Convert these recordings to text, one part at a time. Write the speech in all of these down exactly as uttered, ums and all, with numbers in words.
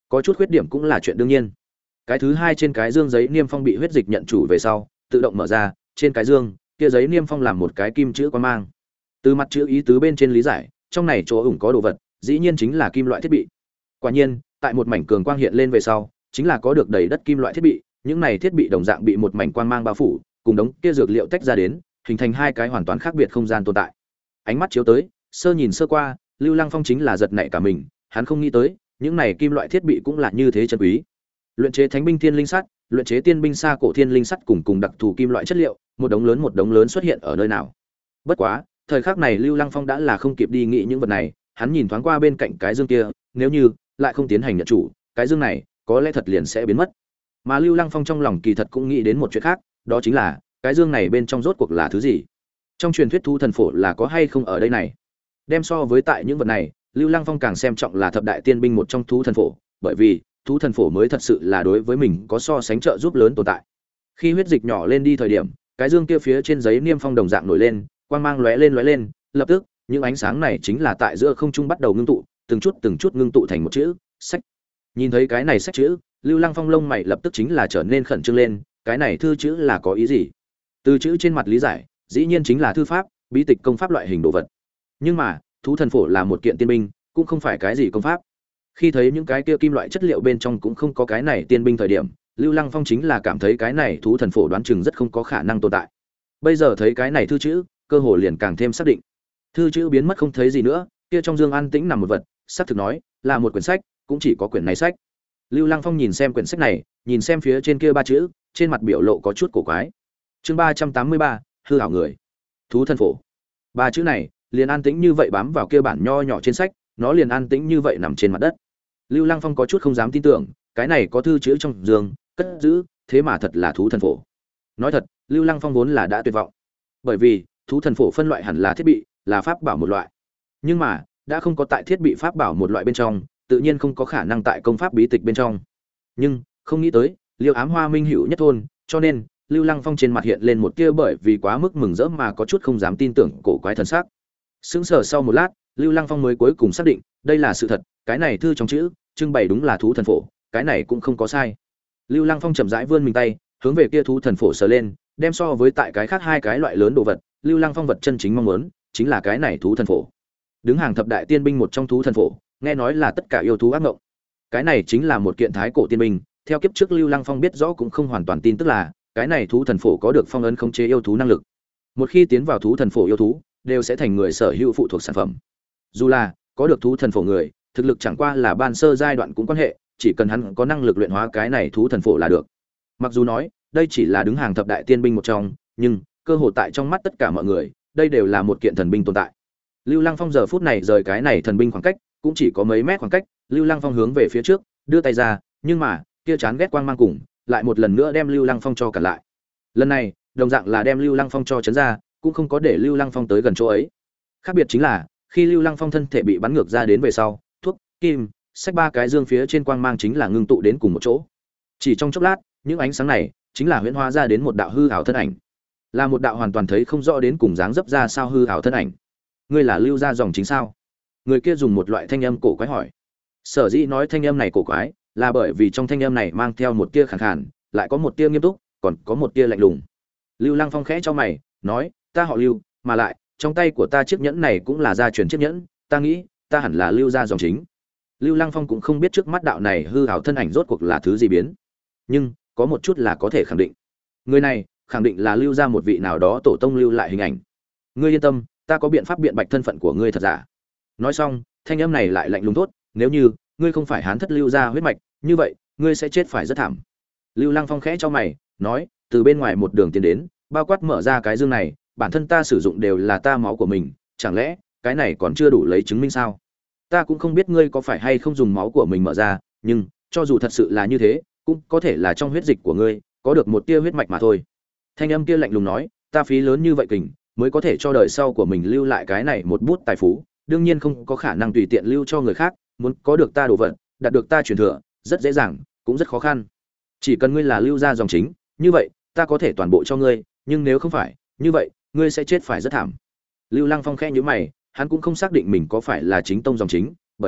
có chút khuyết điểm cũng là chuyện đương nhiên. Cái thứ hai, trên cái dương giấy niêm phong bị huyết dịch nhận chủ về sau tự động mở ra, trên cái dương kia giấy niêm phong làm một cái kim chữ quan mang. Từ mặt chữ ý tứ bên trên lý giải, trong này chỗ ủng có đồ vật dĩ nhiên chính là kim loại thiết bị. Quả nhiên, tại một mảnh cường quang hiện lên về sau, chính là có được đầy đất kim loại thiết bị, những này thiết bị đồng dạng bị một mảnh quang mang bao phủ, cùng đống kia dược liệu tách ra đến, hình thành hai cái hoàn toàn khác biệt không gian tồn tại. Ánh mắt chiếu tới, sơ nhìn sơ qua, Lưu Lăng Phong chính là giật nảy cả mình, hắn không nghĩ tới, những này kim loại thiết bị cũng là như thế chân quý. Luyện chế thánh binh thiên linh sắt, luyện chế tiên binh xa cổ thiên linh sắt cùng cùng đặc thù kim loại chất liệu, một đống lớn một đống lớn xuất hiện ở nơi nào. Bất quá, thời khắc này Lưu Lăng Phong đã là không kịp đi nghĩ những vật này, hắn nhìn thoáng qua bên cạnh cái dương kia, nếu như lại không tiến hành nhận chủ, cái dương này có lẽ thật liền sẽ biến mất. Mà Lưu Lăng Phong trong lòng kỳ thật cũng nghĩ đến một chuyện khác, đó chính là cái dương này bên trong rốt cuộc là thứ gì? Trong truyền thuyết thú thần phổ là có hay không ở đây này? Đem so với tại những vật này, Lưu Lăng Phong càng xem trọng là thập đại tiên binh một trong thú thần phổ, bởi vì thú thần phổ mới thật sự là đối với mình có so sánh trợ giúp lớn tồn tại. Khi huyết dịch nhỏ lên đi thời điểm, cái dương kia phía trên giấy niêm phong đồng dạng nổi lên, quang mang lóe lên lóe lên, lập tức, những ánh sáng này chính là tại giữa không trung bắt đầu ngưng tụ, từng chút từng chút ngưng tụ thành một chữ, sách. Nhìn thấy cái này sách chữ, Lưu Lăng Phong lông mày lập tức chính là trở nên khẩn trương lên, cái này thư chữ là có ý gì? Từ chữ trên mặt lý giải, dĩ nhiên chính là thư pháp, bí tịch công pháp loại hình đồ vật. Nhưng mà, thú thần phổ là một kiện tiên binh, cũng không phải cái gì công pháp. Khi thấy những cái kia kim loại chất liệu bên trong cũng không có cái này tiên binh thời điểm, Lưu Lăng Phong chính là cảm thấy cái này thú thần phổ đoán chừng rất không có khả năng tồn tại. Bây giờ thấy cái này thư chữ, cơ hồ liền càng thêm xác định. Thư chữ biến mất không thấy gì nữa, kia trong dương an tĩnh nằm một vật, xác thực nói, là một quyển sách, cũng chỉ có quyển này sách. Lưu Lăng Phong nhìn xem quyển sách này, nhìn xem phía trên kia ba chữ, trên mặt biểu lộ có chút cổ quái. Chương ba trăm tám mươi ba, hư ảo người. Thú thần phổ. Ba chữ này, liền an tĩnh như vậy bám vào kia bản nho nhỏ trên sách, nó liền an tĩnh như vậy nằm trên mặt đất. Lưu Lăng Phong có chút không dám tin tưởng, cái này có thư chữ trong dương, cất giữ, thế mà thật là thú thần phổ. Nói thật, Lưu Lăng Phong vốn là đã tuyệt vọng. Bởi vì, thú thần phổ phân loại hẳn là thiết bị, là pháp bảo một loại. Nhưng mà, đã không có tại thiết bị pháp bảo một loại bên trong, tự nhiên không có khả năng tại công pháp bí tịch bên trong. Nhưng, không nghĩ tới, Liêu Ám Hoa minh hữu nhất thôn, cho nên, Lưu Lăng Phong trên mặt hiện lên một tia bởi vì quá mức mừng rỡ mà có chút không dám tin tưởng cổ quái thần sắc. Sững sờ sau một lát, Lưu Lăng Phong mới cuối cùng xác định, đây là sự thật, cái này thư trong chữ, trưng bày đúng là thú thần phổ, cái này cũng không có sai. Lưu Lăng Phong chậm rãi vươn mình tay, hướng về kia thú thần phổ sờ lên, đem so với tại cái khác hai cái loại lớn đồ vật, Lưu Lăng Phong vật chân chính mong muốn, chính là cái này thú thần phổ. Đứng hàng thập đại tiên binh một trong thú thần phổ, nghe nói là tất cả yêu thú ác ngộng. Cái này chính là một kiện thái cổ tiên binh, theo kiếp trước Lưu Lăng Phong biết rõ cũng không hoàn toàn tin tức là, cái này thú thần phổ có được phong ấn khống chế yêu thú năng lực. Một khi tiến vào thú thần phổ yêu thú, đều sẽ thành người sở hữu phụ thuộc sản phẩm. Dù là có được thú thần phổ người, thực lực chẳng qua là ban sơ giai đoạn cũng quan hệ, chỉ cần hắn có năng lực luyện hóa cái này thú thần phổ là được. Mặc dù nói, đây chỉ là đứng hàng thập đại tiên binh một trong, nhưng cơ hội tại trong mắt tất cả mọi người, đây đều là một kiện thần binh tồn tại. Lưu Lăng Phong giờ phút này rời cái này thần binh khoảng cách, cũng chỉ có mấy mét khoảng cách, Lưu Lăng Phong hướng về phía trước, đưa tay ra, nhưng mà, kia chán ghét quang mang cùng, lại một lần nữa đem Lưu Lăng Phong cho cản lại. Lần này, đồng dạng là đem Lưu Lăng Phong cho chấn ra, cũng không có để Lưu Lăng Phong tới gần chỗ ấy. Khác biệt chính là, khi Lưu Lăng Phong thân thể bị bắn ngược ra đến về sau, thuốc, kim, sách ba cái dương phía trên quang mang chính là ngưng tụ đến cùng một chỗ. Chỉ trong chốc lát, những ánh sáng này chính là huyễn hóa ra đến một đạo hư ảo thân ảnh. Là một đạo hoàn toàn thấy không rõ đến cùng dáng dấp ra sao hư ảo thân ảnh. Ngươi là Lưu gia dòng chính sao? Người kia dùng một loại thanh âm cổ quái hỏi. Sở dĩ nói thanh âm này cổ quái, là bởi vì trong thanh âm này mang theo một tia khàn khàn, lại có một tia nghiêm túc, còn có một tia lạnh lùng. Lưu Lăng Phong khẽ cho mày, nói, ta họ Lưu, mà lại, trong tay của ta chiếc nhẫn này cũng là gia truyền chiếc nhẫn, ta nghĩ, ta hẳn là Lưu gia dòng chính. Lưu Lăng Phong cũng không biết trước mắt đạo này hư ảo thân ảnh rốt cuộc là thứ gì biến, nhưng có một chút là có thể khẳng định. Người này, khẳng định là Lưu gia một vị nào đó tổ tông lưu lại hình ảnh. Ngươi yên tâm, ta có biện pháp biện bạch thân phận của ngươi thật giả. Nói xong, thanh âm này lại lạnh lùng tốt, nếu như ngươi không phải hán thất Lưu gia huyết mạch, như vậy, ngươi sẽ chết phải rất thảm. Lưu Lăng Phong khẽ cho mày, nói, từ bên ngoài một đường tiến đến, bao quát mở ra cái dương này, bản thân ta sử dụng đều là ta máu của mình, chẳng lẽ cái này còn chưa đủ lấy chứng minh sao? Ta cũng không biết ngươi có phải hay không dùng máu của mình mở ra, nhưng cho dù thật sự là như thế, cũng có thể là trong huyết dịch của ngươi có được một tia huyết mạch mà thôi. Thanh âm kia lạnh lùng nói, ta phí lớn như vậy kình, mới có thể cho đời sau của mình lưu lại cái này một bút tài phú, đương nhiên không có khả năng tùy tiện lưu cho người khác, muốn có được ta đồ vật, đạt được ta truyền thừa, rất dễ dàng, cũng rất khó khăn. Chỉ cần ngươi là Lưu gia dòng chính, như vậy, ta có thể toàn bộ cho ngươi, nhưng nếu không phải, như vậy, ngươi sẽ chết phải rất thảm. Lưu Lăng Phong khẽ nhíu mày, hắn cũng không xác định mình có phải là chính tông dòng chính, bởi vì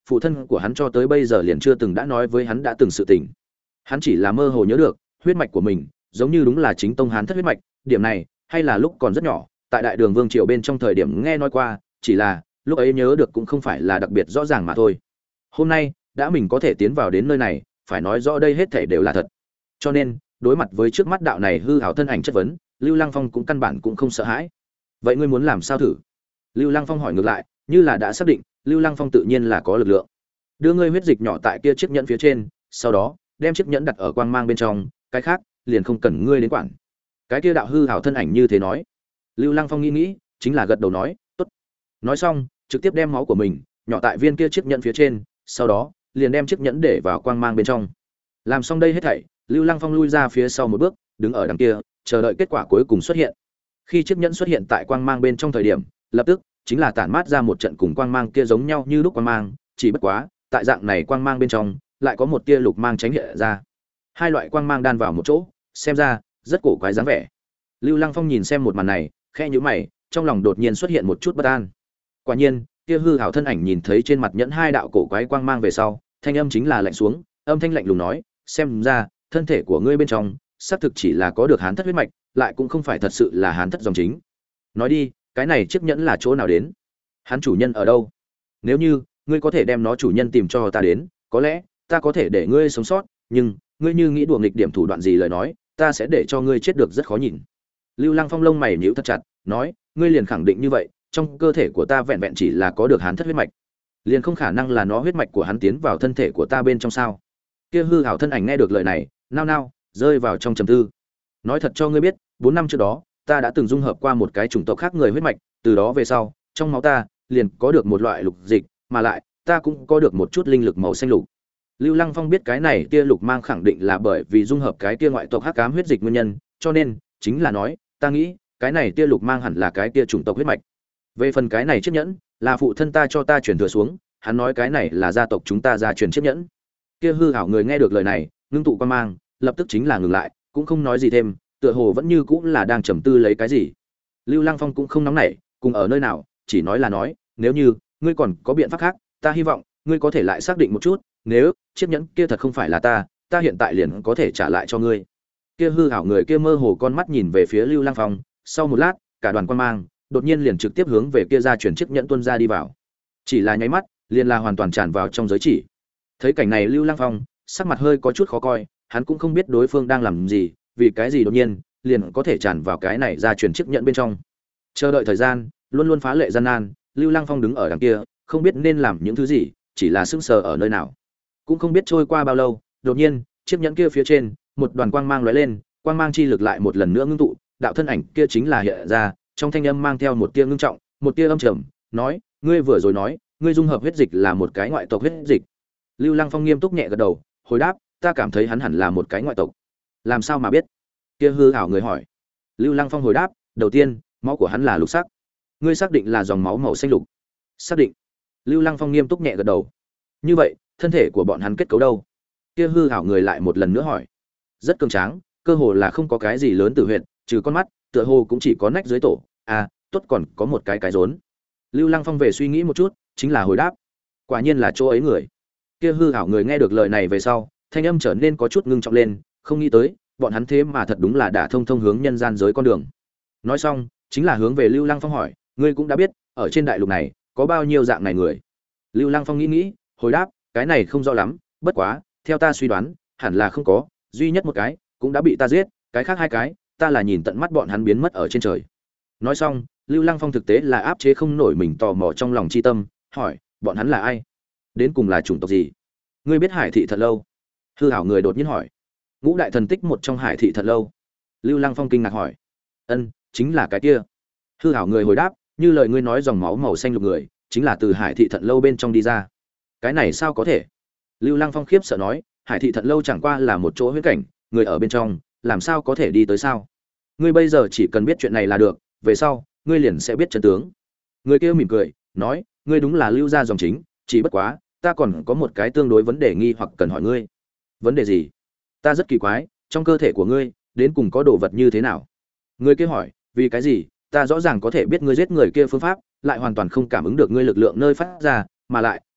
phụ thân của hắn cho tới bây giờ liền chưa từng đã nói với hắn đã từng sự tình. Hắn chỉ là mơ hồ nhớ được huyết mạch của mình giống như đúng là chính tông hán thất huyết mạch, điểm này hay là lúc còn rất nhỏ tại đại đường vương triều bên trong thời điểm nghe nói qua, chỉ là lúc ấy nhớ được cũng không phải là đặc biệt rõ ràng mà thôi. Hôm nay đã mình có thể tiến vào đến nơi này, phải nói rõ đây hết thảy đều là thật. Cho nên đối mặt với trước mắt đạo này hư hảo thân ảnh chất vấn, Lưu Lăng Phong cũng căn bản cũng không sợ hãi. Vậy ngươi muốn làm sao thử? Lưu Lăng Phong hỏi ngược lại, như là đã xác định, Lưu Lăng Phong tự nhiên là có lực lượng. Đưa ngươi huyết dịch nhỏ tại kia chiếc nhẫn phía trên, sau đó đem chiếc nhẫn đặt ở quang mang bên trong, cái khác liền không cần ngươi đến quản. Cái kia đạo hư hảo thân ảnh như thế nói. Lưu Lăng Phong nghĩ nghĩ, chính là gật đầu nói, tốt. Nói xong, trực tiếp đem máu của mình nhỏ tại viên kia chiếc nhẫn phía trên, sau đó liền đem chiếc nhẫn để vào quang mang bên trong. Làm xong đây hết thảy, Lưu Lăng Phong lui ra phía sau một bước, đứng ở đằng kia, chờ đợi kết quả cuối cùng xuất hiện. Khi chiếc nhẫn xuất hiện tại quang mang bên trong thời điểm, lập tức chính là tản mát ra một trận cùng quang mang kia giống nhau như lúc quang mang, chỉ bất quá, tại dạng này quang mang bên trong, lại có một tia lục mang tránh hiện ra. Hai loại quang mang đan vào một chỗ, xem ra rất cổ quái dáng vẻ. Lưu Lăng Phong nhìn xem một màn này, khẽ nhíu mày, trong lòng đột nhiên xuất hiện một chút bất an. Quả nhiên, kia hư ảo thân ảnh nhìn thấy trên mặt nhẫn hai đạo cổ quái quang mang về sau, thanh âm chính là lạnh xuống, âm thanh lạnh lùng nói, xem ra thân thể của ngươi bên trong xác thực chỉ là có được hán thất huyết mạch, lại cũng không phải thật sự là hán thất dòng chính. Nói đi, cái này chiếc nhẫn là chỗ nào đến? Hắn chủ nhân ở đâu? Nếu như ngươi có thể đem nó chủ nhân tìm cho ta đến, có lẽ ta có thể để ngươi sống sót, nhưng ngươi như nghĩ đùa nghịch điểm thủ đoạn gì lời nói, ta sẽ để cho ngươi chết được rất khó nhìn. Lưu Lăng Phong lông mày nhíu thật chặt, nói, ngươi liền khẳng định như vậy, trong cơ thể của ta vẹn vẹn chỉ là có được hán thất huyết mạch, liền không khả năng là nó huyết mạch của hắn tiến vào thân thể của ta bên trong sao? Kia hư ảo thân ảnh nghe được lời này, nao nao, rơi vào trong trầm tư. Nói thật cho ngươi biết, bốn năm trước đó, ta đã từng dung hợp qua một cái chủng tộc khác người huyết mạch, từ đó về sau, trong máu ta liền có được một loại lục dịch, mà lại, ta cũng có được một chút linh lực màu xanh lục. Lưu Lăng Phong biết cái này tia lục mang khẳng định là bởi vì dung hợp cái tia ngoại tộc hắc ám huyết dịch nguyên nhân, cho nên chính là nói, ta nghĩ, cái này tia lục mang hẳn là cái tia chủng tộc huyết mạch. Về phần cái này chiếc nhẫn, là phụ thân ta cho ta truyền thừa xuống, hắn nói cái này là gia tộc chúng ta gia truyền chiếc nhẫn. Kia hư ảo người nghe được lời này, ngưng tụ quan mang, lập tức chính là ngừng lại, cũng không nói gì thêm, tựa hồ vẫn như cũng là đang trầm tư lấy cái gì. Lưu Lăng Phong cũng không nóng nảy, cùng ở nơi nào, chỉ nói là nói, nếu như ngươi còn có biện pháp khác, ta hy vọng ngươi có thể lại xác định một chút, nếu chiếc nhẫn kia thật không phải là ta, ta hiện tại liền có thể trả lại cho ngươi. Kia hư ảo người kia mơ hồ con mắt nhìn về phía Lưu Lăng Phong, sau một lát, cả đoàn quan mang đột nhiên liền trực tiếp hướng về kia ra chuyển chiếc nhẫn tuôn ra đi vào. Chỉ là nháy mắt, liền là hoàn toàn tràn vào trong giới chỉ. Thấy cảnh này Lưu Lăng Phong sắc mặt hơi có chút khó coi, hắn cũng không biết đối phương đang làm gì, vì cái gì đột nhiên liền có thể tràn vào cái này ra chuyển chiếc nhẫn bên trong. Chờ đợi thời gian luôn luôn phá lệ gian nan, Lưu Lăng Phong đứng ở đằng kia, không biết nên làm những thứ gì, chỉ là sững sờ ở nơi nào. Cũng không biết trôi qua bao lâu, đột nhiên, chiếc nhẫn kia phía trên, một đoàn quang mang lóe lên, quang mang chi lực lại một lần nữa ngưng tụ, đạo thân ảnh kia chính là hiện ra, trong thanh âm mang theo một tia ngưng trọng, một tia âm trầm, nói, ngươi vừa rồi nói, ngươi dung hợp huyết dịch là một cái ngoại tộc huyết dịch. Lưu Lăng Phong nghiêm túc nhẹ gật đầu, hồi đáp, ta cảm thấy hắn hẳn là một cái ngoại tộc. Làm sao mà biết? Kia hư ảo người hỏi. Lưu Lăng Phong hồi đáp, đầu tiên, máu của hắn là lục sắc. Ngươi xác định là dòng máu màu xanh lục? Xác định. Lưu Lăng Phong nghiêm túc nhẹ gật đầu. Như vậy, thân thể của bọn hắn kết cấu đâu? Kia hư ảo người lại một lần nữa hỏi. Rất cường tráng, cơ hồ là không có cái gì lớn từ huyện, trừ con mắt, tựa hồ cũng chỉ có nách dưới tổ. À, tốt còn có một cái cái rốn. Lưu Lăng Phong về suy nghĩ một chút, chính là hồi đáp. Quả nhiên là chỗ ấy người. Kia hư ảo người nghe được lời này về sau, thanh âm trở nên có chút ngưng trọng lên, không nghĩ tới, bọn hắn thế mà thật đúng là đã thông thông hướng nhân gian giới con đường. Nói xong, chính là hướng về Lưu Lăng Phong hỏi, ngươi cũng đã biết, ở trên đại lục này có bao nhiêu dạng này người? Lưu Lăng Phong nghĩ nghĩ, hồi đáp, cái này không rõ lắm, bất quá, theo ta suy đoán, hẳn là không có, duy nhất một cái cũng đã bị ta giết, cái khác hai cái, ta là nhìn tận mắt bọn hắn biến mất ở trên trời. Nói xong, Lưu Lăng Phong thực tế là áp chế không nổi mình tò mò trong lòng chi tâm, hỏi, bọn hắn là ai? Đến cùng là chủng tộc gì? Ngươi biết Hải thị thật lâu? Hư ảo người đột nhiên hỏi. Ngũ đại thần tích một trong Hải thị thật lâu. Lưu Lăng Phong kinh ngạc hỏi. Ân, chính là cái kia. Hư ảo người hồi đáp, như lời ngươi nói dòng máu màu xanh lục người, chính là từ Hải thị thận lâu bên trong đi ra. Cái này sao có thể? Lưu Lăng Phong khiếp sợ nói, Hải thị thận lâu chẳng qua là một chỗ huyễn cảnh, người ở bên trong, làm sao có thể đi tới sao? Ngươi bây giờ chỉ cần biết chuyện này là được, về sau, ngươi liền sẽ biết chân tướng. Người kia mỉm cười, nói, ngươi đúng là Lưu gia dòng chính, chỉ bất quá, ta còn có một cái tương đối vấn đề nghi hoặc cần hỏi ngươi. Vấn đề gì? Ta rất kỳ quái, trong cơ thể của ngươi, đến cùng có đồ vật như thế nào? Người kia hỏi, vì cái gì? Ta rõ ràng có thể biết ngươi giết người kia phương pháp, lại hoàn toàn không cảm ứng được ngươi lực lượng nơi phát ra, mà lại,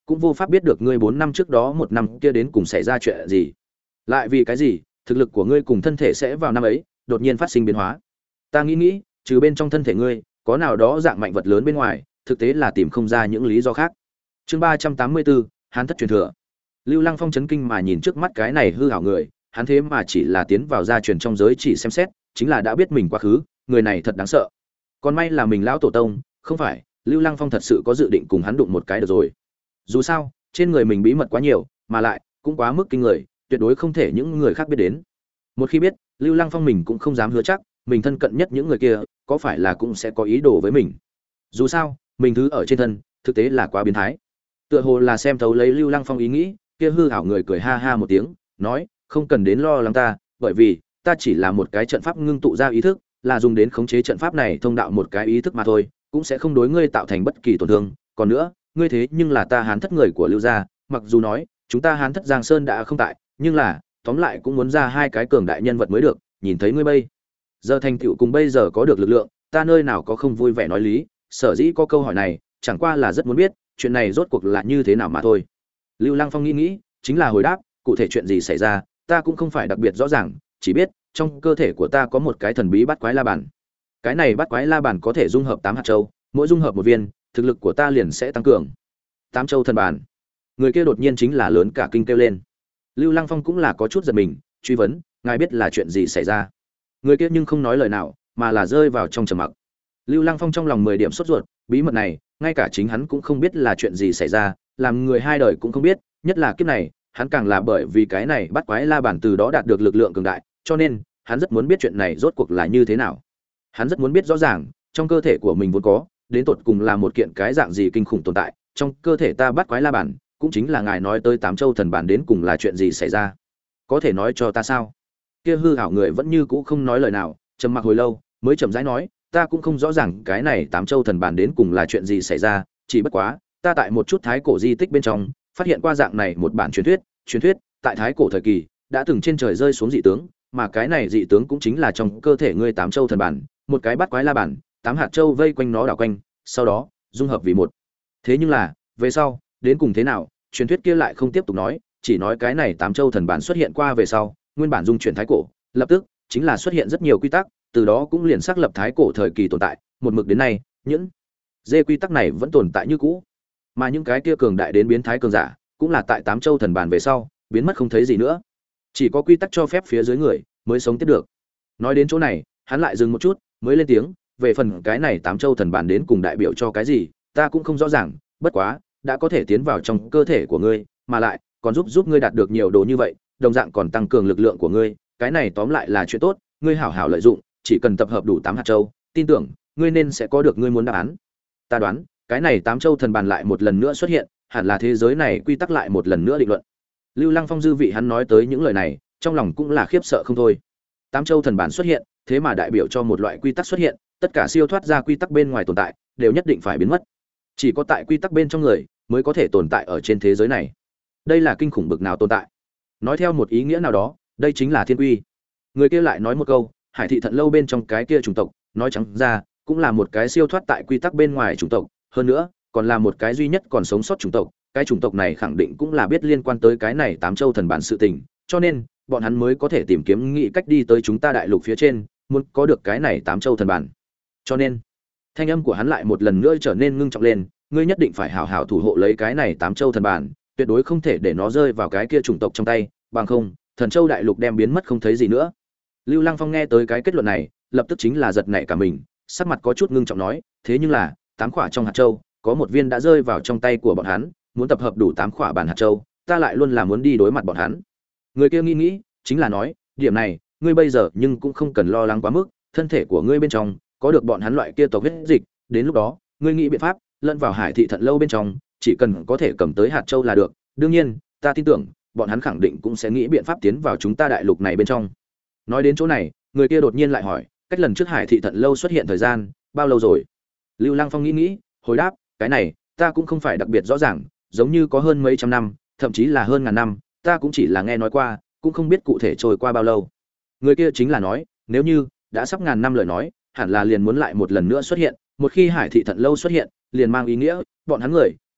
cũng vô pháp biết được ngươi bốn năm trước đó một năm kia đến cùng xảy ra chuyện gì. Lại vì cái gì, thực lực của ngươi cùng thân thể sẽ vào năm ấy đột nhiên phát sinh biến hóa. Ta nghĩ nghĩ, trừ bên trong thân thể ngươi có nào đó dạng mạnh vật lớn bên ngoài, thực tế là tìm không ra những lý do khác. Chương ba trăm tám mươi bốn, Hán thất truyền thừa. Lưu Lăng Phong chấn kinh mà nhìn trước mắt cái này hư ảo người, hắn thế mà chỉ là tiến vào gia truyền trong giới chỉ xem xét, chính là đã biết mình quá khứ, người này thật đáng sợ. Còn may là mình lão tổ tông, không phải, Lưu Lăng Phong thật sự có dự định cùng hắn đụng một cái được rồi. Dù sao, trên người mình bí mật quá nhiều, mà lại cũng quá mức kinh người, tuyệt đối không thể những người khác biết đến. Một khi biết, Lưu Lăng Phong mình cũng không dám hứa chắc, mình thân cận nhất những người kia, có phải là cũng sẽ có ý đồ với mình. Dù sao, mình thứ ở trên thân, thực tế là quá biến thái. Tựa hồ là xem thấu lấy Lưu Lăng Phong ý nghĩ, kia hư ảo người cười ha ha một tiếng, nói, không cần đến lo lắng ta, bởi vì ta chỉ là một cái trận pháp ngưng tụ ra ý thức, là dùng đến khống chế trận pháp này thông đạo một cái ý thức mà thôi, cũng sẽ không đối ngươi tạo thành bất kỳ tổn thương. Còn nữa, ngươi thế nhưng là ta Hán thất người của Lưu gia, mặc dù nói chúng ta Hán thất Giang Sơn đã không tại, nhưng là tóm lại cũng muốn ra hai cái cường đại nhân vật mới được. Nhìn thấy ngươi bây giờ thành tựu cùng bây giờ có được lực lượng, ta nơi nào có không vui vẻ nói lý. Sở dĩ có câu hỏi này, chẳng qua là rất muốn biết chuyện này rốt cuộc là như thế nào mà thôi. Lưu Lăng Phong nghĩ nghĩ, chính là hồi đáp, cụ thể chuyện gì xảy ra, ta cũng không phải đặc biệt rõ ràng, chỉ biết trong cơ thể của ta có một cái thần bí bát quái la bàn. Cái này bát quái la bàn có thể dung hợp tám hạt châu, mỗi dung hợp một viên, thực lực của ta liền sẽ tăng cường. Tám châu thần bàn. Người kia đột nhiên chính là lớn cả kinh kêu lên. Lưu Lăng Phong cũng là có chút giật mình, truy vấn, ngài biết là chuyện gì xảy ra? Người kia nhưng không nói lời nào, mà là rơi vào trong trầm mặc. Lưu Lăng Phong trong lòng mười điểm sốt ruột, bí mật này, ngay cả chính hắn cũng không biết là chuyện gì xảy ra, làm người hai đời cũng không biết, nhất là kiếp này, hắn càng là bởi vì cái này bắt quái la bàn từ đó đạt được lực lượng cường đại, cho nên hắn rất muốn biết chuyện này rốt cuộc là như thế nào. Hắn rất muốn biết rõ ràng, trong cơ thể của mình vốn có, đến tột cùng là một kiện cái dạng gì kinh khủng tồn tại, trong cơ thể ta bắt quái la bàn, cũng chính là ngài nói tới tám châu thần bàn đến cùng là chuyện gì xảy ra. Có thể nói cho ta sao? Kia hư ảo người vẫn như cũ không nói lời nào, trầm mặc hồi lâu, mới chậm rãi nói, ta cũng không rõ ràng cái này tám châu thần bàn đến cùng là chuyện gì xảy ra, chỉ bất quá, ta tại một chút thái cổ di tích bên trong, phát hiện qua dạng này một bản truyền thuyết, truyền thuyết, tại thái cổ thời kỳ, đã từng trên trời rơi xuống dị tướng, mà cái này dị tướng cũng chính là trong cơ thể ngươi tám châu thần bản, một cái bắt quái la bản, tám hạt châu vây quanh nó đảo quanh, sau đó dung hợp vì một. Thế nhưng là, về sau, đến cùng thế nào, truyền thuyết kia lại không tiếp tục nói, chỉ nói cái này tám châu thần bản xuất hiện qua về sau, nguyên bản dung chuyển thái cổ, lập tức chính là xuất hiện rất nhiều quy tắc, từ đó cũng liền xác lập thái cổ thời kỳ tồn tại, một mực đến nay, những dê quy tắc này vẫn tồn tại như cũ. Mà những cái kia cường đại đến biến thái cường giả, cũng là tại tám châu thần bản về sau, biến mất không thấy gì nữa. Chỉ có quy tắc cho phép phía dưới người mới sống tiếp được. Nói đến chỗ này, hắn lại dừng một chút, mới lên tiếng, về phần cái này tám châu thần bản đến cùng đại biểu cho cái gì, ta cũng không rõ ràng, bất quá, đã có thể tiến vào trong cơ thể của ngươi, mà lại còn giúp giúp ngươi đạt được nhiều đồ như vậy, đồng dạng còn tăng cường lực lượng của ngươi, cái này tóm lại là chuyện tốt, ngươi hảo hảo lợi dụng, chỉ cần tập hợp đủ tám hạt châu, tin tưởng ngươi nên sẽ có được ngươi muốn đáp án. Ta đoán, cái này tám châu thần bàn lại một lần nữa xuất hiện, hẳn là thế giới này quy tắc lại một lần nữa định luận. Lưu Lăng Phong dư vị hắn nói tới những lời này, trong lòng cũng là khiếp sợ không thôi. Tám châu thần bản xuất hiện, thế mà đại biểu cho một loại quy tắc xuất hiện, tất cả siêu thoát ra quy tắc bên ngoài tồn tại, đều nhất định phải biến mất. Chỉ có tại quy tắc bên trong người mới có thể tồn tại ở trên thế giới này. Đây là kinh khủng bực nào tồn tại. Nói theo một ý nghĩa nào đó, đây chính là thiên quy. Người kia lại nói một câu, Hải thị thận lâu bên trong cái kia chủng tộc, nói trắng ra, cũng là một cái siêu thoát tại quy tắc bên ngoài chủng tộc, hơn nữa, còn là một cái duy nhất còn sống sót chủng tộc. Cái chủng tộc này khẳng định cũng là biết liên quan tới cái này tám châu thần bản sự tình, cho nên bọn hắn mới có thể tìm kiếm nghị cách đi tới chúng ta đại lục phía trên, muốn có được cái này tám châu thần bản. Cho nên, thanh âm của hắn lại một lần nữa trở nên ngưng trọng lên, ngươi nhất định phải hảo hảo thủ hộ lấy cái này tám châu thần bản, tuyệt đối không thể để nó rơi vào cái kia chủng tộc trong tay, bằng không, thần châu đại lục đem biến mất không thấy gì nữa. Lưu Lăng Phong nghe tới cái kết luận này, lập tức chính là giật nảy cả mình, sắc mặt có chút ngưng trọng nói, thế nhưng là, tám quả trong hạt châu, có một viên đã rơi vào trong tay của bọn hắn, muốn tập hợp đủ tám quả bản hạt châu, ta lại luôn là muốn đi đối mặt bọn hắn. Người kia nghĩ nghĩ, chính là nói, điểm này, ngươi bây giờ nhưng cũng không cần lo lắng quá mức, thân thể của ngươi bên trong có được bọn hắn loại kia tộc huyết dịch, đến lúc đó, ngươi nghĩ biện pháp lẫn vào Hải thị thận lâu bên trong, chỉ cần có thể cầm tới hạt châu là được. Đương nhiên, ta tin tưởng, bọn hắn khẳng định cũng sẽ nghĩ biện pháp tiến vào chúng ta đại lục này bên trong. Nói đến chỗ này, người kia đột nhiên lại hỏi, cách lần trước Hải thị thận lâu xuất hiện thời gian, bao lâu rồi? Lưu Lăng Phong nghĩ nghĩ, hồi đáp, cái này, ta cũng không phải đặc biệt rõ ràng, giống như có hơn mấy trăm năm, thậm chí là hơn ngàn năm, ta cũng chỉ là nghe nói qua, cũng không biết cụ thể trôi qua bao lâu. Người kia chính là nói, nếu như đã sắp ngàn năm lời nói, hẳn là liền muốn lại một lần nữa xuất hiện, một khi Hải thị thận lâu xuất hiện, liền mang ý nghĩa, bọn hắn người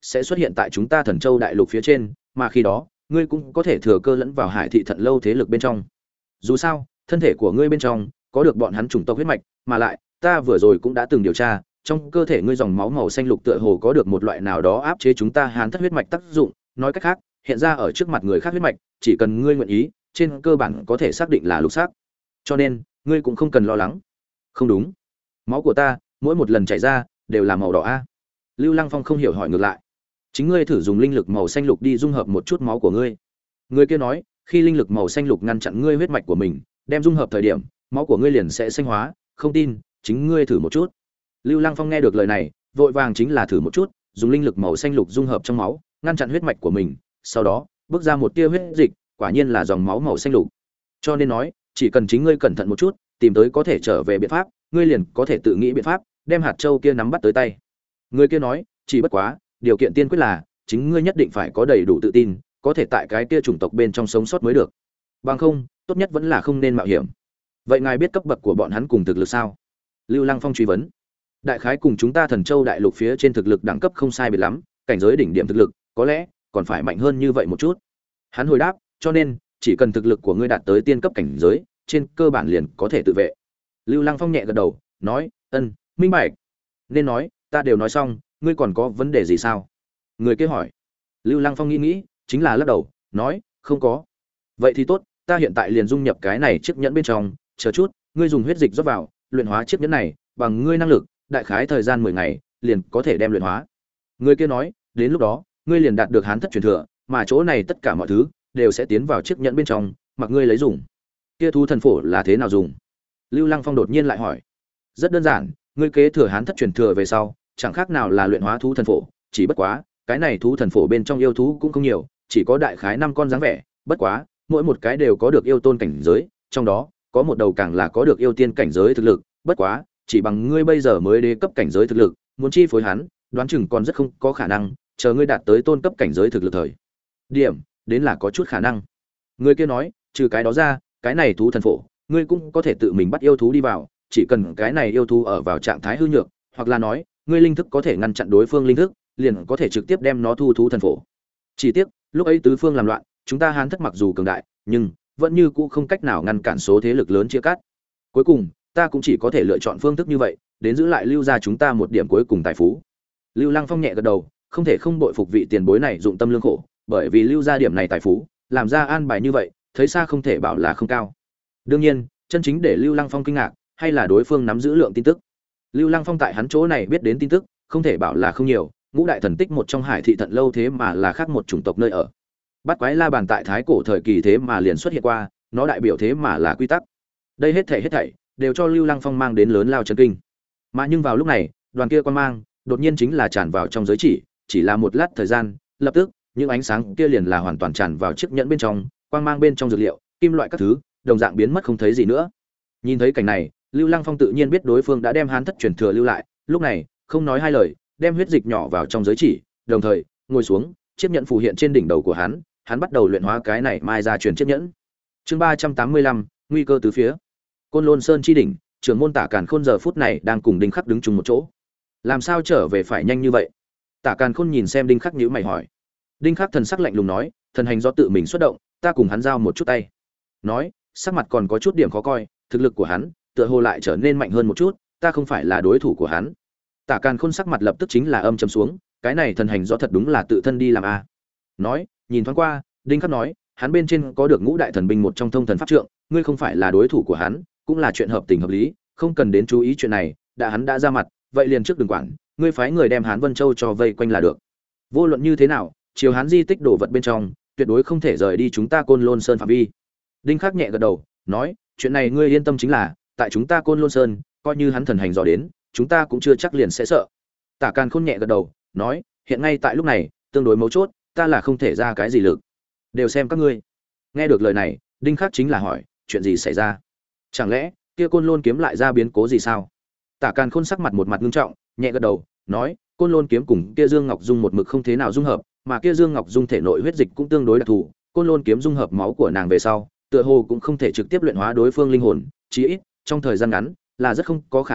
sẽ xuất hiện tại chúng ta Thần Châu đại lục phía trên, mà khi đó, ngươi cũng có thể thừa cơ lẫn vào Hải thị Thận lâu thế lực bên trong. Dù sao, thân thể của ngươi bên trong có được bọn hắn chủng tộc huyết mạch, mà lại, ta vừa rồi cũng đã từng điều tra, trong cơ thể ngươi dòng máu màu xanh lục tựa hồ có được một loại nào đó áp chế chúng ta Hán thất huyết mạch tác dụng, nói cách khác, hiện ra ở trước mặt người khác huyết mạch, chỉ cần ngươi nguyện ý, trên cơ bản có thể xác định là lục sắc. Cho nên, ngươi cũng không cần lo lắng. Không đúng, máu của ta, mỗi một lần chảy ra đều là màu đỏ a. Lưu Lăng Phong không hiểu hỏi ngược lại. Chính ngươi thử dùng linh lực màu xanh lục đi dung hợp một chút máu của ngươi. Người kia nói, khi linh lực màu xanh lục ngăn chặn ngươi huyết mạch của mình, đem dung hợp thời điểm, máu của ngươi liền sẽ xanh hóa, không tin, chính ngươi thử một chút. Lưu Lăng Phong nghe được lời này, vội vàng chính là thử một chút, dùng linh lực màu xanh lục dung hợp trong máu, ngăn chặn huyết mạch của mình, sau đó, bước ra một tia huyết dịch, quả nhiên là dòng máu màu xanh lục. Cho nên nói, chỉ cần chính ngươi cẩn thận một chút, tìm tới có thể trở về biện pháp, ngươi liền có thể tự nghĩ biện pháp, đem hạt châu kia nắm bắt tới tay. Người kia nói, chỉ bất quá, điều kiện tiên quyết là chính ngươi nhất định phải có đầy đủ tự tin, có thể tại cái kia chủng tộc bên trong sống sót mới được. Bằng không, tốt nhất vẫn là không nên mạo hiểm. Vậy ngài biết cấp bậc của bọn hắn cùng thực lực sao? Lưu Lăng Phong truy vấn. Đại khái cùng chúng ta Thần Châu đại lục phía trên thực lực đẳng cấp không sai biệt lắm, cảnh giới đỉnh điểm thực lực, có lẽ còn phải mạnh hơn như vậy một chút. Hắn hồi đáp, cho nên, chỉ cần thực lực của ngươi đạt tới tiên cấp cảnh giới, trên cơ bản liền có thể tự vệ. Lưu Lăng Phong nhẹ gật đầu, nói, "Ân, minh bạch." Nên nói, ta đều nói xong, ngươi còn có vấn đề gì sao? Người kia hỏi. Lưu Lăng Phong nghĩ nghĩ, chính là lắc đầu, nói, "Không có." Vậy thì tốt, ta hiện tại liền dung nhập cái này chiếc nhẫn bên trong, chờ chút, ngươi dùng huyết dịch rót vào, luyện hóa chiếc nhẫn này, bằng ngươi năng lực, đại khái thời gian mười ngày, liền có thể đem luyện hóa. Người kia nói, đến lúc đó, ngươi liền đạt được Hán thất truyền thừa, mà chỗ này tất cả mọi thứ đều sẽ tiến vào chiếc nhẫn bên trong, mặc ngươi lấy dùng. Kia thú thần phổ là thế nào dùng? Lưu Lăng Phong đột nhiên lại hỏi. Rất đơn giản, ngươi kế thừa Hán thất truyền thừa về sau, chẳng khác nào là luyện hóa thú thần phổ, chỉ bất quá, cái này thú thần phổ bên trong yêu thú cũng không nhiều, chỉ có đại khái năm con dáng vẻ, bất quá, mỗi một cái đều có được yêu tôn cảnh giới, trong đó có một đầu càng là có được yêu tiên cảnh giới thực lực, bất quá, chỉ bằng ngươi bây giờ mới đế cấp cảnh giới thực lực, muốn chi phối hắn, đoán chừng còn rất không có khả năng, chờ ngươi đạt tới tôn cấp cảnh giới thực lực thời điểm, đến là có chút khả năng. Người kia nói, trừ cái đó ra, cái này thú thần phổ, ngươi cũng có thể tự mình bắt yêu thú đi vào, chỉ cần cái này yêu thú ở vào trạng thái hư nhược, hoặc là nói, ngươi linh thức có thể ngăn chặn đối phương linh thức, liền có thể trực tiếp đem nó thu thú thần phổ. Chỉ tiếc, lúc ấy tứ phương làm loạn, chúng ta Hán thất mặc dù cường đại, nhưng vẫn như cũ không cách nào ngăn cản số thế lực lớn chia cắt. Cuối cùng, ta cũng chỉ có thể lựa chọn phương thức như vậy, đến giữ lại Lưu gia chúng ta một điểm cuối cùng tài phú. Lưu Lăng Phong nhẹ gật đầu, không thể không bội phục vị tiền bối này dụng tâm lương khổ, bởi vì Lưu gia điểm này tài phú, làm ra an bài như vậy, thấy xa không thể bảo là không cao. Đương nhiên, chân chính để Lưu Lăng Phong kinh ngạc, hay là đối phương nắm giữ lượng tin tức. Lưu Lăng Phong tại hắn chỗ này biết đến tin tức, không thể bảo là không nhiều, ngũ đại thần tích một trong Hải thị Thận lâu thế mà là khác một chủng tộc nơi ở. Bắt quái la bàn tại thái cổ thời kỳ thế mà liền xuất hiện qua, nó đại biểu thế mà là quy tắc. Đây hết thảy hết thảy đều cho Lưu Lăng Phong mang đến lớn lao chấn kinh. Mà nhưng vào lúc này, đoàn kia quan mang đột nhiên chính là tràn vào trong giới chỉ, chỉ là một lát thời gian, lập tức, những ánh sáng kia liền là hoàn toàn tràn vào chiếc nhẫn bên trong, quang mang bên trong dược liệu, kim loại các thứ, đồng dạng biến mất không thấy gì nữa. Nhìn thấy cảnh này, Lưu Lăng Phong tự nhiên biết đối phương đã đem Hán thất truyền thừa lưu lại, lúc này, không nói hai lời, đem huyết dịch nhỏ vào trong giới chỉ, đồng thời, ngồi xuống, chiếc nhẫn phù hiện trên đỉnh đầu của hắn, hắn bắt đầu luyện hóa cái này mai ra truyền chiếc nhẫn. Chương ba trăm tám mươi lăm, nguy cơ tứ phía. Côn Lôn Sơn chi đỉnh, trưởng môn Tả Càn Khôn giờ phút này đang cùng Đinh Khắc đứng chung một chỗ. Làm sao trở về phải nhanh như vậy? Tả Càn Khôn nhìn xem Đinh Khắc nhíu mày hỏi. Đinh Khắc thần sắc lạnh lùng nói, thần hành do tự mình xuất động, ta cùng hắn giao một chút tay. Nói, sắc mặt còn có chút điểm khó coi, thực lực của hắn, tựa hồ lại trở nên mạnh hơn một chút, ta không phải là đối thủ của hắn. Tả Càn Khôn sắc mặt lập tức chính là âm trầm xuống, cái này thần hành do thật đúng là tự thân đi làm a. Nói, nhìn thoáng qua, Đinh Khắc nói, hắn bên trên có được ngũ đại thần binh một trong thông thần pháp trượng, ngươi không phải là đối thủ của hắn, cũng là chuyện hợp tình hợp lý, không cần đến chú ý chuyện này, đã hắn đã ra mặt, vậy liền trước đừng quản, ngươi phái người đem Hán Vân Châu cho vây quanh là được. Vô luận như thế nào, chiều Hán di tích đồ vật bên trong, tuyệt đối không thể rời đi chúng ta Côn Lôn Sơn phạm vi. Đinh Khắc nhẹ gật đầu, nói, chuyện này ngươi yên tâm chính là, tại chúng ta Côn Lôn Sơn, coi như hắn thần hành dò đến, chúng ta cũng chưa chắc liền sẽ sợ. Tả Càn Khôn nhẹ gật đầu, nói, hiện ngay tại lúc này, tương đối mấu chốt, ta là không thể ra cái gì lực. Đều xem các ngươi. Nghe được lời này, Đinh Khắc chính là hỏi, chuyện gì xảy ra? Chẳng lẽ kia Côn Lôn kiếm lại ra biến cố gì sao? Tả Càn Khôn sắc mặt một mặt nghiêm trọng, nhẹ gật đầu, nói, Côn Lôn kiếm cùng kia Dương Ngọc Dung một mực không thế nào dung hợp, mà kia Dương Ngọc Dung thể nội huyết dịch cũng tương đối đặc thù, Côn Lôn kiếm dung hợp máu của nàng về sau, tựa hồ cũng không thể trực tiếp luyện hóa đối phương linh hồn, chí ít trong thời gian ngắn là rất không có khả năng,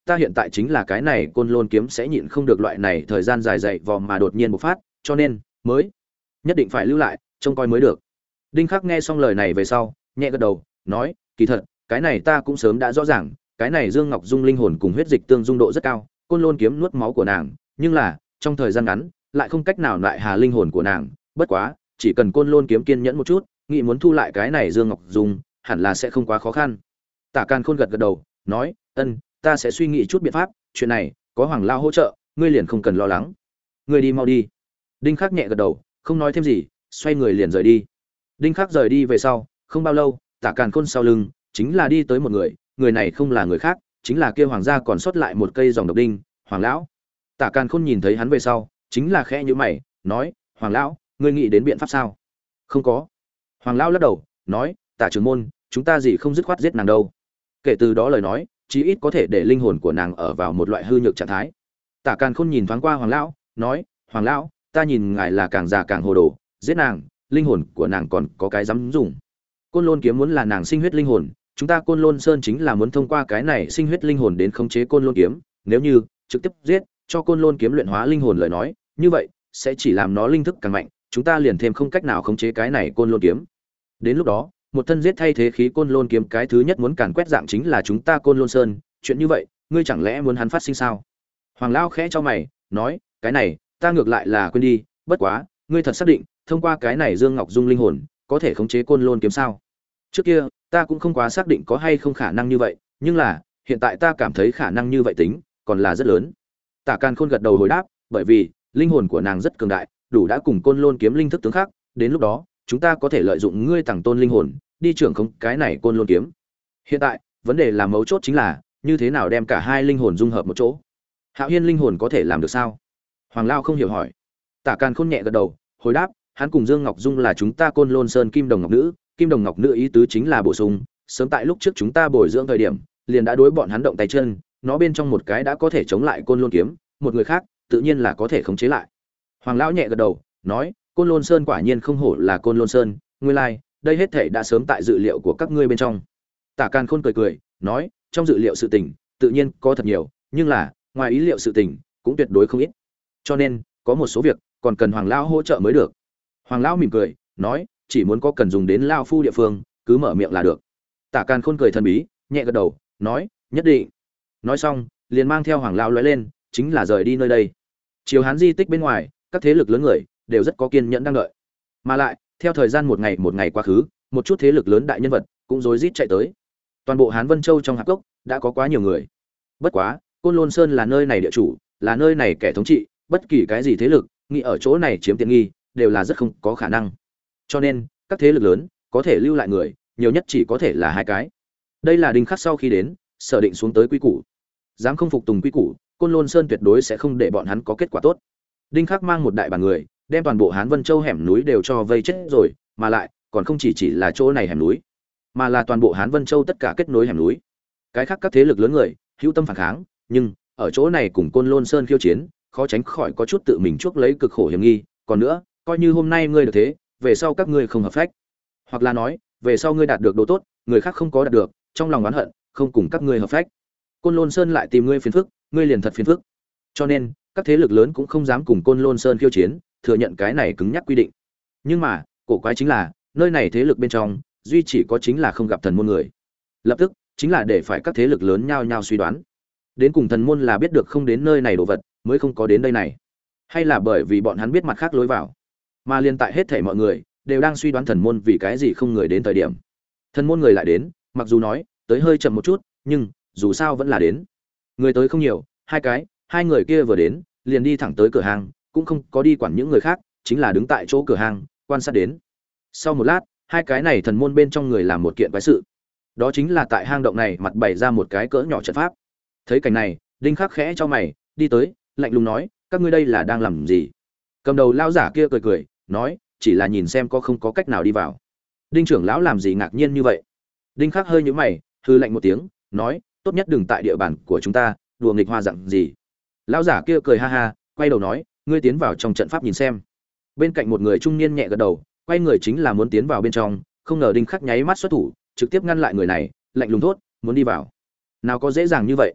ta hiện tại chính là cái này côn lôn kiếm sẽ nhịn không được loại này thời gian dài dậy vò mà đột nhiên bộc phát, cho nên mới nhất định phải lưu lại trông coi mới được. Đinh Khắc nghe xong lời này về sau nhẹ gật đầu nói, kỳ thật cái này ta cũng sớm đã rõ ràng, cái này Dương Ngọc Dung linh hồn cùng huyết dịch tương dung độ rất cao, côn lôn kiếm nuốt máu của nàng, nhưng là trong thời gian ngắn lại không cách nào lại hà linh hồn của nàng, bất quá chỉ cần côn lôn kiếm kiên nhẫn một chút, nghĩ muốn thu lại cái này Dương Ngọc Dung hẳn là sẽ không quá khó khăn. Tả Càn Khôn gật gật đầu nói, ân, ta sẽ suy nghĩ chút biện pháp, chuyện này có Hoàng Lao hỗ trợ, ngươi liền không cần lo lắng. Ngươi đi mau đi. Đinh Khắc nhẹ gật đầu, không nói thêm gì, xoay người liền rời đi. Đinh Khắc rời đi về sau, không bao lâu, Tả Càn Khôn sau lưng chính là đi tới một người, người này không là người khác, chính là kia hoàng gia còn sót lại một cây dòng độc đinh, Hoàng lão. Tả Càn Khôn nhìn thấy hắn về sau, chính là khẽ nhíu mày, nói, Hoàng lão, ngươi nghĩ đến biện pháp sao? Không có. Hoàng lão lắc đầu, nói, Tả trưởng môn, chúng ta gì không dứt khoát giết nàng đâu. Kể từ đó lời nói, chí ít có thể để linh hồn của nàng ở vào một loại hư nhược trạng thái. Tả Càn Khôn nhìn thoáng qua Hoàng lão, nói, Hoàng lão, ta nhìn ngài là càng già càng hồ đồ, giết nàng, linh hồn của nàng còn có cái dám dùng. Côn Lôn kiếm muốn là nàng sinh huyết linh hồn, chúng ta Côn Lôn Sơn chính là muốn thông qua cái này sinh huyết linh hồn đến khống chế Côn Lôn kiếm, nếu như trực tiếp giết, cho Côn Lôn kiếm luyện hóa linh hồn lời nói, như vậy sẽ chỉ làm nó linh thức càng mạnh, chúng ta liền thêm không cách nào khống chế cái này Côn Lôn kiếm. Đến lúc đó, một thân giết thay thế khí Côn Lôn kiếm, cái thứ nhất muốn càn quét dạng chính là chúng ta Côn Lôn Sơn, chuyện như vậy, ngươi chẳng lẽ muốn hắn phát sinh sao? Hoàng lão khẽ cho mày, nói, cái này, ta ngược lại là quên đi, bất quá, ngươi thật xác định, thông qua cái này Dương Ngọc Dung linh hồn, có thể khống chế Côn Lôn kiếm sao? Trước kia, ta cũng không quá xác định có hay không khả năng như vậy, nhưng là, hiện tại ta cảm thấy khả năng như vậy tính, còn là rất lớn. Tả Càn Khôn gật đầu hồi đáp, bởi vì, linh hồn của nàng rất cường đại, đủ đã cùng Côn Lôn kiếm linh thức tướng khác, đến lúc đó, chúng ta có thể lợi dụng ngươi tàng tôn linh hồn, đi trưởng không cái này Côn Lôn kiếm. Hiện tại, vấn đề là mấu chốt chính là, như thế nào đem cả hai linh hồn dung hợp một chỗ. Hạo Hiên linh hồn có thể làm được sao? Hoàng Lao không hiểu hỏi. Tả Càn Khôn nhẹ gật đầu, hồi đáp, hắn cùng Dương Ngọc Dung là chúng ta Côn Lôn Sơn Kim Đồng Ngọc Nữ, Kim Đồng Ngọc Nữ ý tứ chính là bổ sung, sớm tại lúc trước chúng ta bồi dưỡng thời điểm, liền đã đối bọn hắn động tay chân, nó bên trong một cái đã có thể chống lại Côn Lôn kiếm, một người khác, tự nhiên là có thể khống chế lại. Hoàng lão nhẹ gật đầu, nói, Côn Lôn Sơn quả nhiên không hổ là Côn Lôn Sơn, nguyên lai, like, đây hết thảy đã sớm tại dự liệu của các ngươi bên trong. Tả Càn Khôn cười cười, nói, trong dự liệu sự tình, tự nhiên có thật nhiều, nhưng là, ngoài ý liệu sự tình, cũng tuyệt đối không ít. Cho nên, có một số việc còn cần Hoàng lão hỗ trợ mới được. Hoàng lão mỉm cười, nói, chỉ muốn có cần dùng đến lao phu địa phương, cứ mở miệng là được. Tả Càn Khôn cười thần bí, nhẹ gật đầu, nói, nhất định. Nói xong, liền mang theo Hoàng lão lóe lên, chính là rời đi nơi đây. Triều Hán di tích bên ngoài, các thế lực lớn người đều rất có kiên nhẫn đang đợi. Mà lại, theo thời gian một ngày một ngày quá khứ, một chút thế lực lớn đại nhân vật cũng rối rít chạy tới. Toàn bộ Hán Vân Châu trong hạp cốc đã có quá nhiều người. Bất quá, Côn Lôn Sơn là nơi này địa chủ, là nơi này kẻ thống trị, bất kỳ cái gì thế lực nghĩ ở chỗ này chiếm tiện nghi, đều là rất không có khả năng. Cho nên, các thế lực lớn có thể lưu lại người, nhiều nhất chỉ có thể là hai cái. Đây là Đinh Khắc sau khi đến, sở định xuống tới quy củ. Dám không phục tùng quy củ, Côn Lôn Sơn tuyệt đối sẽ không để bọn hắn có kết quả tốt. Đinh Khắc mang một đại bàn người, đem toàn bộ Hán Vân Châu hẻm núi đều cho vây chết rồi, mà lại, còn không chỉ chỉ là chỗ này hẻm núi, mà là toàn bộ Hán Vân Châu tất cả kết nối hẻm núi. Cái khác các thế lực lớn người, hữu tâm phản kháng, nhưng ở chỗ này cùng Côn Lôn Sơn khiêu chiến, khó tránh khỏi có chút tự mình chuốc lấy cực khổ hiểm nghi, còn nữa, coi như hôm nay ngươi được thế, về sau các ngươi không hợp phách, hoặc là nói, về sau ngươi đạt được đồ tốt, người khác không có đạt được, trong lòng oán hận, không cùng các ngươi hợp phách. Côn Lôn Sơn lại tìm ngươi phiền phức, ngươi liền thật phiền phức. Cho nên, các thế lực lớn cũng không dám cùng Côn Lôn Sơn khiêu chiến, thừa nhận cái này cứng nhắc quy định. Nhưng mà, cổ quái chính là, nơi này thế lực bên trong, duy chỉ có chính là không gặp thần môn người. Lập tức, chính là để phải các thế lực lớn nhao nhao suy đoán. Đến cùng thần môn là biết được không đến nơi này đồ vật, mới không có đến đây này. Hay là bởi vì bọn hắn biết mặt khác lối vào. Mà liên tại hết thảy mọi người đều đang suy đoán thần môn vì cái gì không người đến thời điểm. Thần môn người lại đến, mặc dù nói, tới hơi chậm một chút, nhưng dù sao vẫn là đến. Người tới không nhiều, hai cái, hai người kia vừa đến, liền đi thẳng tới cửa hàng, cũng không có đi quản những người khác, chính là đứng tại chỗ cửa hàng, quan sát đến. Sau một lát, hai cái này thần môn bên trong người làm một kiện quái sự. Đó chính là tại hang động này mặt bày ra một cái cỡ nhỏ trận pháp. Thấy cảnh này, Đinh Khắc khẽ cho mày, đi tới, lạnh lùng nói, các ngươi đây là đang làm gì? Cầm đầu lão giả kia cười cười, nói, chỉ là nhìn xem có không có cách nào đi vào. Đinh trưởng lão làm gì ngạc nhiên như vậy? Đinh Khắc hơi nhíu mày, hừ lạnh một tiếng, nói, tốt nhất đừng tại địa bàn của chúng ta đùa nghịch hoa dặn gì. Lão giả kia cười ha ha, quay đầu nói, ngươi tiến vào trong trận pháp nhìn xem. Bên cạnh một người trung niên nhẹ gật đầu, quay người chính là muốn tiến vào bên trong, không ngờ Đinh Khắc nháy mắt xuất thủ, trực tiếp ngăn lại người này, lạnh lùng thốt, muốn đi vào. Nào có dễ dàng như vậy?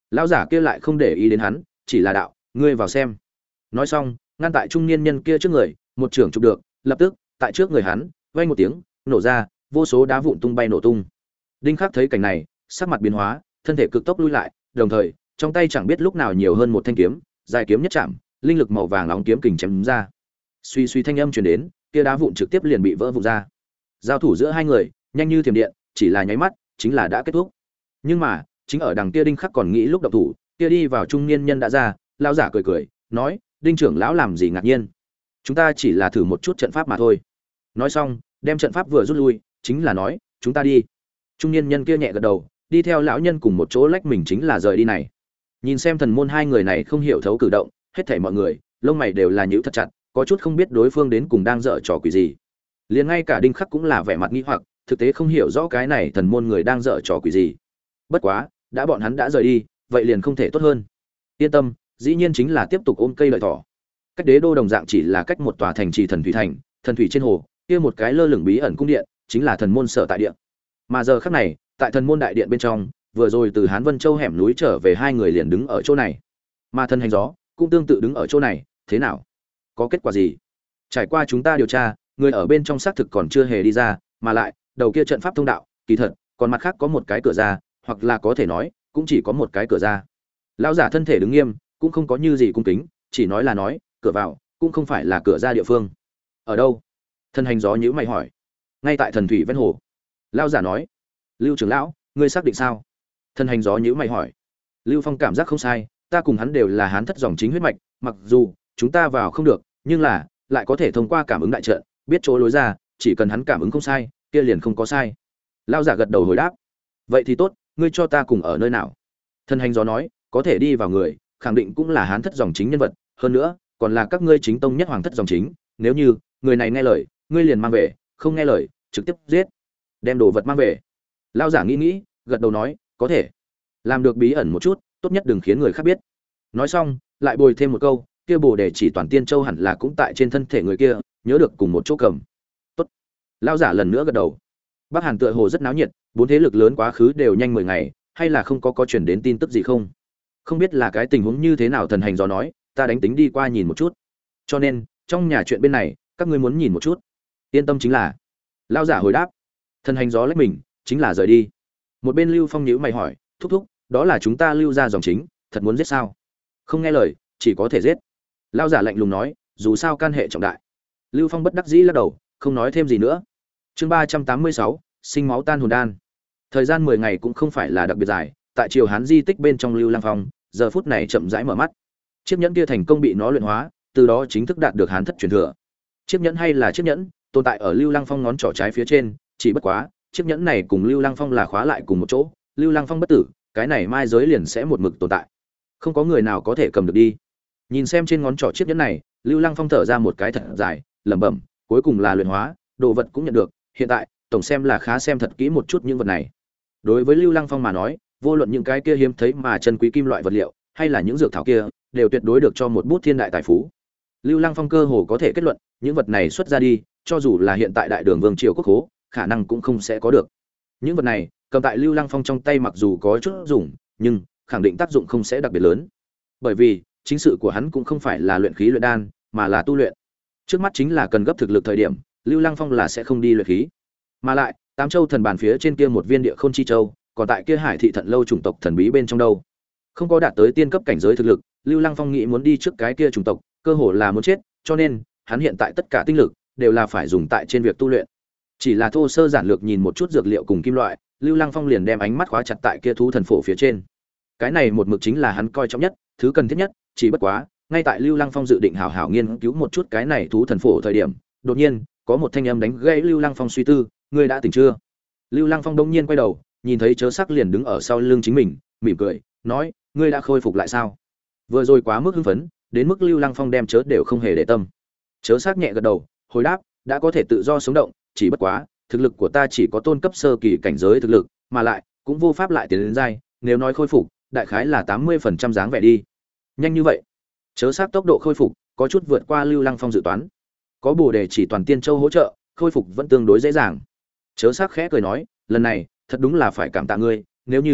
Lão giả kia lại không để ý đến hắn, chỉ là đạo, ngươi vào xem. Nói xong, ngăn tại trung niên nhân kia trước người, một trưởng chụp được, lập tức, tại trước người hắn, vang một tiếng, nổ ra, vô số đá vụn tung bay nổ tung. Đinh Khắc thấy cảnh này, sắc mặt biến hóa, thân thể cực tốc lui lại, đồng thời, trong tay chẳng biết lúc nào nhiều hơn một thanh kiếm, dài kiếm nhất chạm, linh lực màu vàng nóng kiếm kình chém ra. Suy suy thanh âm truyền đến, kia đá vụn trực tiếp liền bị vỡ vụn ra. Giao thủ giữa hai người, nhanh như thiểm điện, chỉ là nháy mắt, chính là đã kết thúc. Nhưng mà, chính ở đằng kia Đinh Khắc còn nghĩ lúc động thủ, kia đi vào trung niên nhân đã ra, lão giả cười cười, nói, Đinh trưởng lão làm gì ngạc nhiên? Chúng ta chỉ là thử một chút trận pháp mà thôi. Nói xong, đem trận pháp vừa rút lui, chính là nói, chúng ta đi. Trung niên nhân kia nhẹ gật đầu, đi theo lão nhân cùng một chỗ lách mình chính là rời đi này. Nhìn xem thần môn hai người này không hiểu thấu cử động, hết thảy mọi người, lông mày đều là nhíu thật chặt, có chút không biết đối phương đến cùng đang dở trò quỷ gì. Liền ngay cả Đinh Khắc cũng là vẻ mặt nghi hoặc, thực tế không hiểu rõ cái này thần môn người đang dở trò quỷ gì. Bất quá, đã bọn hắn đã rời đi, vậy liền không thể tốt hơn. Yên tâm, dĩ nhiên chính là tiếp tục ôm cây lợi thỏ. Cách đế đô đồng dạng chỉ là cách một tòa thành trì thần thủy thành, thần thủy trên hồ, kia một cái lơ lửng bí ẩn cung điện, chính là thần môn sở tại điện. Mà giờ khắc này, tại thần môn đại điện bên trong, vừa rồi từ Hán Vân Châu hẻm núi trở về hai người liền đứng ở chỗ này. Mà thần hành gió cũng tương tự đứng ở chỗ này, thế nào? Có kết quả gì? Trải qua chúng ta điều tra, người ở bên trong xác thực còn chưa hề đi ra, mà lại, đầu kia trận pháp thông đạo, kỳ thật, còn mặt khác có một cái cửa ra, hoặc là có thể nói, cũng chỉ có một cái cửa ra. Lão giả thân thể đứng nghiêm, cũng không có như gì cung kính, chỉ nói là nói, cửa vào, cũng không phải là cửa ra địa phương. Ở đâu? Thần hành gió nhíu mày hỏi. Ngay tại thần thủy ven hồ. Lão giả nói. Lưu trưởng lão, ngươi xác định sao? Thần hành gió nhíu mày hỏi. Lưu Phong cảm giác không sai, ta cùng hắn đều là hán thất dòng chính huyết mạch, mặc dù chúng ta vào không được, nhưng là lại có thể thông qua cảm ứng đại trận, biết chỗ lối ra, chỉ cần hắn cảm ứng không sai, kia liền không có sai. Lão giả gật đầu hồi đáp. Vậy thì tốt, ngươi cho ta cùng ở nơi nào? Thần hành gió nói, có thể đi vào người, khẳng định cũng là hán thất dòng chính nhân vật, hơn nữa, còn là các ngươi chính tông nhất hoàng thất dòng chính, nếu như người này nghe lời, ngươi liền mang về, không nghe lời, trực tiếp giết. Đem đồ vật mang về. Lão giả nghĩ nghĩ, gật đầu nói, có thể. Làm được bí ẩn một chút, tốt nhất đừng khiến người khác biết. Nói xong, lại bồi thêm một câu, kia bồ đề chỉ toàn tiên châu hẳn là cũng tại trên thân thể người kia, nhớ được cùng một chỗ cầm. Tốt. Lão giả lần nữa gật đầu. Bắc Hàn tựa hồ rất náo nhiệt, bốn thế lực lớn quá khứ đều nhanh mười ngày, hay là không có có truyền đến tin tức gì không? Không biết là cái tình huống như thế nào, thần hành gió nói, ta đánh tính đi qua nhìn một chút. Cho nên, trong nhà chuyện bên này, các ngươi muốn nhìn một chút. Yên tâm chính là. Lão giả hồi đáp. Thần hành gió lách mình, chính là rời đi. Một bên Lưu Phong nhíu mày hỏi, thúc thúc, đó là chúng ta Lưu ra dòng chính, thật muốn giết sao? Không nghe lời, chỉ có thể giết. Lão giả lạnh lùng nói, dù sao can hệ trọng đại. Lưu Phong bất đắc dĩ lắc đầu, không nói thêm gì nữa. Chương ba trăm tám mươi sáu, sinh máu tan hồn đan. Thời gian mười ngày cũng không phải là đặc biệt dài, tại triều Hán di tích bên trong Lưu Lăng Phong, giờ phút này chậm rãi mở mắt. Chiếc nhẫn kia thành công bị nó luyện hóa, từ đó chính thức đạt được Hán thất truyền thừa. Chiếc nhẫn hay là chiếc nhẫn, tồn tại ở Lưu Lăng Phong ngón trỏ trái phía trên, chỉ bất quá, chiếc nhẫn này cùng Lưu Lăng Phong là khóa lại cùng một chỗ, Lưu Lăng Phong bất tử, cái này mai giới liền sẽ một mực tồn tại. Không có người nào có thể cầm được đi. Nhìn xem trên ngón trỏ chiếc nhẫn này, Lưu Lăng Phong thở ra một cái thật dài, lẩm bẩm, cuối cùng là luyện hóa, đồ vật cũng nhận được, hiện tại, tổng xem là khá xem thật kỹ một chút những vật này. Đối với Lưu Lăng Phong mà nói, vô luận những cái kia hiếm thấy mà chân quý kim loại vật liệu, hay là những dược thảo kia, đều tuyệt đối được cho một bút thiên đại tài phú. Lưu Lăng Phong cơ hồ có thể kết luận, những vật này xuất ra đi, cho dù là hiện tại đại đường vương triều quốc hố, khả năng cũng không sẽ có được. Những vật này, cầm tại Lưu Lăng Phong trong tay mặc dù có chút dùng, nhưng khẳng định tác dụng không sẽ đặc biệt lớn. Bởi vì, chính sự của hắn cũng không phải là luyện khí luyện đan, mà là tu luyện. Trước mắt chính là cần gấp thực lực thời điểm, Lưu Lăng Phong là sẽ không đi luyện khí. Mà lại, Tám Châu thần bàn phía trên kia một viên địa khôn chi châu, còn tại kia Hải thị thận lâu chủng tộc thần bí bên trong đâu. Không có đạt tới tiên cấp cảnh giới thực lực, Lưu Lăng Phong nghĩ muốn đi trước cái kia chủng tộc, cơ hồ là muốn chết, cho nên, hắn hiện tại tất cả tinh lực đều là phải dùng tại trên việc tu luyện. Chỉ là thô sơ giản lược nhìn một chút dược liệu cùng kim loại, Lưu Lăng Phong liền đem ánh mắt khóa chặt tại kia thú thần phổ phía trên. Cái này một mực chính là hắn coi trọng nhất, thứ cần thiết nhất, chỉ bất quá, ngay tại Lưu Lăng Phong dự định hảo hảo nghiên cứu một chút cái này thú thần phổ thời điểm, đột nhiên, có một thanh âm đánh gãy Lưu Lăng Phong suy tư, ngươi đã tỉnh chưa? Lưu Lăng Phong đông nhiên quay đầu, nhìn thấy Chớ Sắc liền đứng ở sau lưng chính mình, mỉm cười, nói, ngươi đã khôi phục lại sao? Vừa rồi quá mức hưng phấn, đến mức Lưu Lăng Phong đem Chớ đều không hề để tâm. Chớ Sắc nhẹ gật đầu, hồi đáp, đã có thể tự do sống động, chỉ bất quá, thực lực của ta chỉ có tôn cấp sơ kỳ cảnh giới thực lực, mà lại cũng vô pháp lại tiến đến giai, nếu nói khôi phục, đại khái là tám mươi phần trăm dáng vẻ đi. Nhanh như vậy? Chớ Sắc tốc độ khôi phục có chút vượt qua Lưu Lăng Phong dự toán. Có Bồ Đề chỉ toàn tiên châu hỗ trợ, khôi phục vẫn tương đối dễ dàng. Chớ Sắc khẽ cười nói, lần này, thật đúng là phải cảm tạ ngươi, nếu như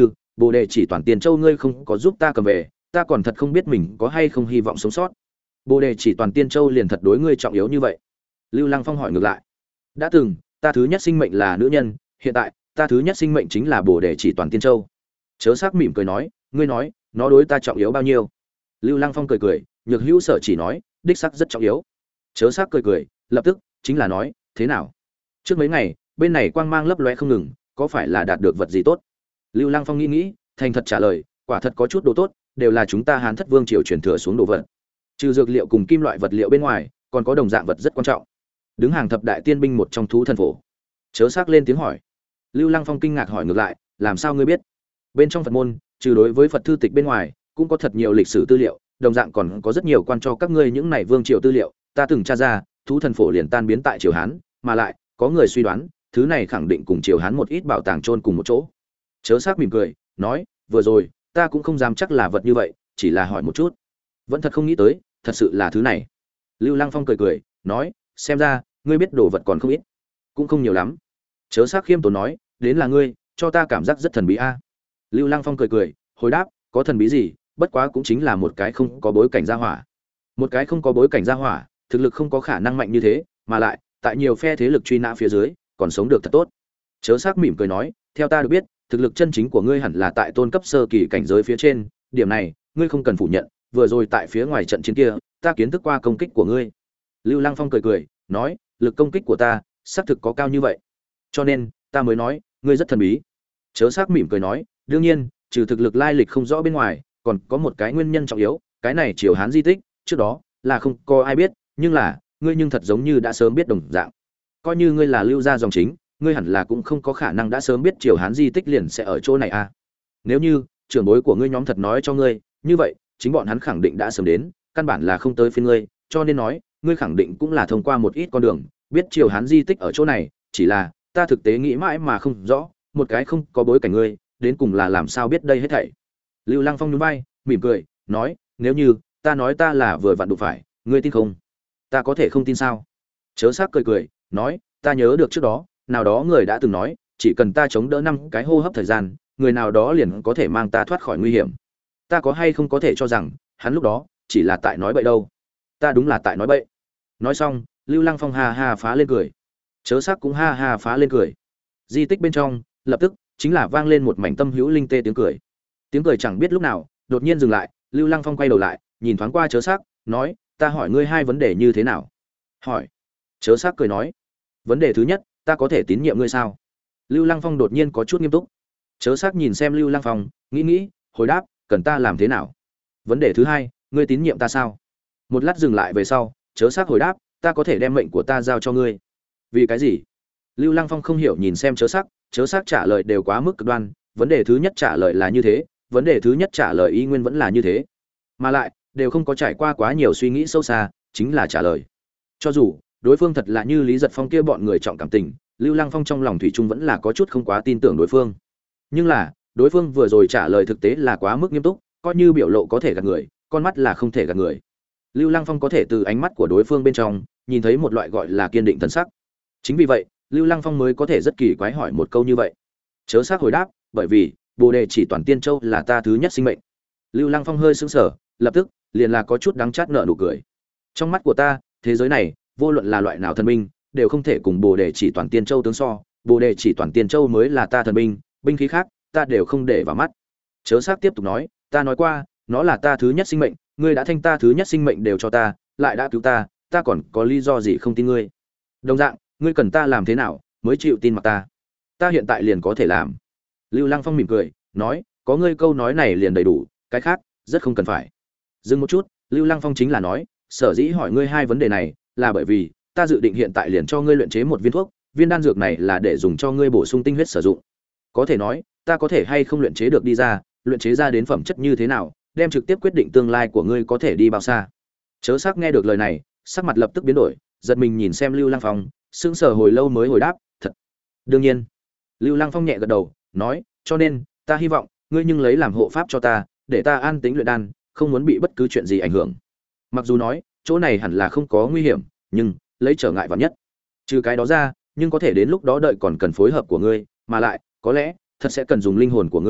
Bồ đề chỉ toàn tiên châu ngươi không có giúp ta cầm về, ta còn thật không biết mình có hay không hy vọng sống sót. Bồ đề chỉ toàn tiên châu liền thật đối ngươi trọng yếu như vậy? Lưu Lăng Phong hỏi ngược lại. Đã từng, ta thứ nhất sinh mệnh là nữ nhân, hiện tại, ta thứ nhất sinh mệnh chính là bồ đề chỉ toàn tiên châu. Chớ sắc mỉm cười nói, ngươi nói, nó đối ta trọng yếu bao nhiêu? Lưu Lăng Phong cười cười, nhược hữu sở chỉ nói, đích sắc rất trọng yếu. Chớ sắc cười cười, lập tức chính là nói, thế nào? Trước mấy ngày, bên này quang mang lấp lóe không ngừng, có phải là đạt được vật gì tốt? Lưu Lăng Phong nghĩ nghĩ, thành thật trả lời, quả thật có chút đồ tốt, đều là chúng ta Hán Thất Vương triều truyền thừa xuống đồ vật. Trừ dược liệu cùng kim loại vật liệu bên ngoài, còn có đồng dạng vật rất quan trọng. Đứng hàng thập đại tiên binh một trong thú thần phổ. Chớ sắc lên tiếng hỏi. Lưu Lăng Phong kinh ngạc hỏi ngược lại, làm sao ngươi biết? Bên trong Phật môn, trừ đối với Phật thư tịch bên ngoài, cũng có thật nhiều lịch sử tư liệu, đồng dạng còn có rất nhiều quan cho các ngươi những này vương triều tư liệu, ta từng tra ra, thú thần phổ liền tan biến tại triều Hán, mà lại, có người suy đoán, thứ này khẳng định cùng triều Hán một ít bảo tàng chôn cùng một chỗ. Chớ sắc mỉm cười, nói, vừa rồi, ta cũng không dám chắc là vật như vậy, chỉ là hỏi một chút. Vẫn thật không nghĩ tới, thật sự là thứ này. Lưu Lăng Phong cười cười, nói, xem ra, ngươi biết đồ vật còn không ít, cũng không nhiều lắm. Chớ sắc khiêm tốn nói, đến là ngươi, cho ta cảm giác rất thần bí a. Lưu Lăng Phong cười cười, hồi đáp, có thần bí gì, bất quá cũng chính là một cái không có bối cảnh gia hỏa. Một cái không có bối cảnh gia hỏa, thực lực không có khả năng mạnh như thế, mà lại, tại nhiều phe thế lực truy nã phía dưới, còn sống được thật tốt. Chớ sắc mỉm cười nói, theo ta được biết, thực lực chân chính của ngươi hẳn là tại tôn cấp sơ kỳ cảnh giới phía trên, điểm này, ngươi không cần phủ nhận, vừa rồi tại phía ngoài trận chiến kia, ta kiến thức qua công kích của ngươi. Lưu Lăng Phong cười cười, nói, lực công kích của ta, xác thực có cao như vậy. Cho nên, ta mới nói, ngươi rất thần bí. Chớ sắc mỉm cười nói, đương nhiên, trừ thực lực lai lịch không rõ bên ngoài, còn có một cái nguyên nhân trọng yếu, cái này triều Hán di tích, trước đó là không có ai biết, nhưng là, ngươi nhưng thật giống như đã sớm biết đồng dạng. Coi như ngươi là Lưu gia dòng chính, ngươi hẳn là cũng không có khả năng đã sớm biết triều Hán di tích liền sẽ ở chỗ này a. Nếu như trưởng bối của ngươi nhóm thật nói cho ngươi, như vậy, chính bọn hắn khẳng định đã sớm đến, căn bản là không tới phiên ngươi, cho nên nói, ngươi khẳng định cũng là thông qua một ít con đường, biết triều Hán di tích ở chỗ này, chỉ là, ta thực tế nghĩ mãi mà không rõ, một cái không có bối cảnh ngươi, đến cùng là làm sao biết đây hết thảy. Lưu Lăng Phong nhún vai, mỉm cười, nói, nếu như ta nói ta là vừa vặn đụng phải, ngươi tin không? Ta có thể không tin sao? Chớ sắc cười cười, nói, ta nhớ được trước đó, nào đó người đã từng nói, chỉ cần ta chống đỡ năm cái hô hấp thời gian, người nào đó liền có thể mang ta thoát khỏi nguy hiểm. Ta có hay không có thể cho rằng, hắn lúc đó chỉ là tại nói bậy đâu? Ta đúng là tại nói bậy. Nói xong, Lưu Lăng Phong ha ha phá lên cười. Chớ sắc cũng ha ha phá lên cười. Di tích bên trong, lập tức chính là vang lên một mảnh tâm hữu linh tê tiếng cười. Tiếng cười chẳng biết lúc nào, đột nhiên dừng lại, Lưu Lăng Phong quay đầu lại, nhìn thoáng qua Chớ sắc, nói, ta hỏi ngươi hai vấn đề như thế nào? Hỏi. Chớ sắc cười nói, vấn đề thứ nhất, ta có thể tín nhiệm ngươi sao? Lưu Lăng Phong đột nhiên có chút nghiêm túc. Chớ sắc nhìn xem Lưu Lăng Phong, nghĩ nghĩ, hồi đáp, cần ta làm thế nào? Vấn đề thứ hai, ngươi tín nhiệm ta sao? Một lát dừng lại về sau, Chớ sắc hồi đáp, ta có thể đem mệnh của ta giao cho ngươi. Vì cái gì? Lưu Lăng Phong không hiểu nhìn xem Chớ sắc, Chớ sắc trả lời đều quá mức cực đoan, vấn đề thứ nhất trả lời là như thế, vấn đề thứ nhất trả lời y nguyên vẫn là như thế. Mà lại, đều không có trải qua quá nhiều suy nghĩ sâu xa, chính là trả lời. Cho dù đối phương thật là như Lý Giật Phong kia bọn người trọng cảm tình, Lưu Lăng Phong trong lòng thủy chung vẫn là có chút không quá tin tưởng đối phương. Nhưng là, đối phương vừa rồi trả lời thực tế là quá mức nghiêm túc, coi như biểu lộ có thể gạt người, con mắt là không thể gạt người. Lưu Lăng Phong có thể từ ánh mắt của đối phương bên trong nhìn thấy một loại gọi là kiên định thần sắc. Chính vì vậy, Lưu Lăng Phong mới có thể rất kỳ quái hỏi một câu như vậy. Chớ sắc hồi đáp, bởi vì Bồ đề chỉ toàn tiên châu là ta thứ nhất sinh mệnh. Lưu Lăng Phong hơi sững sờ, lập tức liền là có chút đắng chát nở nụ cười. Trong mắt của ta, thế giới này, vô luận là loại nào thần binh, đều không thể cùng Bồ đề chỉ toàn tiên châu tướng so, Bồ đề chỉ toàn tiên châu mới là ta thần binh, binh khí khác, ta đều không để vào mắt. Chớ sắc tiếp tục nói, ta nói qua, nó là ta thứ nhất sinh mệnh, ngươi đã thanh ta thứ nhất sinh mệnh đều cho ta, lại đã cứu ta, ta còn có lý do gì không tin ngươi? Đồng dạng, ngươi cần ta làm thế nào mới chịu tin mặc ta? Ta hiện tại liền có thể làm. Lưu Lăng Phong mỉm cười, nói, có ngươi câu nói này liền đầy đủ, cái khác rất không cần phải. Dừng một chút, Lưu Lăng Phong chính là nói, sở dĩ hỏi ngươi hai vấn đề này, là bởi vì ta dự định hiện tại liền cho ngươi luyện chế một viên thuốc, viên đan dược này là để dùng cho ngươi bổ sung tinh huyết sử dụng. Có thể nói, ta có thể hay không luyện chế được đi ra, luyện chế ra đến phẩm chất như thế nào, đem trực tiếp quyết định tương lai của ngươi có thể đi bao xa. Chớ sắc nghe được lời này, sắc mặt lập tức biến đổi, giật mình nhìn xem Lưu Lăng Phong, sững sờ hồi lâu mới hồi đáp, thật. Đương nhiên. Lưu Lăng Phong nhẹ gật đầu, nói, cho nên, ta hy vọng ngươi nhưng lấy làm hộ pháp cho ta, để ta an tĩnh luyện đan, không muốn bị bất cứ chuyện gì ảnh hưởng. Mặc dù nói, chỗ này hẳn là không có nguy hiểm, nhưng lấy trở ngại vạn nhất. Trừ cái đó ra, nhưng có thể đến lúc đó đợi còn cần phối hợp của ngươi, mà lại, có lẽ, thật sẽ cần dùng linh hồn của ngươi,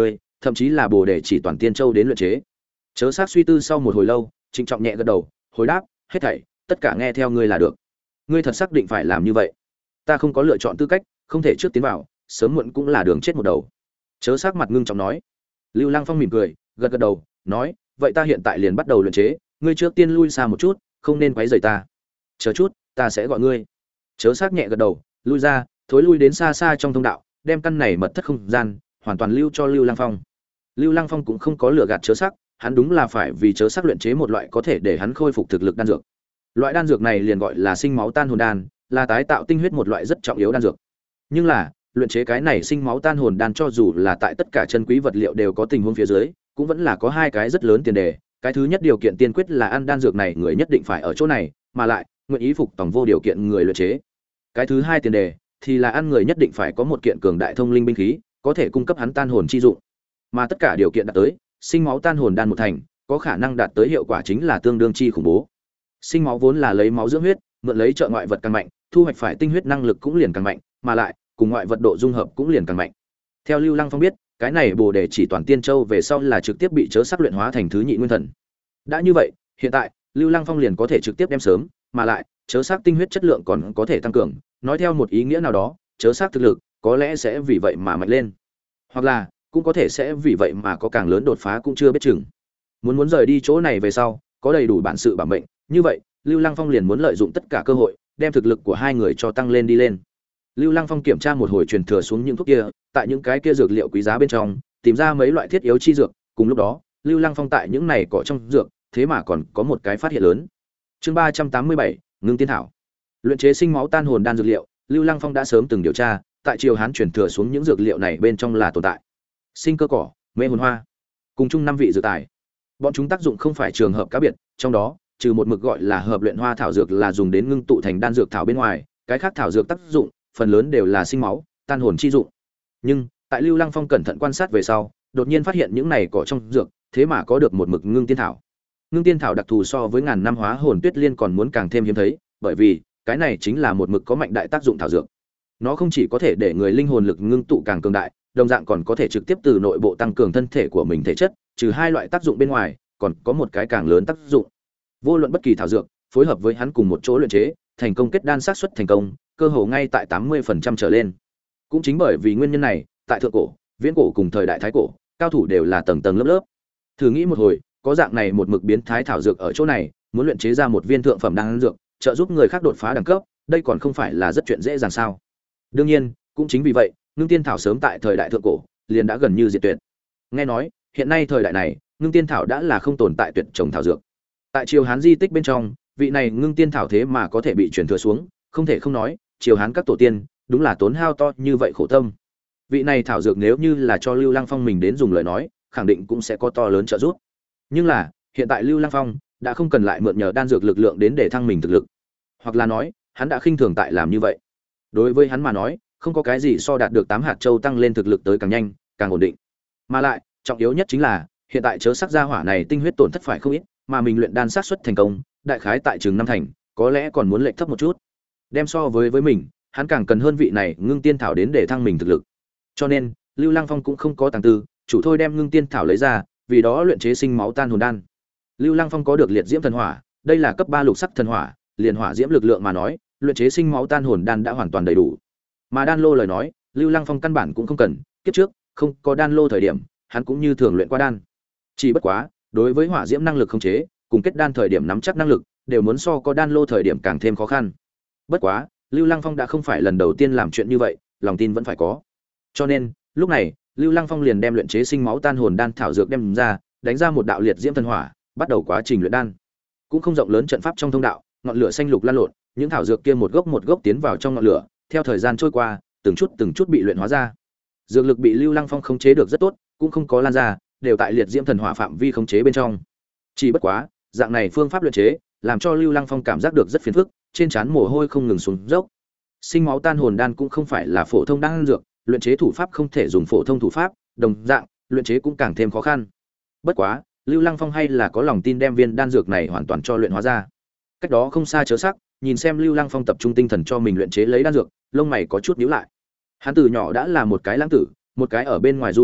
thậm chí là bồ đề chỉ toàn tiên châu đến luyện chế. Chớ Sát suy tư sau một hồi lâu, trịnh trọng nhẹ gật đầu, hồi đáp, hết thảy, tất cả nghe theo ngươi là được. Ngươi thật xác định phải làm như vậy? Ta không có lựa chọn tư cách, không thể trước tiến vào, sớm muộn cũng là đường chết một đầu. Chớ Sát mặt ngưng trọng nói. Lưu Lăng Phong mỉm cười, gật gật đầu, nói, vậy ta hiện tại liền bắt đầu luyện chế, ngươi trước tiên lui xa một chút, không nên quấy rầy ta. Chờ chút, ta sẽ gọi ngươi. Chớ Sát nhẹ gật đầu, lui ra, thối lui đến xa xa trong thông đạo, đem căn này mật thất không gian hoàn toàn lưu cho Lưu Lăng Phong. Lưu Lăng Phong cũng không có lừa gạt Chớ Sát, hắn đúng là phải vì Chớ Sát luyện chế một loại có thể để hắn khôi phục thực lực đan dược. Loại đan dược này liền gọi là sinh máu tan hồn đan, là tái tạo tinh huyết một loại rất trọng yếu đan dược. Nhưng là, luyện chế cái này sinh máu tan hồn đan cho dù là tại tất cả chân quý vật liệu đều có tình huống phía dưới, cũng vẫn là có hai cái rất lớn tiền đề. Cái thứ nhất điều kiện tiên quyết là ăn đan dược này người nhất định phải ở chỗ này, mà lại nguyện ý phục tòng vô điều kiện người luyện chế. Cái thứ hai tiền đề thì là ăn người nhất định phải có một kiện cường đại thông linh binh khí, có thể cung cấp hắn tan hồn chi dụng. Mà tất cả điều kiện đạt tới, sinh máu tan hồn đan một thành, có khả năng đạt tới hiệu quả chính là tương đương chi khủng bố. Sinh máu vốn là lấy máu dưỡng huyết, mượn lấy trợ ngoại vật càng mạnh, thu hoạch phải tinh huyết năng lực cũng liền càng mạnh, mà lại cùng ngoại vật độ dung hợp cũng liền càng mạnh. Theo Lưu Lăng Phong biết, cái này Bồ Đề chỉ toàn tiên châu về sau là trực tiếp bị Chớ Sắc luyện hóa thành thứ nhị nguyên thần. Đã như vậy, hiện tại Lưu Lăng Phong liền có thể trực tiếp đem sớm, mà lại Chớ Sắc tinh huyết chất lượng còn có thể tăng cường, nói theo một ý nghĩa nào đó, Chớ Sắc thực lực có lẽ sẽ vì vậy mà mạnh lên, hoặc là cũng có thể sẽ vì vậy mà có càng lớn đột phá cũng chưa biết chừng. Muốn muốn rời đi chỗ này về sau, có đầy đủ bản sự bảo mệnh, như vậy, Lưu Lăng Phong liền muốn lợi dụng tất cả cơ hội, đem thực lực của hai người cho tăng lên đi lên. Lưu Lăng Phong kiểm tra một hồi truyền thừa xuống những thuốc kia, tại những cái kia dược liệu quý giá bên trong, tìm ra mấy loại thiết yếu chi dược, cùng lúc đó, Lưu Lăng Phong tại những này cỏ trong dược, thế mà còn có một cái phát hiện lớn. Chương ba trăm tám mươi bảy, Ngưng Tiên Thảo. Luyện chế sinh máu tan hồn đan dược liệu, Lưu Lăng Phong đã sớm từng điều tra, tại triều Hán truyền thừa xuống những dược liệu này bên trong là tồn tại sinh cơ cỏ, mê hồn hoa, cùng chung năm vị dược tài. Bọn chúng tác dụng không phải trường hợp cá biệt, trong đó, trừ một mực gọi là hợp luyện hoa thảo dược là dùng đến ngưng tụ thành đan dược thảo bên ngoài, cái khác thảo dược tác dụng phần lớn đều là sinh máu, tan hồn chi dụng. Nhưng, tại Lưu Lăng Phong cẩn thận quan sát về sau, đột nhiên phát hiện những này cỏ trong dược, thế mà có được một mực ngưng tiên thảo. Ngưng tiên thảo đặc thù so với ngàn năm hóa hồn tuyết liên còn muốn càng thêm hiếm thấy, bởi vì cái này chính là một mực có mạnh đại tác dụng thảo dược. Nó không chỉ có thể để người linh hồn lực ngưng tụ càng cường đại, đồng dạng còn có thể trực tiếp từ nội bộ tăng cường thân thể của mình thể chất, trừ hai loại tác dụng bên ngoài, còn có một cái càng lớn tác dụng. Vô luận bất kỳ thảo dược, phối hợp với hắn cùng một chỗ luyện chế, thành công kết đan xác suất thành công, cơ hồ ngay tại tám mươi phần trăm trở lên. Cũng chính bởi vì nguyên nhân này, tại thượng cổ, viễn cổ cùng thời đại thái cổ, cao thủ đều là tầng tầng lớp lớp. Thử nghĩ một hồi, có dạng này một mực biến thái thảo dược ở chỗ này, muốn luyện chế ra một viên thượng phẩm đan dược, trợ giúp người khác đột phá đẳng cấp, đây còn không phải là rất chuyện dễ dàng sao? Đương nhiên, cũng chính vì vậy, ngưng tiên thảo sớm tại thời đại thượng cổ, liền đã gần như diệt tuyệt. Nghe nói, hiện nay thời đại này, ngưng tiên thảo đã là không tồn tại tuyệt trồng thảo dược. Tại triều Hán di tích bên trong, vị này ngưng tiên thảo thế mà có thể bị truyền thừa xuống, không thể không nói, triều Hán các tổ tiên, đúng là tốn hao to như vậy khổ tâm. Vị này thảo dược nếu như là cho Lưu Lăng Phong mình đến dùng lời nói, khẳng định cũng sẽ có to lớn trợ giúp. Nhưng là, hiện tại Lưu Lăng Phong đã không cần lại mượn nhờ đan dược lực lượng đến để thăng mình thực lực, hoặc là nói, hắn đã khinh thường tại làm như vậy. Đối với hắn mà nói, không có cái gì so đạt được tám hạt châu tăng lên thực lực tới càng nhanh, càng ổn định. Mà lại, trọng yếu nhất chính là, hiện tại Chớ Sắc gia hỏa này tinh huyết tổn thất phải không ít, mà mình luyện đan xác suất thành công, đại khái tại trường năm thành, có lẽ còn muốn lệch thấp một chút. Đem so với với mình, hắn càng cần hơn vị này ngưng tiên thảo đến để thăng mình thực lực. Cho nên, Lưu Lăng Phong cũng không có tàng tư, chủ thôi đem ngưng tiên thảo lấy ra, vì đó luyện chế sinh máu tan hồn đan. Lưu Lăng Phong có được liệt diễm thần hỏa, đây là cấp ba lục sắc thần hỏa, liền hỏa diễm lực lượng mà nói, luyện chế sinh máu tan hồn đan đã hoàn toàn đầy đủ. Mà đan lô lời nói, Lưu Lăng Phong căn bản cũng không cần, kiếp trước không có đan lô thời điểm, hắn cũng như thường luyện qua đan. Chỉ bất quá, đối với hỏa diễm năng lực khống chế, cùng kết đan thời điểm nắm chắc năng lực, đều muốn so có đan lô thời điểm càng thêm khó khăn. Bất quá, Lưu Lăng Phong đã không phải lần đầu tiên làm chuyện như vậy, lòng tin vẫn phải có. Cho nên, lúc này, Lưu Lăng Phong liền đem luyện chế sinh máu tan hồn đan thảo dược đem ra, đánh ra một đạo liệt diễm thần hỏa, bắt đầu quá trình luyện đan. Cũng không rộng lớn trận pháp trong thông đạo, ngọn lửa xanh lục lan lộn, những thảo dược kia một gốc một gốc tiến vào trong ngọn lửa, theo thời gian trôi qua, từng chút từng chút bị luyện hóa ra. Dược lực bị Lưu Lăng Phong khống chế được rất tốt, cũng không có lan ra, đều tại liệt diễm thần hỏa phạm vi khống chế bên trong. Chỉ bất quá, dạng này phương pháp luyện chế, làm cho Lưu Lăng Phong cảm giác được rất phiền phức, trên trán mồ hôi không ngừng xuống dốc. Sinh máu tan hồn đan cũng không phải là phổ thông đan dược, luyện chế thủ pháp không thể dùng phổ thông thủ pháp, đồng dạng, luyện chế cũng càng thêm khó khăn. Bất quá, Lưu Lăng Phong hay là có lòng tin đem viên đan dược này hoàn toàn cho luyện hóa ra. Cách đó không xa Chớ Sắc, nhìn xem Lưu Lăng Phong tập trung tinh thần cho mình luyện chế lấy đan dược, lông mày có chút nhíu lại. Hắn từ nhỏ đã là một cái lãng tử, một cái ở bên ngoài du đãng,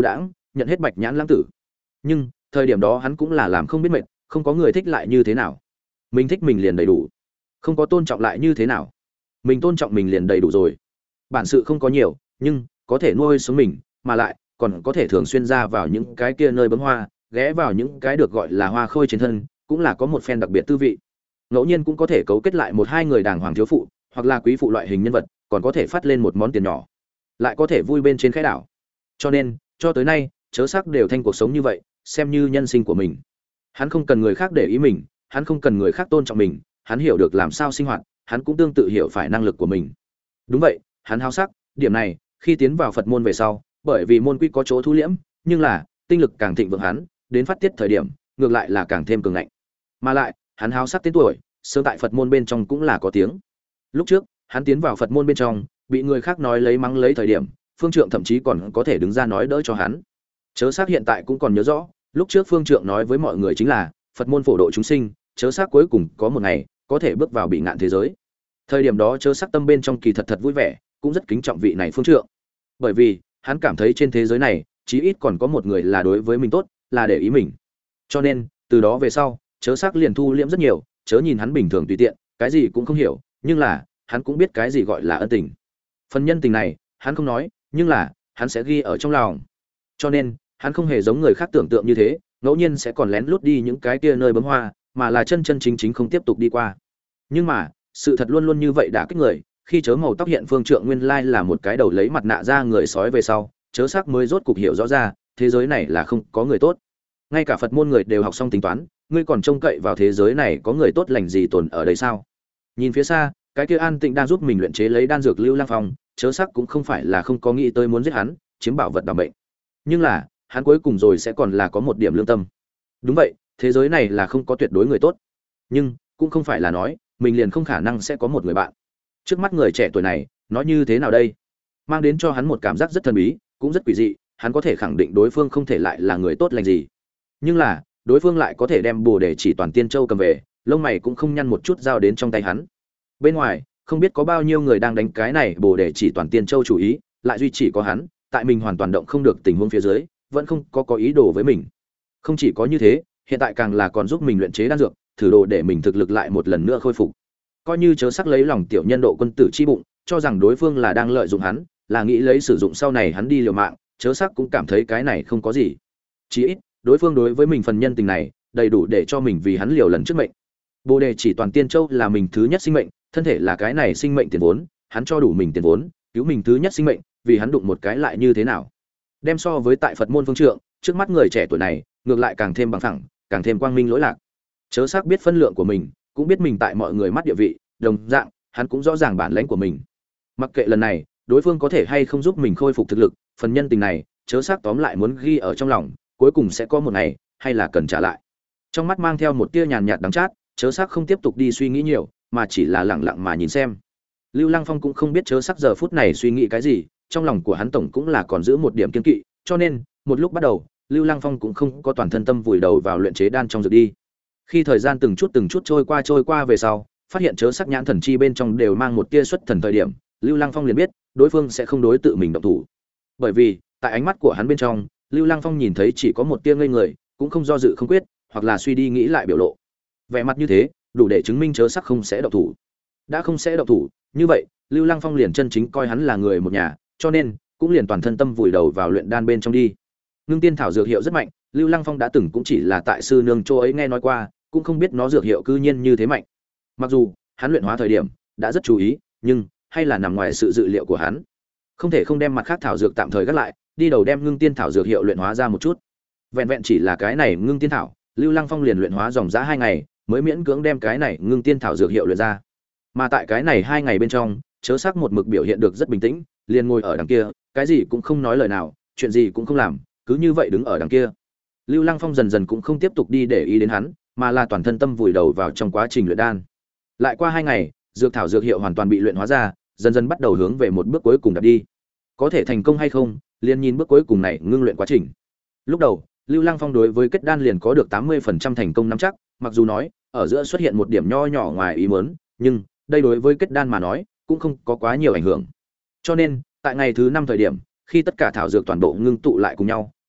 nhận hết bạch nhãn lãng tử. Nhưng thời điểm đó hắn cũng là làm không biết mệt, không có người thích lại như thế nào, mình thích mình liền đầy đủ, không có tôn trọng lại như thế nào, mình tôn trọng mình liền đầy đủ rồi. Bản sự không có nhiều, nhưng có thể nuôi sống mình, mà lại còn có thể thường xuyên ra vào những cái kia nơi bấm hoa, ghé vào những cái được gọi là hoa khôi trên thân, cũng là có một phen đặc biệt tư vị. Ngẫu nhiên cũng có thể cấu kết lại một hai người đàng hoàng thiếu phụ, hoặc là quý phụ loại hình nhân vật, còn có thể phát lên một món tiền nhỏ, lại có thể vui bên trên khẽ đảo. Cho nên, cho tới nay, Chớ Sắc đều thanh cuộc sống như vậy, xem như nhân sinh của mình. Hắn không cần người khác để ý mình, hắn không cần người khác tôn trọng mình, hắn hiểu được làm sao sinh hoạt, hắn cũng tương tự hiểu phải năng lực của mình. Đúng vậy, hắn háo sắc, điểm này, khi tiến vào Phật môn về sau, bởi vì môn quy có chỗ thu liễm, nhưng là, tinh lực càng thịnh vượng hắn, đến phát tiết thời điểm, ngược lại là càng thêm cường ngạnh. Mà lại, hắn háo sắc tên tuổi, sớm tại Phật môn bên trong cũng là có tiếng. Lúc trước, hắn tiến vào Phật môn bên trong, bị người khác nói lấy mắng lấy thời điểm, Phương Trượng thậm chí còn có thể đứng ra nói đỡ cho hắn. Chớ Sắc hiện tại cũng còn nhớ rõ, lúc trước Phương Trượng nói với mọi người chính là, Phật môn phổ độ chúng sinh, Chớ Sắc cuối cùng có một ngày có thể bước vào bị ngạn thế giới. Thời điểm đó Chớ Sắc tâm bên trong kỳ thật thật vui vẻ, cũng rất kính trọng vị này Phương Trượng. Bởi vì, hắn cảm thấy trên thế giới này, chí ít còn có một người là đối với mình tốt, là để ý mình. Cho nên, từ đó về sau, Chớ Sắc liền thu liễm rất nhiều, chớ nhìn hắn bình thường tùy tiện, cái gì cũng không hiểu, nhưng là, hắn cũng biết cái gì gọi là ân tình. Phần nhân tình này, hắn không nói, nhưng là, hắn sẽ ghi ở trong lòng. Cho nên, hắn không hề giống người khác tưởng tượng như thế, ngẫu nhiên sẽ còn lén lút đi những cái kia nơi bấm hoa, mà là chân chân chính chính không tiếp tục đi qua. Nhưng mà, sự thật luôn luôn như vậy đã kích người, khi Chớ Màu Tóc hiện Phương Trượng nguyên lai là một cái đầu lấy mặt nạ ra người sói về sau, Chớ Sắc mới rốt cục hiểu rõ ra, thế giới này là không có người tốt. Ngay cả Phật môn người đều học xong tính toán, ngươi còn trông cậy vào thế giới này có người tốt lành gì tồn ở đây sao? Nhìn phía xa, cái kia An Tịnh đang giúp mình luyện chế lấy đan dược Lưu Lang Phong, Chớ Sắc cũng không phải là không có nghĩ tới muốn giết hắn, chiếm bảo vật đảm bệnh. Nhưng là, hắn cuối cùng rồi sẽ còn là có một điểm lương tâm. Đúng vậy, thế giới này là không có tuyệt đối người tốt, nhưng cũng không phải là nói mình liền không khả năng sẽ có một người bạn. Trước mắt người trẻ tuổi này, nói như thế nào đây? Mang đến cho hắn một cảm giác rất thần bí, cũng rất quỷ dị, hắn có thể khẳng định đối phương không thể lại là người tốt lành gì. Nhưng là, đối phương lại có thể đem Bồ Đề Chỉ Toàn Tiên Châu cầm về, lông mày cũng không nhăn một chút giao đến trong tay hắn. Bên ngoài, không biết có bao nhiêu người đang đánh cái này Bồ Đề Chỉ Toàn Tiên Châu chủ ý, lại duy chỉ có hắn, tại mình hoàn toàn động không được tình huống phía dưới, vẫn không có có ý đồ với mình. Không chỉ có như thế, hiện tại càng là còn giúp mình luyện chế đan dược, thử đồ để mình thực lực lại một lần nữa khôi phục. Coi như Chớ Sắc lấy lòng tiểu nhân độ quân tử chi bụng, cho rằng đối phương là đang lợi dụng hắn, là nghĩ lấy sử dụng sau này hắn đi liều mạng, Chớ Sắc cũng cảm thấy cái này không có gì. Chỉ ít, đối phương đối với mình phần nhân tình này, đầy đủ để cho mình vì hắn liều lần trước mệnh. Bồ Đề Chỉ Toàn Tiên Châu là mình thứ nhất sinh mệnh, thân thể là cái này sinh mệnh tiền vốn, hắn cho đủ mình tiền vốn, cứu mình thứ nhất sinh mệnh, vì hắn đụng một cái lại như thế nào? Đem so với tại Phật môn Phương Trượng, trước mắt người trẻ tuổi này, ngược lại càng thêm bằng phẳng, càng thêm quang minh lỗi lạc. Chớ Sắc biết phân lượng của mình, cũng biết mình tại mọi người mắt địa vị, đồng dạng, hắn cũng rõ ràng bản lãnh của mình. Mặc kệ lần này, đối phương có thể hay không giúp mình khôi phục thực lực, phần nhân tình này, Chớ Sắc tóm lại muốn ghi ở trong lòng, cuối cùng sẽ có một ngày, hay là cần trả lại. Trong mắt mang theo một tia nhàn nhạt đắng chát, Chớ Sắc không tiếp tục đi suy nghĩ nhiều, mà chỉ là lặng lặng mà nhìn xem. Lưu Lăng Phong cũng không biết Chớ Sắc giờ phút này suy nghĩ cái gì, trong lòng của hắn tổng cũng là còn giữ một điểm kiên kỵ, cho nên, một lúc bắt đầu, Lưu Lăng Phong cũng không có toàn thân tâm vùi đầu vào luyện chế đan trong dược đi. Khi thời gian từng chút từng chút trôi qua trôi qua về sau, phát hiện Chớ Sắc nhãn thần chi bên trong đều mang một tia xuất thần thời điểm, Lưu Lăng Phong liền biết, đối phương sẽ không đối tự mình động thủ. Bởi vì, tại ánh mắt của hắn bên trong, Lưu Lăng Phong nhìn thấy chỉ có một tia ngây người, cũng không do dự không quyết, hoặc là suy đi nghĩ lại biểu lộ. Vẻ mặt như thế, đủ để chứng minh Chớ Sắc không sẽ động thủ. Đã không sẽ động thủ, như vậy, Lưu Lăng Phong liền chân chính coi hắn là người một nhà, cho nên cũng liền toàn thân tâm vùi đầu vào luyện đan bên trong đi. Ngưng tiên thảo dược hiệu rất mạnh, Lưu Lăng Phong đã từng cũng chỉ là tại sư nương chỗ ấy nghe nói qua, cũng không biết nó dược hiệu cư nhiên như thế mạnh. Mặc dù hắn luyện hóa thời điểm đã rất chú ý, nhưng hay là nằm ngoài sự dự liệu của hắn. Không thể không đem mặt khác thảo dược tạm thời gác lại, đi đầu đem ngưng tiên thảo dược hiệu luyện hóa ra một chút. Vẹn vẹn chỉ là cái này ngưng tiên thảo, Lưu Lăng Phong liền luyện hóa dòng dã hai ngày, mới miễn cưỡng đem cái này ngưng tiên thảo dược hiệu luyện ra. Mà tại cái này hai ngày bên trong, Chớ Sắc một mực biểu hiện được rất bình tĩnh, liền ngồi ở đằng kia, cái gì cũng không nói lời nào, chuyện gì cũng không làm, cứ như vậy đứng ở đằng kia. Lưu Lăng Phong dần dần cũng không tiếp tục đi để ý đến hắn, mà là toàn thân tâm vùi đầu vào trong quá trình luyện đan. Lại qua hai ngày, dược thảo dược hiệu hoàn toàn bị luyện hóa ra, dần dần bắt đầu hướng về một bước cuối cùng đặt đi. Có thể thành công hay không, liền nhìn bước cuối cùng này ngưng luyện quá trình. Lúc đầu, Lưu Lăng Phong đối với kết đan liền có được tám mươi phần trăm thành công nắm chắc, mặc dù nói, ở giữa xuất hiện một điểm nho nhỏ ngoài ý muốn, nhưng đây đối với kết đan mà nói, cũng không có quá nhiều ảnh hưởng. Cho nên, tại ngày thứ năm thời điểm, khi tất cả thảo dược toàn bộ ngưng tụ lại cùng nhau,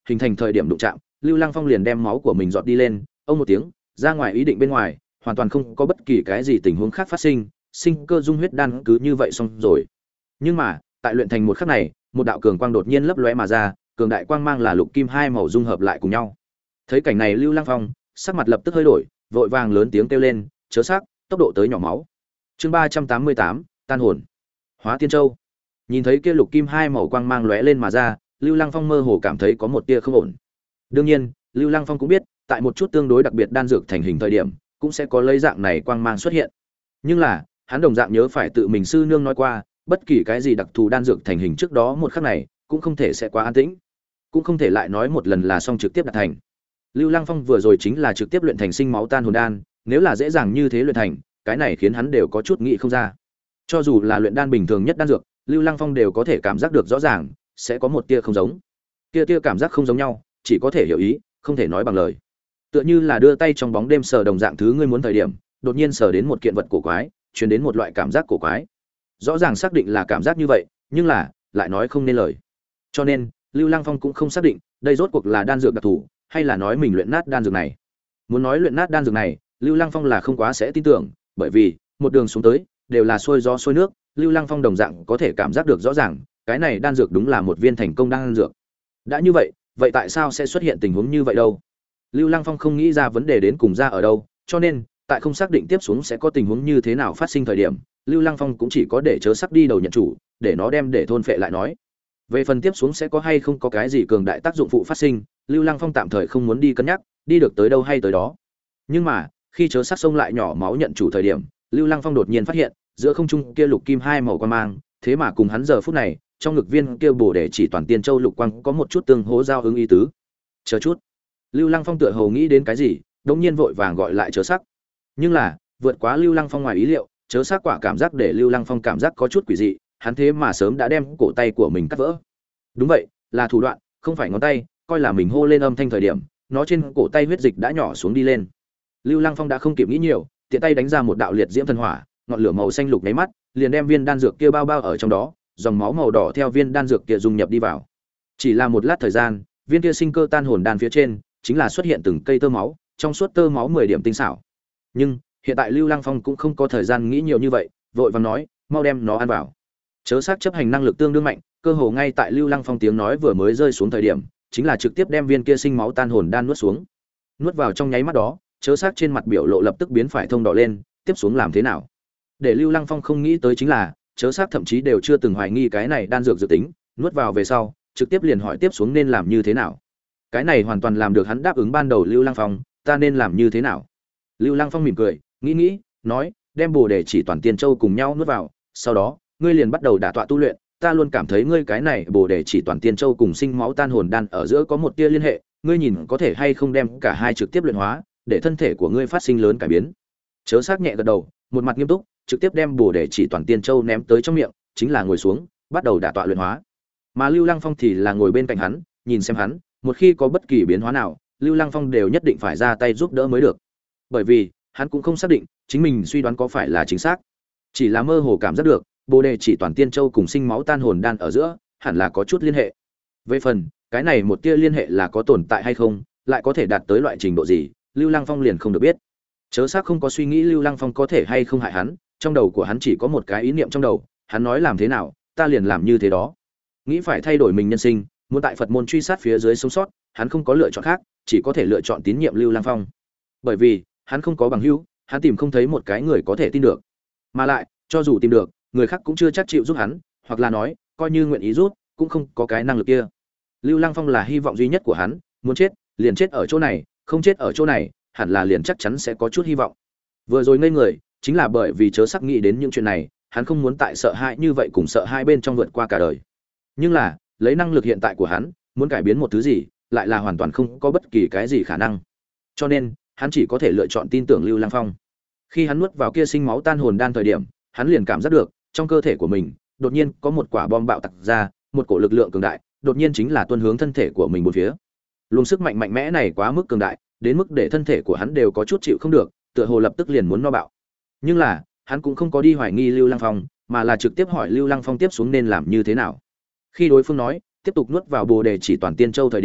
hình thành thời điểm đụng chạm, Lưu Lăng Phong liền đem máu của mình giọt đi lên, ông một tiếng, ra ngoài ý định bên ngoài, hoàn toàn không có bất kỳ cái gì tình huống khác phát sinh, sinh cơ dung huyết đan cứ như vậy xong rồi. Nhưng mà, tại luyện thành một khắc này, một đạo cường quang đột nhiên lấp lóe mà ra, cường đại quang mang là lục kim hai màu dung hợp lại cùng nhau. Thấy cảnh này, Lưu Lăng Phong sắc mặt lập tức hơi đổi, vội vàng lớn tiếng kêu lên, chớ xác, tốc độ tới nhỏ máu. Chương ba trăm tám mươi tám, tan hồn. Hóa Tiên Châu. Nhìn thấy kia lục kim hai màu quang mang lóe lên mà ra, Lưu Lăng Phong mơ hồ cảm thấy có một tia không ổn. Đương nhiên, Lưu Lăng Phong cũng biết, tại một chút tương đối đặc biệt đan dược thành hình thời điểm, cũng sẽ có lấy dạng này quang mang xuất hiện. Nhưng là, hắn đồng dạng nhớ phải tự mình sư nương nói qua, bất kỳ cái gì đặc thù đan dược thành hình trước đó một khắc này, cũng không thể sẽ quá an tĩnh, cũng không thể lại nói một lần là xong trực tiếp đạt thành. Lưu Lăng Phong vừa rồi chính là trực tiếp luyện thành sinh máu tan hồn đan, nếu là dễ dàng như thế luyện thành, cái này khiến hắn đều có chút nghĩ không ra. Cho dù là luyện đan bình thường nhất đan dược, Lưu Lăng Phong đều có thể cảm giác được rõ ràng, sẽ có một tia không giống. Tia tia cảm giác không giống nhau, chỉ có thể hiểu ý, không thể nói bằng lời. Tựa như là đưa tay trong bóng đêm sờ đồng dạng thứ ngươi muốn thời điểm, đột nhiên sờ đến một kiện vật cổ quái, truyền đến một loại cảm giác cổ quái. Rõ ràng xác định là cảm giác như vậy, nhưng là lại nói không nên lời. Cho nên, Lưu Lăng Phong cũng không xác định, đây rốt cuộc là đan dược đặc thù, hay là nói mình luyện nát đan dược này. Muốn nói luyện nát đan dược này, Lưu Lăng Phong là không quá sẽ tin tưởng, bởi vì một đường xuống tới đều là xuôi gió xuôi nước, Lưu Lăng Phong đồng dạng có thể cảm giác được rõ ràng, cái này đan dược đúng là một viên thành công đan dược. Đã như vậy, vậy tại sao sẽ xuất hiện tình huống như vậy đâu? Lưu Lăng Phong không nghĩ ra vấn đề đến cùng ra ở đâu, cho nên, tại không xác định tiếp xuống sẽ có tình huống như thế nào phát sinh thời điểm, Lưu Lăng Phong cũng chỉ có để chớ sắc đi đầu nhận chủ, để nó đem để thôn phệ lại nói. Về phần tiếp xuống sẽ có hay không có cái gì cường đại tác dụng phụ phát sinh, Lưu Lăng Phong tạm thời không muốn đi cân nhắc, đi được tới đâu hay tới đó. Nhưng mà, khi chớ sắc xông lại nhỏ máu nhận chủ thời điểm, Lưu Lăng Phong đột nhiên phát hiện, giữa không trung kia lục kim hai màu quang mang, thế mà cùng hắn giờ phút này, trong ngực viên kia bổ để chỉ toàn tiên châu lục quang có một chút tương hỗ giao ứng ý tứ. Chờ chút. Lưu Lăng Phong tựa hồ nghĩ đến cái gì, đống nhiên vội vàng gọi lại chớ sắc. Nhưng là, vượt quá Lưu Lăng Phong ngoài ý liệu, chớ sắc quả cảm giác để Lưu Lăng Phong cảm giác có chút quỷ dị, hắn thế mà sớm đã đem cổ tay của mình cắt vỡ. Đúng vậy, là thủ đoạn, không phải ngón tay, coi là mình hô lên âm thanh thời điểm, nó trên cổ tay huyết dịch đã nhỏ xuống đi lên. Lưu Lăng Phong đã không kịp nghĩ nhiều, tiện tay đánh ra một đạo liệt diễm thần hỏa, ngọn lửa màu xanh lục nháy mắt, liền đem viên đan dược kia bao bao ở trong đó, dòng máu màu đỏ theo viên đan dược kia dung nhập đi vào. Chỉ là một lát thời gian, viên kia sinh cơ tan hồn đan phía trên, chính là xuất hiện từng cây tơ máu, trong suốt tơ máu mười điểm tinh xảo. Nhưng, hiện tại Lưu Lăng Phong cũng không có thời gian nghĩ nhiều như vậy, vội vàng nói, mau đem nó ăn vào. Chớ sắc chấp hành năng lực tương đương mạnh, cơ hồ ngay tại Lưu Lăng Phong tiếng nói vừa mới rơi xuống thời điểm, chính là trực tiếp đem viên kia sinh máu tan hồn đan nuốt xuống. Nuốt vào trong nháy mắt đó, chớ sắc trên mặt biểu lộ lập tức biến phải thông đỏ lên, tiếp xuống làm thế nào? Để Lưu Lăng Phong không nghĩ tới chính là, chớ sắc thậm chí đều chưa từng hoài nghi cái này đan dược dự tính, nuốt vào về sau, trực tiếp liền hỏi tiếp xuống nên làm như thế nào. Cái này hoàn toàn làm được hắn đáp ứng ban đầu Lưu Lăng Phong, ta nên làm như thế nào? Lưu Lăng Phong mỉm cười, nghĩ nghĩ, nói, đem bồ đề chỉ toàn tiên châu cùng nhau nuốt vào, sau đó, ngươi liền bắt đầu đả tọa tu luyện, ta luôn cảm thấy ngươi cái này bồ đề chỉ toàn tiên châu cùng sinh máu tan hồn đan ở giữa có một tia liên hệ, ngươi nhìn có thể hay không đem cả hai trực tiếp luyện hóa, để thân thể của ngươi phát sinh lớn cải biến. Chớ sắc nhẹ gật đầu, một mặt nghiêm túc, trực tiếp đem bồ đề chỉ toàn tiên châu ném tới trong miệng, chính là ngồi xuống, bắt đầu đả tọa luyện hóa. Mà Lưu Lăng Phong thì là ngồi bên cạnh hắn, nhìn xem hắn, một khi có bất kỳ biến hóa nào, Lưu Lăng Phong đều nhất định phải ra tay giúp đỡ mới được. Bởi vì, hắn cũng không xác định chính mình suy đoán có phải là chính xác, chỉ là mơ hồ cảm giác được, bồ đề chỉ toàn tiên châu cùng sinh máu tan hồn đan ở giữa, hẳn là có chút liên hệ. Về phần, cái này một tia liên hệ là có tồn tại hay không, lại có thể đạt tới loại trình độ gì, Lưu Lăng Phong liền không được biết. Chớ xác không có suy nghĩ Lưu Lăng Phong có thể hay không hại hắn, trong đầu của hắn chỉ có một cái ý niệm trong đầu, hắn nói làm thế nào, ta liền làm như thế đó. Nghĩ phải thay đổi mình nhân sinh, muốn tại Phật môn truy sát phía dưới sống sót, hắn không có lựa chọn khác, chỉ có thể lựa chọn tín nhiệm Lưu Lăng Phong. Bởi vì, hắn không có bằng hữu, hắn tìm không thấy một cái người có thể tin được. Mà lại, cho dù tìm được, người khác cũng chưa chắc chịu giúp hắn, hoặc là nói, coi như nguyện ý giúp, cũng không có cái năng lực kia. Lưu Lăng Phong là hy vọng duy nhất của hắn, muốn chết, liền chết ở chỗ này, không chết ở chỗ này, hẳn là liền chắc chắn sẽ có chút hy vọng. Vừa rồi ngây người, chính là bởi vì chớ sắc nghĩ đến những chuyện này, hắn không muốn tại sợ hãi như vậy cùng sợ hai bên trong vượt qua cả đời. Nhưng là, lấy năng lực hiện tại của hắn, muốn cải biến một thứ gì, lại là hoàn toàn không có bất kỳ cái gì khả năng. Cho nên, hắn chỉ có thể lựa chọn tin tưởng Lưu Lăng Phong. Khi hắn nuốt vào kia sinh máu tan hồn đan thời điểm, hắn liền cảm giác được, trong cơ thể của mình, đột nhiên có một quả bom bạo tạc ra, một cổ lực lượng cường đại, đột nhiên chính là tuôn hướng thân thể của mình bốn phía. Luồng sức mạnh mạnh mẽ này quá mức cường đại, đến mức để thân thể của hắn đều có chút chịu không được, tựa hồ lập tức liền muốn no bạo. Nhưng là, hắn cũng không có đi hoài nghi Lưu Lăng Phong, mà là trực tiếp hỏi Lưu Lăng Phong tiếp xuống nên làm như thế nào. Khi đối phương nói, tiếp tục nuốt vào bồ đề chỉ toàn tiên châu thời điểm,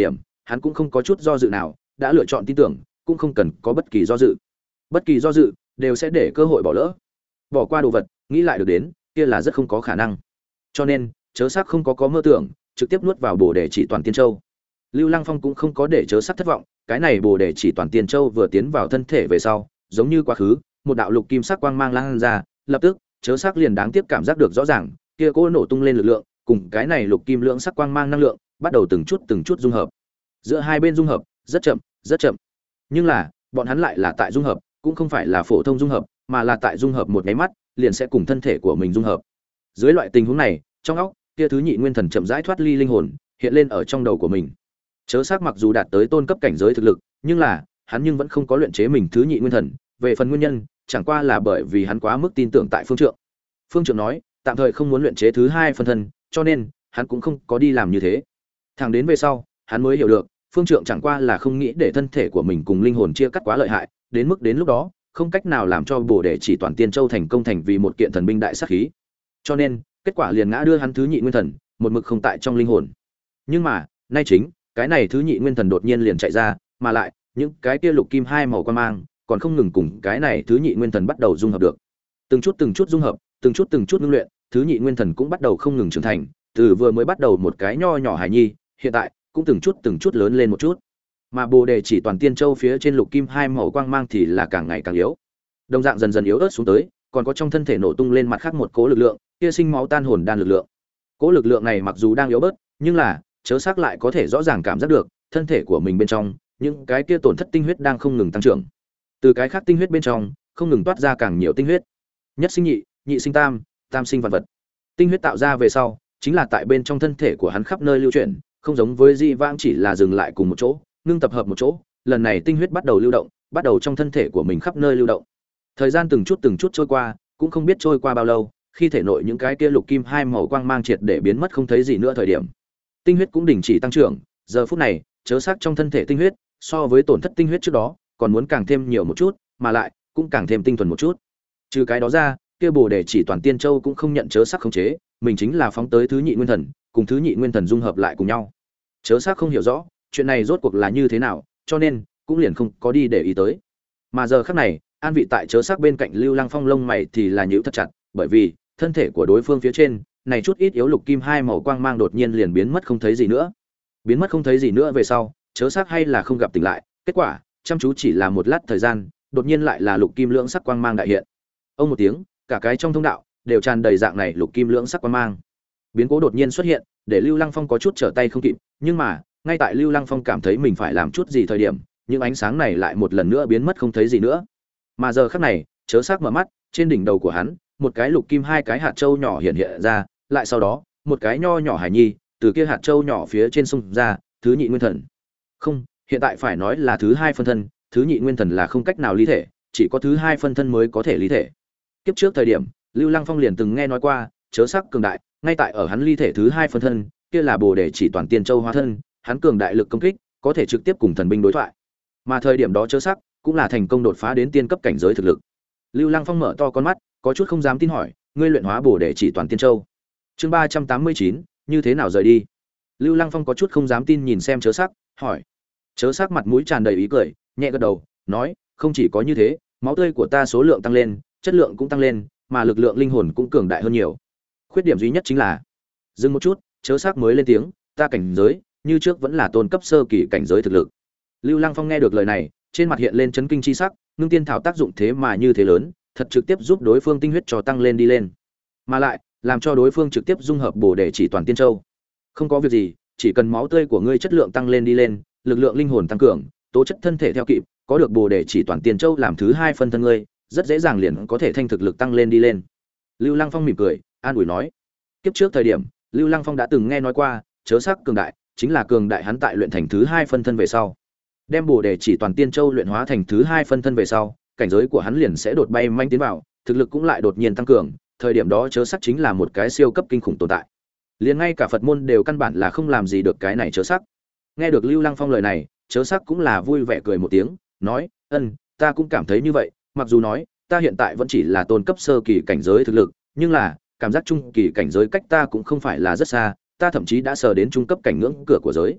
hắn cũng không có chút do dự nào, đã lựa chọn tin tưởng, cũng không cần có bất kỳ do dự. Bất kỳ do dự đều sẽ để cơ hội bỏ lỡ. Bỏ qua đồ vật, nghĩ lại được đến, kia là rất không có khả năng. Cho nên, chớ xác không có có mơ tưởng, trực tiếp nuốt vào bồ đề chỉ toàn tiên châu. Lưu Lăng Phong cũng không có để chớ sắc thất vọng, cái này bồ đề chỉ toàn tiên châu vừa tiến vào thân thể về sau, giống như quá khứ, một đạo lục kim sắc quang mang lan ra, lập tức, chớ sắc liền đáng tiếc cảm giác được rõ ràng, kia cỗ nổ tung lên lực lượng, cùng cái này lục kim lượng sắc quang mang năng lượng, bắt đầu từng chút từng chút dung hợp. Giữa hai bên dung hợp, rất chậm, rất chậm. Nhưng là, bọn hắn lại là tại dung hợp, cũng không phải là phổ thông dung hợp, mà là tại dung hợp một cái mắt, liền sẽ cùng thân thể của mình dung hợp. Dưới loại tình huống này, trong óc, kia thứ nhị nguyên thần chậm rãi thoát ly linh hồn, hiện lên ở trong đầu của mình. Chớ xác mặc dù đạt tới tôn cấp cảnh giới thực lực, nhưng là, hắn nhưng vẫn không có luyện chế mình thứ nhị nguyên thần, về phần nguyên nhân, chẳng qua là bởi vì hắn quá mức tin tưởng tại Phương Trượng. Phương Trượng nói, tạm thời không muốn luyện chế thứ hai phân thân, cho nên, hắn cũng không có đi làm như thế. Thẳng đến về sau, hắn mới hiểu được, Phương Trượng chẳng qua là không nghĩ để thân thể của mình cùng linh hồn chia cắt quá lợi hại, đến mức đến lúc đó, không cách nào làm cho Bồ Đề chỉ toàn tiên châu thành công thành vì một kiện thần binh đại sát khí. Cho nên, kết quả liền ngã đưa hắn thứ nhị nguyên thần, một mực không tại trong linh hồn. Nhưng mà, nay chính, cái này thứ nhị nguyên thần đột nhiên liền chạy ra, mà lại, những cái kia lục kim hai màu quan mang, còn không ngừng cùng cái này thứ nhị nguyên thần bắt đầu dung hợp được. Từng chút từng chút dung hợp, từng chút từng chút ngưng luyện, thứ nhị nguyên thần cũng bắt đầu không ngừng trưởng thành, từ vừa mới bắt đầu một cái nho nhỏ hài nhi, hiện tại cũng từng chút từng chút lớn lên một chút. Mà Bồ Đề chỉ toàn tiên châu phía trên lục kim hai màu quang mang thì là càng ngày càng yếu. Đồng dạng dần dần yếu ớt xuống tới, còn có trong thân thể nổ tung lên mặt khác một cỗ lực lượng, kia sinh máu tan hồn đan lực lượng. Cỗ lực lượng này mặc dù đang yếu bớt, nhưng là chớ xác lại có thể rõ ràng cảm giác được, thân thể của mình bên trong, những cái kia tổn thất tinh huyết đang không ngừng tăng trưởng. Từ cái khác tinh huyết bên trong, không ngừng toát ra càng nhiều tinh huyết. Nhất sinh nhị, nhị sinh tam, tam sinh vạn vật. Tinh huyết tạo ra về sau, chính là tại bên trong thân thể của hắn khắp nơi lưu chuyển, không giống với di vãng chỉ là dừng lại cùng một chỗ, ngưng tập hợp một chỗ, lần này tinh huyết bắt đầu lưu động, bắt đầu trong thân thể của mình khắp nơi lưu động. Thời gian từng chút từng chút trôi qua, cũng không biết trôi qua bao lâu, khi thể nội những cái kia lục kim hai màu quang mang triệt để biến mất không thấy gì nữa thời điểm, tinh huyết cũng đình chỉ tăng trưởng, giờ phút này, chớ xác trong thân thể tinh huyết, so với tổn thất tinh huyết trước đó, còn muốn càng thêm nhiều một chút, mà lại cũng càng thêm tinh thuần một chút. Trừ cái đó ra, kia Bồ Đề chỉ toàn tiên châu cũng không nhận chớ xác khống chế, mình chính là phóng tới thứ nhị nguyên thần, cùng thứ nhị nguyên thần dung hợp lại cùng nhau. Chớ xác không hiểu rõ, chuyện này rốt cuộc là như thế nào, cho nên cũng liền không có đi để ý tới. Mà giờ khắc này, an vị tại chớ xác bên cạnh Lưu Lăng Phong lông mày thì là nhíu thật chặt, bởi vì thân thể của đối phương phía trên, này chút ít yếu lục kim hai màu quang mang đột nhiên liền biến mất không thấy gì nữa. Biến mất không thấy gì nữa về sau, chớ xác hay là không gặp tỉnh lại, kết quả, chăm chú chỉ là một lát thời gian, đột nhiên lại là lục kim lưỡng sắc quang mang đại hiện. Ông một tiếng, cả cái trong thông đạo đều tràn đầy dạng này lục kim lưỡng sắc quang mang. Biến cố đột nhiên xuất hiện, để Lưu Lăng Phong có chút trở tay không kịp, nhưng mà, ngay tại Lưu Lăng Phong cảm thấy mình phải làm chút gì thời điểm, những ánh sáng này lại một lần nữa biến mất không thấy gì nữa. Mà giờ khắc này, chớ xác mở mắt, trên đỉnh đầu của hắn, một cái lục kim hai cái hạt châu nhỏ hiện hiện ra, lại sau đó, một cái nho nhỏ hải nhi, từ kia hạt châu nhỏ phía trên sông ra, thứ nhị nguyên thần. Không, hiện tại phải nói là thứ hai phân thân, thứ nhị nguyên thần là không cách nào ly thể, chỉ có thứ hai phân thân mới có thể ly thể. Kiếp trước thời điểm, Lưu Lăng Phong liền từng nghe nói qua, chớ sắc cường đại, ngay tại ở hắn ly thể thứ hai phân thân, kia là Bồ Đề chỉ toàn tiên châu hóa thân, hắn cường đại lực công kích, có thể trực tiếp cùng thần binh đối thoại. Mà thời điểm đó chớ sắc cũng là thành công đột phá đến tiên cấp cảnh giới thực lực. Lưu Lăng Phong mở to con mắt, có chút không dám tin hỏi, ngươi luyện hóa Bồ Đề chỉ toàn tiên châu. Chương ba trăm tám mươi chín, như thế nào rời đi? Lưu Lăng Phong có chút không dám tin nhìn xem chớ sắc, hỏi. Chớ sắc mặt mũi tràn đầy ý cười, nhẹ gật đầu, nói, không chỉ có như thế, máu tươi của ta số lượng tăng lên, chất lượng cũng tăng lên, mà lực lượng linh hồn cũng cường đại hơn nhiều. Khuyết điểm duy nhất chính là, dừng một chút, chớ sắc mới lên tiếng, ta cảnh giới, như trước vẫn là tôn cấp sơ kỳ cảnh giới thực lực. Lưu Lăng Phong nghe được lời này, trên mặt hiện lên chấn kinh chi sắc, ngưng tiên thảo tác dụng thế mà như thế lớn, thật trực tiếp giúp đối phương tinh huyết cho tăng lên đi lên, mà lại làm cho đối phương trực tiếp dung hợp Bồ Đề chỉ toàn tiên châu. Không có việc gì, chỉ cần máu tươi của ngươi chất lượng tăng lên đi lên, lực lượng linh hồn tăng cường, tố chất thân thể theo kịp, có được Bồ Đề chỉ toàn tiên châu làm thứ hai phân thân ngươi, rất dễ dàng liền có thể thanh thực lực tăng lên đi lên. Lưu Lăng Phong mỉm cười, an ủi nói. Kiếp trước thời điểm, Lưu Lăng Phong đã từng nghe nói qua, chớ sắc cường đại, chính là cường đại hắn tại luyện thành thứ hai phân thân về sau. Đem Bồ Đề chỉ toàn tiên châu luyện hóa thành thứ hai phân thân về sau, cảnh giới của hắn liền sẽ đột bay manh tiến vào, thực lực cũng lại đột nhiên tăng cường, thời điểm đó chớ sắc chính là một cái siêu cấp kinh khủng tồn tại. Liền ngay cả Phật môn đều căn bản là không làm gì được cái này chớ sắc. Nghe được Lưu Lăng Phong lời này, chớ sắc cũng là vui vẻ cười một tiếng, nói, ân, ta cũng cảm thấy như vậy, mặc dù nói, ta hiện tại vẫn chỉ là tôn cấp sơ kỳ cảnh giới thực lực, nhưng là, cảm giác trung kỳ cảnh giới cách ta cũng không phải là rất xa, ta thậm chí đã sờ đến trung cấp cảnh ngưỡng cửa của giới.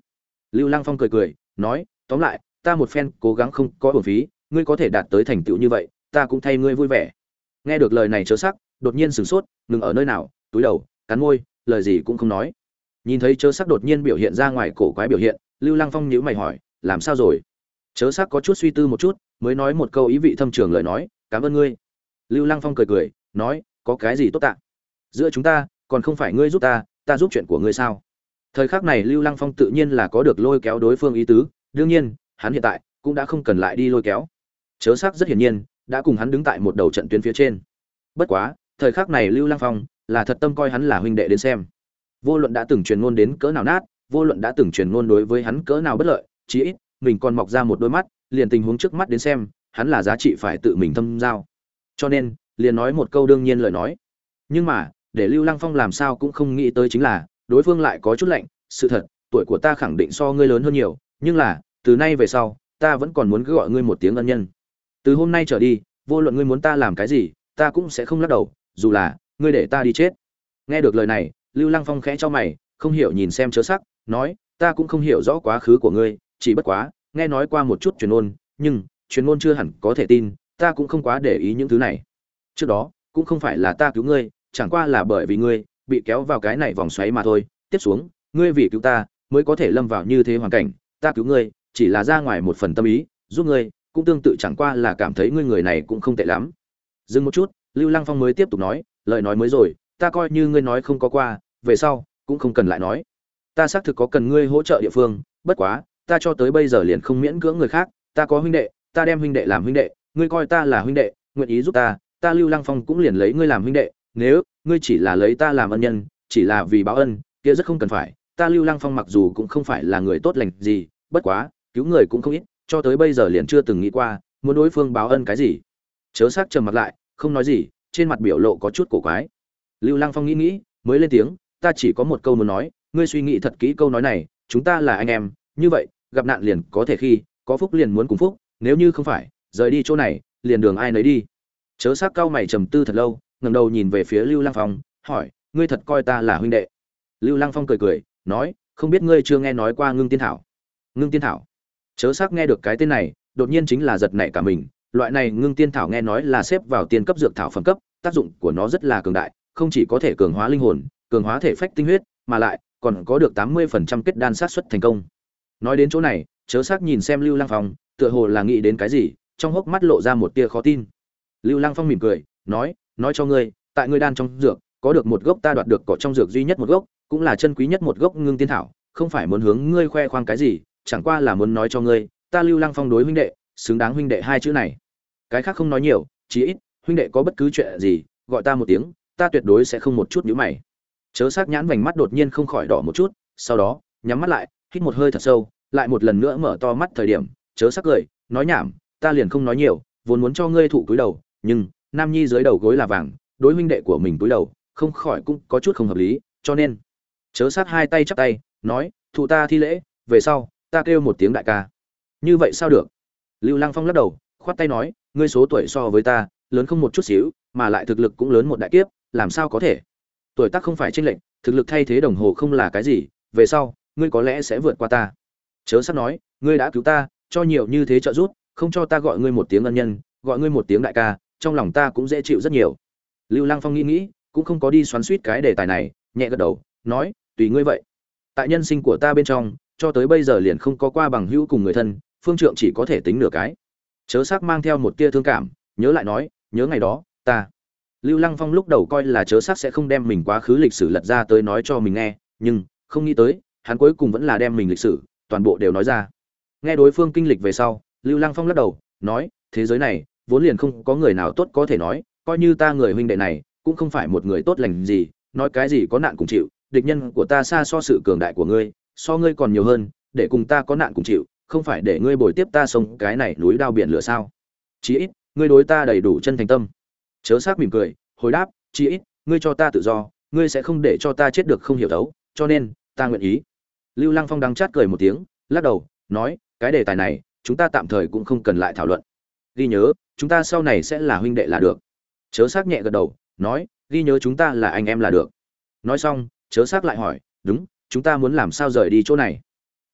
Lưu Lăng Phong cười cười, nói, tóm lại, ta một phen cố gắng không có uổng phí, ngươi có thể đạt tới thành tựu như vậy, ta cũng thay ngươi vui vẻ. Nghe được lời này Chớ Sắc, đột nhiên sửng sốt, ngừng ở nơi nào, túi đầu, cắn môi, lời gì cũng không nói. Nhìn thấy Chớ Sắc đột nhiên biểu hiện ra ngoài cổ quái biểu hiện, Lưu Lăng Phong nhíu mày hỏi, làm sao rồi? Chớ Sắc có chút suy tư một chút, mới nói một câu ý vị thâm trường lời nói, cảm ơn ngươi. Lưu Lăng Phong cười cười, nói, có cái gì tốt tạ? Giữa chúng ta, còn không phải ngươi giúp ta, ta giúp chuyện của ngươi sao? Thời khắc này Lưu Lăng Phong tự nhiên là có được lôi kéo đối phương ý tứ, đương nhiên, hắn hiện tại cũng đã không cần lại đi lôi kéo. Chớ Sắc rất hiển nhiên đã cùng hắn đứng tại một đầu trận tuyến phía trên. Bất quá, thời khắc này Lưu Lăng Phong là thật tâm coi hắn là huynh đệ đến xem. Vô luận đã từng truyền ngôn đến cỡ nào nát, vô luận đã từng truyền ngôn đối với hắn cỡ nào bất lợi, chí ít mình còn mọc ra một đôi mắt, liền tình huống trước mắt đến xem, hắn là giá trị phải tự mình thâm giao. Cho nên, liền nói một câu đương nhiên lời nói. Nhưng mà, để Lưu Lăng Phong làm sao cũng không nghĩ tới chính là, đối phương lại có chút lạnh, sự thật, tuổi của ta khẳng định so ngươi lớn hơn nhiều, nhưng là, từ nay về sau, ta vẫn còn muốn cứ gọi ngươi một tiếng ân nhân. Từ hôm nay trở đi, vô luận ngươi muốn ta làm cái gì, ta cũng sẽ không lắc đầu, dù là ngươi để ta đi chết. Nghe được lời này, Lưu Lăng Phong khẽ cho mày, không hiểu nhìn xem Chớ Sắc, nói, ta cũng không hiểu rõ quá khứ của ngươi, chỉ bất quá, nghe nói qua một chút truyền ngôn, nhưng truyền ngôn chưa hẳn có thể tin, ta cũng không quá để ý những thứ này. Trước đó, cũng không phải là ta cứu ngươi, chẳng qua là bởi vì ngươi bị kéo vào cái này vòng xoáy mà thôi, tiếp xuống, ngươi vì cứu ta mới có thể lâm vào như thế hoàn cảnh, ta cứu ngươi chỉ là ra ngoài một phần tâm ý, giúp ngươi, cũng tương tự chẳng qua là cảm thấy ngươi người này cũng không tệ lắm. Dừng một chút, Lưu Lăng Phong mới tiếp tục nói, lời nói mới rồi, ta coi như ngươi nói không có qua, về sau cũng không cần lại nói. Ta xác thực có cần ngươi hỗ trợ địa phương, bất quá, ta cho tới bây giờ liền không miễn cưỡng người khác, ta có huynh đệ, ta đem huynh đệ làm huynh đệ, ngươi coi ta là huynh đệ, nguyện ý giúp ta, ta Lưu Lăng Phong cũng liền lấy ngươi làm huynh đệ, nếu ngươi chỉ là lấy ta làm ân nhân, chỉ là vì báo ân, kia rất không cần phải, ta Lưu Lăng Phong mặc dù cũng không phải là người tốt lành gì, bất quá, cứu người cũng không ít, cho tới bây giờ liền chưa từng nghĩ qua muốn đối phương báo ân cái gì. Chớ Sắc trầm mặt lại, không nói gì, trên mặt biểu lộ có chút cổ quái. Lưu Lăng Phong nghĩ nghĩ, mới lên tiếng, ta chỉ có một câu muốn nói, ngươi suy nghĩ thật kỹ câu nói này, chúng ta là anh em, như vậy, gặp nạn liền có thể khi, có phúc liền muốn cùng phúc, nếu như không phải, rời đi chỗ này, liền đường ai nấy đi. Chớ Sắc cau mày trầm tư thật lâu, ngẩng đầu nhìn về phía Lưu Lăng Phong, hỏi, ngươi thật coi ta là huynh đệ? Lưu Lăng Phong cười cười, nói, không biết ngươi chưa nghe nói qua Ngưng Tiên Thảo? Ngưng Tiên Thảo? Chớ Sắc nghe được cái tên này, đột nhiên chính là giật nảy cả mình, loại này Ngưng Tiên Thảo nghe nói là xếp vào tiên cấp dược thảo phẩm cấp, tác dụng của nó rất là cường đại, không chỉ có thể cường hóa linh hồn, cường hóa thể phách tinh huyết, mà lại còn có được tám mươi phần trăm kết đan xác suất thành công. Nói đến chỗ này, Chớ Sắc nhìn xem Lưu Lăng Phong, tựa hồ là nghĩ đến cái gì, trong hốc mắt lộ ra một tia khó tin. Lưu Lăng Phong mỉm cười, nói, nói cho ngươi, tại ngươi đan trong dược, có được một gốc ta đoạt được cỏ trong dược duy nhất một gốc, cũng là chân quý nhất một gốc Ngưng Tiên Thảo, không phải muốn hướng ngươi khoe khoang cái gì, chẳng qua là muốn nói cho ngươi, ta Lưu Lăng Phong đối huynh đệ, xứng đáng huynh đệ hai chữ này. Cái khác không nói nhiều, chí ít, huynh đệ có bất cứ chuyện gì, gọi ta một tiếng, ta tuyệt đối sẽ không một chút nhíu mày. Chớ Sắc nhãn vành mắt đột nhiên không khỏi đỏ một chút, sau đó, nhắm mắt lại, hít một hơi thật sâu, lại một lần nữa mở to mắt thời điểm, Chớ Sắc cười, nói nhảm, ta liền không nói nhiều, vốn muốn cho ngươi thụ cúi đầu, nhưng nam nhi dưới đầu gối là vàng, đối huynh đệ của mình cúi đầu, không khỏi cũng có chút không hợp lý, cho nên Chớ Sắc hai tay chắp tay, nói, thụ ta thi lễ, về sau, ta kêu một tiếng đại ca. Như vậy sao được? Lưu Lăng Phong lắc đầu, khoát tay nói, ngươi số tuổi so với ta lớn không một chút xíu, mà lại thực lực cũng lớn một đại kiếp, làm sao có thể? Tuổi tác không phải chênh lệch, thực lực thay thế đồng hồ không là cái gì, về sau, ngươi có lẽ sẽ vượt qua ta. Chớ Sắc nói, ngươi đã cứu ta, cho nhiều như thế trợ giúp, không cho ta gọi ngươi một tiếng ân nhân, gọi ngươi một tiếng đại ca, trong lòng ta cũng dễ chịu rất nhiều. Lưu Lăng Phong nghĩ nghĩ, cũng không có đi xoắn xuýt cái đề tài này, nhẹ gật đầu, nói, tùy ngươi vậy. Tại nhân sinh của ta bên trong, cho tới bây giờ liền không có qua bằng hữu cùng người thân, phương trượng chỉ có thể tính nửa cái. Chớ Sắc mang theo một tia thương cảm, nhớ lại nói, nhớ ngày đó, ta. Lưu Lăng Phong lúc đầu coi là Chớ Sắc sẽ không đem mình quá khứ lịch sử lật ra tới nói cho mình nghe, nhưng không nghĩ tới, hắn cuối cùng vẫn là đem mình lịch sử toàn bộ đều nói ra. Nghe đối phương kinh lịch về sau, Lưu Lăng Phong lắc đầu, nói, thế giới này vốn liền không có người nào tốt có thể nói, coi như ta người huynh đệ này, cũng không phải một người tốt lành gì, nói cái gì có nạn cùng chịu, địch nhân của ta xa so sự cường đại của ngươi, so ngươi còn nhiều hơn, để cùng ta có nạn cùng chịu, không phải để ngươi bồi tiếp ta sống cái này núi đao biển lửa sao? Chí ít, ngươi đối ta đầy đủ chân thành tâm. Chớ Sắc mỉm cười, hồi đáp, chí ít, ngươi cho ta tự do, ngươi sẽ không để cho ta chết được không hiểu thấu, cho nên, ta nguyện ý. Lưu Lăng Phong đắng chát cười một tiếng, lắc đầu, nói, cái đề tài này, chúng ta tạm thời cũng không cần lại thảo luận. Ghi nhớ, chúng ta sau này sẽ là huynh đệ là được. Chớ Sắc nhẹ gật đầu, nói, ghi nhớ chúng ta là anh em là được. Nói xong, Chớ Sắc lại hỏi, đúng, chúng ta muốn làm sao rời đi chỗ này?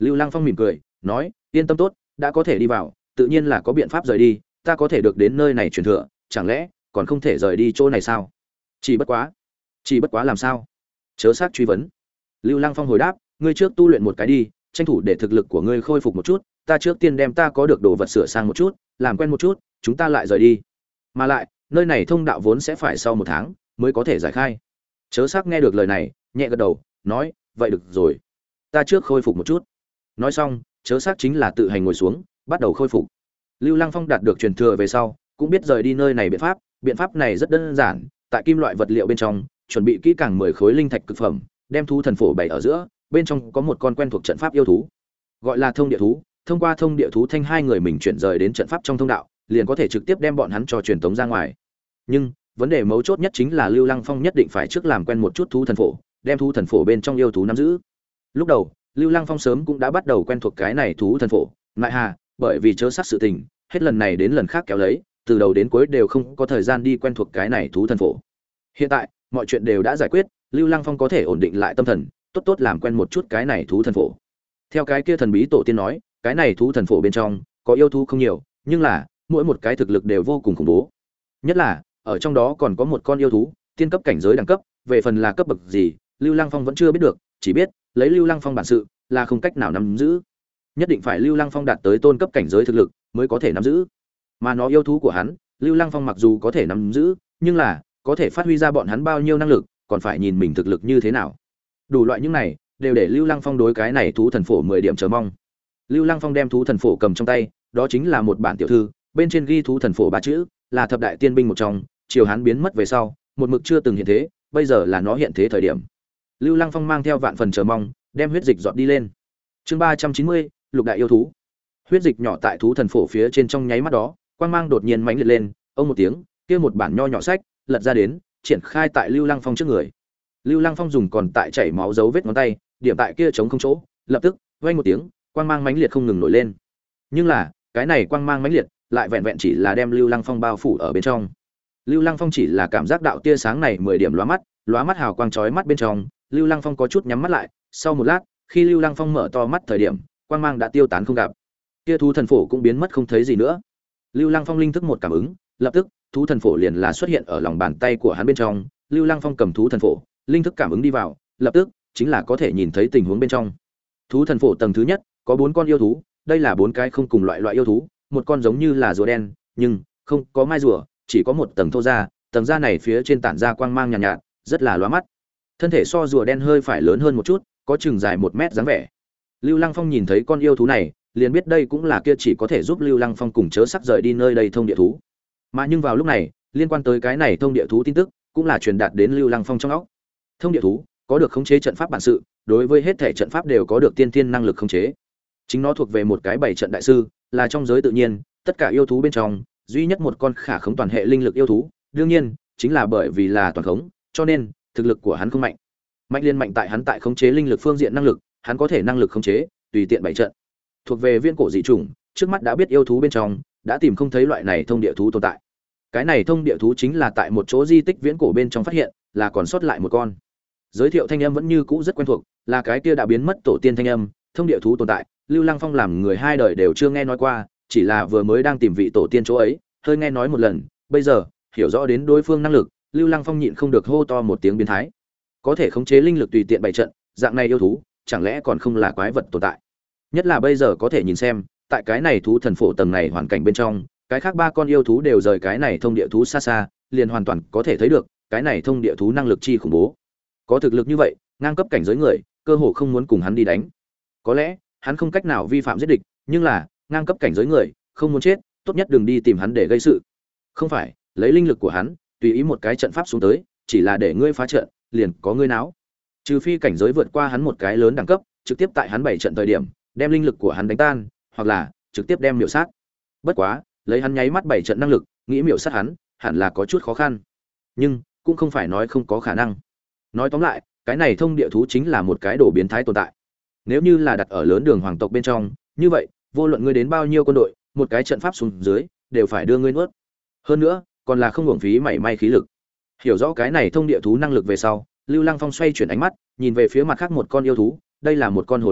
Lưu Lăng Phong mỉm cười, nói, yên tâm tốt, đã có thể đi vào, tự nhiên là có biện pháp rời đi, ta có thể được đến nơi này truyền thừa, chẳng lẽ còn không thể rời đi chỗ này sao? Chỉ bất quá, chỉ bất quá làm sao? Chớ sát truy vấn. Lưu Lăng Phong hồi đáp, ngươi trước tu luyện một cái đi, tranh thủ để thực lực của ngươi khôi phục một chút, ta trước tiên đem ta có được đồ vật sửa sang một chút, làm quen một chút, chúng ta lại rời đi. Mà lại, nơi này thông đạo vốn sẽ phải sau một tháng mới có thể giải khai. Chớ sắc nghe được lời này, nhẹ gật đầu, nói, vậy được rồi, ta trước khôi phục một chút. Nói xong, chớ sắc chính là tự hành ngồi xuống, bắt đầu khôi phục. Lưu Lăng Phong đạt được truyền thừa về sau, cũng biết rời đi nơi này biện pháp, biện pháp này rất đơn giản, tại kim loại vật liệu bên trong, chuẩn bị kỹ càng mười khối linh thạch cực phẩm, đem thú thần phổ bày ở giữa, bên trong có một con quen thuộc trận pháp yêu thú, gọi là thông địa thú. Thông qua thông địa thú thanh hai người mình chuyển rời đến trận pháp trong thông đạo, liền có thể trực tiếp đem bọn hắn cho truyền tống ra ngoài. Nhưng vấn đề mấu chốt nhất chính là Lưu Lăng Phong nhất định phải trước làm quen một chút thú thần phổ, đem thú thần phổ bên trong yêu thú nắm giữ. Lúc đầu, Lưu Lăng Phong sớm cũng đã bắt đầu quen thuộc cái này thú thần phổ, lại hà, bởi vì chớ sát sự tình, hết lần này đến lần khác kéo lấy, từ đầu đến cuối đều không có thời gian đi quen thuộc cái này thú thần phổ. Hiện tại, mọi chuyện đều đã giải quyết, Lưu Lăng Phong có thể ổn định lại tâm thần, tốt tốt làm quen một chút cái này thú thần phổ. Theo cái kia thần bí tổ tiên nói, cái này thú thần phổ bên trong có yêu thú không nhiều, nhưng là mỗi một cái thực lực đều vô cùng khủng bố. Nhất là ở trong đó còn có một con yêu thú tiên cấp cảnh giới đẳng cấp, về phần là cấp bậc gì, Lưu Lăng Phong vẫn chưa biết được, chỉ biết lấy Lưu Lăng Phong bản sự là không cách nào nắm giữ. Nhất định phải Lưu Lăng Phong đạt tới tôn cấp cảnh giới thực lực mới có thể nắm giữ. Mà nó yêu thú của hắn, Lưu Lăng Phong mặc dù có thể nắm giữ, nhưng là có thể phát huy ra bọn hắn bao nhiêu năng lực, còn phải nhìn mình thực lực như thế nào. Đủ loại những này đều để Lưu Lăng Phong đối cái này thú thần phổ mười điểm chờ mong. Lưu Lăng Phong đem thú thần phổ cầm trong tay, đó chính là một bản tiểu thư, bên trên ghi thú thần phổ ba chữ, là thập đại tiên binh một trong, triều Hán biến mất về sau, một mực chưa từng hiện thế, bây giờ là nó hiện thế thời điểm. Lưu Lăng Phong mang theo vạn phần chờ mong, đem huyết dịch dọn đi lên. Chương ba trăm chín mươi, lục đại yêu thú. Huyết dịch nhỏ tại thú thần phổ phía trên trong nháy mắt đó, quang mang đột nhiên mãnh liệt lên, ông một tiếng, kia một bản nho nhỏ sách lật ra đến, triển khai tại Lưu Lăng Phong trước người. Lưu Lăng Phong dùng còn tại chảy máu dấu vết ngón tay, điểm tại kia trống không chỗ, lập tức, vang một tiếng, quang mang mãnh liệt không ngừng nổi lên. Nhưng là, cái này quang mang mãnh liệt, lại vẹn vẹn chỉ là đem Lưu Lăng Phong bao phủ ở bên trong. Lưu Lăng Phong chỉ là cảm giác đạo tia sáng này mười điểm lóa mắt, lóa mắt hào quang chói mắt bên trong, Lưu Lăng Phong có chút nhắm mắt lại, sau một lát, khi Lưu Lăng Phong mở to mắt thời điểm, quang mang đã tiêu tán không gặp. Kia thú thần phổ cũng biến mất không thấy gì nữa. Lưu Lăng Phong linh thức một cảm ứng, lập tức, thú thần phổ liền là xuất hiện ở lòng bàn tay của hắn bên trong, Lưu Lăng Phong cầm thú thần phổ, linh thức cảm ứng đi vào, lập tức, chính là có thể nhìn thấy tình huống bên trong. Thú thần phổ tầng thứ nhất, có bốn con yêu thú, đây là bốn cái không cùng loại loại yêu thú, một con giống như là rùa đen, nhưng không có mai rùa, chỉ có một tầng thô da, tầng da này phía trên tản ra quang mang nhàn nhạt, nhạt, rất là lóa mắt. Thân thể so rùa đen hơi phải lớn hơn một chút, có chừng dài một mét dáng vẻ. Lưu Lăng Phong nhìn thấy con yêu thú này, liền biết đây cũng là kia chỉ có thể giúp Lưu Lăng Phong cùng chớ sắc rời đi nơi đây thông địa thú. Mà nhưng vào lúc này, liên quan tới cái này thông địa thú tin tức, cũng là truyền đạt đến Lưu Lăng Phong trong óc. Thông địa thú có được khống chế trận pháp bản sự, đối với hết thể trận pháp đều có được tiên thiên năng lực khống chế. Chính nó thuộc về một cái bảy trận đại sư, là trong giới tự nhiên, tất cả yêu thú bên trong, duy nhất một con khả khống toàn hệ linh lực yêu thú, đương nhiên, chính là bởi vì là toàn khống, cho nên thực lực của hắn không mạnh. Mạnh liên mạnh tại hắn tại khống chế linh lực phương diện năng lực, hắn có thể năng lực khống chế, tùy tiện bảy trận. Thuộc về viên cổ dị chủng, trước mắt đã biết yêu thú bên trong, đã tìm không thấy loại này thông địa thú tồn tại. Cái này thông địa thú chính là tại một chỗ di tích viễn cổ bên trong phát hiện, là còn sót lại một con. Giới thiệu thanh âm vẫn như cũ rất quen thuộc, là cái kia đã biến mất tổ tiên thanh âm, thông địa thú tồn tại, Lưu Lăng Phong làm người hai đời đều chưa nghe nói qua, chỉ là vừa mới đang tìm vị tổ tiên chỗ ấy, hơi nghe nói một lần, bây giờ, hiểu rõ đến đối phương năng lực, Lưu Lăng Phong nhịn không được hô to một tiếng biến thái. Có thể khống chế linh lực tùy tiện bày trận, dạng này yêu thú, chẳng lẽ còn không là quái vật tồn tại? Nhất là bây giờ có thể nhìn xem, tại cái này thú thần phổ tầng này hoàn cảnh bên trong, cái khác ba con yêu thú đều rời cái này thông địa thú xa xa, liền hoàn toàn có thể thấy được, cái này thông địa thú năng lực chi khủng bố. Có thực lực như vậy, ngang cấp cảnh giới người, cơ hồ không muốn cùng hắn đi đánh. Có lẽ, hắn không cách nào vi phạm giết địch, nhưng là, ngang cấp cảnh giới người, không muốn chết, tốt nhất đừng đi tìm hắn để gây sự. Không phải, lấy linh lực của hắn, tùy ý một cái trận pháp xuống tới, chỉ là để ngươi phá trận, liền có ngươi náo. Trừ phi cảnh giới vượt qua hắn một cái lớn đẳng cấp, trực tiếp tại hắn bảy trận thời điểm, đem linh lực của hắn đánh tan, hoặc là trực tiếp đem miểu sát. Bất quá, lấy hắn nháy mắt bảy trận năng lực, nghĩ miểu sát hắn, hẳn là có chút khó khăn. Nhưng, cũng không phải nói không có khả năng. Nói tóm lại, cái này thông địa thú chính là một cái đồ biến thái tồn tại. Nếu như là đặt ở lớn đường hoàng tộc bên trong, như vậy, vô luận ngươi đến bao nhiêu quân đội, một cái trận pháp xuống dưới, đều phải đưa ngươi nuốt. Hơn nữa, còn là không hưởng phí mảy may khí lực. Hiểu rõ cái này thông địa thú năng lực về sau, Lưu Lăng Phong xoay chuyển ánh mắt, nhìn về phía mặt khác một con yêu thú, đây là một con hồ ly,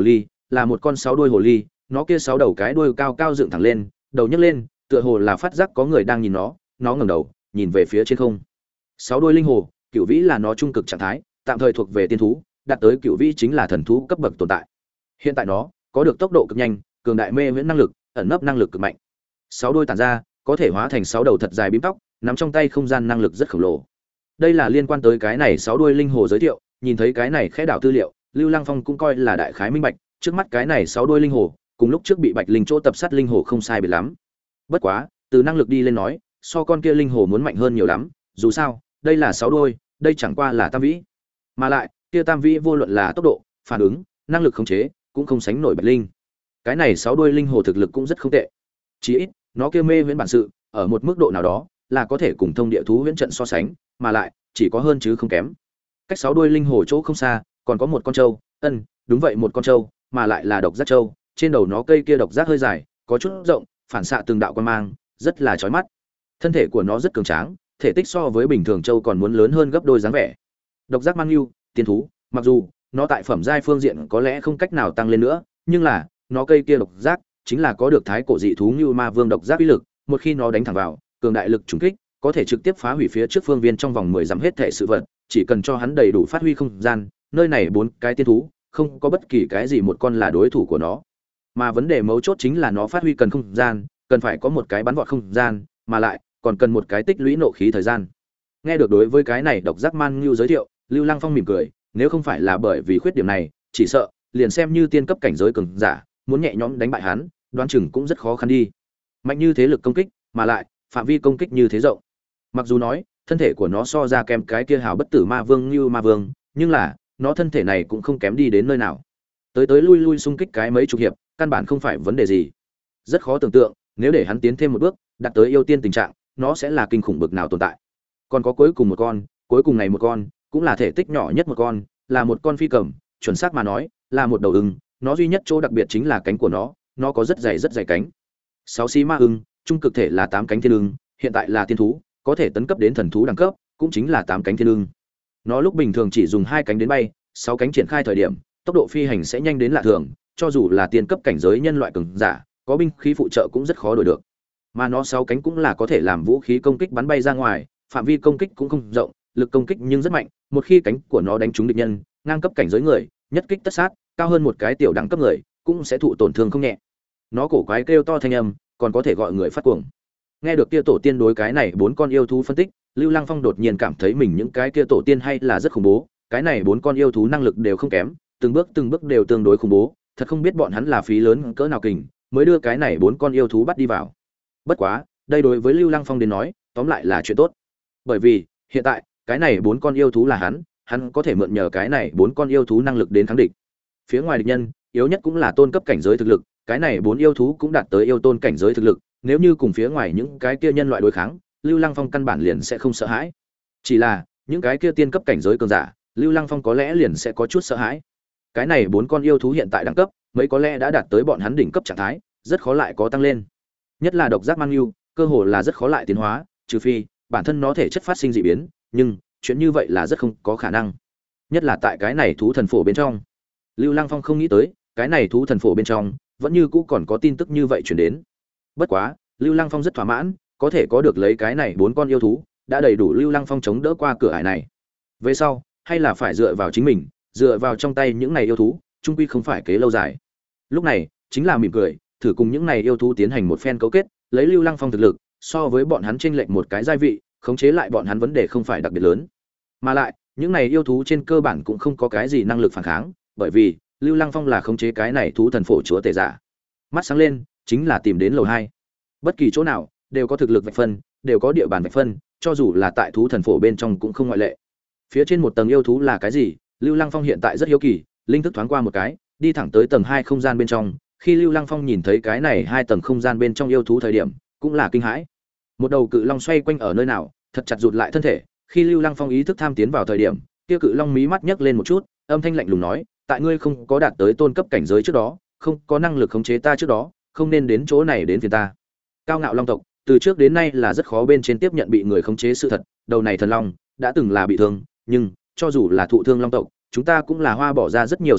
là một con sáu đuôi hồ ly, nó kia sáu đầu cái đuôi cao cao dựng thẳng lên, đầu nhấc lên, tựa hồ là phát giác có người đang nhìn nó, nó ngẩng đầu, nhìn về phía trên không. Sáu đuôi linh hồ, cửu vĩ là nó trung cực trạng thái, tạm thời thuộc về tiên thú, đạt tới cửu vĩ chính là thần thú cấp bậc tồn tại. Hiện tại nó có được tốc độ cực nhanh, cường đại mê viễn năng lực, ẩn nấp năng lực cực mạnh. Sáu đuôi tản ra, có thể hóa thành sáu đầu thật dài bím tóc, nắm trong tay không gian năng lực rất khổng lồ. Đây là liên quan tới cái này sáu đuôi linh hồ giới thiệu, nhìn thấy cái này khẽ đảo tư liệu, Lưu Lăng Phong cũng coi là đại khái minh bạch, trước mắt cái này sáu đuôi linh hồ, cùng lúc trước bị Bạch Linh chỗ tập sát linh hồ không sai biệt lắm. Bất quá, từ năng lực đi lên nói, so con kia linh hồ muốn mạnh hơn nhiều lắm, dù sao, đây là sáu đuôi, đây chẳng qua là tam vĩ. Mà lại, kia tam vĩ vô luận là tốc độ, phản ứng, năng lực khống chế, cũng không sánh nổi Bạch Linh. Cái này sáu đuôi linh hồ thực lực cũng rất không tệ. Chỉ ít, nó kia mê huyễn bản sự, ở một mức độ nào đó, là có thể cùng thông địa thú huyễn trận so sánh, mà lại, chỉ có hơn chứ không kém. Cách sáu đuôi linh hồ chỗ không xa, còn có một con trâu, ân, đúng vậy một con trâu, mà lại là độc giác trâu, trên đầu nó cây kia độc giác hơi dài, có chút rộng, phản xạ từng đạo quan mang, rất là chói mắt. Thân thể của nó rất cường tráng, thể tích so với bình thường trâu còn muốn lớn hơn gấp đôi dáng vẻ. Độc giác mang lưu, tiên thú, mặc dù nó tại phẩm giai phương diện có lẽ không cách nào tăng lên nữa, nhưng là, nó cây kia độc giác chính là có được thái cổ dị thú như ma vương độc giác uy lực, một khi nó đánh thẳng vào, cường đại lực trùng kích, có thể trực tiếp phá hủy phía trước phương viên trong vòng mười dặm hết thể sự vật, chỉ cần cho hắn đầy đủ phát huy không gian, nơi này bốn cái tiên thú, không có bất kỳ cái gì một con là đối thủ của nó. Mà vấn đề mấu chốt chính là nó phát huy cần không gian, cần phải có một cái bắn vọt không gian, mà lại còn cần một cái tích lũy nộ khí thời gian. Nghe được đối với cái này độc giác man lưu giới thiệu, Lưu Lăng Phong mỉm cười, nếu không phải là bởi vì khuyết điểm này, chỉ sợ liền xem như tiên cấp cảnh giới cường giả, muốn nhẹ nhõm đánh bại hắn, đoán chừng cũng rất khó khăn đi. Mạnh như thế lực công kích, mà lại phạm vi công kích như thế rộng. Mặc dù nói, thân thể của nó so ra kém cái kia hào bất tử ma vương như ma vương, nhưng là, nó thân thể này cũng không kém đi đến nơi nào. Tới tới lui lui xung kích cái mấy chục hiệp, căn bản không phải vấn đề gì. Rất khó tưởng tượng, nếu để hắn tiến thêm một bước, đạt tới yêu tiên tình trạng, nó sẽ là kinh khủng bực nào tồn tại. Còn có cuối cùng một con, cuối cùng này một con, cũng là thể tích nhỏ nhất một con, là một con phi cầm, chuẩn xác mà nói, là một đầu ưng, nó duy nhất chỗ đặc biệt chính là cánh của nó, nó có rất dày rất dày cánh. Sáu xí ma ưng, trung cực thể là tám cánh thiên ưng, hiện tại là tiên thú, có thể tấn cấp đến thần thú đẳng cấp, cũng chính là tám cánh thiên ưng. Nó lúc bình thường chỉ dùng hai cánh đến bay, sáu cánh triển khai thời điểm, tốc độ phi hành sẽ nhanh đến lạ thường, cho dù là tiên cấp cảnh giới nhân loại cường giả, có binh khí phụ trợ cũng rất khó đổi được. Mà nó sáu cánh cũng là có thể làm vũ khí công kích bắn bay ra ngoài, phạm vi công kích cũng không rộng, lực công kích nhưng rất mạnh, một khi cánh của nó đánh trúng địch nhân, ngang cấp cảnh giới người, nhất kích tất sát, cao hơn một cái tiểu đẳng cấp người, cũng sẽ thụ tổn thương không nhẹ. Nó cổ quái kêu to thanh âm, còn có thể gọi người phát cuồng. Nghe được kia tổ tiên đối cái này bốn con yêu thú phân tích, Lưu Lăng Phong đột nhiên cảm thấy mình những cái kia tổ tiên hay là rất khủng bố, cái này bốn con yêu thú năng lực đều không kém, từng bước từng bước đều tương đối khủng bố, thật không biết bọn hắn là phí lớn cỡ nào kình, mới đưa cái này bốn con yêu thú bắt đi vào. Bất quá, đây đối với Lưu Lăng Phong đến nói, tóm lại là chuyện tốt. Bởi vì, hiện tại, cái này bốn con yêu thú là hắn, hắn có thể mượn nhờ cái này bốn con yêu thú năng lực đến kháng địch. Phía ngoài địch nhân, yếu nhất cũng là tôn cấp cảnh giới thực lực, cái này bốn yêu thú cũng đạt tới yêu tôn cảnh giới thực lực, nếu như cùng phía ngoài những cái kia nhân loại đối kháng, Lưu Lăng Phong căn bản liền sẽ không sợ hãi. Chỉ là, những cái kia tiên cấp cảnh giới cường giả, Lưu Lăng Phong có lẽ liền sẽ có chút sợ hãi. Cái này bốn con yêu thú hiện tại đẳng cấp, mấy có lẽ đã đạt tới bọn hắn đỉnh cấp trạng thái, rất khó lại có tăng lên. Nhất là độc giác mang lưu, cơ hồ là rất khó lại tiến hóa, trừ phi bản thân nó thể chất phát sinh dị biến, nhưng chuyện như vậy là rất không có khả năng. Nhất là tại cái này thú thần phổ bên trong. Lưu Lăng Phong không nghĩ tới, cái này thú thần phổ bên trong vẫn như cũ còn có tin tức như vậy truyền đến. Bất quá, Lưu Lăng Phong rất thỏa mãn, có thể có được lấy cái này bốn con yêu thú, đã đầy đủ Lưu Lăng Phong chống đỡ qua cửa ải này. Về sau, hay là phải dựa vào chính mình, dựa vào trong tay những này yêu thú, chung quy không phải kế lâu dài. Lúc này, chính là mỉm cười, thử cùng những này yêu thú tiến hành một phen cấu kết, lấy Lưu Lăng Phong thực lực, so với bọn hắn chênh lệch một cái giai vị, khống chế lại bọn hắn vấn đề không phải đặc biệt lớn. Mà lại, những này yêu thú trên cơ bản cũng không có cái gì năng lực phản kháng, bởi vì Lưu Lăng Phong là khống chế cái này thú thần phổ chúa tể giả. Mắt sáng lên, chính là tìm đến lầu hai. Bất kỳ chỗ nào đều có thực lực vạch phân, đều có địa bàn vạch phân, cho dù là tại thú thần phổ bên trong cũng không ngoại lệ. Phía trên một tầng yêu thú là cái gì? Lưu Lăng Phong hiện tại rất hiếu kỳ, linh thức thoáng qua một cái, đi thẳng tới tầng hai không gian bên trong. Khi Lưu Lăng Phong nhìn thấy cái này hai tầng không gian bên trong yêu thú thời điểm, cũng là kinh hãi. Một đầu cự long xoay quanh ở nơi nào, thật chặt rụt lại thân thể. Khi Lưu Lăng Phong ý thức tham tiến vào thời điểm, kia cự long mí mắt nhấc lên một chút, âm thanh lạnh lùng nói: "Tại ngươi không có đạt tới tôn cấp cảnh giới trước đó, không có năng lực khống chế ta trước đó, không nên đến chỗ này đến phiền ta." Cao ngạo long tộc, từ trước đến nay là rất khó bên trên tiếp nhận bị người khống chế sự thật, đầu này thần long đã từng là bị thương, nhưng cho dù là thụ thương long tộc, chúng ta cũng là hoa bỏ ra rất nhiều sức lực,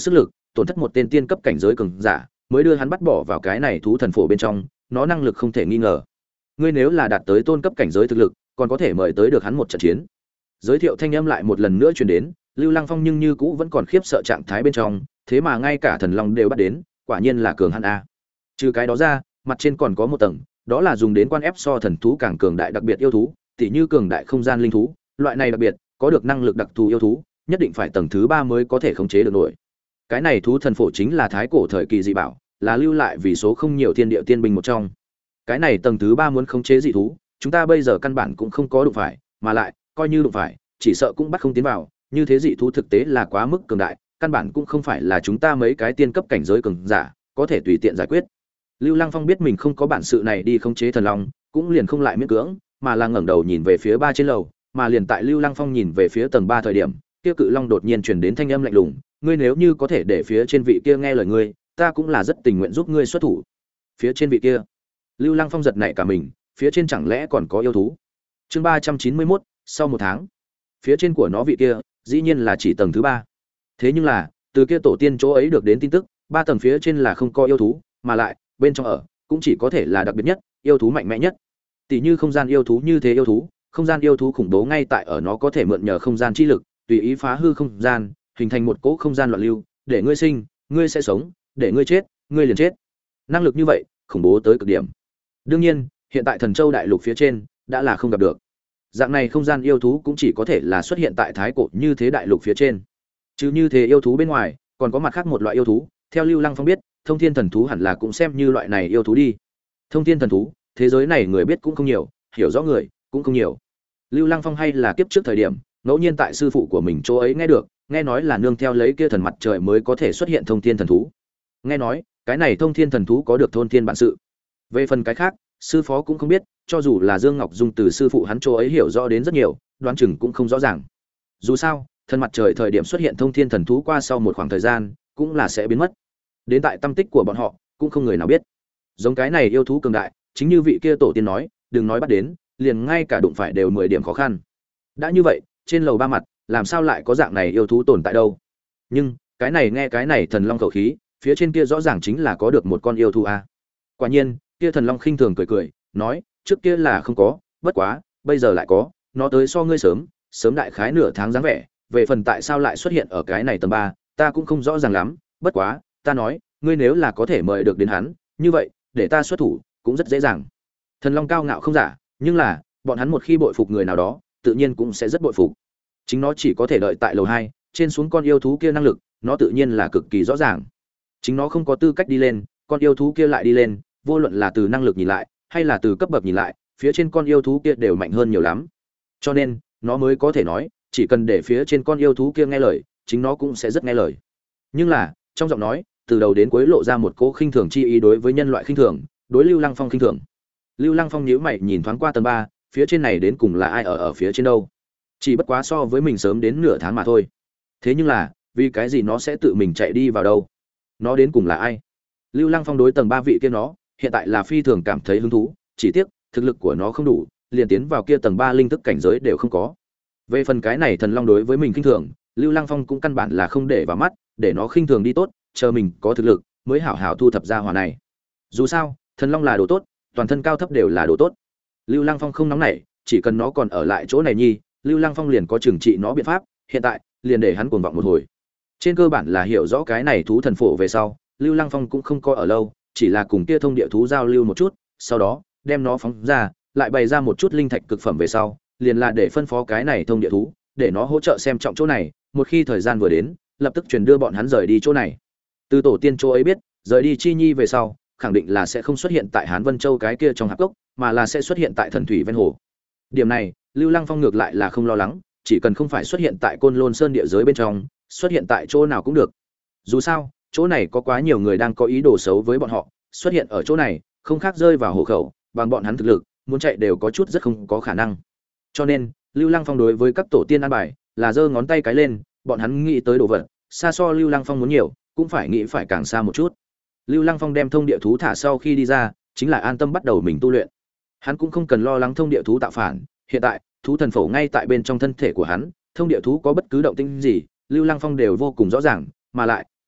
tổn thất một tên tiên cấp cảnh giới cường giả, mới đưa hắn bắt bỏ vào cái này thú thần phổ bên trong, nó năng lực không thể nghi ngờ. Ngươi nếu là đạt tới tôn cấp cảnh giới thực lực, còn có thể mời tới được hắn một trận chiến. Giới thiệu thanh âm lại một lần nữa truyền đến, Lưu Lăng Phong nhưng như cũ vẫn còn khiếp sợ trạng thái bên trong, thế mà ngay cả thần long đều bắt đến, quả nhiên là cường hắn a. Trừ cái đó ra, mặt trên còn có một tầng, đó là dùng đến quan ép so thần thú càng cường đại đặc biệt yêu thú, tỉ như cường đại không gian linh thú, loại này đặc biệt, có được năng lực đặc thù yêu thú, nhất định phải tầng thứ ba mới có thể khống chế được nổi. Cái này thú thần phổ chính là thái cổ thời kỳ dị bảo, là lưu lại vì số không nhiều thiên địa tiên binh một trong. Cái này tầng thứ ba muốn khống chế dị thú, chúng ta bây giờ căn bản cũng không có đụng phải, mà lại, coi như đụng phải, chỉ sợ cũng bắt không tiến vào, như thế dị thú thực tế là quá mức cường đại, căn bản cũng không phải là chúng ta mấy cái tiên cấp cảnh giới cường giả có thể tùy tiện giải quyết. Lưu Lăng Phong biết mình không có bản sự này đi khống chế thần long, cũng liền không lại miễn cưỡng, mà là ngẩng đầu nhìn về phía ba trên lầu, mà liền tại Lưu Lăng Phong nhìn về phía tầng ba thời điểm, kia cự long đột nhiên truyền đến thanh âm lạnh lùng, ngươi nếu như có thể để phía trên vị kia nghe lời ngươi, ta cũng là rất tình nguyện giúp ngươi xuất thủ. Phía trên vị kia? Lưu Lăng Phong giật nảy cả mình, phía trên chẳng lẽ còn có yêu thú? Chương ba trăm chín mươi mốt, sau một tháng. Phía trên của nó vị kia, dĩ nhiên là chỉ tầng thứ ba. Thế nhưng là, từ kia tổ tiên chỗ ấy được đến tin tức, ba tầng phía trên là không có yêu thú, mà lại, bên trong ở cũng chỉ có thể là đặc biệt nhất, yêu thú mạnh mẽ nhất. Tỷ như không gian yêu thú như thế yêu thú, không gian yêu thú khủng bố ngay tại ở nó có thể mượn nhờ không gian chi lực, tùy ý phá hư không gian, hình thành một cỗ không gian loạn lưu, để ngươi sinh, ngươi sẽ sống, để ngươi chết, ngươi liền chết. Năng lực như vậy, khủng bố tới cực điểm. Đương nhiên, hiện tại Thần Châu đại lục phía trên đã là không gặp được. Dạng này không gian yêu thú cũng chỉ có thể là xuất hiện tại thái cổ như thế đại lục phía trên. Chứ như thế yêu thú bên ngoài, còn có mặt khác một loại yêu thú, theo Lưu Lăng Phong biết, thông thiên thần thú hẳn là cũng xem như loại này yêu thú đi. Thông thiên thần thú, thế giới này người biết cũng không nhiều, hiểu rõ người cũng không nhiều. Lưu Lăng Phong hay là kiếp trước thời điểm, ngẫu nhiên tại sư phụ của mình chỗ ấy nghe được, nghe nói là nương theo lấy kia thần mặt trời mới có thể xuất hiện thông thiên thần thú. Nghe nói, cái này thông thiên thần thú có được thôn thiên bản sự. Về phần cái khác, sư phó cũng không biết, cho dù là Dương Ngọc Dung từ sư phụ hắn chỗ ấy hiểu rõ đến rất nhiều, đoán chừng cũng không rõ ràng. Dù sao, thần mặt trời thời điểm xuất hiện thông thiên thần thú qua sau một khoảng thời gian, cũng là sẽ biến mất. Đến tại tâm tích của bọn họ, cũng không người nào biết. Giống cái này yêu thú cường đại, chính như vị kia tổ tiên nói, đừng nói bắt đến, liền ngay cả đụng phải đều mười điểm khó khăn. Đã như vậy, trên lầu ba mặt, làm sao lại có dạng này yêu thú tồn tại đâu? Nhưng, cái này nghe cái này thần long khẩu khí, phía trên kia rõ ràng chính là có được một con yêu thú a. Quả nhiên, kia thần long khinh thường cười cười, nói, trước kia là không có, bất quá, bây giờ lại có, nó tới so ngươi sớm, sớm đại khái nửa tháng dáng vẻ, về phần tại sao lại xuất hiện ở cái này tầng ba, ta cũng không rõ ràng lắm, bất quá, ta nói, ngươi nếu là có thể mời được đến hắn, như vậy, để ta xuất thủ, cũng rất dễ dàng. Thần long cao ngạo không giả, nhưng là, bọn hắn một khi bội phục người nào đó, tự nhiên cũng sẽ rất bội phục. Chính nó chỉ có thể đợi tại lầu hai, trên xuống con yêu thú kia năng lực, nó tự nhiên là cực kỳ rõ ràng. Chính nó không có tư cách đi lên, con yêu thú kia lại đi lên, vô luận là từ năng lực nhìn lại, hay là từ cấp bậc nhìn lại, phía trên con yêu thú kia đều mạnh hơn nhiều lắm. Cho nên, nó mới có thể nói, chỉ cần để phía trên con yêu thú kia nghe lời, chính nó cũng sẽ rất nghe lời. Nhưng là, trong giọng nói, từ đầu đến cuối lộ ra một cỗ khinh thường chi ý đối với nhân loại khinh thường, đối Lưu Lăng Phong khinh thường. Lưu Lăng Phong nhíu mày nhìn thoáng qua tầng ba, phía trên này đến cùng là ai ở ở phía trên đâu? Chỉ bất quá so với mình sớm đến nửa tháng mà thôi. Thế nhưng là, vì cái gì nó sẽ tự mình chạy đi vào đâu? Nó đến cùng là ai? Lưu Lăng Phong đối tầng ba vị kia nó, hiện tại là phi thường cảm thấy hứng thú, chỉ tiếc, thực lực của nó không đủ, liền tiến vào kia tầng ba linh thức cảnh giới đều không có. Về phần cái này thần long đối với mình khinh thường, Lưu Lăng Phong cũng căn bản là không để vào mắt, để nó khinh thường đi tốt, chờ mình có thực lực mới hảo hảo thu thập ra hỏa này. Dù sao, thần long là đồ tốt, toàn thân cao thấp đều là đồ tốt. Lưu Lăng Phong không nóng nảy, chỉ cần nó còn ở lại chỗ này nhi, Lưu Lăng Phong liền có trừng trị nó biện pháp, hiện tại, liền để hắn cuồng vọng một hồi. Trên cơ bản là hiểu rõ cái này thú thần phổ về sau, Lưu Lăng Phong cũng không coi ở lâu, chỉ là cùng kia thông địa thú giao lưu một chút, sau đó, đem nó phóng ra, lại bày ra một chút linh thạch cực phẩm về sau, liền là để phân phó cái này thông địa thú, để nó hỗ trợ xem trọng chỗ này, một khi thời gian vừa đến, lập tức truyền đưa bọn hắn rời đi chỗ này. Từ tổ tiên chỗ ấy biết, rời đi Chi Nhi về sau, khẳng định là sẽ không xuất hiện tại Hán Vân Châu cái kia trong hạp cốc, mà là sẽ xuất hiện tại thần thủy ven hồ. Điểm này, Lưu Lăng Phong ngược lại là không lo lắng, chỉ cần không phải xuất hiện tại Côn Lôn Sơn địa giới bên trong, xuất hiện tại chỗ nào cũng được. Dù sao, chỗ này có quá nhiều người đang có ý đồ xấu với bọn họ, xuất hiện ở chỗ này, không khác rơi vào hộ khẩu, bằng bọn hắn thực lực, muốn chạy đều có chút rất không có khả năng. Cho nên, Lưu Lăng Phong đối với các tổ tiên an bài, là giơ ngón tay cái lên, bọn hắn nghĩ tới đồ vật, xa so Lưu Lăng Phong muốn nhiều, cũng phải nghĩ phải càng xa một chút. Lưu Lăng Phong đem thông địa thú thả sau khi đi ra, chính là an tâm bắt đầu mình tu luyện. Hắn cũng không cần lo lắng thông địa thú tạo phản, hiện tại, thú thần phổ ngay tại bên trong thân thể của hắn, thông địa thú có bất cứ động tĩnh gì, Lưu Lăng Phong đều vô cùng rõ ràng, mà lại,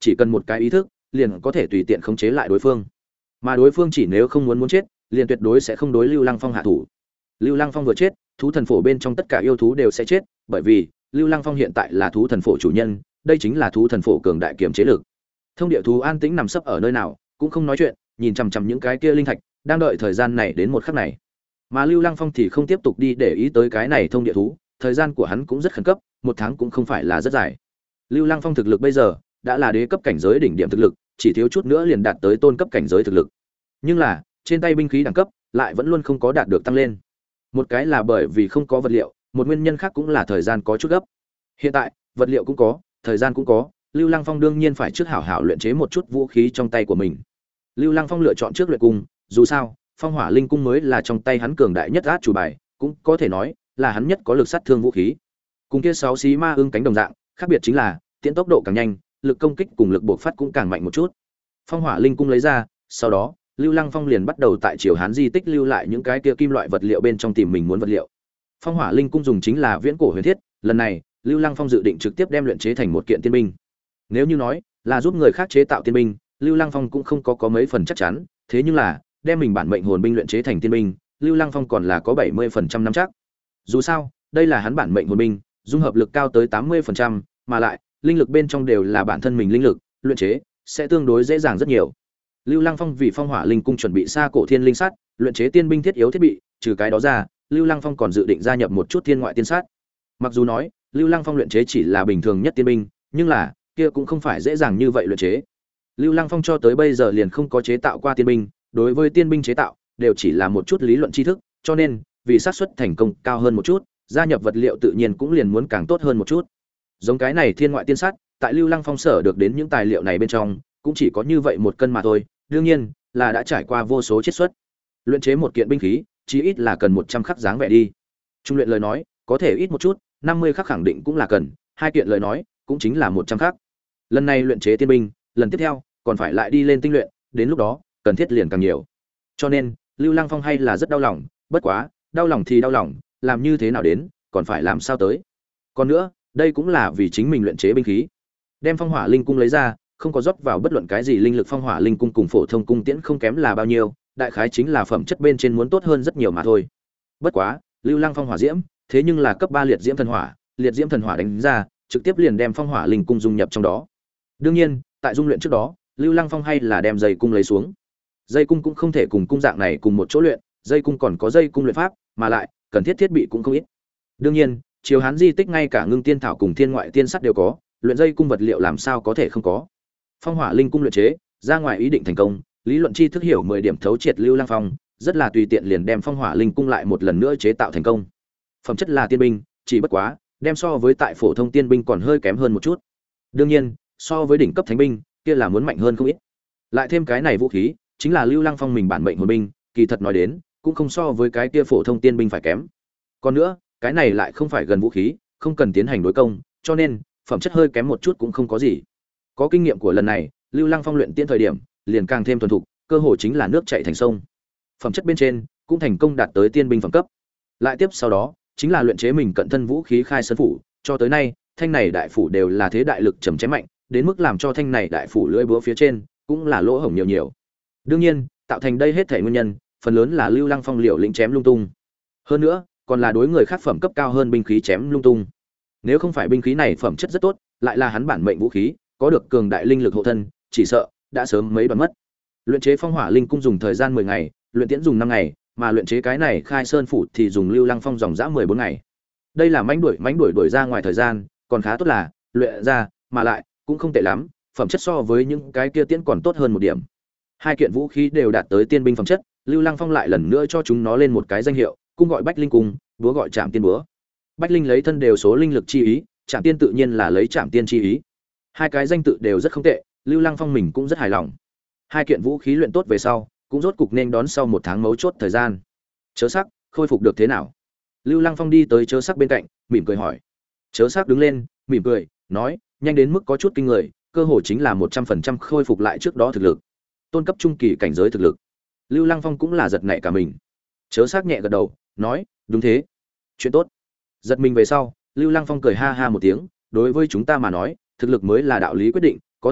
chỉ cần một cái ý thức liền có thể tùy tiện khống chế lại đối phương, mà đối phương chỉ nếu không muốn muốn chết liền tuyệt đối sẽ không đối Lưu Lăng Phong hạ thủ. Lưu Lăng Phong vừa chết, thú thần phổ bên trong tất cả yêu thú đều sẽ chết, bởi vì Lưu Lăng Phong hiện tại là thú thần phổ chủ nhân, đây chính là thú thần phổ cường đại kiểm chế lực. Thông địa thú an tĩnh nằm sấp ở nơi nào, cũng không nói chuyện, nhìn chằm chằm những cái kia linh thạch, đang đợi thời gian này đến một khắc này. Mà Lưu Lăng Phong thì không tiếp tục đi để ý tới cái này thông địa thú, thời gian của hắn cũng rất khẩn cấp, một tháng cũng không phải là rất dài. Lưu Lăng Phong thực lực bây giờ đã là đế cấp cảnh giới đỉnh điểm thực lực, chỉ thiếu chút nữa liền đạt tới tôn cấp cảnh giới thực lực. Nhưng là, trên tay binh khí đẳng cấp lại vẫn luôn không có đạt được tăng lên. Một cái là bởi vì không có vật liệu, một nguyên nhân khác cũng là thời gian có chút gấp. Hiện tại, vật liệu cũng có, thời gian cũng có, Lưu Lăng Phong đương nhiên phải trước hảo hảo luyện chế một chút vũ khí trong tay của mình. Lưu Lăng Phong lựa chọn trước luyện cung, dù sao, Phong Hỏa Linh cung mới là trong tay hắn cường đại nhất át chủ bài, cũng có thể nói là hắn nhất có lực sát thương vũ khí. Cùng kia sáu xí ma ưng cánh đồng dạng, khác biệt chính là tiễn tốc độ càng nhanh, lực công kích cùng lực bộc phát cũng càng mạnh một chút. Phong Hỏa Linh cung lấy ra, sau đó, Lưu Lăng Phong liền bắt đầu tại Triều Hán di tích lưu lại những cái kia kim loại vật liệu bên trong tìm mình muốn vật liệu. Phong Hỏa Linh cung dùng chính là viễn cổ huyền thiết, lần này, Lưu Lăng Phong dự định trực tiếp đem luyện chế thành một kiện tiên binh. Nếu như nói là giúp người khác chế tạo tiên binh, Lưu Lăng Phong cũng không có có mấy phần chắc chắn, thế nhưng là đem mình bản mệnh hồn binh luyện chế thành tiên binh, Lưu Lăng Phong còn là có bảy mươi phần trăm nắm chắc. Dù sao, đây là hắn bản mệnh hồn binh, dung hợp lực cao tới tám mươi phần trăm, mà lại, linh lực bên trong đều là bản thân mình linh lực, luyện chế sẽ tương đối dễ dàng rất nhiều. Lưu Lăng Phong vì Phong Hỏa Linh cung chuẩn bị xa cổ thiên linh sắt, luyện chế tiên binh thiết yếu thiết bị, trừ cái đó ra, Lưu Lăng Phong còn dự định gia nhập một chút thiên ngoại tiên sát. Mặc dù nói, Lưu Lăng Phong luyện chế chỉ là bình thường nhất tiên binh, nhưng là, kia cũng không phải dễ dàng như vậy luyện chế. Lưu Lăng Phong cho tới bây giờ liền không có chế tạo qua tiên binh, đối với tiên binh chế tạo đều chỉ là một chút lý luận tri thức, cho nên, vì xác suất thành công cao hơn một chút, gia nhập vật liệu tự nhiên cũng liền muốn càng tốt hơn một chút. Giống cái này thiên ngoại tiên sát, tại Lưu Lăng Phong sở được đến những tài liệu này bên trong, cũng chỉ có như vậy một cân mà thôi, đương nhiên là đã trải qua vô số chiết xuất. Luyện chế một kiện binh khí, chí ít là cần một trăm khắc dáng vẻ đi. Trung luyện lời nói, có thể ít một chút, năm mươi khắc khẳng định cũng là cần, hai kiện lời nói, cũng chính là một trăm khắc. Lần này luyện chế tiên binh, lần tiếp theo còn phải lại đi lên tinh luyện, đến lúc đó, cần thiết liền càng nhiều. Cho nên, Lưu Lăng Phong hay là rất đau lòng, bất quá, đau lòng thì đau lòng, làm như thế nào đến, còn phải làm sao tới. Còn nữa, đây cũng là vì chính mình luyện chế binh khí. Đem Phong Hỏa Linh cung lấy ra, không có rót vào bất luận cái gì linh lực. Phong Hỏa Linh cung cùng phổ thông cung tiễn không kém là bao nhiêu, đại khái chính là phẩm chất bên trên muốn tốt hơn rất nhiều mà thôi. Bất quá, Lưu Lăng Phong Hỏa Diễm, thế nhưng là cấp ba liệt diễm thần hỏa, liệt diễm thần hỏa đánh ra, trực tiếp liền đem Phong Hỏa Linh cung dung nhập trong đó. Đương nhiên, tại dung luyện trước đó, Lưu Lăng Phong hay là đem dây cung lấy xuống. Dây cung cũng không thể cùng cung dạng này cùng một chỗ luyện, dây cung còn có dây cung luyện pháp, mà lại cần thiết thiết bị cũng không ít. Đương nhiên, Triều Hán di tích ngay cả ngưng tiên thảo cùng thiên ngoại tiên sắt đều có, luyện dây cung vật liệu làm sao có thể không có. Phong Hỏa Linh cung luyện chế, ra ngoài ý định thành công, lý luận chi thức hiểu mười điểm thấu triệt Lưu Lăng Phong, rất là tùy tiện liền đem Phong Hỏa Linh cung lại một lần nữa chế tạo thành công. Phẩm chất là tiên binh, chỉ bất quá, đem so với tại phổ thông tiên binh còn hơi kém hơn một chút. Đương nhiên, so với đỉnh cấp thánh binh, kia là muốn mạnh hơn không ít. Lại thêm cái này vũ khí, chính là Lưu Lăng Phong mình bản mệnh hồn binh, kỳ thật nói đến, cũng không so với cái kia phổ thông tiên binh phải kém. Còn nữa, cái này lại không phải gần vũ khí, không cần tiến hành đối công, cho nên phẩm chất hơi kém một chút cũng không có gì. Có kinh nghiệm của lần này, Lưu Lăng Phong luyện tiên thời điểm, liền càng thêm thuần thục, cơ hội chính là nước chảy thành sông. Phẩm chất bên trên cũng thành công đạt tới tiên binh phẩm cấp. Lại tiếp sau đó, chính là luyện chế mình cận thân vũ khí Khai Sơn phủ, cho tới nay, thanh này đại phủ đều là thế đại lực trầm chém mạnh, đến mức làm cho thanh này đại phủ lưỡi búa phía trên cũng là lỗ hổng nhiều nhiều. Đương nhiên, tạo thành đây hết thảy nguyên nhân, phần lớn là Lưu Lăng Phong liều lĩnh chém lung tung. Hơn nữa, còn là đối người khác phẩm cấp cao hơn binh khí chém lung tung. Nếu không phải binh khí này phẩm chất rất tốt, lại là hắn bản mệnh vũ khí, có được cường đại linh lực hộ thân, chỉ sợ đã sớm mấy đoạn mất. Luyện chế Phong Hỏa Linh cung dùng thời gian mười ngày, luyện tiễn dùng năm ngày, mà luyện chế cái này Khai Sơn phủ thì dùng Lưu Lăng Phong dòng dã mười bốn ngày. Đây là mãnh đuổi mãnh đuổi đuổi ra ngoài thời gian, còn khá tốt là luyện ra, mà lại cũng không tệ lắm, phẩm chất so với những cái kia tiễn còn tốt hơn một điểm. Hai kiện vũ khí đều đạt tới tiên binh phẩm chất, Lưu Lăng Phong lại lần nữa cho chúng nó lên một cái danh hiệu, cung gọi Bách Linh cung, búa gọi Trảm Tiên búa. Bách Linh lấy thân đều số linh lực chi ý, Trảm Tiên tự nhiên là lấy Trảm Tiên chi ý. Hai cái danh tự đều rất không tệ, Lưu Lăng Phong mình cũng rất hài lòng. Hai kiện vũ khí luyện tốt về sau, cũng rốt cục nên đón sau một tháng mấu chốt thời gian. Chớ Sắc, khôi phục được thế nào? Lưu Lăng Phong đi tới Chớ Sắc bên cạnh, mỉm cười hỏi. Chớ Sắc đứng lên, mỉm cười, nói, nhanh đến mức có chút kinh người, cơ hội chính là một trăm phần trăm khôi phục lại trước đó thực lực. Tôn cấp trung kỳ cảnh giới thực lực. Lưu Lăng Phong cũng là giật nảy cả mình. Chớ Sắc nhẹ gật đầu, nói, đúng thế. Chuyện tốt. Giật mình về sau, Lưu Lăng Phong cười ha ha một tiếng, đối với chúng ta mà nói, thực lực mới là đạo lý quyết định, có thể mọc,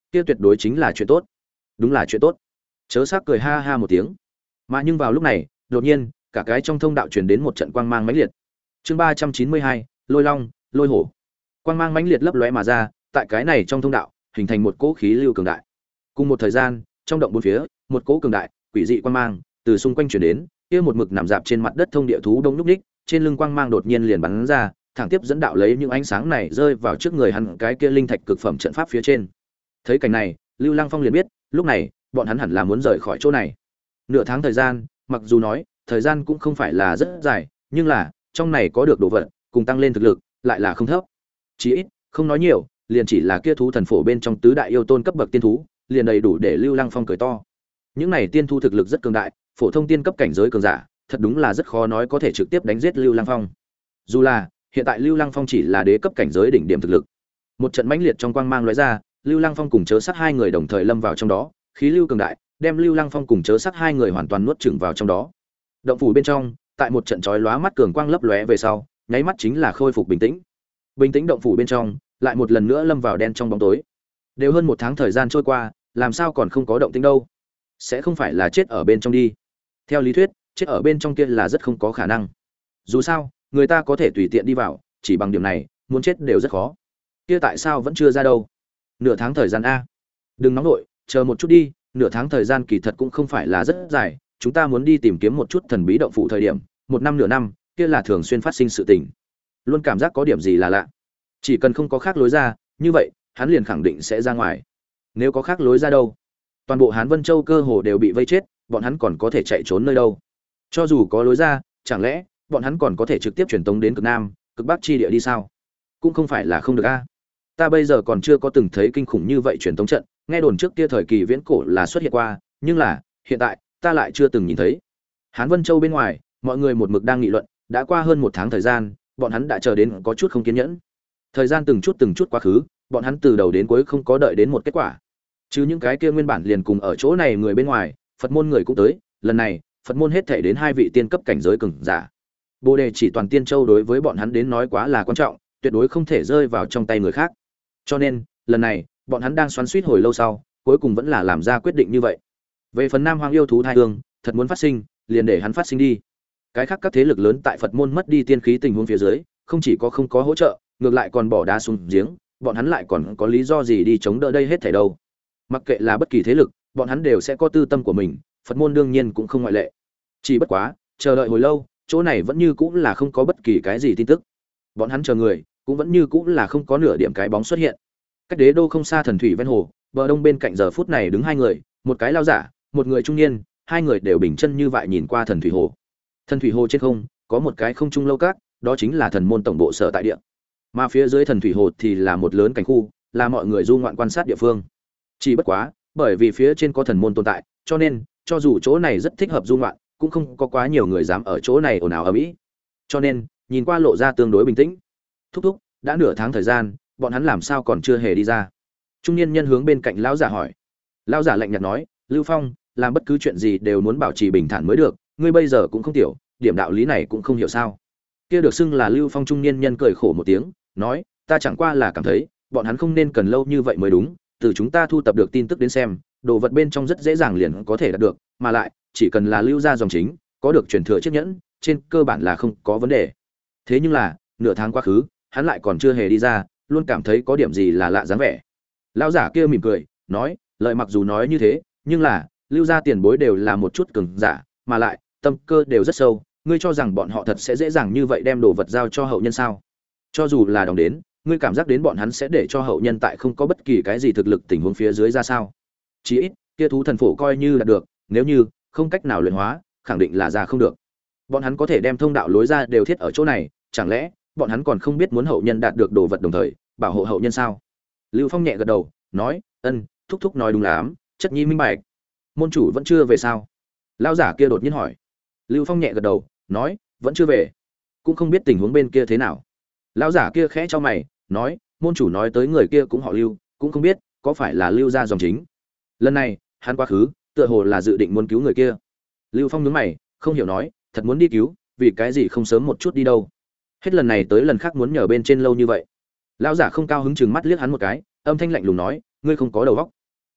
kia tuyệt đối chính là chuyện tốt. Đúng là chuyện tốt. Chớ xác cười ha ha một tiếng. Mà nhưng vào lúc này, đột nhiên, cả cái trong thông đạo truyền đến một trận quang mang mãnh liệt. Chương ba trăm chín mươi hai, Lôi Long, Lôi Hổ. Quang mang mãnh liệt lấp lóe mà ra, tại cái này trong thông đạo, hình thành một cỗ khí lưu cường đại. Cùng một thời gian, trong động bốn phía, một cỗ cường đại, quỷ dị quang mang từ xung quanh truyền đến, kia một mực nằm dạp trên mặt đất thông địa thú đông lúc ních, trên lưng quang mang đột nhiên liền bắn ra, thẳng tiếp dẫn đạo lấy những ánh sáng này rơi vào trước người hắn cái kia linh thạch cực phẩm trận pháp phía trên. Thấy cảnh này, Lưu Lăng Phong liền biết, lúc này, bọn hắn hẳn là muốn rời khỏi chỗ này. Nửa tháng thời gian, mặc dù nói, thời gian cũng không phải là rất dài, nhưng là, trong này có được đồ vật, cùng tăng lên thực lực, lại là không thấp. Chỉ ít, không nói nhiều, liền chỉ là kia thú thần phổ bên trong tứ đại yêu tôn cấp bậc tiên thú, liền đầy đủ để Lưu Lăng Phong cười to. Những này tiên thú thực lực rất cường đại, phổ thông tiên cấp cảnh giới cường giả, thật đúng là rất khó nói có thể trực tiếp đánh giết Lưu Lăng Phong. Dù là, hiện tại Lưu Lăng Phong chỉ là đế cấp cảnh giới đỉnh điểm thực lực. Một trận mãnh liệt trong quang mang lóe ra, Lưu Lăng Phong cùng Chớ Sát hai người đồng thời lâm vào trong đó, khí lưu cường đại, đem Lưu Lăng Phong cùng Chớ Sát hai người hoàn toàn nuốt chửng vào trong đó. Động phủ bên trong, tại một trận chói lóa mắt cường quang lấp lóe về sau, nháy mắt chính là khôi phục bình tĩnh. Bình tĩnh động phủ bên trong, lại một lần nữa lâm vào đen trong bóng tối. Đều hơn một tháng thời gian trôi qua, làm sao còn không có động tĩnh đâu? Sẽ không phải là chết ở bên trong đi? Theo lý thuyết, chết ở bên trong kia là rất không có khả năng. Dù sao, người ta có thể tùy tiện đi vào, chỉ bằng điểm này, muốn chết đều rất khó. Kia tại sao vẫn chưa ra đâu? Nửa tháng thời gian a. Đừng nóng nội, chờ một chút đi, nửa tháng thời gian kỳ thật cũng không phải là rất dài, chúng ta muốn đi tìm kiếm một chút thần bí động phủ thời điểm, một năm nửa năm, kia là thường xuyên phát sinh sự tình. Luôn cảm giác có điểm gì là lạ. Chỉ cần không có khác lối ra, như vậy, hắn liền khẳng định sẽ ra ngoài. Nếu có khác lối ra đâu? Toàn bộ Hán Vân Châu cơ hồ đều bị vây chết, bọn hắn còn có thể chạy trốn nơi đâu? Cho dù có lối ra, chẳng lẽ bọn hắn còn có thể trực tiếp truyền tống đến cực Nam, cực Bắc chi địa đi sao? Cũng không phải là không được a. Ta bây giờ còn chưa có từng thấy kinh khủng như vậy truyền tống trận, nghe đồn trước kia thời kỳ viễn cổ là xuất hiện qua, nhưng là, hiện tại, ta lại chưa từng nhìn thấy. Hán Vân Châu bên ngoài, mọi người một mực đang nghị luận, đã qua hơn một tháng thời gian, bọn hắn đã chờ đến có chút không kiên nhẫn. Thời gian từng chút từng chút quá khứ, bọn hắn từ đầu đến cuối không có đợi đến một kết quả. Chứ những cái kia nguyên bản liền cùng ở chỗ này người bên ngoài, Phật môn người cũng tới, lần này, Phật môn hết thảy đến hai vị tiên cấp cảnh giới cường giả. Bồ đề chỉ toàn tiên châu đối với bọn hắn đến nói quá là quan trọng, tuyệt đối không thể rơi vào trong tay người khác. Cho nên, lần này, bọn hắn đang xoắn xuýt hồi lâu sau, cuối cùng vẫn là làm ra quyết định như vậy. Về phần Nam Hoang yêu thú thai hương, thật muốn phát sinh, liền để hắn phát sinh đi. Cái khác các thế lực lớn tại Phật môn mất đi tiên khí tình huống phía dưới, không chỉ có không có hỗ trợ, ngược lại còn bỏ đá xuống giếng, bọn hắn lại còn có lý do gì đi chống đỡ đây hết thảy đâu? Mặc kệ là bất kỳ thế lực, bọn hắn đều sẽ có tư tâm của mình, Phật môn đương nhiên cũng không ngoại lệ. Chỉ bất quá, chờ đợi hồi lâu, chỗ này vẫn như cũng là không có bất kỳ cái gì tin tức. Bọn hắn chờ người, cũng vẫn như cũng là không có nửa điểm cái bóng xuất hiện. Cách đế đô không xa thần thủy ven hồ, bờ đông bên cạnh giờ phút này đứng hai người, một cái lao giả, một người trung niên, hai người đều bình chân như vậy nhìn qua thần thủy hồ. Thần thủy hồ trên không, có một cái không trung lâu các, đó chính là thần môn tổng bộ sở tại địa. Mà phía dưới thần thủy hồ thì là một lớn cảnh khu, là mọi người du ngoạn quan sát địa phương. Chỉ bất quá, bởi vì phía trên có thần môn tồn tại, cho nên, cho dù chỗ này rất thích hợp du ngoạn, cũng không có quá nhiều người dám ở chỗ này ồn ào ầm ĩ. Cho nên, nhìn qua lộ ra tương đối bình tĩnh. Thúc thúc, đã nửa tháng thời gian, bọn hắn làm sao còn chưa hề đi ra? Trung niên nhân hướng bên cạnh lão giả hỏi. Lão giả lạnh nhạt nói, Lưu Phong, làm bất cứ chuyện gì đều muốn bảo trì bình thản mới được, ngươi bây giờ cũng không tiểu, điểm đạo lý này cũng không hiểu sao? Kia được xưng là Lưu Phong trung niên nhân cười khổ một tiếng, nói, ta chẳng qua là cảm thấy, bọn hắn không nên cần lâu như vậy mới đúng, từ chúng ta thu tập được tin tức đến xem, đồ vật bên trong rất dễ dàng liền có thể đạt được, mà lại, chỉ cần là lưu ra dòng chính, có được truyền thừa chiếc nhẫn, trên cơ bản là không có vấn đề. Thế nhưng là, nửa tháng quá khứ, hắn lại còn chưa hề đi ra, luôn cảm thấy có điểm gì là lạ dáng vẻ. Lão giả kia mỉm cười, nói, lời mặc dù nói như thế, nhưng là, lưu ra tiền bối đều là một chút cường giả, mà lại, tâm cơ đều rất sâu, ngươi cho rằng bọn họ thật sẽ dễ dàng như vậy đem đồ vật giao cho hậu nhân sao? Cho dù là đồng đến, ngươi cảm giác đến bọn hắn sẽ để cho hậu nhân tại không có bất kỳ cái gì thực lực tình huống phía dưới ra sao? Chỉ ít, kia thú thần phổ coi như là được, nếu như không cách nào luyện hóa, khẳng định là ra không được. Bọn hắn có thể đem thông đạo lối ra đều thiết ở chỗ này, chẳng lẽ bọn hắn còn không biết muốn hậu nhân đạt được đồ vật đồng thời bảo hộ hậu nhân sao? Lưu Phong nhẹ gật đầu, nói, ân, thúc thúc nói đúng lắm, chất nhi minh bạch. Môn chủ vẫn chưa về sao? Lão giả kia đột nhiên hỏi. Lưu Phong nhẹ gật đầu, nói, vẫn chưa về, cũng không biết tình huống bên kia thế nào. Lão giả kia khẽ cho mày, nói, môn chủ nói tới người kia cũng họ Lưu, cũng không biết có phải là Lưu gia dòng chính. Lần này hắn quá khứ, tựa hồ là dự định muốn cứu người kia. Lưu Phong nhướng mày, không hiểu nói, thật muốn đi cứu, vì cái gì không sớm một chút đi đâu? Hết lần này tới lần khác muốn nhờ bên trên lâu như vậy. Lão giả không cao hứng chừng mắt liếc hắn một cái, âm thanh lạnh lùng nói, ngươi không có đầu óc.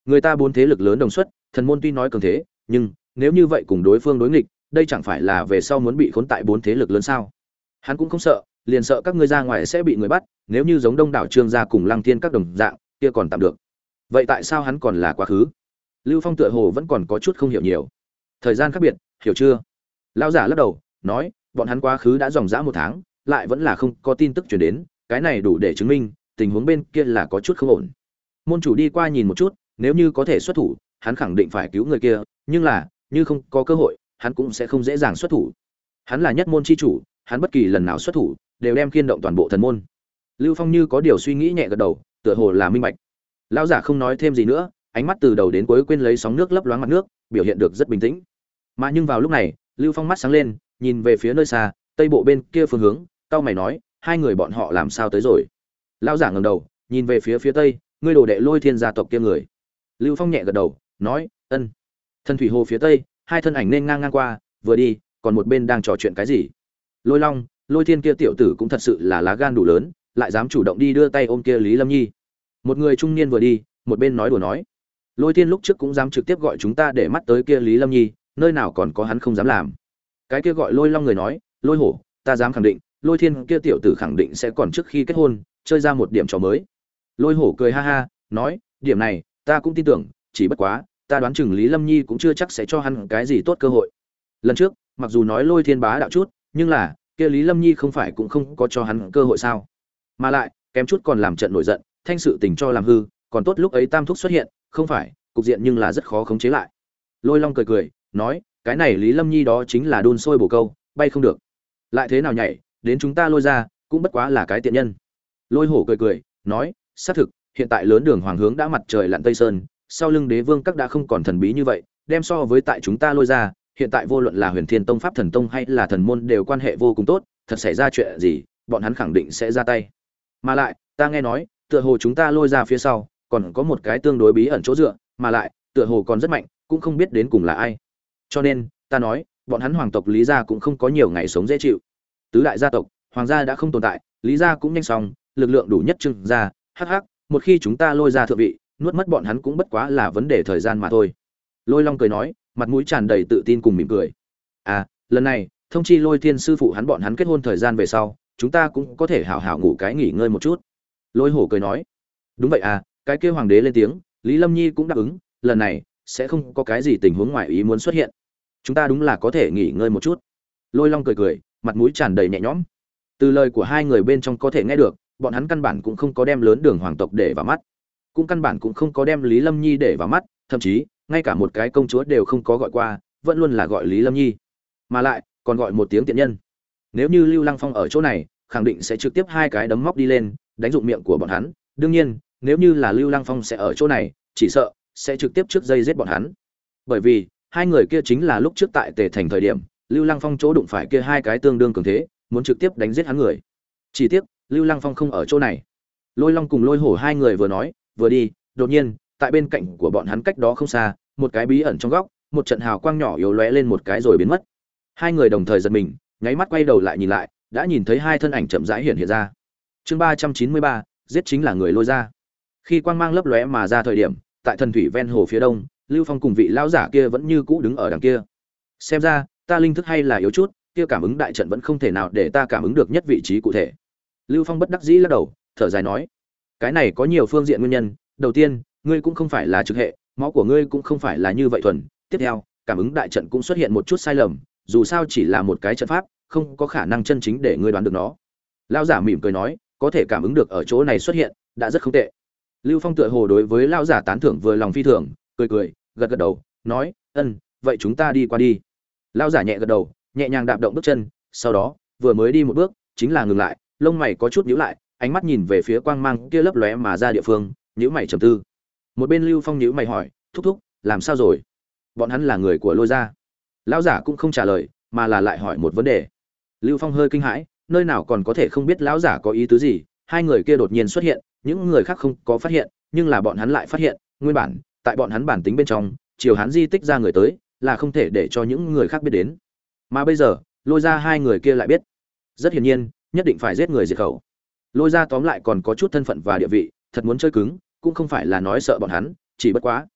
Người ta bốn thế lực lớn đồng xuất, thần môn tuy nói cường thế, nhưng nếu như vậy cùng đối phương đối nghịch, đây chẳng phải là về sau muốn bị khốn tại bốn thế lực lớn sao? Hắn cũng không sợ, liền sợ các ngươi ra ngoài sẽ bị người bắt, nếu như giống Đông đảo Trương gia cùng Lăng Thiên các đồng dạng, kia còn tạm được. Vậy tại sao hắn còn là quá khứ? Lưu Phong tựa hồ vẫn còn có chút không hiểu nhiều. Thời gian khác biệt, hiểu chưa? Lão giả lắc đầu, nói, bọn hắn quá khứ đã dòng dã một tháng, lại vẫn là không có tin tức truyền đến, cái này đủ để chứng minh tình huống bên kia là có chút không ổn. Môn chủ đi qua nhìn một chút, nếu như có thể xuất thủ, hắn khẳng định phải cứu người kia, nhưng là, như không có cơ hội, hắn cũng sẽ không dễ dàng xuất thủ. Hắn là nhất môn chi chủ, hắn bất kỳ lần nào xuất thủ, đều đem khiên động toàn bộ thần môn. Lưu Phong như có điều suy nghĩ nhẹ gật đầu, tựa hồ là minh bạch. Lão giả không nói thêm gì nữa, ánh mắt từ đầu đến cuối quên lấy sóng nước lấp loáng mặt nước, biểu hiện được rất bình tĩnh. Mà nhưng vào lúc này, Lưu Phong mắt sáng lên, nhìn về phía nơi xa, tây bộ bên kia phương hướng, cau mày nói, hai người bọn họ làm sao tới rồi? Lão giả ngẩng đầu, nhìn về phía phía tây, ngươi đồ đệ Lôi Thiên gia tộc kia người. Lưu Phong nhẹ gật đầu, nói, ân. Thân thủy hồ phía tây, hai thân ảnh nên ngang ngang qua, vừa đi, còn một bên đang trò chuyện cái gì? Lôi Long, Lôi Thiên kia tiểu tử cũng thật sự là lá gan đủ lớn, lại dám chủ động đi đưa tay ôm kia Lý Lâm Nhi. Một người trung niên vừa đi, một bên nói đùa nói, Lôi Thiên lúc trước cũng dám trực tiếp gọi chúng ta để mắt tới kia Lý Lâm Nhi, nơi nào còn có hắn không dám làm. Cái kia gọi Lôi Long người nói, Lôi Hổ, ta dám khẳng định, Lôi Thiên kia tiểu tử khẳng định sẽ còn trước khi kết hôn, chơi ra một điểm trò mới. Lôi Hổ cười ha ha, nói, điểm này, ta cũng tin tưởng, chỉ bất quá, ta đoán chừng Lý Lâm Nhi cũng chưa chắc sẽ cho hắn cái gì tốt cơ hội. Lần trước, mặc dù nói Lôi Thiên bá đạo chút, nhưng là, kia Lý Lâm Nhi không phải cũng không có cho hắn cơ hội sao? Mà lại, kém chút còn làm trận nổi giận, thanh sự tình cho làm hư, còn tốt lúc ấy Tam thúc xuất hiện, không phải, cục diện nhưng là rất khó khống chế lại. Lôi Long cười cười, nói, cái này Lý Lâm Nhi đó chính là đun sôi bổ câu, bay không được. Lại thế nào nhảy, đến chúng ta Lôi ra, cũng bất quá là cái tiện nhân. Lôi Hổ cười cười, nói, xác thực, hiện tại lớn đường hoàng hướng đã mặt trời lặn tây sơn, sau lưng đế vương các đã không còn thần bí như vậy, đem so với tại chúng ta Lôi ra, hiện tại vô luận là Huyền Thiên Tông Pháp Thần Tông hay là thần môn đều quan hệ vô cùng tốt, thật xảy ra chuyện gì, bọn hắn khẳng định sẽ ra tay. Mà lại, ta nghe nói, tựa hồ chúng ta Lôi ra phía sau, còn có một cái tương đối bí ẩn chỗ dựa, mà lại, tựa hồ còn rất mạnh, cũng không biết đến cùng là ai. Cho nên, ta nói, bọn hắn hoàng tộc Lý gia cũng không có nhiều ngày sống dễ chịu. Tứ đại gia tộc, hoàng gia đã không tồn tại, Lý gia cũng nhanh xong, lực lượng đủ nhất Trương gia, hắc hắc, một khi chúng ta Lôi ra thượng vị, nuốt mất bọn hắn cũng bất quá là vấn đề thời gian mà thôi. Lôi Long cười nói, mặt mũi tràn đầy tự tin cùng mỉm cười. À, lần này, thông chi Lôi Thiên sư phụ hắn bọn hắn kết hôn thời gian về sau, chúng ta cũng có thể hảo hảo ngủ cái nghỉ ngơi một chút. Lôi Hổ cười nói, đúng vậy à, cái kia hoàng đế lên tiếng, Lý Lâm Nhi cũng đáp ứng, lần này sẽ không có cái gì tình huống ngoài ý muốn xuất hiện. Chúng ta đúng là có thể nghỉ ngơi một chút. Lôi Long cười cười, mặt mũi tràn đầy nhẹ nhõm. Từ lời của hai người bên trong có thể nghe được, bọn hắn căn bản cũng không có đem lớn đường hoàng tộc để vào mắt, cũng căn bản cũng không có đem Lý Lâm Nhi để vào mắt, thậm chí ngay cả một cái công chúa đều không có gọi qua, vẫn luôn là gọi Lý Lâm Nhi, mà lại còn gọi một tiếng tiện nhân. Nếu như Lưu Lăng Phong ở chỗ này, khẳng định sẽ trực tiếp hai cái đấm móc đi lên, đánh dụng miệng của bọn hắn. Đương nhiên, nếu như là Lưu Lăng Phong sẽ ở chỗ này, chỉ sợ sẽ trực tiếp trước dây giết bọn hắn. Bởi vì hai người kia chính là lúc trước tại Tề Thành thời điểm, Lưu Lăng Phong chỗ đụng phải kia hai cái tương đương cường thế, muốn trực tiếp đánh giết hắn người. Chỉ tiếc, Lưu Lăng Phong không ở chỗ này. Lôi Long cùng Lôi Hổ hai người vừa nói, vừa đi, đột nhiên, tại bên cạnh của bọn hắn cách đó không xa, một cái bí ẩn trong góc, một trận hào quang nhỏ yếu lóe lên một cái rồi biến mất. Hai người đồng thời giật mình, nháy mắt quay đầu lại nhìn lại, đã nhìn thấy hai thân ảnh chậm rãi hiện hiện ra. Chương ba trăm chín mươi ba, giết chính là người Lôi ra. Khi quang mang lấp lóe mà ra thời điểm, tại thần thủy ven hồ phía đông, Lưu Phong cùng vị lão giả kia vẫn như cũ đứng ở đằng kia. Xem ra, ta linh thức hay là yếu chút, kia cảm ứng đại trận vẫn không thể nào để ta cảm ứng được nhất vị trí cụ thể. Lưu Phong bất đắc dĩ lắc đầu, thở dài nói, cái này có nhiều phương diện nguyên nhân. Đầu tiên, ngươi cũng không phải là trực hệ, máu của ngươi cũng không phải là như vậy thuần. Tiếp theo, cảm ứng đại trận cũng xuất hiện một chút sai lầm, dù sao chỉ là một cái trận pháp, không có khả năng chân chính để ngươi đoán được nó. Lão giả mỉm cười nói, có thể cảm ứng được ở chỗ này xuất hiện, đã rất không tệ. Lưu Phong tựa hồ đối với lão giả tán thưởng vừa lòng phi thường, cười cười, gật gật đầu, nói, ân, vậy chúng ta đi qua đi. Lão giả nhẹ gật đầu, nhẹ nhàng đạp động bước chân, sau đó, vừa mới đi một bước, chính là ngừng lại, lông mày có chút nhíu lại, ánh mắt nhìn về phía quang mang kia lấp lóe mà ra địa phương, nhíu mày trầm tư. Một bên Lưu Phong nhíu mày hỏi, thúc thúc, làm sao rồi? Bọn hắn là người của Lôi gia. Lão giả cũng không trả lời, mà là lại hỏi một vấn đề. Lưu Phong hơi kinh hãi, nơi nào còn có thể không biết lão giả có ý tứ gì? Hai người kia đột nhiên xuất hiện, những người khác không có phát hiện, nhưng là bọn hắn lại phát hiện, nguyên bản, tại bọn hắn bản tính bên trong, chiều hắn di tích ra người tới, là không thể để cho những người khác biết đến. Mà bây giờ, Lôi gia hai người kia lại biết. Rất hiển nhiên, nhất định phải giết người diệt khẩu. Lôi gia tóm lại còn có chút thân phận và địa vị, thật muốn chơi cứng, cũng không phải là nói sợ bọn hắn, chỉ bất quá,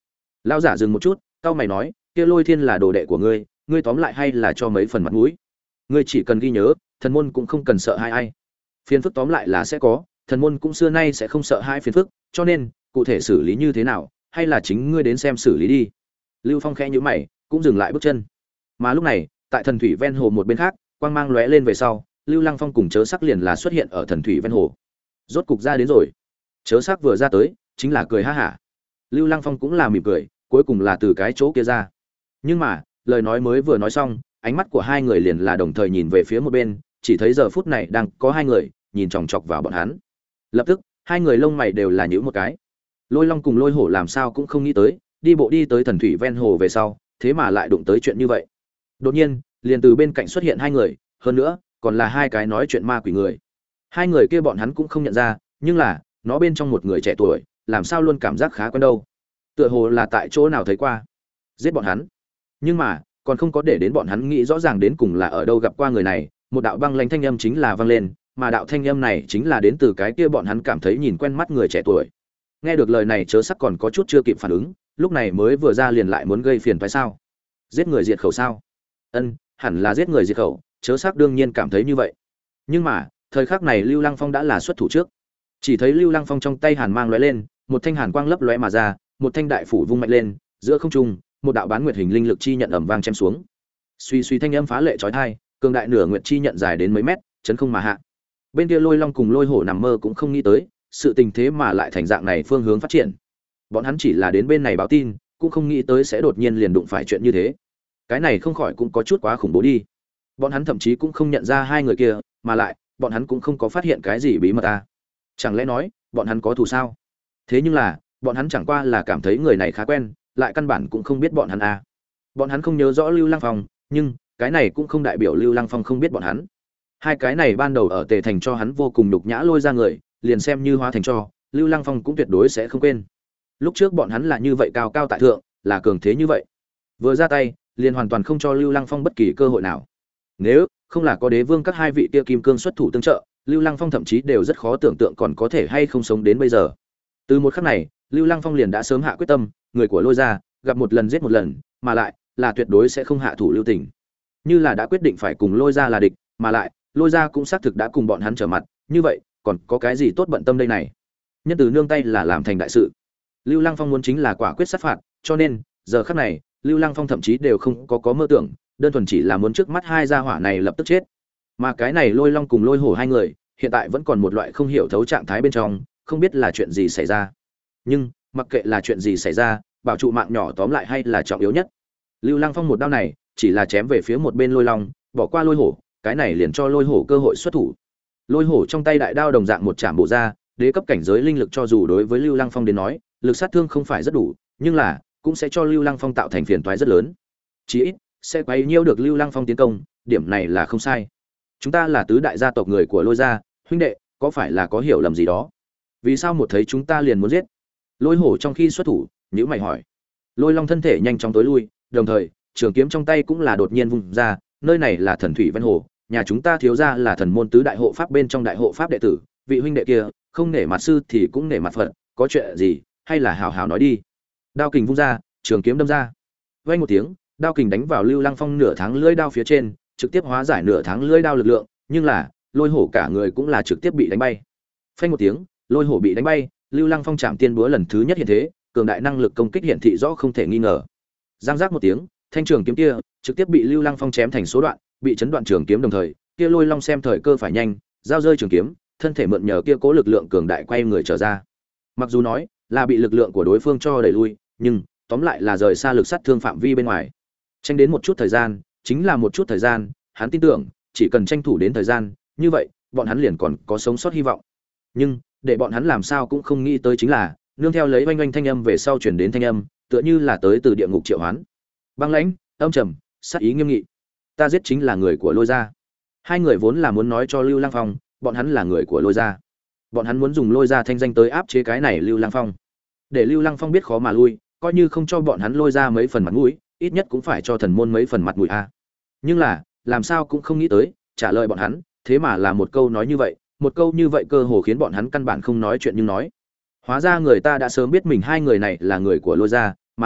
Lão giả dừng một chút, cau mày nói, kia Lôi Thiên là đồ đệ của ngươi, ngươi tóm lại hay là cho mấy phần mặt mũi. Ngươi chỉ cần ghi nhớ, thần môn cũng không cần sợ hai ai. Phiền phức tóm lại là sẽ có, thần môn cũng xưa nay sẽ không sợ hai phiền phức, cho nên, cụ thể xử lý như thế nào, hay là chính ngươi đến xem xử lý đi. Lưu Phong khẽ nhíu mày, cũng dừng lại bước chân. Mà lúc này, tại thần thủy ven hồ một bên khác, quang mang lóe lên về sau, Lưu Lăng Phong cùng Chớ Sắc liền là xuất hiện ở thần thủy ven hồ. Rốt cục ra đến rồi. Chớ Sắc vừa ra tới, chính là cười ha hả. Lưu Lăng Phong cũng là mỉm cười, cuối cùng là từ cái chỗ kia ra. Nhưng mà, lời nói mới vừa nói xong, ánh mắt của hai người liền là đồng thời nhìn về phía một bên, chỉ thấy giờ phút này đang có hai người nhìn chòng chọc vào bọn hắn. Lập tức, hai người lông mày đều là nhíu một cái. Lôi Long cùng Lôi Hổ làm sao cũng không nghĩ tới, đi bộ đi tới thần thủy ven hồ về sau, thế mà lại đụng tới chuyện như vậy. Đột nhiên, liền từ bên cạnh xuất hiện hai người, hơn nữa, còn là hai cái nói chuyện ma quỷ người. Hai người kia bọn hắn cũng không nhận ra, nhưng là, nó bên trong một người trẻ tuổi, làm sao luôn cảm giác khá quen đâu. Tựa hồ là tại chỗ nào thấy qua. Giết bọn hắn. Nhưng mà, còn không có để đến bọn hắn nghĩ rõ ràng đến cùng là ở đâu gặp qua người này, một đạo băng lãnh thanh âm chính là vang lên, mà đạo thanh âm này chính là đến từ cái kia bọn hắn cảm thấy nhìn quen mắt người trẻ tuổi. Nghe được lời này Chớ Sắc còn có chút chưa kịp phản ứng, lúc này mới vừa ra liền lại muốn gây phiền phải sao? Giết người diệt khẩu sao? Ân, hẳn là giết người diệt khẩu, Chớ Sắc đương nhiên cảm thấy như vậy. Nhưng mà, thời khắc này Lưu Lăng Phong đã là xuất thủ trước. Chỉ thấy Lưu Lăng Phong trong tay hàn mang lóe lên, một thanh hàn quang lấp lóe mà ra, một thanh đại phủ vung mạnh lên, giữa không trung, một đạo bán nguyệt hình linh lực chi nhận ầm vang chém xuống. Suy suy thanh âm phá lệ chói tai, cường đại nửa nguyệt chi nhận dài đến mấy mét, chấn không mà hạ. Bên kia Lôi Long cùng Lôi Hổ nằm mơ cũng không nghĩ tới, sự tình thế mà lại thành dạng này phương hướng phát triển. Bọn hắn chỉ là đến bên này báo tin, cũng không nghĩ tới sẽ đột nhiên liền đụng phải chuyện như thế. Cái này không khỏi cũng có chút quá khủng bố đi. Bọn hắn thậm chí cũng không nhận ra hai người kia, mà lại, bọn hắn cũng không có phát hiện cái gì bí mật à. Chẳng lẽ nói, bọn hắn có thù sao? Thế nhưng là, bọn hắn chẳng qua là cảm thấy người này khá quen, lại căn bản cũng không biết bọn hắn à. Bọn hắn không nhớ rõ Lưu Lăng Phong, nhưng cái này cũng không đại biểu Lưu Lăng Phong không biết bọn hắn. Hai cái này ban đầu ở Tề Thành cho hắn vô cùng nhục nhã lôi ra người, liền xem như hóa thành cho, Lưu Lăng Phong cũng tuyệt đối sẽ không quên. Lúc trước bọn hắn là như vậy cao cao tại thượng, là cường thế như vậy. Vừa ra tay, liền hoàn toàn không cho Lưu Lăng Phong bất kỳ cơ hội nào. Nếu không là có Đế Vương các hai vị kia kim cương xuất thủ tương trợ, Lưu Lăng Phong thậm chí đều rất khó tưởng tượng còn có thể hay không sống đến bây giờ. Từ một khắc này, Lưu Lăng Phong liền đã sớm hạ quyết tâm, người của Lôi gia, gặp một lần giết một lần, mà lại là tuyệt đối sẽ không hạ thủ lưu tình. Như là đã quyết định phải cùng Lôi gia là địch, mà lại Lôi gia cũng xác thực đã cùng bọn hắn trở mặt, như vậy, còn có cái gì tốt bận tâm đây này? Nhân từ nương tay là làm thành đại sự. Lưu Lăng Phong muốn chính là quả quyết sát phạt, cho nên, giờ khắc này, Lưu Lăng Phong thậm chí đều không có có mơ tưởng, đơn thuần chỉ là muốn trước mắt hai gia hỏa này lập tức chết. Mà cái này Lôi Long cùng Lôi Hổ hai người, hiện tại vẫn còn một loại không hiểu thấu trạng thái bên trong, không biết là chuyện gì xảy ra. Nhưng, mặc kệ là chuyện gì xảy ra, bảo trụ mạng nhỏ tóm lại hay là trọng yếu nhất. Lưu Lăng Phong một đao này, chỉ là chém về phía một bên Lôi Long, bỏ qua Lôi Hổ, cái này liền cho Lôi Hổ cơ hội xuất thủ. Lôi Hổ trong tay đại đao đồng dạng một chạm bổ ra, đế cấp cảnh giới linh lực cho dù đối với Lưu Lăng Phong đến nói, lực sát thương không phải rất đủ, nhưng là cũng sẽ cho Lưu Lăng Phong tạo thành phiền toái rất lớn. Chỉ ít sẽ quấy nhiễu được Lưu Lăng Phong tiến công, điểm này là không sai. Chúng ta là tứ đại gia tộc người của Lôi gia, huynh đệ, có phải là có hiểu lầm gì đó? Vì sao một thấy chúng ta liền muốn giết? Lôi Hổ trong khi xuất thủ, nhíu mày hỏi. Lôi Long thân thể nhanh chóng tối lui, đồng thời, trường kiếm trong tay cũng là đột nhiên vung ra, nơi này là thần thủy ven hồ, nhà chúng ta thiếu gia là thần môn tứ đại hộ pháp bên trong đại hộ pháp đệ tử, vị huynh đệ kia, không nể mặt sư thì cũng nể mặt Phật, có chuyện gì, hay là hào hào nói đi. Đao kình vung ra, trường kiếm đâm ra. Vang một tiếng, đao kình đánh vào Lưu Lăng Phong nửa tháng lưỡi đao phía trên, trực tiếp hóa giải nửa tháng lưỡi đao lực lượng, nhưng là, Lôi Hổ cả người cũng là trực tiếp bị đánh bay. Phanh một tiếng, Lôi Hổ bị đánh bay, Lưu Lăng Phong chạm tiên búa lần thứ nhất hiện thế, cường đại năng lực công kích hiện thị rõ không thể nghi ngờ. Giang giác một tiếng, thanh trường kiếm kia trực tiếp bị Lưu Lăng Phong chém thành số đoạn, bị chấn đoạn trường kiếm đồng thời, kia Lôi Long xem thời cơ phải nhanh, giao rơi trường kiếm, thân thể mượn nhờ kia cố lực lượng cường đại quay người trở ra. Mặc dù nói là bị lực lượng của đối phương cho đẩy lui, nhưng tóm lại là rời xa lực sát thương phạm vi bên ngoài. Tranh đến một chút thời gian, chính là một chút thời gian, hắn tin tưởng, chỉ cần tranh thủ đến thời gian, như vậy, bọn hắn liền còn có sống sót hy vọng. Nhưng, để bọn hắn làm sao cũng không nghĩ tới chính là, nương theo lấy oanh oanh thanh âm về sau truyền đến thanh âm, tựa như là tới từ địa ngục triệu hoán. Băng lãnh, âm trầm, sát ý nghiêm nghị. Ta giết chính là người của Lôi gia. Hai người vốn là muốn nói cho Lưu Lăng Phong, bọn hắn là người của Lôi gia. Bọn hắn muốn dùng Lôi gia thanh danh tới áp chế cái này Lưu Lăng Phong. Để Lưu Lăng Phong biết khó mà lui, coi như không cho bọn hắn Lôi gia mấy phần mặt mũi, ít nhất cũng phải cho thần môn mấy phần mặt mũi a. Nhưng là, làm sao cũng không nghĩ tới, trả lời bọn hắn, thế mà là một câu nói như vậy, một câu như vậy cơ hồ khiến bọn hắn căn bản không nói chuyện nhưng nói. Hóa ra người ta đã sớm biết mình hai người này là người của Lôi gia, mà lại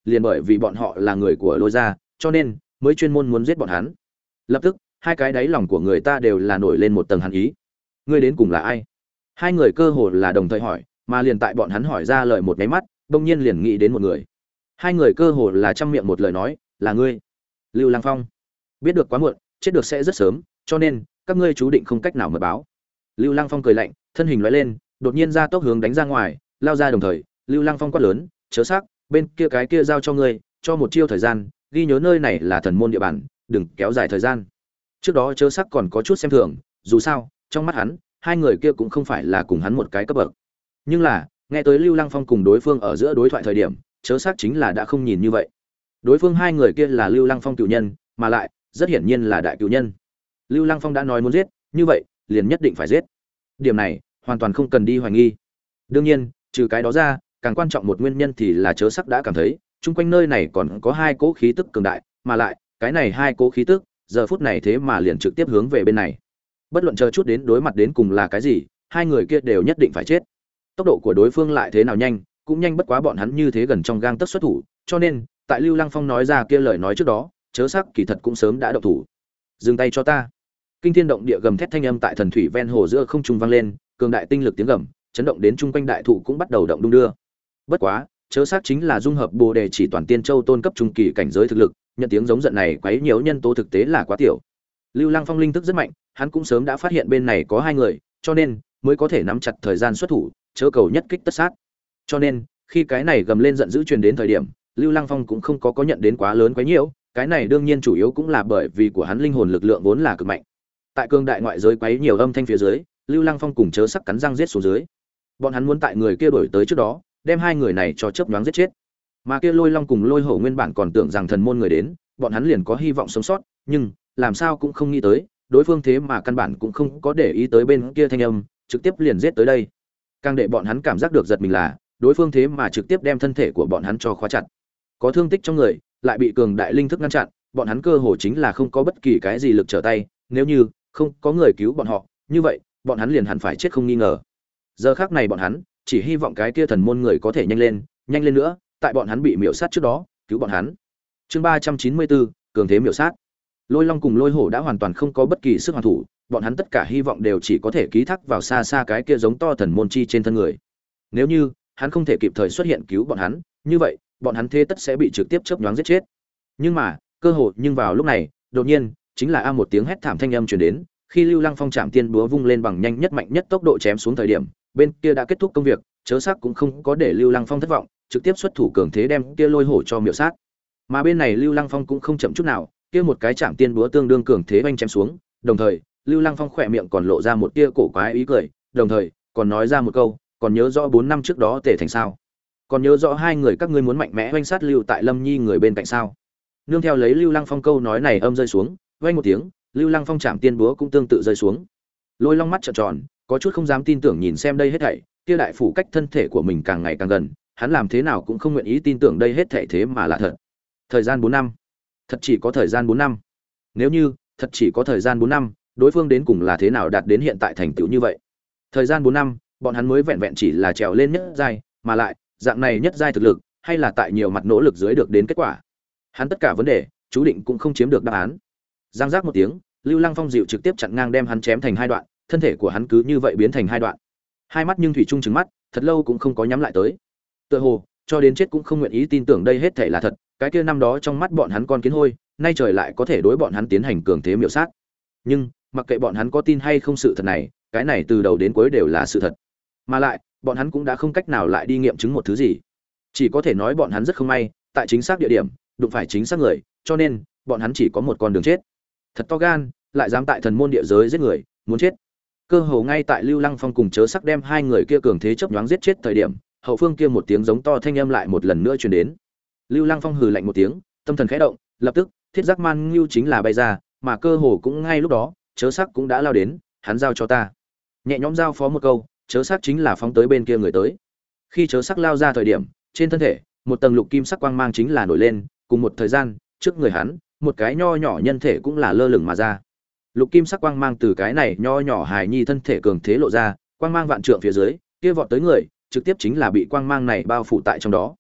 liền bởi vì bọn họ là người của Lôi gia, cho nên mới chuyên môn muốn giết bọn hắn. Lập tức, hai cái đáy lòng của người ta đều là nổi lên một tầng hàn ý. Ngươi đến cùng là ai? Hai người cơ hồ là đồng thời hỏi, mà liền tại bọn hắn hỏi ra lời một cái mắt, bỗng nhiên liền nghĩ đến một người. Hai người cơ hồ là trăm miệng một lời nói, là ngươi, Lưu Lăng Phong. Biết được quá muộn, chết được sẽ rất sớm, cho nên các ngươi chú định không cách nào mật báo. Lưu Lăng Phong cười lạnh, thân hình lóe lên, đột nhiên ra tốc hướng đánh ra ngoài, lao ra đồng thời, Lưu Lăng Phong quát lớn, chớ xác, bên kia cái kia giao cho ngươi, cho một chiêu thời gian, ghi nhớ nơi này là thần môn địa bàn, đừng kéo dài thời gian. Trước đó chớ sắc còn có chút xem thường, dù sao, trong mắt hắn, hai người kia cũng không phải là cùng hắn một cái cấp bậc. Nhưng là, nghe tới Lưu Lăng Phong cùng đối phương ở giữa đối thoại thời điểm, chớ sắc chính là đã không nhìn như vậy. Đối phương hai người kia là Lưu Lăng Phong cửu nhân, mà lại, rất hiển nhiên là đại cửu nhân. Lưu Lăng Phong đã nói muốn giết, như vậy, liền nhất định phải giết. Điểm này, hoàn toàn không cần đi hoài nghi. Đương nhiên, trừ cái đó ra, càng quan trọng một nguyên nhân thì là chớ sắc đã cảm thấy, chung quanh nơi này còn có hai cỗ khí tức cường đại, mà lại, cái này hai cỗ khí tức, giờ phút này thế mà liền trực tiếp hướng về bên này. Bất luận chờ chút đến đối mặt đến cùng là cái gì, hai người kia đều nhất định phải chết. Tốc độ của đối phương lại thế nào nhanh, cũng nhanh bất quá bọn hắn như thế gần trong gang tấc xuất thủ, cho nên, tại Lưu Lăng Phong nói ra kia lời nói trước đó, chớ sắc kỳ thật cũng sớm đã động thủ. Dừng tay cho ta. Kinh thiên động địa gầm thét thanh âm tại thần thủy ven hồ giữa không trung vang lên, cường đại tinh lực tiếng gầm, chấn động đến chung quanh đại thụ cũng bắt đầu động đung đưa. Bất quá, chớ sắc chính là dung hợp Bồ Đề chỉ toàn tiên châu tôn cấp trung kỳ cảnh giới thực lực, nhận tiếng giống giận này quấy nhiễu nhân tố thực tế là quá tiểu. Lưu Lăng Phong linh thức rất mạnh, hắn cũng sớm đã phát hiện bên này có hai người, cho nên mới có thể nắm chặt thời gian xuất thủ, chớ cầu nhất kích tất sát. Cho nên, khi cái này gầm lên giận dữ truyền đến thời điểm, Lưu Lăng Phong cũng không có có nhận đến quá lớn quấy nhiễu, cái này đương nhiên chủ yếu cũng là bởi vì của hắn linh hồn lực lượng vốn là cực mạnh. Tại cương đại ngoại giới quấy nhiều âm thanh phía dưới, Lưu Lăng Phong cùng chớ sắc cắn răng giết xuống dưới. Bọn hắn muốn tại người kia đổi tới trước đó, đem hai người này cho chớp nhoáng giết chết. Mà kia Lôi Long cùng Lôi Hổ nguyên bản còn tưởng rằng thần môn người đến, bọn hắn liền có hy vọng sống sót, nhưng làm sao cũng không nghĩ tới, đối phương thế mà căn bản cũng không có để ý tới bên kia thanh âm, trực tiếp liền giết tới đây. Càng để bọn hắn cảm giác được giật mình là, đối phương thế mà trực tiếp đem thân thể của bọn hắn cho khóa chặt. Có thương tích trong người, lại bị cường đại linh thức ngăn chặn, bọn hắn cơ hồ chính là không có bất kỳ cái gì lực trở tay, nếu như không có người cứu bọn họ, như vậy, bọn hắn liền hẳn phải chết không nghi ngờ. Giờ khắc này bọn hắn chỉ hy vọng cái kia thần môn người có thể nhanh lên, nhanh lên nữa, tại bọn hắn bị miểu sát trước đó, cứu bọn hắn. Chương ba trăm chín mươi bốn, cường thế miểu sát. Lôi Long cùng Lôi Hổ đã hoàn toàn không có bất kỳ sức hoàn thủ, bọn hắn tất cả hy vọng đều chỉ có thể ký thác vào xa xa cái kia giống to thần môn chi trên thân người. Nếu như hắn không thể kịp thời xuất hiện cứu bọn hắn, như vậy, bọn hắn thế tất sẽ bị trực tiếp chớp nhoáng giết chết. Nhưng mà, cơ hội nhưng vào lúc này, đột nhiên, chính là a một tiếng hét thảm thanh âm truyền đến, khi Lưu Lăng Phong chạm tiên búa vung lên bằng nhanh nhất mạnh nhất tốc độ chém xuống thời điểm, bên kia đã kết thúc công việc, chớ sắc cũng không có để Lưu Lăng Phong thất vọng, trực tiếp xuất thủ cường thế đem kia Lôi Hổ cho miểu sát. Mà bên này Lưu Lăng Phong cũng không chậm chút nào, kia một cái chạm tiên búa tương đương cường thế vanh chém xuống, đồng thời, Lưu Lăng Phong khỏe miệng còn lộ ra một tia cổ quái ý cười, đồng thời, còn nói ra một câu, còn nhớ rõ bốn năm trước đó Tề Thành sao? Còn nhớ rõ hai người các ngươi muốn mạnh mẽ oanh sát Lưu tại Lâm Nhi người bên cạnh sao? Nương theo lấy Lưu Lăng Phong câu nói này âm rơi xuống, vang một tiếng, Lưu Lăng Phong chạm tiên búa cũng tương tự rơi xuống. Lôi Long mắt trợn tròn, có chút không dám tin tưởng nhìn xem đây hết thảy, kia đại phủ cách thân thể của mình càng ngày càng gần, hắn làm thế nào cũng không nguyện ý tin tưởng đây hết thảy thế mà là thật. Thời gian bốn năm, thật chỉ có thời gian bốn năm. Nếu như thật chỉ có thời gian bốn năm, đối phương đến cùng là thế nào đạt đến hiện tại thành tựu như vậy? Thời gian bốn năm, bọn hắn mới vẹn vẹn chỉ là trèo lên nhất giai, mà lại, dạng này nhất giai thực lực, hay là tại nhiều mặt nỗ lực dưới được đến kết quả. Hắn tất cả vấn đề, chú định cũng không chiếm được đáp án. Giang giác một tiếng, Lưu Lăng Phong dịu trực tiếp chặn ngang đem hắn chém thành hai đoạn, thân thể của hắn cứ như vậy biến thành hai đoạn. Hai mắt nhưng thủy chung trừng mắt, thật lâu cũng không có nhắm lại tới. Tựa hồ, cho đến chết cũng không nguyện ý tin tưởng đây hết thảy là thật, cái kia năm đó trong mắt bọn hắn con kiến hôi, nay trời lại có thể đối bọn hắn tiến hành cường thế miểu sát. Nhưng, mặc kệ bọn hắn có tin hay không sự thật này, cái này từ đầu đến cuối đều là sự thật. Mà lại, bọn hắn cũng đã không cách nào lại đi nghiệm chứng một thứ gì. Chỉ có thể nói bọn hắn rất không may, tại chính xác địa điểm, đụng phải chính xác người, cho nên bọn hắn chỉ có một con đường chết. Thật to gan, lại dám tại thần môn địa giới giết người, muốn chết. Cơ hồ ngay tại Lưu Lăng Phong cùng chớ sắc đem hai người kia cường thế chớp nhoáng giết chết thời điểm, hậu phương kia một tiếng giống to thanh âm lại một lần nữa truyền đến. Lưu Lăng Phong hừ lạnh một tiếng, tâm thần khẽ động, lập tức, thiết giác man ngưu chính là bay ra, mà cơ hồ cũng ngay lúc đó, chớ sắc cũng đã lao đến, hắn giao cho ta. Nhẹ nhõm giao phó một câu, chớ sắc chính là phóng tới bên kia người tới. Khi chớ sắc lao ra thời điểm, trên thân thể, một tầng lục kim sắc quang mang chính là nổi lên, cùng một thời gian, trước người hắn, một cái nho nhỏ nhân thể cũng là lơ lửng mà ra. Lục kim sắc quang mang từ cái này nho nhỏ hài nhi thân thể cường thế lộ ra, quang mang vạn trượng phía dưới, kia vọt tới người, trực tiếp chính là bị quang mang này bao phủ tại trong đó.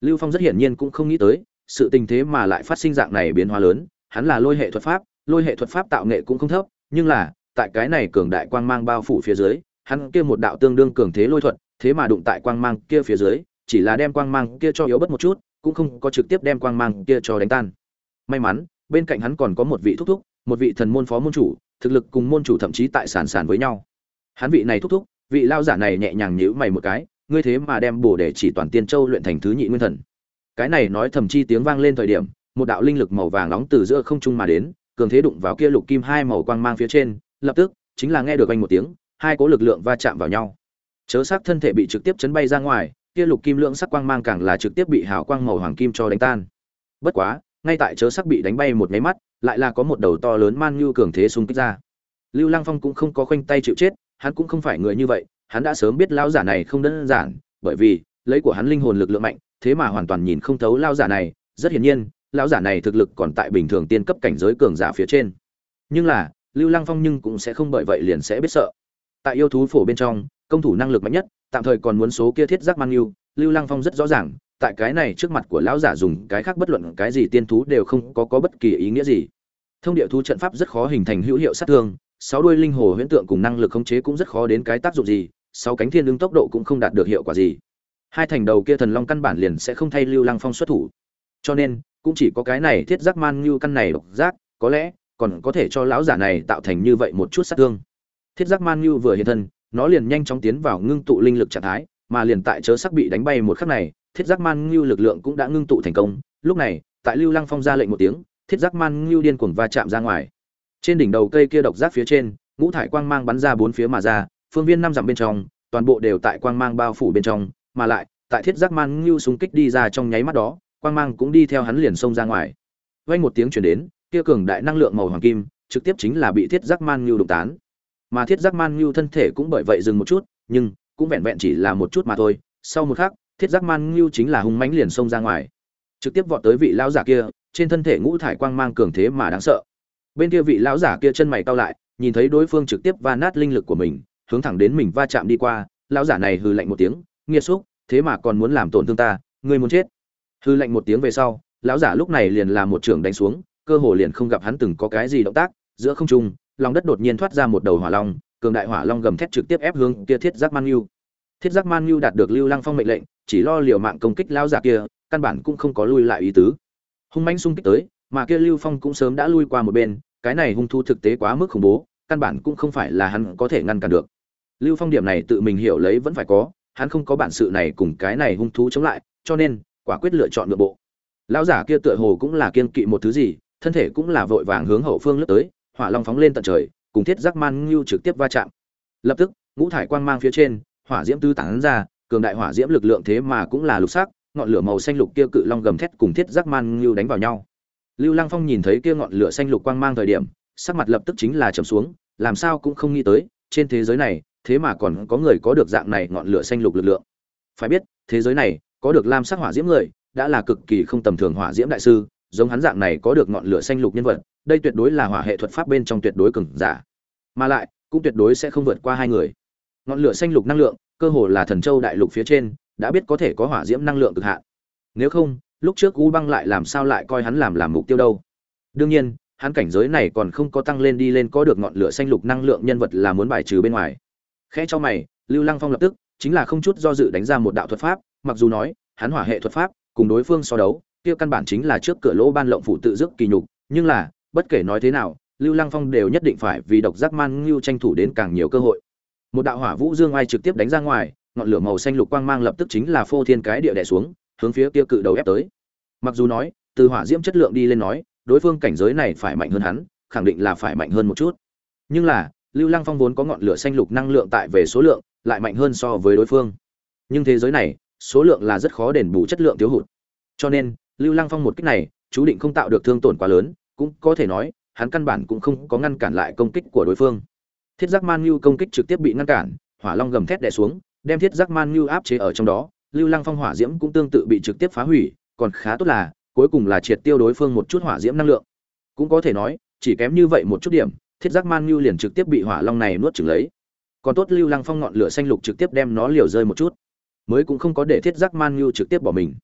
Lưu Phong rất hiển nhiên cũng không nghĩ tới, sự tình thế mà lại phát sinh dạng này biến hóa lớn, hắn là lôi hệ thuật pháp, lôi hệ thuật pháp tạo nghệ cũng không thấp, nhưng là, tại cái này cường đại quang mang bao phủ phía dưới, hắn kia một đạo tương đương cường thế lôi thuật, thế mà đụng tại quang mang kia phía dưới, chỉ là đem quang mang kia cho yếu bớt một chút, cũng không có trực tiếp đem quang mang kia cho đánh tan. May mắn, bên cạnh hắn còn có một vị thúc thúc, một vị thần môn phó môn chủ, thực lực cùng môn chủ thậm chí tại sàn sàn với nhau. Hắn vị này thúc thúc, vị lao giả này nhẹ nhàng nhíu mày một cái, ngươi thế mà đem bổ để chỉ toàn tiên châu luyện thành thứ nhị nguyên thần. Cái này nói thầm chi tiếng vang lên thời điểm, một đạo linh lực màu vàng nóng từ giữa không trung mà đến, cường thế đụng vào kia lục kim hai màu quang mang phía trên, lập tức chính là nghe được vang một tiếng, hai cỗ lực lượng va chạm vào nhau. Chớ sắc thân thể bị trực tiếp chấn bay ra ngoài, kia lục kim lượng sắc quang mang càng là trực tiếp bị hào quang màu hoàng kim cho đánh tan. Bất quá, ngay tại chớ sắc bị đánh bay một cái mắt, lại là có một đầu to lớn man nhu cường thế xung kích ra. Lưu Lăng Phong cũng không có khoanh tay chịu chết, hắn cũng không phải người như vậy, hắn đã sớm biết lão giả này không đơn giản, bởi vì lấy của hắn linh hồn lực lượng mạnh, thế mà hoàn toàn nhìn không thấu lão giả này, rất hiển nhiên, lão giả này thực lực còn tại bình thường tiên cấp cảnh giới cường giả phía trên. Nhưng là, Lưu Lăng Phong nhưng cũng sẽ không bởi vậy liền sẽ biết sợ. Tại yêu thú phổ bên trong, công thủ năng lực mạnh nhất, tạm thời còn muốn số kia thiết giác man nhu, Lưu Lăng Phong rất rõ ràng, tại cái này trước mặt của lão giả dùng cái khác bất luận cái gì tiên thú đều không có có bất kỳ ý nghĩa gì. Thông địa thú trận pháp rất khó hình thành hữu hiệu sát thương, sáu đuôi linh hồ huyễn tượng cùng năng lực khống chế cũng rất khó đến cái tác dụng gì, sáu cánh thiên ứng tốc độ cũng không đạt được hiệu quả gì. Hai thành đầu kia thần long căn bản liền sẽ không thay Lưu Lăng Phong xuất thủ. Cho nên, cũng chỉ có cái này thiết giác man nhu căn này độc giác, có lẽ còn có thể cho lão giả này tạo thành như vậy một chút sát thương. Thiết giác man nhu vừa hiện thân, nó liền nhanh chóng tiến vào ngưng tụ linh lực trạng thái, mà liền tại chớ sắc bị đánh bay một khắc này, thiết giác man nhu lực lượng cũng đã ngưng tụ thành công. Lúc này, tại Lưu Lăng Phong ra lệnh một tiếng, thiết giác man nhu điên cuồng va chạm ra ngoài. Trên đỉnh đầu cây kia độc giác phía trên, ngũ thải quang mang bắn ra bốn phía mà ra, phương viên năm dặm bên trong, toàn bộ đều tại quang mang bao phủ bên trong, mà lại, tại thiết giác man nhu xung kích đi ra trong nháy mắt đó, quang mang cũng đi theo hắn liền xông ra ngoài. Vang một tiếng truyền đến, kia cường đại năng lượng màu hoàng kim, trực tiếp chính là bị thiết giác man nhu đụng tán. Mà thiết giác man nhu thân thể cũng bởi vậy dừng một chút, nhưng cũng vẹn vẹn chỉ là một chút mà thôi. Sau một khắc, thiết giác man nhu chính là hung mãnh liền xông ra ngoài, trực tiếp vọt tới vị lão giả kia, trên thân thể ngũ thải quang mang cường thế mà đáng sợ. Bên kia vị lão giả kia chân mày cau lại, nhìn thấy đối phương trực tiếp va nát linh lực của mình, hướng thẳng đến mình va chạm đi qua, lão giả này hừ lạnh một tiếng, nghiệt xúc, thế mà còn muốn làm tổn thương ta, ngươi muốn chết. Hừ lạnh một tiếng về sau, lão giả lúc này liền làm một trường đánh xuống, cơ hồ liền không gặp hắn từng có cái gì động tác, giữa không trung, lòng đất đột nhiên thoát ra một đầu hỏa long, cường đại hỏa long gầm thét trực tiếp ép hướng kia thiết giác man nhu. Thiết giác man nhu đạt được Lưu Lăng Phong mệnh lệnh, chỉ lo liều mạng công kích lão giả kia, căn bản cũng không có lui lại ý tứ. Hung mãnh xung kích tới, mà kia Lưu Phong cũng sớm đã lui qua một bên, cái này hung thú thực tế quá mức khủng bố, căn bản cũng không phải là hắn có thể ngăn cản được. Lưu Phong điểm này tự mình hiểu lấy vẫn phải có, hắn không có bản sự này cùng cái này hung thú chống lại, cho nên quả quyết lựa chọn ngược bộ. Lão giả kia tựa hồ cũng là kiên kỵ một thứ gì, thân thể cũng là vội vàng hướng hậu phương lướt tới, hỏa long phóng lên tận trời, cùng thiết giác man nhu trực tiếp va chạm. Lập tức, ngũ thải quang mang phía trên, hỏa diễm tứ tán ra, cường đại hỏa diễm lực lượng thế mà cũng là lục sắc, ngọn lửa màu xanh lục kia cự long gầm thét cùng thiết giác man nhu đánh vào nhau. Lưu Lăng Phong nhìn thấy kia ngọn lửa xanh lục quang mang thời điểm, sắc mặt lập tức chính là trầm xuống, làm sao cũng không nghĩ tới, trên thế giới này, thế mà còn có người có được dạng này ngọn lửa xanh lục lực lượng. Phải biết, thế giới này, có được lam sắc hỏa diễm người, đã là cực kỳ không tầm thường hỏa diễm đại sư, giống hắn dạng này có được ngọn lửa xanh lục nhân vật, đây tuyệt đối là hỏa hệ thuật pháp bên trong tuyệt đối cường giả. Mà lại, cũng tuyệt đối sẽ không vượt qua hai người. Ngọn lửa xanh lục năng lượng, cơ hồ là thần châu đại lục phía trên, đã biết có thể có hỏa diễm năng lượng cực hạn. Nếu không, lúc trước U Băng lại làm sao lại coi hắn làm làm mục tiêu đâu? Đương nhiên, hắn cảnh giới này còn không có tăng lên đi lên có được ngọn lửa xanh lục năng lượng nhân vật là muốn bài trừ bên ngoài. Khẽ cho mày, Lưu Lăng Phong lập tức chính là không chút do dự đánh ra một đạo thuật pháp, mặc dù nói, hắn hỏa hệ thuật pháp cùng đối phương so đấu, kia căn bản chính là trước cửa lỗ ban lộng phủ tự dứt kỳ nhục, nhưng là, bất kể nói thế nào, Lưu Lăng Phong đều nhất định phải vì độc giác man ngưu tranh thủ đến càng nhiều cơ hội. Một đạo hỏa vũ dương oai trực tiếp đánh ra ngoài, ngọn lửa màu xanh lục quang mang lập tức chính là phô thiên cái địa đè xuống, hướng phía kia cự đầu ép tới. Mặc dù nói, từ hỏa diễm chất lượng đi lên nói, đối phương cảnh giới này phải mạnh hơn hắn, khẳng định là phải mạnh hơn một chút. Nhưng là, Lưu Lăng Phong vốn có ngọn lửa xanh lục năng lượng tại về số lượng, lại mạnh hơn so với đối phương. Nhưng thế giới này, số lượng là rất khó đền bù chất lượng thiếu hụt. Cho nên, Lưu Lăng Phong một kích này, chú định không tạo được thương tổn quá lớn, cũng có thể nói, hắn căn bản cũng không có ngăn cản lại công kích của đối phương. Thiết Giác Man Nhu công kích trực tiếp bị ngăn cản, hỏa long gầm thét đè xuống, đem Thiết Giác Man Nhu áp chế ở trong đó, Lưu Lăng Phong hỏa diễm cũng tương tự bị trực tiếp phá hủy, còn khá tốt là, cuối cùng là triệt tiêu đối phương một chút hỏa diễm năng lượng. Cũng có thể nói, chỉ kém như vậy một chút điểm, Thiết Giác Man Nhu liền trực tiếp bị hỏa long này nuốt chửng lấy. Còn tốt Lưu Lăng Phong ngọn lửa xanh lục trực tiếp đem nó liều rơi một chút, mới cũng không có để Thiết Giác Man Nhu trực tiếp bỏ mình.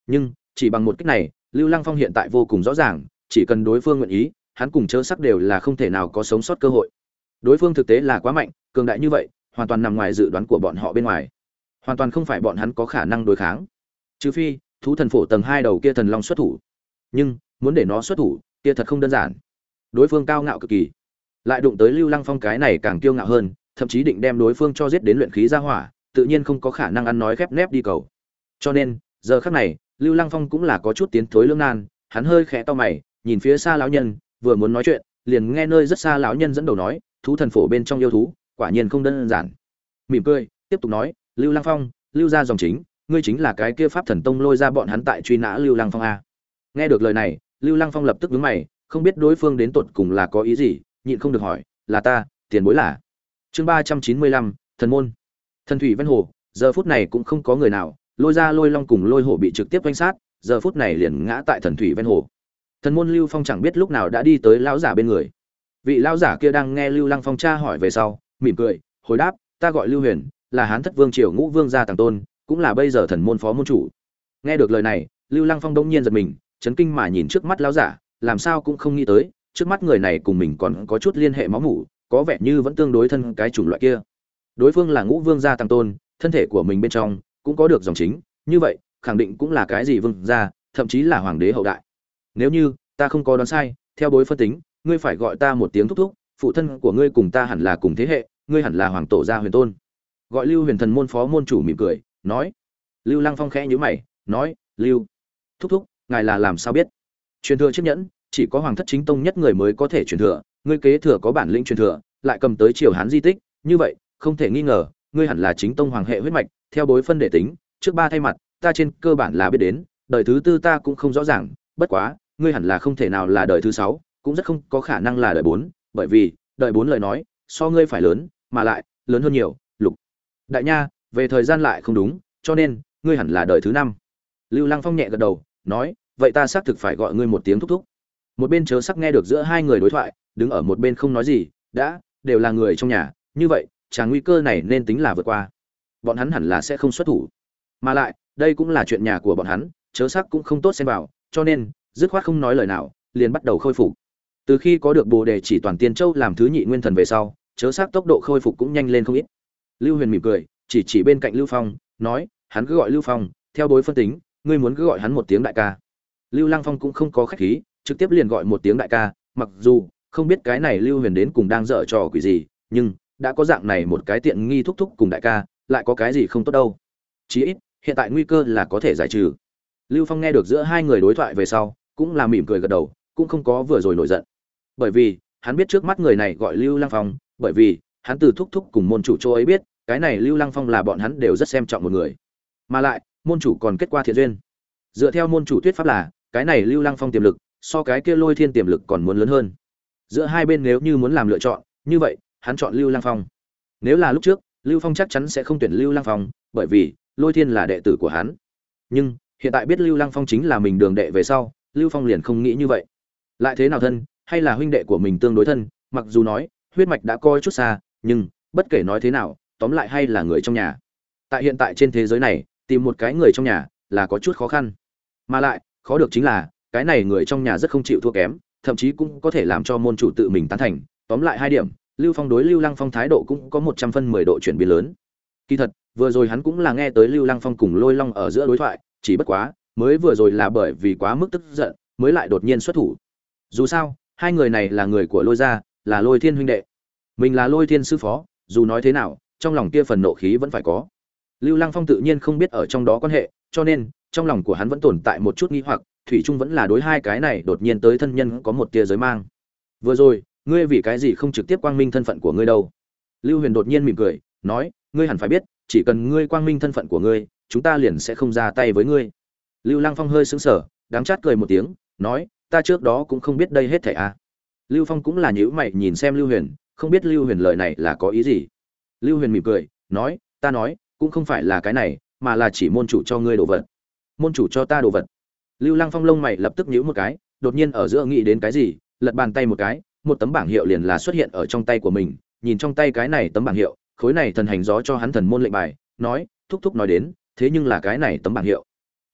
Nhưng chỉ bằng một cách này, Lưu Lăng Phong hiện tại vô cùng rõ ràng, chỉ cần đối phương nguyện ý, hắn cùng chớ sắc đều là không thể nào có sống sót cơ hội. Đối phương thực tế là quá mạnh, cường đại như vậy, hoàn toàn nằm ngoài dự đoán của bọn họ bên ngoài. Hoàn toàn không phải bọn hắn có khả năng đối kháng. Trừ phi, thú thần phổ tầng hai đầu kia thần long xuất thủ. Nhưng, muốn để nó xuất thủ, kia thật không đơn giản. Đối phương cao ngạo cực kỳ, lại đụng tới Lưu Lăng Phong cái này càng kiêu ngạo hơn, thậm chí định đem đối phương cho giết đến luyện khí ra hỏa, tự nhiên không có khả năng ăn nói khép nép đi cầu. Cho nên, giờ khắc này, Lưu Lăng Phong cũng là có chút tiến thối lưỡng nan, hắn hơi khẽ to mày, nhìn phía xa lão nhân, vừa muốn nói chuyện, liền nghe nơi rất xa lão nhân dẫn đầu nói, thú thần phổ bên trong yêu thú, quả nhiên không đơn giản. Mỉm cười, tiếp tục nói, Lưu Lăng Phong, Lưu gia dòng chính, ngươi chính là cái kia Pháp Thần Tông lôi ra bọn hắn tại truy nã Lưu Lăng Phong a. Nghe được lời này, Lưu Lăng Phong lập tức nhướng mày, không biết đối phương đến tột cùng là có ý gì, nhịn không được hỏi, là ta, tiền bối là. Chương ba trăm chín mươi lăm, thần môn. Thần thủy ven hồ, giờ phút này cũng không có người nào, lôi ra lôi long cùng lôi hổ bị trực tiếp quanh sát, giờ phút này liền ngã tại thần thủy ven hồ. Thần môn Lưu Phong chẳng biết lúc nào đã đi tới lão giả bên người. Vị lão giả kia đang nghe Lưu Lăng Phong tra hỏi về sau, mỉm cười, hồi đáp, ta gọi Lưu Huyền, là Hán Thất Vương triều Ngũ Vương gia Tàng Tôn, cũng là bây giờ thần môn phó môn chủ. Nghe được lời này, Lưu Lăng Phong đông nhiên giật mình, chấn kinh mà nhìn trước mắt lão giả, làm sao cũng không nghĩ tới, trước mắt người này cùng mình còn có chút liên hệ máu mủ, có vẻ như vẫn tương đối thân cái chủng loại kia. Đối phương là Ngũ Vương gia Tàng Tôn, thân thể của mình bên trong cũng có được dòng chính, như vậy, khẳng định cũng là cái gì vương gia, thậm chí là hoàng đế hậu đại. Nếu như ta không có đoán sai, theo bối phân tính, ngươi phải gọi ta một tiếng thúc thúc, phụ thân của ngươi cùng ta hẳn là cùng thế hệ, ngươi hẳn là hoàng tổ gia Huyền Tôn. Gọi Lưu Huyền thần môn phó môn chủ mỉm cười, nói. Lưu Lăng Phong khẽ nhíu mày, nói, Lưu thúc thúc, ngài là làm sao biết? Truyền thừa chiếc nhẫn, chỉ có hoàng thất chính tông nhất người mới có thể truyền thừa, ngươi kế thừa có bản lĩnh truyền thừa, lại cầm tới triều Hán di tích, như vậy, không thể nghi ngờ, ngươi hẳn là chính tông hoàng hệ huyết mạch, theo bối phân để tính, trước ba thay mặt, ta trên cơ bản là biết đến, đời thứ tư ta cũng không rõ ràng, bất quá, ngươi hẳn là không thể nào là đời thứ sáu, cũng rất không có khả năng là đời bốn, bởi vì, đời bốn lời nói, so ngươi phải lớn, mà lại lớn hơn nhiều, Lục Đại Nha, về thời gian lại không đúng, cho nên, ngươi hẳn là đời thứ năm. Lưu Lăng Phong nhẹ gật đầu, nói, vậy ta xác thực phải gọi ngươi một tiếng thúc thúc. Một bên chớ sắc nghe được giữa hai người đối thoại, đứng ở một bên không nói gì, đã, đều là người trong nhà, như vậy, chàng nguy cơ này nên tính là vượt qua. Bọn hắn hẳn là sẽ không xuất thủ. Mà lại, đây cũng là chuyện nhà của bọn hắn, chớ sắc cũng không tốt xen vào, cho nên, dứt khoát không nói lời nào, liền bắt đầu khôi phục. Từ khi có được Bồ Đề chỉ toàn tiên châu làm thứ nhị nguyên thần về sau, chớ sắc tốc độ khôi phục cũng nhanh lên không ít. Lưu Huyền mỉm cười, chỉ chỉ bên cạnh Lưu Phong, nói, hắn cứ gọi Lưu Phong, theo đối phân tính, ngươi muốn cứ gọi hắn một tiếng đại ca. Lưu Lăng Phong cũng không có khách khí, trực tiếp liền gọi một tiếng đại ca, mặc dù không biết cái này Lưu Huyền đến cùng đang dở trò quỷ gì, nhưng đã có dạng này một cái tiện nghi thúc thúc cùng đại ca, lại có cái gì không tốt đâu. Chí ít, hiện tại nguy cơ là có thể giải trừ. Lưu Phong nghe được giữa hai người đối thoại về sau, cũng là mỉm cười gật đầu, cũng không có vừa rồi nổi giận. Bởi vì, hắn biết trước mắt người này gọi Lưu Lăng Phong, bởi vì, hắn từ thúc thúc cùng môn chủ chỗ ấy biết, cái này Lưu Lăng Phong là bọn hắn đều rất xem trọng một người. Mà lại, môn chủ còn kết quả thiện duyên. Dựa theo môn chủ thuyết pháp là, cái này Lưu Lăng Phong tiềm lực, so cái kia Lôi Thiên tiềm lực còn muốn lớn hơn. Giữa hai bên nếu như muốn làm lựa chọn, như vậy, hắn chọn Lưu Lăng Phong. Nếu là lúc trước, Lưu Phong chắc chắn sẽ không tuyển Lưu Lăng Phong, bởi vì Lôi Thiên là đệ tử của hắn. Nhưng, hiện tại biết Lưu Lăng Phong chính là mình đường đệ về sau, Lưu Phong liền không nghĩ như vậy. Lại thế nào thân, hay là huynh đệ của mình tương đối thân, mặc dù nói, huyết mạch đã coi chút xa, nhưng bất kể nói thế nào, tóm lại hay là người trong nhà. Tại hiện tại trên thế giới này, tìm một cái người trong nhà là có chút khó khăn. Mà lại, khó được chính là, cái này người trong nhà rất không chịu thua kém, thậm chí cũng có thể làm cho môn chủ tự mình tán thành. Tóm lại hai điểm, Lưu Phong đối Lưu Lăng Phong thái độ cũng có một trăm phân mười độ chuyển biến lớn. Kỳ thật, vừa rồi hắn cũng là nghe tới Lưu Lăng Phong cùng Lôi Long ở giữa đối thoại, chỉ bất quá, mới vừa rồi là bởi vì quá mức tức giận, mới lại đột nhiên xuất thủ. Dù sao, hai người này là người của Lôi gia, là Lôi Thiên huynh đệ. Mình là Lôi Thiên sư phó, dù nói thế nào, trong lòng kia phần nộ khí vẫn phải có. Lưu Lăng Phong tự nhiên không biết ở trong đó quan hệ, cho nên, trong lòng của hắn vẫn tồn tại một chút nghi hoặc, thủy chung vẫn là đối hai cái này đột nhiên tới thân nhân có một tia giới mang. Vừa rồi, ngươi vì cái gì không trực tiếp quang minh thân phận của ngươi đâu? Lưu Huyền đột nhiên mỉm cười, nói, ngươi hẳn phải biết, chỉ cần ngươi quang minh thân phận của ngươi, chúng ta liền sẽ không ra tay với ngươi. Lưu Lăng Phong hơi sững sờ, đắng chát cười một tiếng, nói, ta trước đó cũng không biết đây hết thảy à. Lưu Phong cũng là nhíu mày nhìn xem Lưu Huyền, không biết Lưu Huyền lời này là có ý gì. Lưu Huyền mỉm cười, nói, ta nói, cũng không phải là cái này, mà là chỉ môn chủ cho ngươi đồ vật. Môn chủ cho ta đồ vật. Lưu Lăng Phong lông mày lập tức nhíu một cái, đột nhiên ở giữa nghĩ đến cái gì, lật bàn tay một cái, một tấm bảng hiệu liền là xuất hiện ở trong tay của mình, nhìn trong tay cái này tấm bảng hiệu, khối này thần hành gió cho hắn thần môn lệnh bài, nói, thúc thúc nói đến, thế nhưng là cái này tấm bảng hiệu.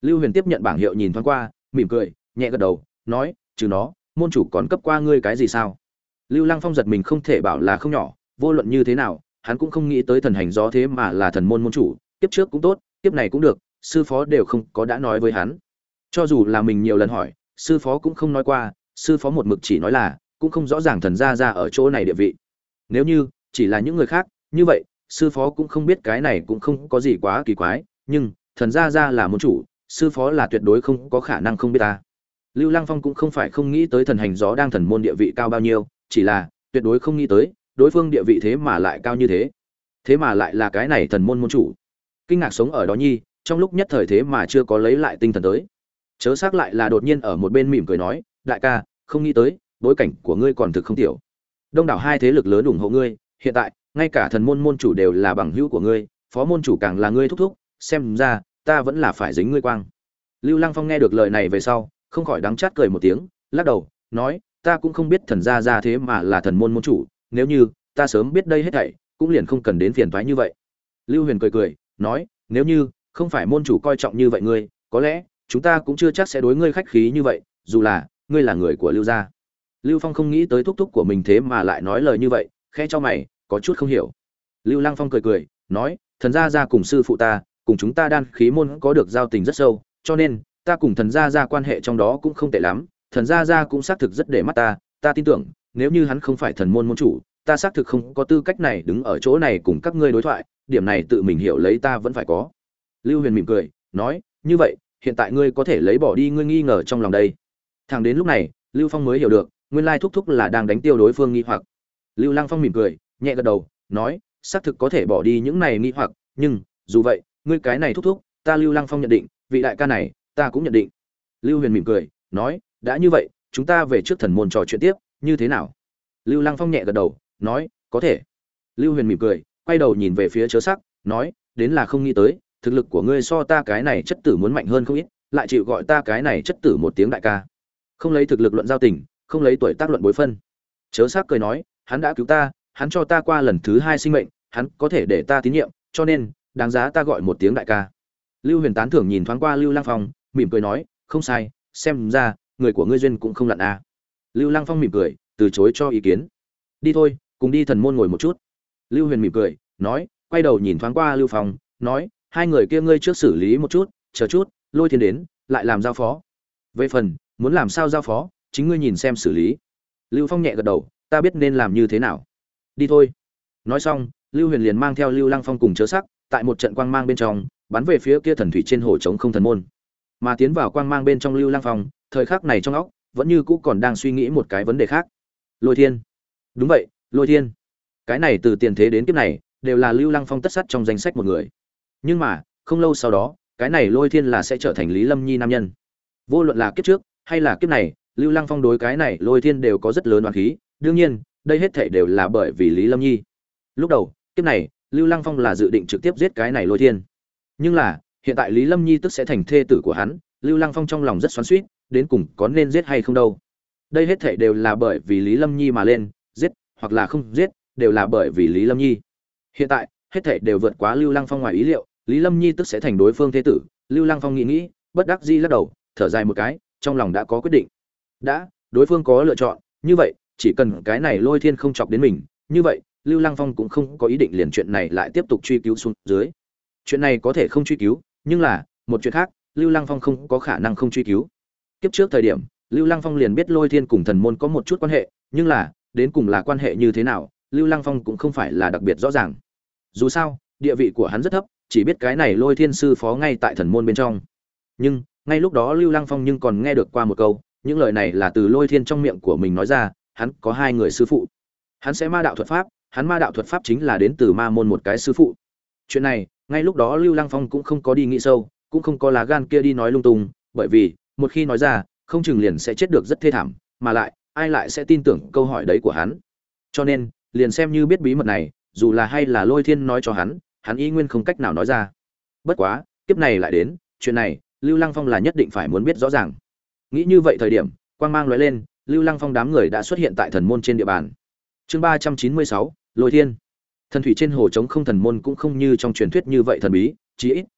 Lưu Huyền tiếp nhận bảng hiệu nhìn thoáng qua, mỉm cười, nhẹ gật đầu, nói, trừ nó, môn chủ còn cấp qua ngươi cái gì sao? Lưu Lăng Phong giật mình không thể bảo là không nhỏ, vô luận như thế nào, hắn cũng không nghĩ tới thần hành gió thế mà là thần môn môn chủ, kiếp trước cũng tốt, kiếp này cũng được, sư phó đều không có đã nói với hắn. Cho dù là mình nhiều lần hỏi, sư phó cũng không nói qua, sư phó một mực chỉ nói là cũng không rõ ràng thần gia gia ở chỗ này địa vị. Nếu như chỉ là những người khác, như vậy, sư phó cũng không biết, cái này cũng không có gì quá kỳ quái, nhưng thần gia gia là môn chủ, sư phó là tuyệt đối không có khả năng không biết ta. Lưu Lăng Phong cũng không phải không nghĩ tới thần hành gió đang thần môn địa vị cao bao nhiêu, chỉ là tuyệt đối không nghĩ tới đối phương địa vị thế mà lại cao như thế, thế mà lại là cái này thần môn môn chủ. Kinh ngạc sống ở đó nhi, trong lúc nhất thời thế mà chưa có lấy lại tinh thần tới. Chớ xác lại là đột nhiên ở một bên mỉm cười nói, đại ca, không nghĩ tới bối cảnh của ngươi còn thực không tiểu. Đông đảo hai thế lực lớn ủng hộ ngươi, hiện tại ngay cả thần môn môn chủ đều là bằng hữu của ngươi, phó môn chủ càng là ngươi thúc thúc, xem ra ta vẫn là phải dính ngươi quang. Lưu Lăng Phong nghe được lời này về sau, không khỏi đắng chát cười một tiếng, lắc đầu, nói, ta cũng không biết thần gia gia thế mà là thần môn môn chủ, nếu như ta sớm biết đây hết thảy, cũng liền không cần đến phiền toái như vậy. Lưu Huyền cười cười, nói, nếu như không phải môn chủ coi trọng như vậy ngươi, có lẽ chúng ta cũng chưa chắc sẽ đối ngươi khách khí như vậy, dù là ngươi là người của Lưu gia. Lưu Phong không nghĩ tới thúc thúc của mình thế mà lại nói lời như vậy, khẽ cho mày, có chút không hiểu. Lưu Lăng Phong cười cười, nói, thần gia gia cùng sư phụ ta, cùng chúng ta đan khí môn có được giao tình rất sâu, cho nên ta cùng thần gia gia quan hệ trong đó cũng không tệ lắm, thần gia gia cũng xác thực rất để mắt ta, ta tin tưởng, nếu như hắn không phải thần môn môn chủ, ta xác thực không có tư cách này đứng ở chỗ này cùng các ngươi đối thoại, điểm này tự mình hiểu lấy ta vẫn phải có. Lưu Huyền mỉm cười, nói, như vậy, hiện tại ngươi có thể lấy bỏ đi ngươi nghi ngờ trong lòng đây. Thẳng đến lúc này, Lưu Phong mới hiểu được, nguyên lai thúc thúc là đang đánh tiêu đối phương nghi hoặc. Lưu Lăng Phong mỉm cười, nhẹ gật đầu, nói, xác thực có thể bỏ đi những này nghi hoặc, nhưng dù vậy, ngươi cái này thúc thúc, ta Lưu Lăng Phong nhận định, vị đại ca này, ta cũng nhận định. Lưu Huyền mỉm cười, nói, đã như vậy, chúng ta về trước thần môn trò chuyện tiếp, như thế nào? Lưu Lăng Phong nhẹ gật đầu, nói, có thể. Lưu Huyền mỉm cười, quay đầu nhìn về phía Chớ Sắc, nói, đến là không nghĩ tới, thực lực của ngươi so ta cái này chất tử muốn mạnh hơn không ít, lại chịu gọi ta cái này chất tử một tiếng đại ca. Không lấy thực lực luận giao tình, không lấy tuổi tác luận bối phân. Chớ Sắc cười nói, hắn đã cứu ta, hắn cho ta qua lần thứ hai sinh mệnh, hắn có thể để ta tín nhiệm, cho nên đáng giá ta gọi một tiếng đại ca. Lưu Huyền tán thưởng nhìn thoáng qua Lưu Lăng Phong, mỉm cười nói, không sai, xem ra người của ngươi duyên cũng không lặn à. Lưu Lăng Phong mỉm cười, từ chối cho ý kiến. Đi thôi, cùng đi thần môn ngồi một chút. Lưu Huyền mỉm cười, nói, quay đầu nhìn thoáng qua Lưu Phong, nói, hai người kia ngươi trước xử lý một chút, chờ chút, Lôi Thiên đến, lại làm giao phó. Về phần muốn làm sao giao phó, chính ngươi nhìn xem xử lý. Lưu Phong nhẹ gật đầu, ta biết nên làm như thế nào. Đi thôi. Nói xong, Lưu Huyền liền mang theo Lưu Lăng Phong cùng Chớ Sắc, tại một trận quang mang bên trong, bắn về phía kia thần thủy trên hồ trống không thần môn. Mà tiến vào quang mang bên trong Lưu Lăng Phong, thời khắc này trong óc vẫn như cũ còn đang suy nghĩ một cái vấn đề khác. Lôi Thiên. Đúng vậy, Lôi Thiên. Cái này từ tiền thế đến kiếp này, đều là Lưu Lăng Phong tất sắt trong danh sách một người. Nhưng mà, không lâu sau đó, cái này Lôi Thiên là sẽ trở thành Lý Lâm Nhi nam nhân. Vô luận là kiếp trước hay là kiếp này, Lưu Lăng Phong đối cái này Lôi Thiên đều có rất lớn oán khí, đương nhiên, đây hết thảy đều là bởi vì Lý Lâm Nhi. Lúc đầu, kiếp này, Lưu Lăng Phong là dự định trực tiếp giết cái này Lôi Thiên. Nhưng là, hiện tại Lý Lâm Nhi tức sẽ thành thê tử của hắn, Lưu Lăng Phong trong lòng rất xoắn xuýt, đến cùng có nên giết hay không đâu. Đây hết thảy đều là bởi vì Lý Lâm Nhi mà lên, giết hoặc là không giết, đều là bởi vì Lý Lâm Nhi. Hiện tại, hết thảy đều vượt quá Lưu Lăng Phong ngoài ý liệu, Lý Lâm Nhi tức sẽ thành đối phương thế tử, Lưu Lăng Phong nghĩ nghĩ, bất đắc dĩ lắc đầu, thở dài một cái, trong lòng đã có quyết định. Đã, đối phương có lựa chọn, như vậy, chỉ cần cái này Lôi Thiên không chọc đến mình, như vậy, Lưu Lăng Phong cũng không có ý định liền chuyện này lại tiếp tục truy cứu xuống dưới. Chuyện này có thể không truy cứu, nhưng là, một chuyện khác, Lưu Lăng Phong không có khả năng không truy cứu. Kiếp trước thời điểm, Lưu Lăng Phong liền biết Lôi Thiên cùng thần môn có một chút quan hệ, nhưng là, đến cùng là quan hệ như thế nào, Lưu Lăng Phong cũng không phải là đặc biệt rõ ràng. Dù sao, địa vị của hắn rất thấp, chỉ biết cái này Lôi Thiên sư phó ngay tại thần môn bên trong. Nhưng, ngay lúc đó Lưu Lăng Phong nhưng còn nghe được qua một câu, những lời này là từ Lôi Thiên trong miệng của mình nói ra, hắn có hai người sư phụ. Hắn sẽ ma đạo thuật pháp, hắn ma đạo thuật pháp chính là đến từ ma môn một cái sư phụ. Chuyện này, ngay lúc đó Lưu Lăng Phong cũng không có đi nghĩ sâu, cũng không có lá gan kia đi nói lung tung, bởi vì, một khi nói ra, không chừng liền sẽ chết được rất thê thảm, mà lại, ai lại sẽ tin tưởng câu hỏi đấy của hắn. Cho nên, liền xem như biết bí mật này, dù là hay là Lôi Thiên nói cho hắn, hắn y nguyên không cách nào nói ra. Bất quá, kiếp này lại đến, chuyện này, Lưu Lăng Phong là nhất định phải muốn biết rõ ràng. Nghĩ như vậy thời điểm, quang mang lóe lên, Lưu Lăng Phong đám người đã xuất hiện tại thần môn trên địa bàn. Chương ba trăm chín mươi sáu, Lôi Thiên. Thần thủy trên hồ trống không thần môn cũng không như trong truyền thuyết như vậy thần bí, chỉ ít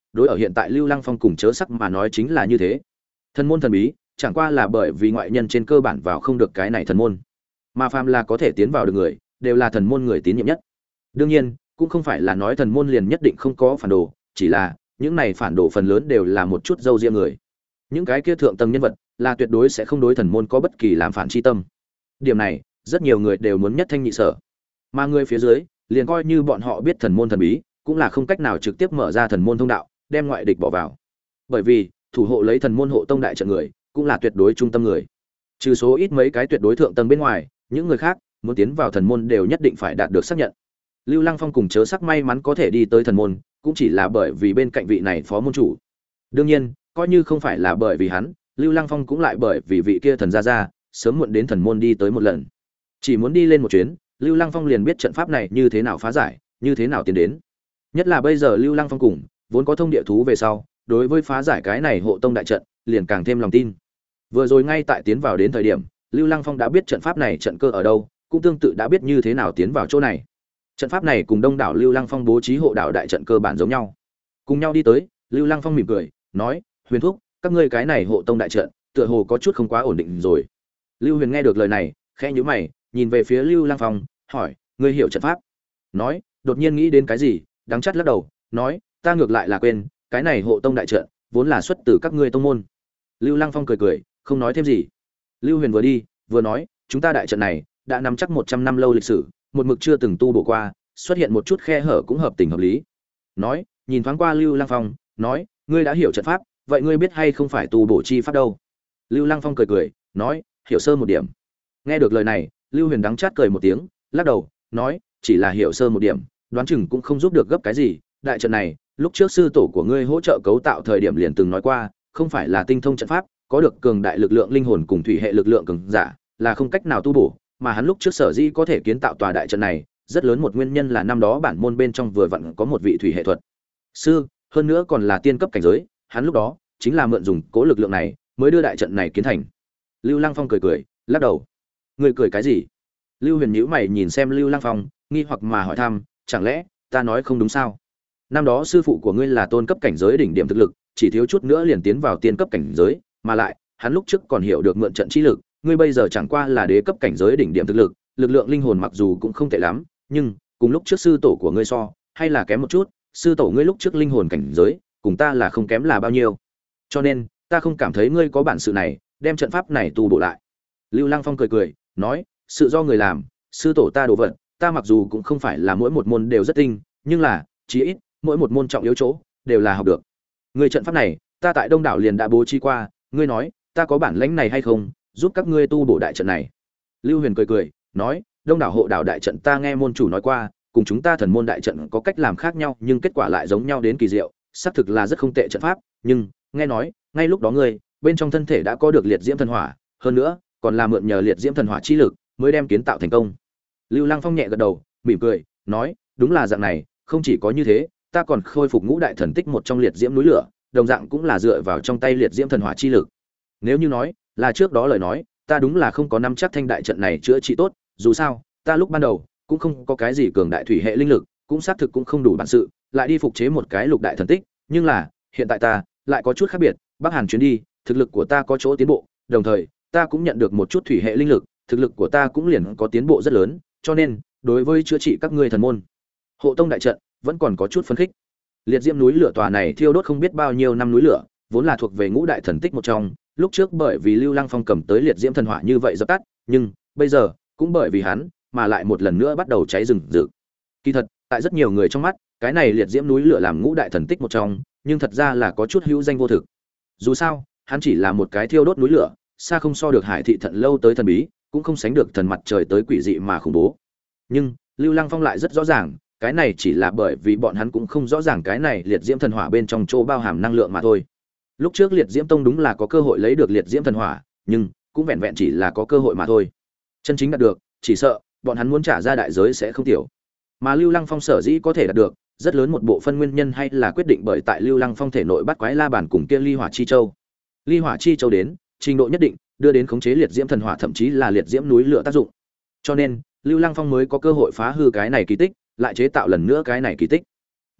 đối ở hiện tại Lưu Lăng Phong cùng Chớ Sắc mà nói chính là như thế. Thần môn thần bí, chẳng qua là bởi vì ngoại nhân trên cơ bản vào không được cái này thần môn, mà phàm là có thể tiến vào được người, đều là thần môn người tín nhiệm nhất. Đương nhiên, cũng không phải là nói thần môn liền nhất định không có phản đồ, chỉ là những này phản đồ phần lớn đều là một chút dâu riêng người. Những cái kia thượng tầng nhân vật là tuyệt đối sẽ không đối thần môn có bất kỳ làm phản chi tâm. Điểm này, rất nhiều người đều muốn nhất thanh nhị sở. Mà người phía dưới, liền coi như bọn họ biết thần môn thần bí, cũng là không cách nào trực tiếp mở ra thần môn thông đạo, đem ngoại địch bỏ vào. Bởi vì, thủ hộ lấy thần môn hộ tông đại trận người, cũng là tuyệt đối trung tâm người. Trừ số ít mấy cái tuyệt đối thượng tầng bên ngoài, những người khác muốn tiến vào thần môn đều nhất định phải đạt được xác nhận. Lưu Lăng Phong cùng Chớ Sắc may mắn có thể đi tới thần môn, cũng chỉ là bởi vì bên cạnh vị này phó môn chủ. Đương nhiên, coi như không phải là bởi vì hắn, Lưu Lăng Phong cũng lại bởi vì vị kia thần gia gia, sớm muộn đến thần môn đi tới một lần. Chỉ muốn đi lên một chuyến, Lưu Lăng Phong liền biết trận pháp này như thế nào phá giải, như thế nào tiến đến. Nhất là bây giờ Lưu Lăng Phong cùng vốn có thông địa thú về sau, đối với phá giải cái này hộ tông đại trận, liền càng thêm lòng tin. Vừa rồi ngay tại tiến vào đến thời điểm, Lưu Lăng Phong đã biết trận pháp này trận cơ ở đâu, cũng tương tự đã biết như thế nào tiến vào chỗ này. Trận pháp này cùng đông đảo Lưu Lăng Phong bố trí hộ đạo đại trận cơ bản giống nhau. Cùng nhau đi tới, Lưu Lăng Phong mỉm cười, nói: "Huyền thúc, các ngươi cái này hộ tông đại trận, tựa hồ có chút không quá ổn định rồi." Lưu Huyền nghe được lời này, khẽ nhíu mày, nhìn về phía Lưu Lăng Phong, hỏi: "Ngươi hiểu trận pháp?" Nói, đột nhiên nghĩ đến cái gì, đắng chát lắc đầu, nói: "Ta ngược lại là quên, cái này hộ tông đại trận vốn là xuất từ các ngươi tông môn." Lưu Lăng Phong cười cười, không nói thêm gì. Lưu Huyền vừa đi, vừa nói: "Chúng ta đại trận này đã nắm chắc một trăm năm lâu lịch sử, một mực chưa từng tu bổ qua, xuất hiện một chút khe hở cũng hợp tình hợp lý." Nói, nhìn thoáng qua Lưu Lăng Phong, nói: "Ngươi đã hiểu trận pháp, vậy ngươi biết hay không phải tu bổ chi pháp đâu?" Lưu Lăng Phong cười cười, nói: "Hiểu sơ một điểm." Nghe được lời này, Lưu Huyền đắng chát cười một tiếng, lắc đầu, nói: "Chỉ là hiểu sơ một điểm, đoán chừng cũng không giúp được gấp cái gì, đại trận này, lúc trước sư tổ của ngươi hỗ trợ cấu tạo thời điểm liền từng nói qua, không phải là tinh thông trận pháp, có được cường đại lực lượng linh hồn cùng thủy hệ lực lượng cường giả, là không cách nào tu bổ, mà hắn lúc trước sở dĩ có thể kiến tạo tòa đại trận này, rất lớn một nguyên nhân là năm đó bản môn bên trong vừa vặn có một vị thủy hệ thuật sư, hơn nữa còn là tiên cấp cảnh giới, hắn lúc đó chính là mượn dùng cố lực lượng này mới đưa đại trận này kiến thành." Lưu Lăng Phong cười cười, lắc đầu. "Ngươi cười cái gì?" Lưu Huyền nhíu mày nhìn xem Lưu Lăng Phong, nghi hoặc mà hỏi thăm: "Chẳng lẽ ta nói không đúng sao? Năm đó sư phụ của ngươi là tôn cấp cảnh giới đỉnh điểm thực lực, chỉ thiếu chút nữa liền tiến vào tiên cấp cảnh giới, mà lại, hắn lúc trước còn hiểu được mượn trận chi lực, ngươi bây giờ chẳng qua là đế cấp cảnh giới đỉnh điểm thực lực, lực lượng linh hồn mặc dù cũng không tệ lắm, nhưng cùng lúc trước sư tổ của ngươi so, hay là kém một chút, sư tổ ngươi lúc trước linh hồn cảnh giới, cùng ta là không kém là bao nhiêu. Cho nên, ta không cảm thấy ngươi có bản sự này, đem trận pháp này tu bổ lại." Lưu Lăng Phong cười cười, nói: "Sự do người làm, sư tổ ta đồ vật, ta mặc dù cũng không phải là mỗi một môn đều rất tinh, nhưng là, chí ít, mỗi một môn trọng yếu chỗ đều là học được. Ngươi trận pháp này, ta tại Đông đảo liền đã bố trí qua, ngươi nói, ta có bản lĩnh này hay không, giúp các ngươi tu bổ đại trận này?" Lưu Huyền cười cười, nói: "Đông đảo hộ đảo đại trận ta nghe môn chủ nói qua, cùng chúng ta thần môn đại trận có cách làm khác nhau, nhưng kết quả lại giống nhau đến kỳ diệu, xác thực là rất không tệ trận pháp, nhưng, nghe nói, ngay lúc đó ngươi, bên trong thân thể đã có được liệt diễm thần hỏa, hơn nữa, còn là mượn nhờ liệt diễm thần hỏa chi lực mới đem kiến tạo thành công." Lưu Lăng Phong nhẹ gật đầu, mỉm cười, nói: "Đúng là dạng này, không chỉ có như thế, ta còn khôi phục ngũ đại thần tích một trong liệt diễm núi lửa, đồng dạng cũng là dựa vào trong tay liệt diễm thần hỏa chi lực. Nếu như nói là trước đó lời nói, ta đúng là không có nắm chắc thanh đại trận này chữa trị tốt, dù sao, ta lúc ban đầu cũng không có cái gì cường đại thủy hệ linh lực, cũng xác thực cũng không đủ bản sự, lại đi phục chế một cái lục đại thần tích, nhưng là, hiện tại ta lại có chút khác biệt, Bắc Hàn chuyến đi, thực lực của ta có chỗ tiến bộ, đồng thời, ta cũng nhận được một chút thủy hệ linh lực, thực lực của ta cũng liền có tiến bộ rất lớn, cho nên, đối với chữa trị các ngươi thần môn, hộ tông đại trận, vẫn còn có chút phấn khích." Liệt diễm núi lửa tòa này thiêu đốt không biết bao nhiêu năm núi lửa, vốn là thuộc về ngũ đại thần tích một trong, lúc trước bởi vì Lưu Lăng Phong cầm tới liệt diễm thần hỏa như vậy dập tắt, nhưng bây giờ, cũng bởi vì hắn, mà lại một lần nữa bắt đầu cháy rừng rực. Kỳ thật, tại rất nhiều người trong mắt, cái này liệt diễm núi lửa làm ngũ đại thần tích một trong, nhưng thật ra là có chút hữu danh vô thực. Dù sao, hắn chỉ là một cái thiêu đốt núi lửa, xa không so được Hải Thị Thận lâu tới thần bí, cũng không sánh được thần mặt trời tới quỷ dị mà khủng bố. Nhưng, Lưu Lăng Phong lại rất rõ ràng, cái này chỉ là bởi vì bọn hắn cũng không rõ ràng cái này liệt diễm thần hỏa bên trong chỗ bao hàm năng lượng mà thôi. Lúc trước liệt diễm tông đúng là có cơ hội lấy được liệt diễm thần hỏa, nhưng cũng vẹn vẹn chỉ là có cơ hội mà thôi. Chân chính đạt được, chỉ sợ bọn hắn muốn trả ra đại giới sẽ không tiểu. Mà Lưu Lăng Phong sở dĩ có thể đạt được, rất lớn một bộ phân nguyên nhân hay là quyết định bởi tại Lưu Lăng Phong thể nội bắt quái la bàn cùng kia ly hỏa chi châu. Ly hỏa chi châu đến trình độ nhất định, đưa đến khống chế liệt diễm thần hỏa thậm chí là liệt diễm núi lửa tác dụng. Cho nên, Lưu Lăng Phong mới có cơ hội phá hư cái này kỳ tích, lại chế tạo lần nữa cái này kỳ tích. Nếu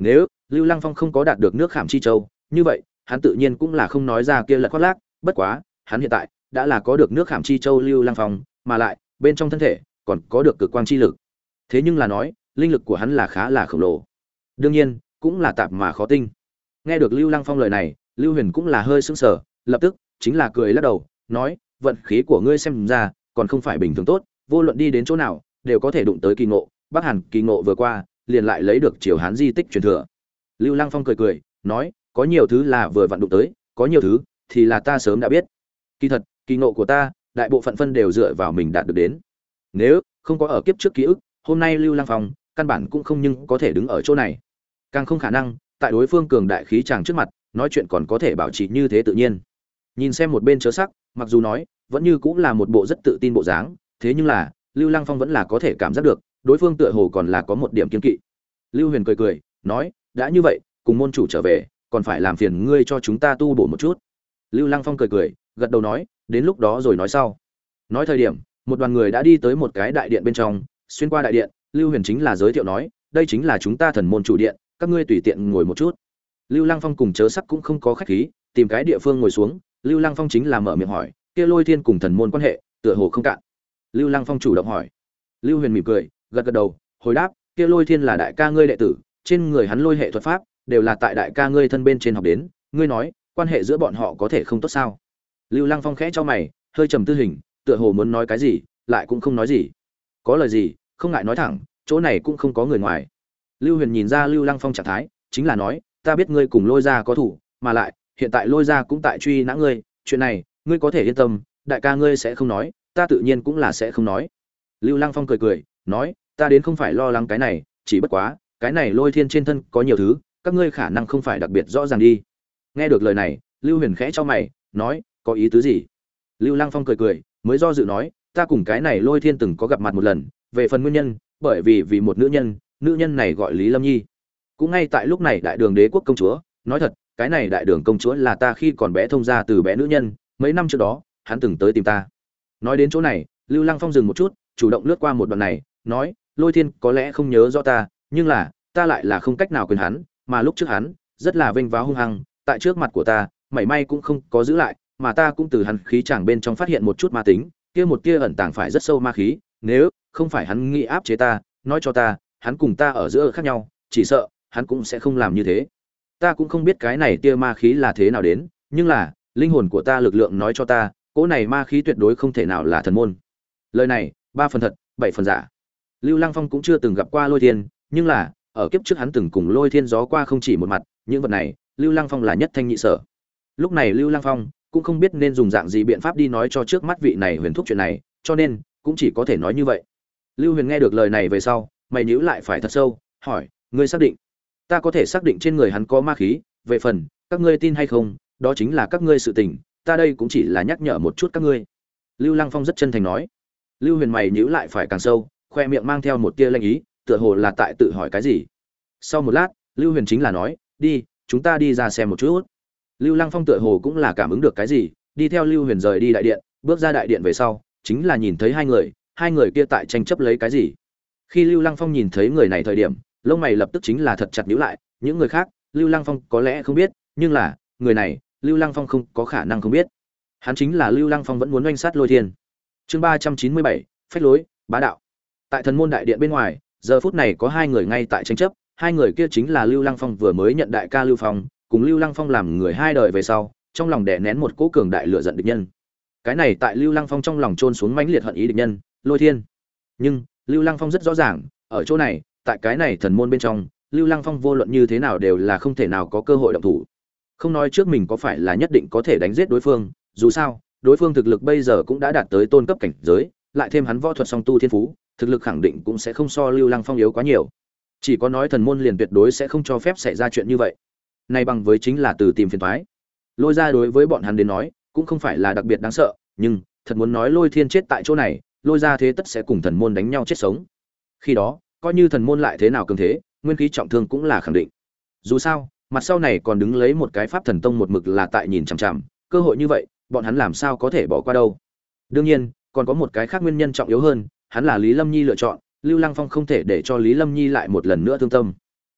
Lưu Lăng Phong không có đạt được nước Khảm Chi Châu, như vậy, hắn tự nhiên cũng là không nói ra kia lật khoác lác, bất quá, hắn hiện tại đã là có được nước Khảm Chi Châu Lưu Lăng Phong, mà lại, bên trong thân thể còn có được cực quang chi lực. Thế nhưng là nói, linh lực của hắn là khá là khổng lồ. Đương nhiên, cũng là tạp mà khó tinh. Nghe được Lưu Lăng Phong lời này, Lưu Huyền cũng là hơi sững sờ, lập tức chính là cười lắc đầu, nói, vận khí của ngươi xem ra còn không phải bình thường tốt, vô luận đi đến chỗ nào đều có thể đụng tới kỳ ngộ, Bắc Hàn kỳ ngộ vừa qua, liền lại lấy được Triều Hán di tích truyền thừa. Lưu Lăng Phong cười cười, nói, có nhiều thứ là vừa vặn đụng tới, có nhiều thứ thì là ta sớm đã biết. Kỳ thật, kỳ ngộ của ta, đại bộ phận phân đều dựa vào mình đạt được đến. Nếu không có ở kiếp trước ký ức, hôm nay Lưu Lăng Phong căn bản cũng không nhưng có thể đứng ở chỗ này. Càng không khả năng, tại đối phương cường đại khí chàng trước mặt, nói chuyện còn có thể bảo trì như thế tự nhiên. Nhìn xem một bên chớ sắc, mặc dù nói, vẫn như cũng là một bộ rất tự tin bộ dáng, thế nhưng là, Lưu Lăng Phong vẫn là có thể cảm giác được, đối phương tựa hồ còn là có một điểm kiêng kỵ. Lưu Huyền cười cười, nói, đã như vậy, cùng môn chủ trở về, còn phải làm phiền ngươi cho chúng ta tu bổ một chút. Lưu Lăng Phong cười cười, gật đầu nói, đến lúc đó rồi nói sau. Nói thời điểm, một đoàn người đã đi tới một cái đại điện bên trong, xuyên qua đại điện, Lưu Huyền chính là giới thiệu nói, đây chính là chúng ta thần môn chủ điện, các ngươi tùy tiện ngồi một chút. Lưu Lăng Phong cùng chớ sắc cũng không có khách khí, tìm cái địa phương ngồi xuống, Lưu Lăng Phong chính là mở miệng hỏi, kia Lôi Thiên cùng thần môn quan hệ, tựa hồ không cạn. Lưu Lăng Phong chủ động hỏi. Lưu Huyền mỉm cười, gật gật đầu, hồi đáp, kia Lôi Thiên là đại ca ngươi đệ tử, trên người hắn lôi hệ thuật pháp đều là tại đại ca ngươi thân bên trên học đến, ngươi nói, quan hệ giữa bọn họ có thể không tốt sao? Lưu Lăng Phong khẽ cho mày, hơi trầm tư hình, tựa hồ muốn nói cái gì, lại cũng không nói gì. Có lời gì, không ngại nói thẳng, chỗ này cũng không có người ngoài. Lưu Huyền nhìn ra Lưu Lăng Phong trạng thái, chính là nói, ta biết ngươi cùng Lôi gia có thủ, mà lại, hiện tại Lôi gia cũng tại truy nã ngươi, chuyện này, ngươi có thể yên tâm, đại ca ngươi sẽ không nói, ta tự nhiên cũng là sẽ không nói. Lưu Lăng Phong cười cười, nói, ta đến không phải lo lắng cái này, chỉ bất quá, cái này Lôi Thiên trên thân có nhiều thứ, các ngươi khả năng không phải đặc biệt rõ ràng đi. Nghe được lời này, Lưu Huyền khẽ cho mày, nói, có ý tứ gì? Lưu Lăng Phong cười cười, mới do dự nói, ta cùng cái này Lôi Thiên từng có gặp mặt một lần, về phần nguyên nhân, bởi vì vì một nữ nhân, nữ nhân này gọi Lý Lâm Nhi. Cũng ngay tại lúc này Đại Đường Đế quốc công chúa, nói thật, cái này Đại Đường công chúa là ta khi còn bé thông gia từ bé nữ nhân, mấy năm trước đó, hắn từng tới tìm ta. Nói đến chỗ này, Lưu Lăng Phong dừng một chút, chủ động lướt qua một đoạn này, nói, Lôi Thiên có lẽ không nhớ rõ ta, nhưng là, ta lại là không cách nào quên hắn, mà lúc trước hắn, rất là vênh váo hung hăng, tại trước mặt của ta, mảy may cũng không có giữ lại, mà ta cũng từ hắn khí chàng bên trong phát hiện một chút ma tính, kia một tia ẩn tàng phải rất sâu ma khí, nếu không phải hắn nghĩ áp chế ta, nói cho ta, hắn cùng ta ở giữa khác nhau, chỉ sợ hắn cũng sẽ không làm như thế. Ta cũng không biết cái này tia ma khí là thế nào đến, nhưng là, linh hồn của ta lực lượng nói cho ta, cỗ này ma khí tuyệt đối không thể nào là thần môn. Lời này, ba phần thật, bảy phần giả. Lưu Lăng Phong cũng chưa từng gặp qua Lôi Thiên, nhưng là, ở kiếp trước hắn từng cùng Lôi Thiên gió qua không chỉ một mặt, những vật này, Lưu Lăng Phong là nhất thanh nhị sở. Lúc này Lưu Lăng Phong cũng không biết nên dùng dạng gì biện pháp đi nói cho trước mắt vị này Huyền thúc chuyện này, cho nên cũng chỉ có thể nói như vậy. Lưu Huyền nghe được lời này về sau, mày nhíu lại phải thật sâu, hỏi, ngươi xác định? Ta có thể xác định trên người hắn có ma khí, về phần các ngươi tin hay không, đó chính là các ngươi sự tình, ta đây cũng chỉ là nhắc nhở một chút các ngươi. Lưu Lăng Phong rất chân thành nói. Lưu Huyền mày nhíu lại phải càng sâu, khoe miệng mang theo một tia lanh ý, tựa hồ là tại tự hỏi cái gì. Sau một lát, Lưu Huyền chính là nói, đi, chúng ta đi ra xem một chút. Lưu Lăng Phong tựa hồ cũng là cảm ứng được cái gì, đi theo Lưu Huyền rời đi đại điện, bước ra đại điện về sau, chính là nhìn thấy hai người, hai người kia tại tranh chấp lấy cái gì. Khi Lưu Lăng Phong nhìn thấy người này thời điểm, lông mày lập tức chính là thật chặt nhíu lại, những người khác, Lưu Lăng Phong có lẽ không biết, nhưng là, người này, Lưu Lăng Phong không có khả năng không biết. Hắn chính là Lưu Lăng Phong vẫn muốn oanh sát Lôi Thiên. Chương ba trăm chín mươi bảy, phách lối, bá đạo. Tại Thần môn đại điện bên ngoài, giờ phút này có hai người ngay tại tranh chấp, hai người kia chính là Lưu Lăng Phong vừa mới nhận đại ca Lưu Phong, cùng Lưu Lăng Phong làm người hai đời về sau, trong lòng đè nén một cỗ cường đại lửa giận địch nhân. Cái này tại Lưu Lăng Phong trong lòng chôn xuống mãnh liệt hận ý địch nhân, Lôi Thiên. Nhưng, Lưu Lăng Phong rất rõ ràng, ở chỗ này, tại cái này thần môn bên trong, Lưu Lăng Phong vô luận như thế nào đều là không thể nào có cơ hội động thủ. Không nói trước mình có phải là nhất định có thể đánh giết đối phương, dù sao, đối phương thực lực bây giờ cũng đã đạt tới tôn cấp cảnh giới, lại thêm hắn võ thuật song tu thiên phú, thực lực khẳng định cũng sẽ không so Lưu Lăng Phong yếu quá nhiều. Chỉ có nói thần môn liền tuyệt đối sẽ không cho phép xảy ra chuyện như vậy. Này bằng với chính là từ tìm phiền toái. Lôi ra đối với bọn hắn đến nói, cũng không phải là đặc biệt đáng sợ, nhưng thật muốn nói Lôi Thiên chết tại chỗ này, Lôi ra thế tất sẽ cùng thần môn đánh nhau chết sống. Khi đó, coi như thần môn lại thế nào cường thế, nguyên khí trọng thương cũng là khẳng định. Dù sao, mặt sau này còn đứng lấy một cái pháp thần tông một mực là tại nhìn chằm chằm, cơ hội như vậy, bọn hắn làm sao có thể bỏ qua đâu. Đương nhiên, còn có một cái khác nguyên nhân trọng yếu hơn, hắn là Lý Lâm Nhi lựa chọn, Lưu Lăng Phong không thể để cho Lý Lâm Nhi lại một lần nữa thương tâm.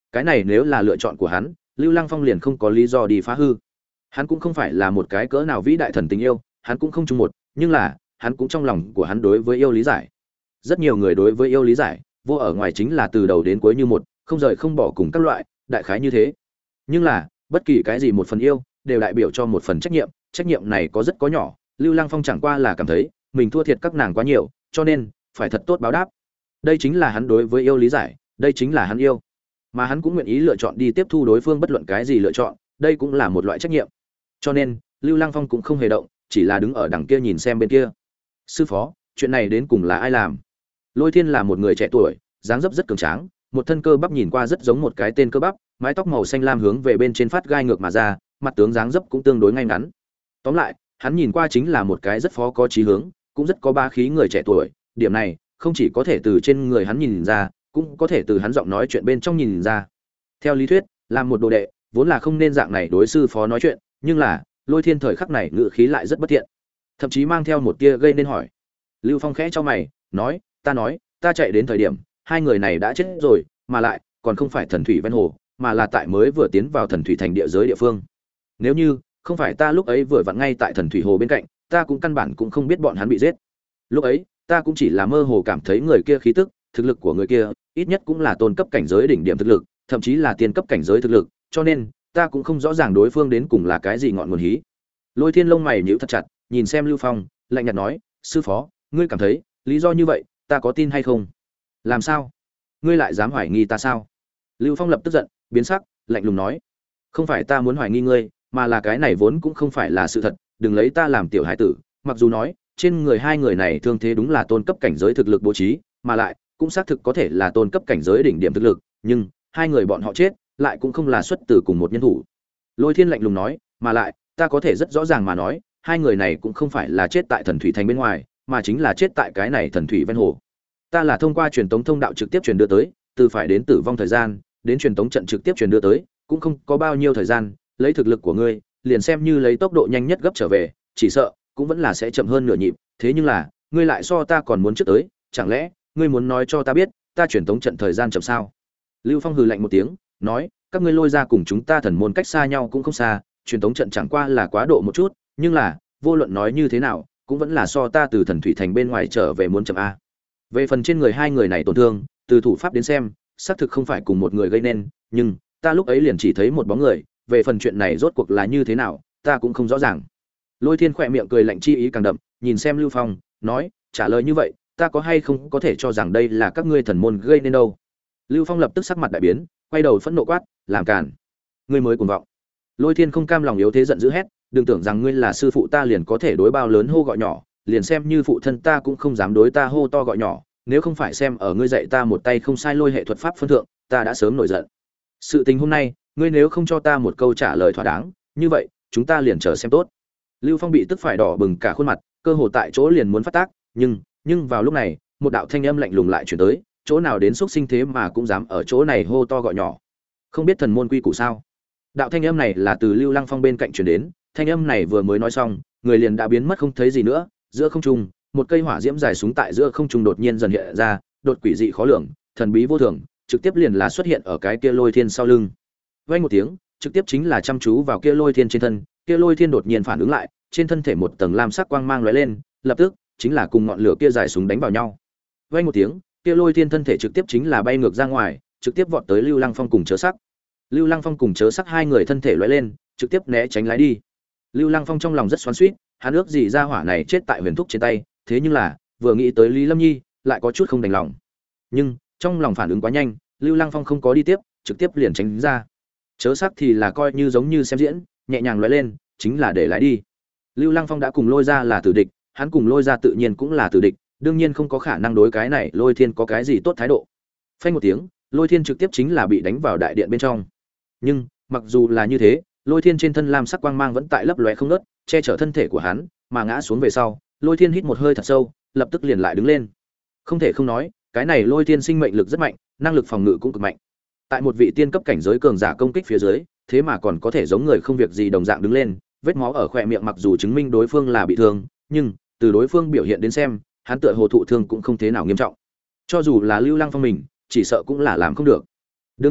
Cái này nếu là lựa chọn của hắn, Lưu Lăng Phong liền không có lý do đi phá hư. Hắn cũng không phải là một cái cỡ nào vĩ đại thần tình yêu, hắn cũng không chung một, nhưng là, hắn cũng trong lòng của hắn đối với yêu lý giải. Rất nhiều người đối với yêu lý giải, vô ở ngoài chính là từ đầu đến cuối như một, không rời không bỏ cùng các loại, đại khái như thế. Nhưng là, bất kỳ cái gì một phần yêu, đều đại biểu cho một phần trách nhiệm, trách nhiệm này có rất có nhỏ, Lưu Lăng Phong chẳng qua là cảm thấy, mình thua thiệt các nàng quá nhiều, cho nên phải thật tốt báo đáp. Đây chính là hắn đối với yêu lý giải, đây chính là hắn yêu. Mà hắn cũng nguyện ý lựa chọn đi tiếp thu đối phương bất luận cái gì lựa chọn, đây cũng là một loại trách nhiệm. Cho nên, Lưu Lăng Phong cũng không hề động, chỉ là đứng ở đằng kia nhìn xem bên kia. Sư phó, chuyện này đến cùng là ai làm? Lôi Thiên là một người trẻ tuổi, dáng dấp rất cường tráng, một thân cơ bắp nhìn qua rất giống một cái tên cơ bắp, mái tóc màu xanh lam hướng về bên trên phát gai ngược mà ra, mặt tướng dáng dấp cũng tương đối ngay ngắn. Tóm lại, hắn nhìn qua chính là một cái rất phó có chí hướng, cũng rất có ba khí người trẻ tuổi, điểm này không chỉ có thể từ trên người hắn nhìn ra, cũng có thể từ hắn giọng nói chuyện bên trong nhìn ra. Theo lý thuyết, làm một đồ đệ, vốn là không nên dạng này đối sư phó nói chuyện, nhưng là, Lôi Thiên thời khắc này ngữ khí lại rất bất thiện, thậm chí mang theo một tia gây nên hỏi. Lưu Phong khẽ cho mày, nói, ta nói, ta chạy đến thời điểm, hai người này đã chết rồi, mà lại, còn không phải thần thủy ven hồ, mà là tại mới vừa tiến vào thần thủy thành địa giới địa phương. Nếu như không phải ta lúc ấy vừa vặn ngay tại thần thủy hồ bên cạnh, ta cũng căn bản cũng không biết bọn hắn bị giết. Lúc ấy, ta cũng chỉ là mơ hồ cảm thấy người kia khí tức, thực lực của người kia, ít nhất cũng là tôn cấp cảnh giới đỉnh điểm thực lực, thậm chí là tiên cấp cảnh giới thực lực, cho nên ta cũng không rõ ràng đối phương đến cùng là cái gì ngọn nguồn hí. Lôi Thiên lông mày nhíu thật chặt, nhìn xem Lưu Phong, lạnh nhạt nói, sư phó, ngươi cảm thấy lý do như vậy, ta có tin hay không? Làm sao? Ngươi lại dám hoài nghi ta sao? Lưu Phong lập tức giận, biến sắc, lạnh lùng nói, không phải ta muốn hoài nghi ngươi, mà là cái này vốn cũng không phải là sự thật, đừng lấy ta làm tiểu hải tử, mặc dù nói, trên người hai người này thương thế đúng là tôn cấp cảnh giới thực lực bố trí, mà lại cũng xác thực có thể là tôn cấp cảnh giới đỉnh điểm thực lực, nhưng hai người bọn họ chết, lại cũng không là xuất từ cùng một nhân thủ. Lôi Thiên lạnh lùng nói, mà lại, ta có thể rất rõ ràng mà nói, hai người này cũng không phải là chết tại thần thủy thành bên ngoài, mà chính là chết tại cái này thần thủy ven hồ. Ta là thông qua truyền tống thông đạo trực tiếp truyền đưa tới, từ phải đến tử vong thời gian, đến truyền tống trận trực tiếp truyền đưa tới, cũng không có bao nhiêu thời gian, lấy thực lực của ngươi, liền xem như lấy tốc độ nhanh nhất gấp trở về, chỉ sợ cũng vẫn là sẽ chậm hơn nửa nhịp, thế nhưng là, ngươi lại so ta còn muốn trước tới, chẳng lẽ ngươi muốn nói cho ta biết, ta truyền tống trận thời gian chậm sao? Lưu Phong hừ lạnh một tiếng, nói, các ngươi Lôi ra cùng chúng ta thần môn cách xa nhau cũng không xa, truyền tống trận chẳng qua là quá độ một chút, nhưng là, vô luận nói như thế nào, cũng vẫn là so ta từ thần thủy thành bên ngoài trở về muốn chậm a. Về phần trên người hai người này tổn thương, từ thủ pháp đến xem, xác thực không phải cùng một người gây nên, nhưng ta lúc ấy liền chỉ thấy một bóng người, về phần chuyện này rốt cuộc là như thế nào, ta cũng không rõ ràng. Lôi Thiên khỏe miệng cười lạnh chi ý càng đậm, nhìn xem Lưu Phong, nói, trả lời như vậy, ta có hay không có thể cho rằng đây là các ngươi thần môn gây nên đâu? Lưu Phong lập tức sắc mặt đại biến, quay đầu phẫn nộ quát, làm cản, ngươi mới cuồng vọng. Lôi Thiên không cam lòng yếu thế giận dữ hét, đừng tưởng rằng ngươi là sư phụ ta liền có thể đối bao lớn hô gọi nhỏ, liền xem như phụ thân ta cũng không dám đối ta hô to gọi nhỏ, nếu không phải xem ở ngươi dạy ta một tay không sai lôi hệ thuật pháp phân thượng, ta đã sớm nổi giận. Sự tình hôm nay, ngươi nếu không cho ta một câu trả lời thỏa đáng, như vậy, chúng ta liền chờ xem tốt. Lưu Phong bị tức phải đỏ bừng cả khuôn mặt, cơ hồ tại chỗ liền muốn phát tác, nhưng, nhưng vào lúc này, một đạo thanh âm lạnh lùng lại truyền tới, chỗ nào đến xúc sinh thế mà cũng dám ở chỗ này hô to gọi nhỏ. Không biết thần môn quy củ sao? Đạo thanh âm này là từ Lưu Lăng Phong bên cạnh truyền đến, thanh âm này vừa mới nói xong, người liền đã biến mất không thấy gì nữa, giữa không trung, một cây hỏa diễm dài súng tại giữa không trung đột nhiên dần hiện ra, đột quỷ dị khó lường, thần bí vô thường, trực tiếp liền là xuất hiện ở cái kia Lôi Thiên sau lưng. Vang một tiếng, trực tiếp chính là chăm chú vào kia Lôi Thiên trên thân, kia Lôi Thiên đột nhiên phản ứng lại, trên thân thể một tầng lam sắc quang mang lóe lên, lập tức chính là cùng ngọn lửa kia dài súng đánh vào nhau. Vang một tiếng, kia Lôi Thiên thân thể trực tiếp chính là bay ngược ra ngoài, trực tiếp vọt tới Lưu Lăng Phong cùng Chớ Sắc. Lưu Lăng Phong cùng Chớ Sắc hai người thân thể lóe lên, trực tiếp né tránh lái đi. Lưu Lăng Phong trong lòng rất xoắn xuýt, hắn ước gì ra hỏa này chết tại Huyền Thúc trên tay, thế nhưng là, vừa nghĩ tới Lý Lâm Nhi, lại có chút không đành lòng. Nhưng, trong lòng phản ứng quá nhanh, Lưu Lăng Phong không có đi tiếp, trực tiếp liền tránh ra. Chớ Sắc thì là coi như giống như xem diễn, nhẹ nhàng lóe lên, chính là để lái đi. Lưu Lăng Phong đã cùng Lôi ra là tử địch, hắn cùng Lôi ra tự nhiên cũng là tử địch, đương nhiên không có khả năng đối cái này Lôi Thiên có cái gì tốt thái độ. Phanh một tiếng, Lôi Thiên trực tiếp chính là bị đánh vào đại điện bên trong. Nhưng, mặc dù là như thế, Lôi Thiên trên thân lam sắc quang mang vẫn tại lấp lóe không ngớt, che chở thân thể của hắn, mà ngã xuống về sau, Lôi Thiên hít một hơi thật sâu, lập tức liền lại đứng lên. Không thể không nói, cái này Lôi Thiên sinh mệnh lực rất mạnh, năng lực phòng ngự cũng cực mạnh. Tại một vị tiên cấp cảnh giới cường giả công kích phía dưới, thế mà còn có thể giống người không việc gì đồng dạng đứng lên, vết máu ở khóe miệng mặc dù chứng minh đối phương là bị thương, nhưng từ đối phương biểu hiện đến xem, hắn tựa hồ thụ thương cũng không thế nào nghiêm trọng. Cho dù là Lưu Lăng Phong mình, chỉ sợ cũng là làm không được. Đương nhiên,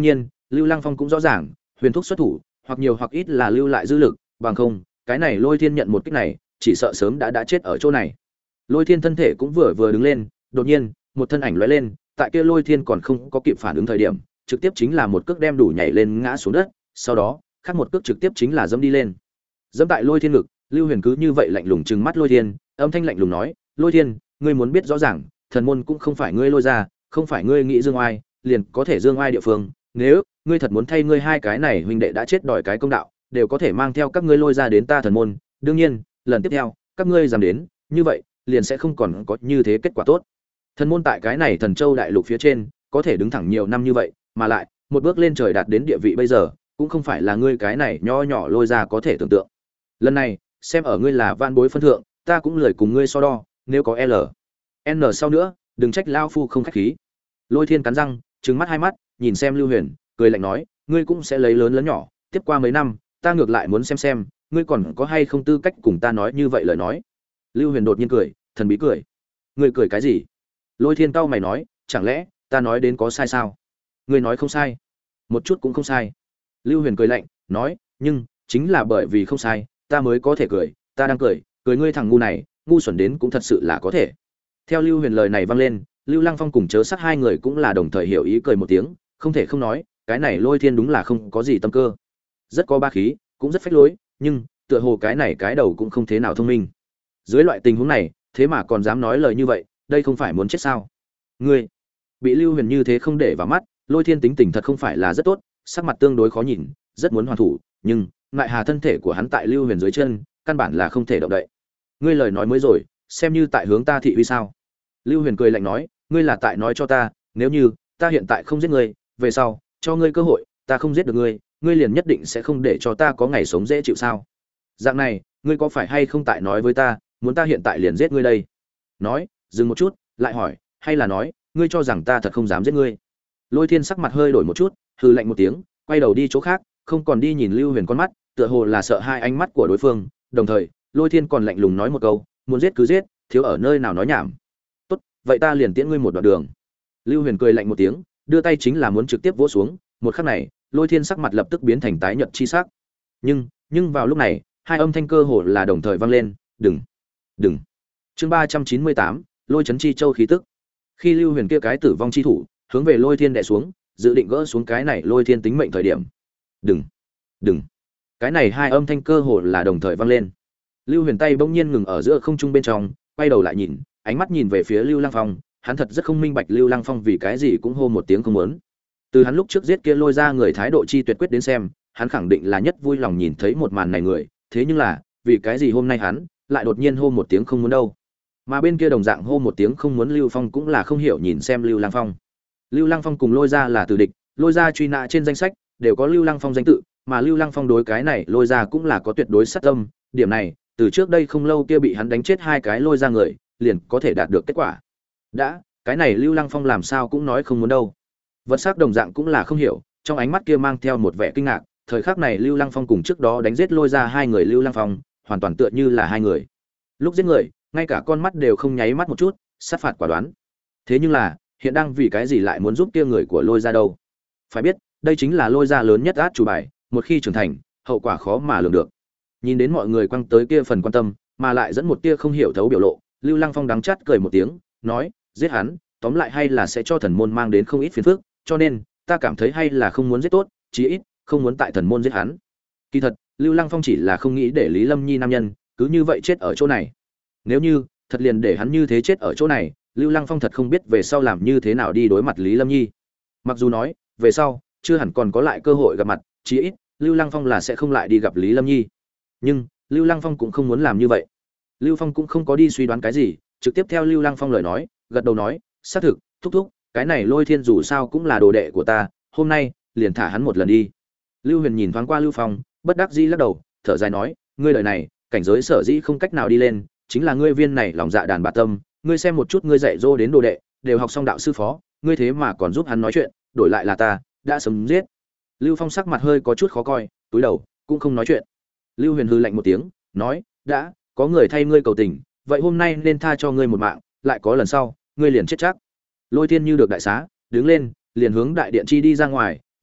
Lưu Lăng Phong cũng rõ ràng, Huyền Thúc xuất thủ, hoặc nhiều hoặc ít là lưu lại dư lực, bằng không, cái này Lôi Thiên nhận một kích này, chỉ sợ sớm đã đã chết ở chỗ này. Lôi Thiên thân thể cũng vừa vừa đứng lên, đột nhiên, một thân ảnh lóe lên, tại kia Lôi Thiên còn không có kịp phản ứng thời điểm, trực tiếp chính là một cước đem đủ nhảy lên ngã xuống đất, sau đó, khác một cước trực tiếp chính là dẫm đi lên. Dẫm tại Lôi Thiên ngực, Lưu Huyền cứ như vậy lạnh lùng trừng mắt Lôi Thiên, âm thanh lạnh lùng nói, "Lôi Thiên, ngươi muốn biết rõ ràng, thần môn cũng không phải ngươi lôi ra, không phải ngươi nghĩ dương oai, liền có thể dương oai địa phương, nếu ngươi thật muốn thay ngươi hai cái này huynh đệ đã chết đòi cái công đạo, đều có thể mang theo các ngươi lôi ra đến ta thần môn, đương nhiên, lần tiếp theo, các ngươi dám đến, như vậy, liền sẽ không còn có như thế kết quả tốt." Thần môn tại cái này Thần Châu đại lục phía trên, có thể đứng thẳng nhiều năm như vậy, mà lại, một bước lên trời đạt đến địa vị bây giờ, cũng không phải là ngươi cái này nho nhỏ lôi ra có thể tưởng tượng. Lần này, xem ở ngươi là van bối phân thượng, ta cũng lười cùng ngươi so đo, nếu có L, N sau nữa, đừng trách lao phu không khách khí. Lôi Thiên cắn răng, trừng mắt hai mắt, nhìn xem Lưu Huyền, cười lạnh nói, ngươi cũng sẽ lấy lớn lớn nhỏ, tiếp qua mấy năm, ta ngược lại muốn xem xem, ngươi còn có hay không tư cách cùng ta nói như vậy lời nói. Lưu Huyền đột nhiên cười, thần bí cười. Ngươi cười cái gì? Lôi Thiên cau mày nói, chẳng lẽ ta nói đến có sai sao? Ngươi nói không sai, một chút cũng không sai. Lưu Huyền cười lạnh, nói, nhưng chính là bởi vì không sai, ta mới có thể cười, ta đang cười, cười ngươi thằng ngu này, ngu xuẩn đến cũng thật sự là có thể. Theo Lưu Huyền lời này vang lên, Lưu Lăng Phong cùng Chớ Sắc hai người cũng là đồng thời hiểu ý cười một tiếng, không thể không nói, cái này Lôi Thiên đúng là không có gì tâm cơ. Rất có ba khí, cũng rất phách lối, nhưng tựa hồ cái này cái đầu cũng không thế nào thông minh. Dưới loại tình huống này, thế mà còn dám nói lời như vậy, đây không phải muốn chết sao? Ngươi bị Lưu Huyền như thế không để vào mắt, Lôi Thiên tính tình thật không phải là rất tốt, sắc mặt tương đối khó nhìn, rất muốn hoàn thủ, nhưng ngại hà thân thể của hắn tại Lưu Huyền dưới chân, căn bản là không thể động đậy. Ngươi lời nói mới rồi, xem như tại hướng ta thị uy sao? Lưu Huyền cười lạnh nói, ngươi là tại nói cho ta, nếu như ta hiện tại không giết ngươi, về sau cho ngươi cơ hội, ta không giết được ngươi, ngươi liền nhất định sẽ không để cho ta có ngày sống dễ chịu sao? Dạng này, ngươi có phải hay không tại nói với ta, muốn ta hiện tại liền giết ngươi đây? Nói, dừng một chút, lại hỏi, hay là nói, ngươi cho rằng ta thật không dám giết ngươi? Lôi Thiên sắc mặt hơi đổi một chút, hừ lạnh một tiếng, quay đầu đi chỗ khác, không còn đi nhìn Lưu Huyền con mắt, tựa hồ là sợ hai ánh mắt của đối phương, đồng thời, Lôi Thiên còn lạnh lùng nói một câu, muốn giết cứ giết, thiếu ở nơi nào nói nhảm. Tốt, vậy ta liền tiễn ngươi một đoạn đường. Lưu Huyền cười lạnh một tiếng, đưa tay chính là muốn trực tiếp vỗ xuống, một khắc này, Lôi Thiên sắc mặt lập tức biến thành tái nhợt chi sắc. Nhưng, nhưng vào lúc này, hai âm thanh cơ hồ là đồng thời vang lên, "Đừng, đừng." Chương ba trăm chín mươi tám, Lôi Chấn Chi Châu khí tức. Khi Lưu Huyền kia cái tử vong chi thủ, hướng về Lôi Thiên đè xuống, dự định gỡ xuống cái này Lôi Thiên tính mệnh thời điểm. "Đừng, đừng." Cái này hai âm thanh cơ hồ là đồng thời vang lên. Lưu Huyền tay bỗng nhiên ngừng ở giữa không trung bên trong, quay đầu lại nhìn, ánh mắt nhìn về phía Lưu Lăng Phong, hắn thật rất không minh bạch Lưu Lăng Phong vì cái gì cũng hô một tiếng không muốn. Từ hắn lúc trước giết kia Lôi ra người thái độ chi tuyệt quyết đến xem, hắn khẳng định là nhất vui lòng nhìn thấy một màn này người, thế nhưng là, vì cái gì hôm nay hắn lại đột nhiên hô một tiếng không muốn đâu? Mà bên kia đồng dạng hô một tiếng không muốn Lưu Phong cũng là không hiểu nhìn xem Lưu Lăng Phong. Lưu Lăng Phong cùng Lôi ra là tử địch, Lôi ra truy nã trên danh sách đều có Lưu Lăng Phong danh tự, mà Lưu Lăng Phong đối cái này Lôi ra cũng là có tuyệt đối sát tâm, điểm này, từ trước đây không lâu kia bị hắn đánh chết hai cái Lôi ra người, liền có thể đạt được kết quả. Đã, cái này Lưu Lăng Phong làm sao cũng nói không muốn đâu. Vật sắc đồng dạng cũng là không hiểu, trong ánh mắt kia mang theo một vẻ kinh ngạc, thời khắc này Lưu Lăng Phong cùng trước đó đánh giết Lôi ra hai người Lưu Lăng Phong, hoàn toàn tựa như là hai người. Lúc giết người, ngay cả con mắt đều không nháy mắt một chút, sát phạt quả đoán. Thế nhưng là, hiện đang vì cái gì lại muốn giúp kia người của Lôi ra đâu? Phải biết, đây chính là Lôi ra lớn nhất át chủ bài, một khi trưởng thành, hậu quả khó mà lường được. Nhìn đến mọi người quăng tới kia phần quan tâm, mà lại dẫn một tia không hiểu thấu biểu lộ, Lưu Lăng Phong đắng chát cười một tiếng, nói, giết hắn, tóm lại hay là sẽ cho thần môn mang đến không ít phiền phức, cho nên, ta cảm thấy hay là không muốn giết tốt, chí ít không muốn tại thần môn giết hắn. Kỳ thật, Lưu Lăng Phong chỉ là không nghĩ để Lý Lâm Nhi nam nhân cứ như vậy chết ở chỗ này. Nếu như thật liền để hắn như thế chết ở chỗ này, Lưu Lăng Phong thật không biết về sau làm như thế nào đi đối mặt Lý Lâm Nhi. Mặc dù nói, về sau chưa hẳn còn có lại cơ hội gặp mặt, chí ít Lưu Lăng Phong là sẽ không lại đi gặp Lý Lâm Nhi. Nhưng Lưu Lăng Phong cũng không muốn làm như vậy. Lưu Phong cũng không có đi suy đoán cái gì, trực tiếp theo Lưu Lăng Phong lời nói, gật đầu nói, xác thực, thúc thúc, cái này Lôi Thiên dù sao cũng là đồ đệ của ta, hôm nay liền thả hắn một lần đi. Lưu Huyền nhìn thoáng qua Lưu Phong, bất đắc dĩ lắc đầu, thở dài nói, ngươi lời này, cảnh giới sở dĩ không cách nào đi lên, chính là ngươi viên này lòng dạ đàn bà tâm, ngươi xem một chút ngươi dạy dỗ đến đồ đệ, đều học xong đạo sư phó, ngươi thế mà còn giúp hắn nói chuyện, đổi lại là ta, đã sớm giết. Lưu Phong sắc mặt hơi có chút khó coi, túi đầu, cũng không nói chuyện. Lưu Huyền hừ lạnh một tiếng, nói, đã có người thay ngươi cầu tình, vậy hôm nay nên tha cho ngươi một mạng, lại có lần sau, ngươi liền chết chắc. Lôi Thiên như được đại xá, đứng lên, liền hướng đại điện chi đi ra ngoài,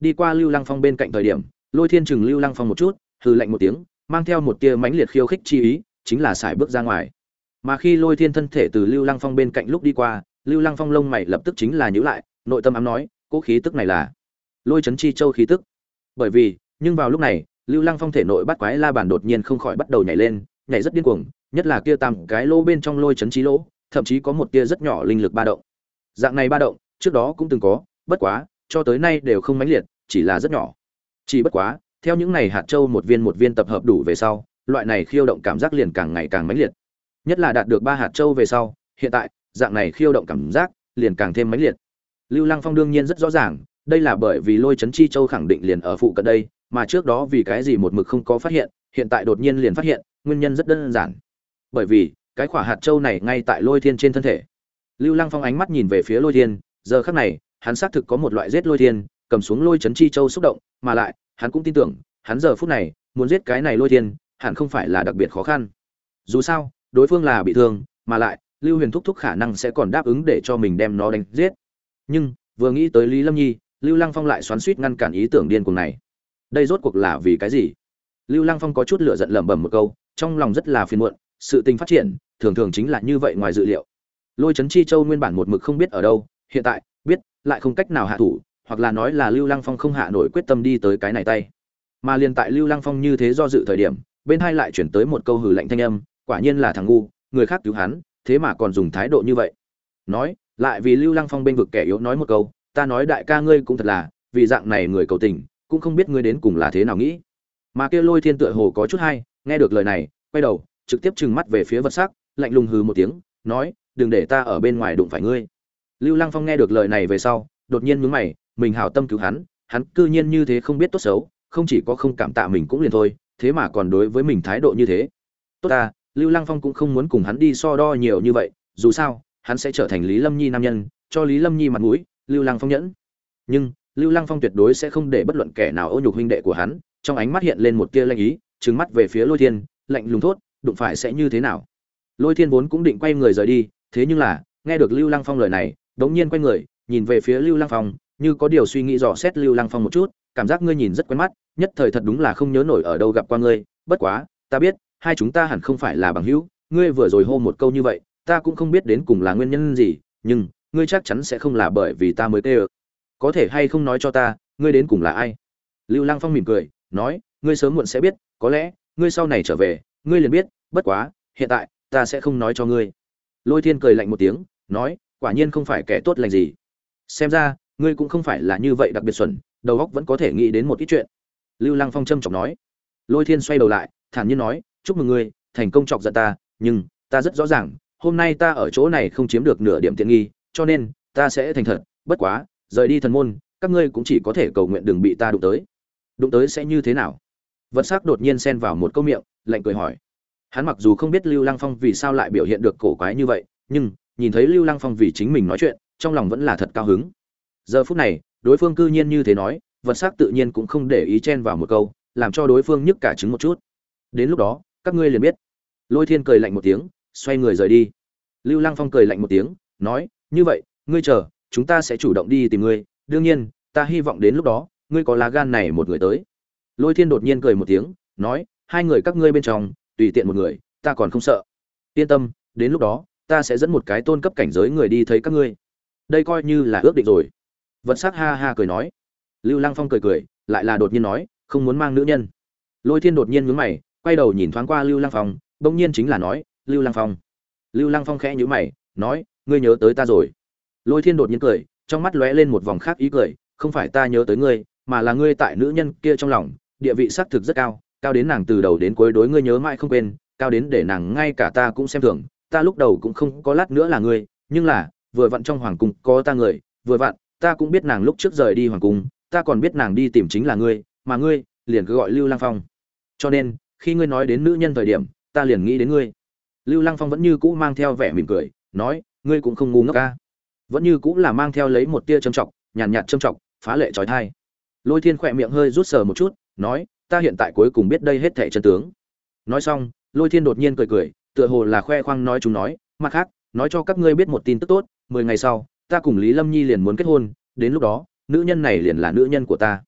đi qua Lưu Lăng Phong bên cạnh thời điểm, Lôi Thiên chừng Lưu Lăng Phong một chút, hừ lạnh một tiếng, mang theo một tia mãnh liệt khiêu khích chi ý, chính là sải bước ra ngoài. Mà khi Lôi Thiên thân thể từ Lưu Lăng Phong bên cạnh lúc đi qua, Lưu Lăng Phong lông mày lập tức chính là nhíu lại, nội tâm ám nói, cỗ khí tức này là Lôi Chấn Chi Châu khí tức. Bởi vì, nhưng vào lúc này, Lưu Lăng Phong thể nội bắt quái la bàn đột nhiên không khỏi bắt đầu nhảy lên, nhảy rất điên cuồng, nhất là kia tam cái lỗ bên trong Lôi Chấn Chi lỗ, thậm chí có một tia rất nhỏ linh lực ba động. Dạng này ba động, trước đó cũng từng có, bất quá, cho tới nay đều không mãnh liệt, chỉ là rất nhỏ. Chỉ bất quá, theo những này hạt châu một viên một viên tập hợp đủ về sau, loại này khiêu động cảm giác liền càng ngày càng mãnh liệt. Nhất là đạt được ba hạt châu về sau, hiện tại, dạng này khiêu động cảm giác liền càng thêm mãnh liệt. Lưu Lăng Phong đương nhiên rất rõ ràng, đây là bởi vì Lôi Chấn Chi Châu khẳng định liền ở phụ cận đây, mà trước đó vì cái gì một mực không có phát hiện, hiện tại đột nhiên liền phát hiện, nguyên nhân rất đơn giản. Bởi vì, cái quả hạt châu này ngay tại Lôi Thiên trên thân thể. Lưu Lăng Phong ánh mắt nhìn về phía Lôi Thiên, giờ khắc này, hắn xác thực có một loại giết Lôi Thiên, cầm xuống Lôi Chấn Chi Châu xúc động, mà lại, hắn cũng tin tưởng, hắn giờ phút này, muốn giết cái này Lôi Thiên, hẳn không phải là đặc biệt khó khăn. Dù sao, đối phương là bị thương, mà lại, Lưu Huyền thúc thúc khả năng sẽ còn đáp ứng để cho mình đem nó đánh giết. Nhưng, vừa nghĩ tới Lý Lâm Nhi, Lưu Lăng Phong lại xoắn xuýt ngăn cản ý tưởng điên cuồng này. Đây rốt cuộc là vì cái gì? Lưu Lăng Phong có chút lửa giận lẩm bẩm một câu, trong lòng rất là phiền muộn, sự tình phát triển, thường thường chính là như vậy ngoài dự liệu. Lôi Chấn Chi Châu nguyên bản một mực không biết ở đâu, hiện tại, biết, lại không cách nào hạ thủ, hoặc là nói là Lưu Lăng Phong không hạ nổi quyết tâm đi tới cái này tay. Mà liền tại Lưu Lăng Phong như thế do dự thời điểm, bên hai lại chuyển tới một câu hừ lạnh thanh âm, quả nhiên là thằng ngu, người khác cứu hắn, thế mà còn dùng thái độ như vậy. Nói, lại vì Lưu Lăng Phong bên vực kẻ yếu nói một câu, ta nói đại ca ngươi cũng thật là, vì dạng này người cầu tình, cũng không biết ngươi đến cùng là thế nào nghĩ. Mà kia Lôi Thiên tựa hồ có chút hay, nghe được lời này, quay đầu, trực tiếp trừng mắt về phía vật sắc, lạnh lùng hừ một tiếng, nói, đừng để ta ở bên ngoài đụng phải ngươi. Lưu Lăng Phong nghe được lời này về sau, đột nhiên nhướng mày, mình hảo tâm cứu hắn, hắn cư nhiên như thế không biết tốt xấu, không chỉ có không cảm tạ mình cũng liền thôi, thế mà còn đối với mình thái độ như thế. Tốt ta, Lưu Lăng Phong cũng không muốn cùng hắn đi so đo nhiều như vậy, dù sao, hắn sẽ trở thành Lý Lâm Nhi nam nhân, cho Lý Lâm Nhi mặt mũi, Lưu Lăng Phong nhẫn. Nhưng, Lưu Lăng Phong tuyệt đối sẽ không để bất luận kẻ nào ô nhục huynh đệ của hắn, trong ánh mắt hiện lên một tia lanh ý, trừng mắt về phía Lôi Thiên, lạnh lùng thốt, đụng phải sẽ như thế nào? Lôi Thiên vốn cũng định quay người rời đi, thế nhưng là, nghe được Lưu Lăng Phong lời này, đống nhiên quay người, nhìn về phía Lưu Lăng Phong, như có điều suy nghĩ dò xét Lưu Lăng Phong một chút, cảm giác ngươi nhìn rất quen mắt, nhất thời thật đúng là không nhớ nổi ở đâu gặp qua ngươi, bất quá, ta biết, hai chúng ta hẳn không phải là bằng hữu, ngươi vừa rồi hô một câu như vậy, ta cũng không biết đến cùng là nguyên nhân gì, nhưng ngươi chắc chắn sẽ không là bởi vì ta mới tê ơ. Có thể hay không nói cho ta, ngươi đến cùng là ai? Lưu Lăng Phong mỉm cười, nói, ngươi sớm muộn sẽ biết, có lẽ, ngươi sau này trở về, ngươi liền biết, bất quá, hiện tại, ta sẽ không nói cho ngươi. Lôi Thiên cười lạnh một tiếng, nói, quả nhiên không phải kẻ tốt lành gì. Xem ra, ngươi cũng không phải là như vậy đặc biệt xuẩn, đầu óc vẫn có thể nghĩ đến một ít chuyện. Lưu Lăng Phong châm chọc nói. Lôi Thiên xoay đầu lại, thản nhiên nói, chúc mừng ngươi, thành công chọc giận ta, nhưng ta rất rõ ràng, hôm nay ta ở chỗ này không chiếm được nửa điểm tiện nghi, cho nên ta sẽ thành thật, bất quá, rời đi thần môn, các ngươi cũng chỉ có thể cầu nguyện đừng bị ta đụng tới. Đụng tới sẽ như thế nào? Vật sắc đột nhiên xen vào một câu miệng, lạnh cười hỏi. Hắn mặc dù không biết Lưu Lăng Phong vì sao lại biểu hiện được cổ quái như vậy, nhưng nhìn thấy Lưu Lăng Phong vì chính mình nói chuyện, trong lòng vẫn là thật cao hứng. Giờ phút này, đối phương cư nhiên như thế nói, vật sắc tự nhiên cũng không để ý chen vào một câu, làm cho đối phương nhức cả trứng một chút. Đến lúc đó, các ngươi liền biết. Lôi Thiên cười lạnh một tiếng, xoay người rời đi. Lưu Lăng Phong cười lạnh một tiếng, nói, như vậy, ngươi chờ, chúng ta sẽ chủ động đi tìm ngươi, đương nhiên, ta hy vọng đến lúc đó, ngươi có lá gan này một người tới. Lôi Thiên đột nhiên cười một tiếng, nói, hai người các ngươi bên trong, tùy tiện một người, ta còn không sợ. Yên tâm, đến lúc đó, ta sẽ dẫn một cái tôn cấp cảnh giới người đi thấy các ngươi. Đây coi như là ước định rồi. Vật sắc ha ha cười nói. Lưu Lăng Phong cười cười, lại là đột nhiên nói, không muốn mang nữ nhân. Lôi Thiên đột nhiên nhướng mày, quay đầu nhìn thoáng qua Lưu Lăng Phong, bỗng nhiên chính là nói, Lưu Lăng Phong. Lưu Lăng Phong khẽ nhíu mày, nói, ngươi nhớ tới ta rồi. Lôi Thiên đột nhiên cười, trong mắt lóe lên một vòng khác ý cười, không phải ta nhớ tới ngươi, mà là ngươi tại nữ nhân kia trong lòng, địa vị xác thực rất cao, cao đến nàng từ đầu đến cuối đối ngươi nhớ mãi không quên, cao đến để nàng ngay cả ta cũng xem thường, ta lúc đầu cũng không có lát nữa là ngươi, nhưng là, vừa vặn trong hoàng cung có ta người, vừa vặn, ta cũng biết nàng lúc trước rời đi hoàng cung, ta còn biết nàng đi tìm chính là ngươi, mà ngươi liền cứ gọi Lưu Lăng Phong. Cho nên, khi ngươi nói đến nữ nhân thời điểm, ta liền nghĩ đến ngươi. Lưu Lăng Phong vẫn như cũ mang theo vẻ mỉm cười, nói, ngươi cũng không ngu ngốc a. Vẫn như cũ là mang theo lấy một tia châm trọng, nhàn nhạt châm trọng, phá lệ chói tai. Lôi Thiên khỏe miệng hơi rút sờ một chút, nói, ta hiện tại cuối cùng biết đây hết thảy chân tướng. Nói xong, Lôi Thiên đột nhiên cười cười, tựa hồ là khoe khoang nói chúng nói, mặt khác, nói cho các ngươi biết một tin tức tốt, mười ngày sau, ta cùng Lý Lâm Nhi liền muốn kết hôn, đến lúc đó, nữ nhân này liền là nữ nhân của ta.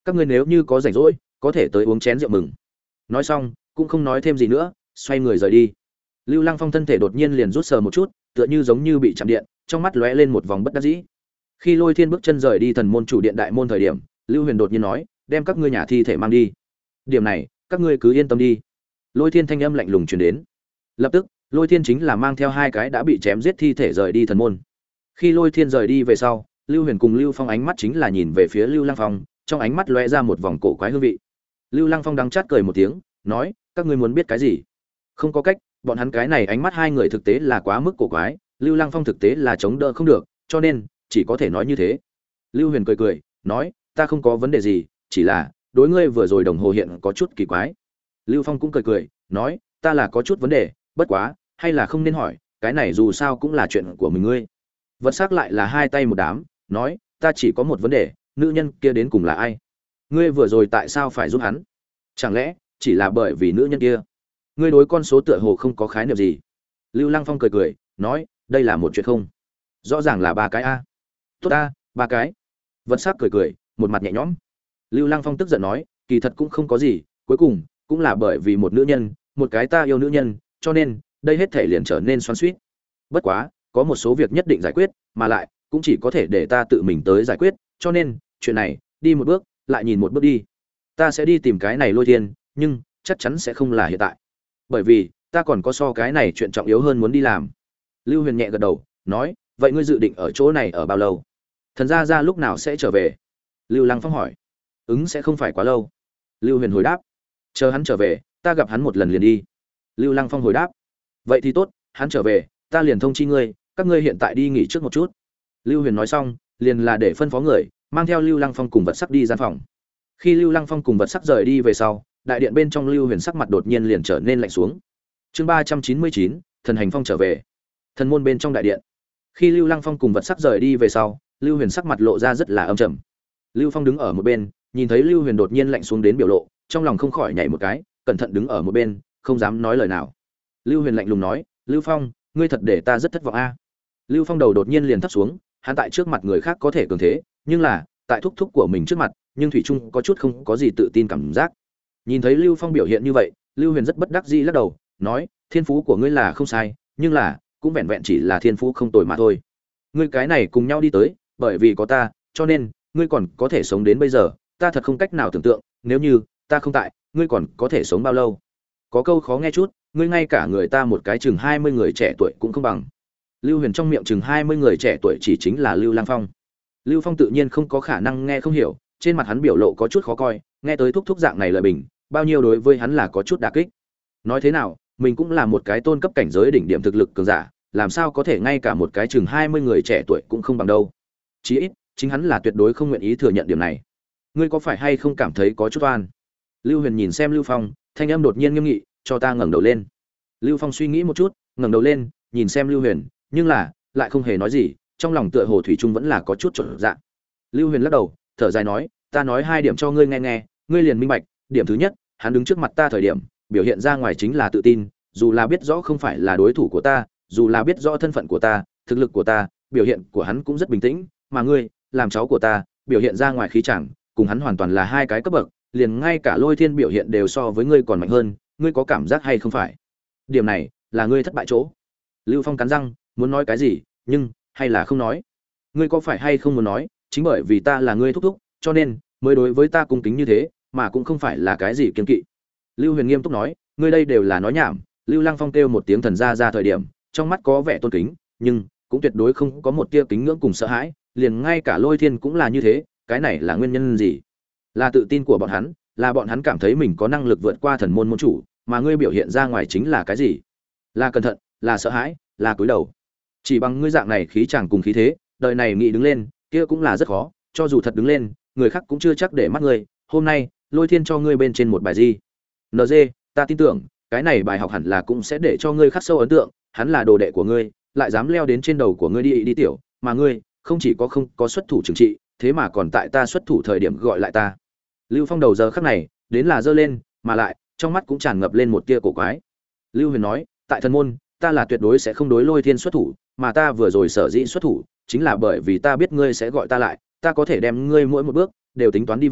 các ngươi nếu như có rảnh rỗi có thể tới uống chén rượu mừng. Nói xong cũng không nói thêm gì nữa, xoay người rời đi. Lưu Lăng Phong thân thể đột nhiên liền rút sờ một chút, tựa như giống như bị chạm điện, trong mắt lóe lên một vòng bất đắc dĩ. Khi Lôi Thiên bước chân rời đi thần môn chủ điện đại môn thời điểm, Lưu Huyền đột nhiên nói, đem các ngươi nhà thi thể mang đi. Điểm này các ngươi cứ yên tâm đi. Lôi Thiên thanh âm lạnh lùng truyền đến. Lập tức Lôi Thiên chính là mang theo hai cái đã bị chém giết thi thể rời đi thần môn. Khi Lôi Thiên rời đi về sau, Lưu Huyền cùng Lưu Phong ánh mắt chính là nhìn về phía Lưu Lăng Phong, trong ánh mắt lóe ra một vòng cổ quái hương vị. Lưu Lăng Phong đắng chát cười một tiếng, nói, các ngươi muốn biết cái gì? Không có cách, bọn hắn cái này ánh mắt hai người thực tế là quá mức cổ quái, Lưu Lăng Phong thực tế là chống đỡ không được, cho nên chỉ có thể nói như thế. Lưu Huyền cười cười, nói, ta không có vấn đề gì, chỉ là đối ngươi vừa rồi đồng hồ hiện có chút kỳ quái. Lưu Phong cũng cười cười, nói, ta là có chút vấn đề, bất quá, hay là không nên hỏi, cái này dù sao cũng là chuyện của mình ngươi. Vật sắc lại là hai tay một đám, nói, ta chỉ có một vấn đề, nữ nhân kia đến cùng là ai? Ngươi vừa rồi tại sao phải giúp hắn? Chẳng lẽ chỉ là bởi vì nữ nhân kia? Ngươi đối con số tựa hồ không có khái niệm gì. Lưu Lăng Phong cười cười, nói, đây là một chuyện không? Rõ ràng là ba cái a. Tốt a, ba cái. Vật sắc cười cười, một mặt nhẹ nhõm. Lưu Lăng Phong tức giận nói, kỳ thật cũng không có gì, cuối cùng cũng là bởi vì một nữ nhân, một cái ta yêu nữ nhân, cho nên đây hết thể liền trở nên xoắn xuýt. Bất quá, có một số việc nhất định giải quyết, mà lại cũng chỉ có thể để ta tự mình tới giải quyết, cho nên chuyện này, đi một bước, lại nhìn một bước đi. Ta sẽ đi tìm cái này Lôi Thiên, nhưng chắc chắn sẽ không là hiện tại. Bởi vì, ta còn có so cái này chuyện trọng yếu hơn muốn đi làm. Lưu Huyền nhẹ gật đầu, nói, vậy ngươi dự định ở chỗ này ở bao lâu? Thần gia gia lúc nào sẽ trở về? Lưu Lăng Phong hỏi. Ứng sẽ không phải quá lâu. Lưu Huyền hồi đáp. Chờ hắn trở về, ta gặp hắn một lần liền đi. Lưu Lăng Phong hồi đáp. Vậy thì tốt, hắn trở về, ta liền thông chi ngươi, các ngươi hiện tại đi nghỉ trước một chút. Lưu Huyền nói xong, liền là để phân phó người, mang theo Lưu Lăng Phong cùng vật sắc đi gian phòng. Khi Lưu Lăng Phong cùng vật sắc rời đi về sau, đại điện bên trong Lưu Huyền sắc mặt đột nhiên liền trở nên lạnh xuống. Chương ba trăm chín mươi chín, Thần Hành Phong trở về. Thần môn bên trong đại điện. Khi Lưu Lăng Phong cùng vật sắc rời đi về sau, Lưu Huyền sắc mặt lộ ra rất là âm trầm. Lưu Phong đứng ở một bên, nhìn thấy Lưu Huyền đột nhiên lạnh xuống đến biểu lộ, trong lòng không khỏi nhảy một cái, cẩn thận đứng ở một bên, không dám nói lời nào. Lưu Huyền lạnh lùng nói, "Lưu Phong, ngươi thật để ta rất thất vọng a." Lưu Phong đầu đột nhiên liền thấp xuống, hắn tại trước mặt người khác có thể cường thế, nhưng là, tại thúc thúc của mình trước mặt, nhưng thủy chung có chút không có gì tự tin cảm giác. Nhìn thấy Lưu Phong biểu hiện như vậy, Lưu Huyền rất bất đắc dĩ lắc đầu, nói, "Thiên phú của ngươi là không sai, nhưng là, cũng vẹn vẹn chỉ là thiên phú không tồi mà thôi. Ngươi cái này cùng nhau đi tới, bởi vì có ta, cho nên ngươi còn có thể sống đến bây giờ, ta thật không cách nào tưởng tượng, nếu như ta không tại, ngươi còn có thể sống bao lâu?" Có câu khó nghe chút, ngươi ngay cả người ta một cái chừng hai mươi người trẻ tuổi cũng không bằng. Lưu Huyền trong miệng chừng hai mươi người trẻ tuổi chỉ chính là Lưu Lang Phong. Lưu Phong tự nhiên không có khả năng nghe không hiểu, trên mặt hắn biểu lộ có chút khó coi, nghe tới thúc thúc dạng này lời bình, bao nhiêu đối với hắn là có chút đả kích. Nói thế nào, mình cũng là một cái tôn cấp cảnh giới đỉnh điểm thực lực cường giả, làm sao có thể ngay cả một cái chừng hai mươi người trẻ tuổi cũng không bằng đâu. Chí ít, chính hắn là tuyệt đối không nguyện ý thừa nhận điểm này. Ngươi có phải hay không cảm thấy có chút oan? Lưu Huyền nhìn xem Lưu Phong, thanh âm đột nhiên nghiêm nghị, cho ta ngẩng đầu lên. Lưu Phong suy nghĩ một chút, ngẩng đầu lên, nhìn xem Lưu Huyền, nhưng là lại không hề nói gì, trong lòng tựa hồ thủy chung vẫn là có chút chột dạ. Lưu Huyền lắc đầu, thở dài nói, ta nói hai điểm cho ngươi nghe nghe, ngươi liền minh bạch. Điểm thứ nhất, hắn đứng trước mặt ta thời điểm, biểu hiện ra ngoài chính là tự tin, dù là biết rõ không phải là đối thủ của ta, dù là biết rõ thân phận của ta, thực lực của ta, biểu hiện của hắn cũng rất bình tĩnh, mà ngươi, làm cháu của ta, biểu hiện ra ngoài khí chẳng, cùng hắn hoàn toàn là hai cái cấp bậc, liền ngay cả Lôi Thiên biểu hiện đều so với ngươi còn mạnh hơn, ngươi có cảm giác hay không phải? Điểm này là ngươi thất bại chỗ. Lưu Phong cắn răng, muốn nói cái gì, nhưng hay là không nói. Ngươi có phải hay không muốn nói, chính bởi vì ta là ngươi thúc thúc, cho nên mới đối với ta cung kính như thế, mà cũng không phải là cái gì kiêng kỵ. Lưu Huyền nghiêm túc nói, ngươi đây đều là nói nhảm. Lưu Lăng Phong kêu một tiếng thần gia ra thời điểm, trong mắt có vẻ tôn kính, nhưng cũng tuyệt đối không có một tia kính ngưỡng cùng sợ hãi, liền ngay cả Lôi Thiên cũng là như thế, cái này là nguyên nhân gì? Là tự tin của bọn hắn, là bọn hắn cảm thấy mình có năng lực vượt qua thần môn môn chủ, mà ngươi biểu hiện ra ngoài chính là cái gì? Là cẩn thận, là sợ hãi, là cúi đầu. Chỉ bằng ngươi dạng này khí chàng cùng khí thế, đời này nghĩ đứng lên, kia cũng là rất khó, cho dù thật đứng lên, người khác cũng chưa chắc để mắt ngươi. Hôm nay, Lôi Thiên cho ngươi bên trên một bài gì? en giê, ta tin tưởng, cái này bài học hẳn là cũng sẽ để cho ngươi khắc sâu ấn tượng, hắn là đồ đệ của ngươi, lại dám leo đến trên đầu của ngươi đi đi tiểu, mà ngươi, không chỉ có không có xuất thủ trừng trị, thế mà còn tại ta xuất thủ thời điểm gọi lại ta. Lưu Phong đầu giờ khắc này, đến là giơ lên, mà lại, trong mắt cũng tràn ngập lên một tia cổ quái. Lưu Huyền nói, tại thần môn, ta là tuyệt đối sẽ không đối Lôi Thiên xuất thủ, mà ta vừa rồi sở dĩ xuất thủ, chính là bởi vì ta biết ngươi sẽ gọi ta lại, ta có thể đem ngươi mỗi một bước đều tính toán đi vào,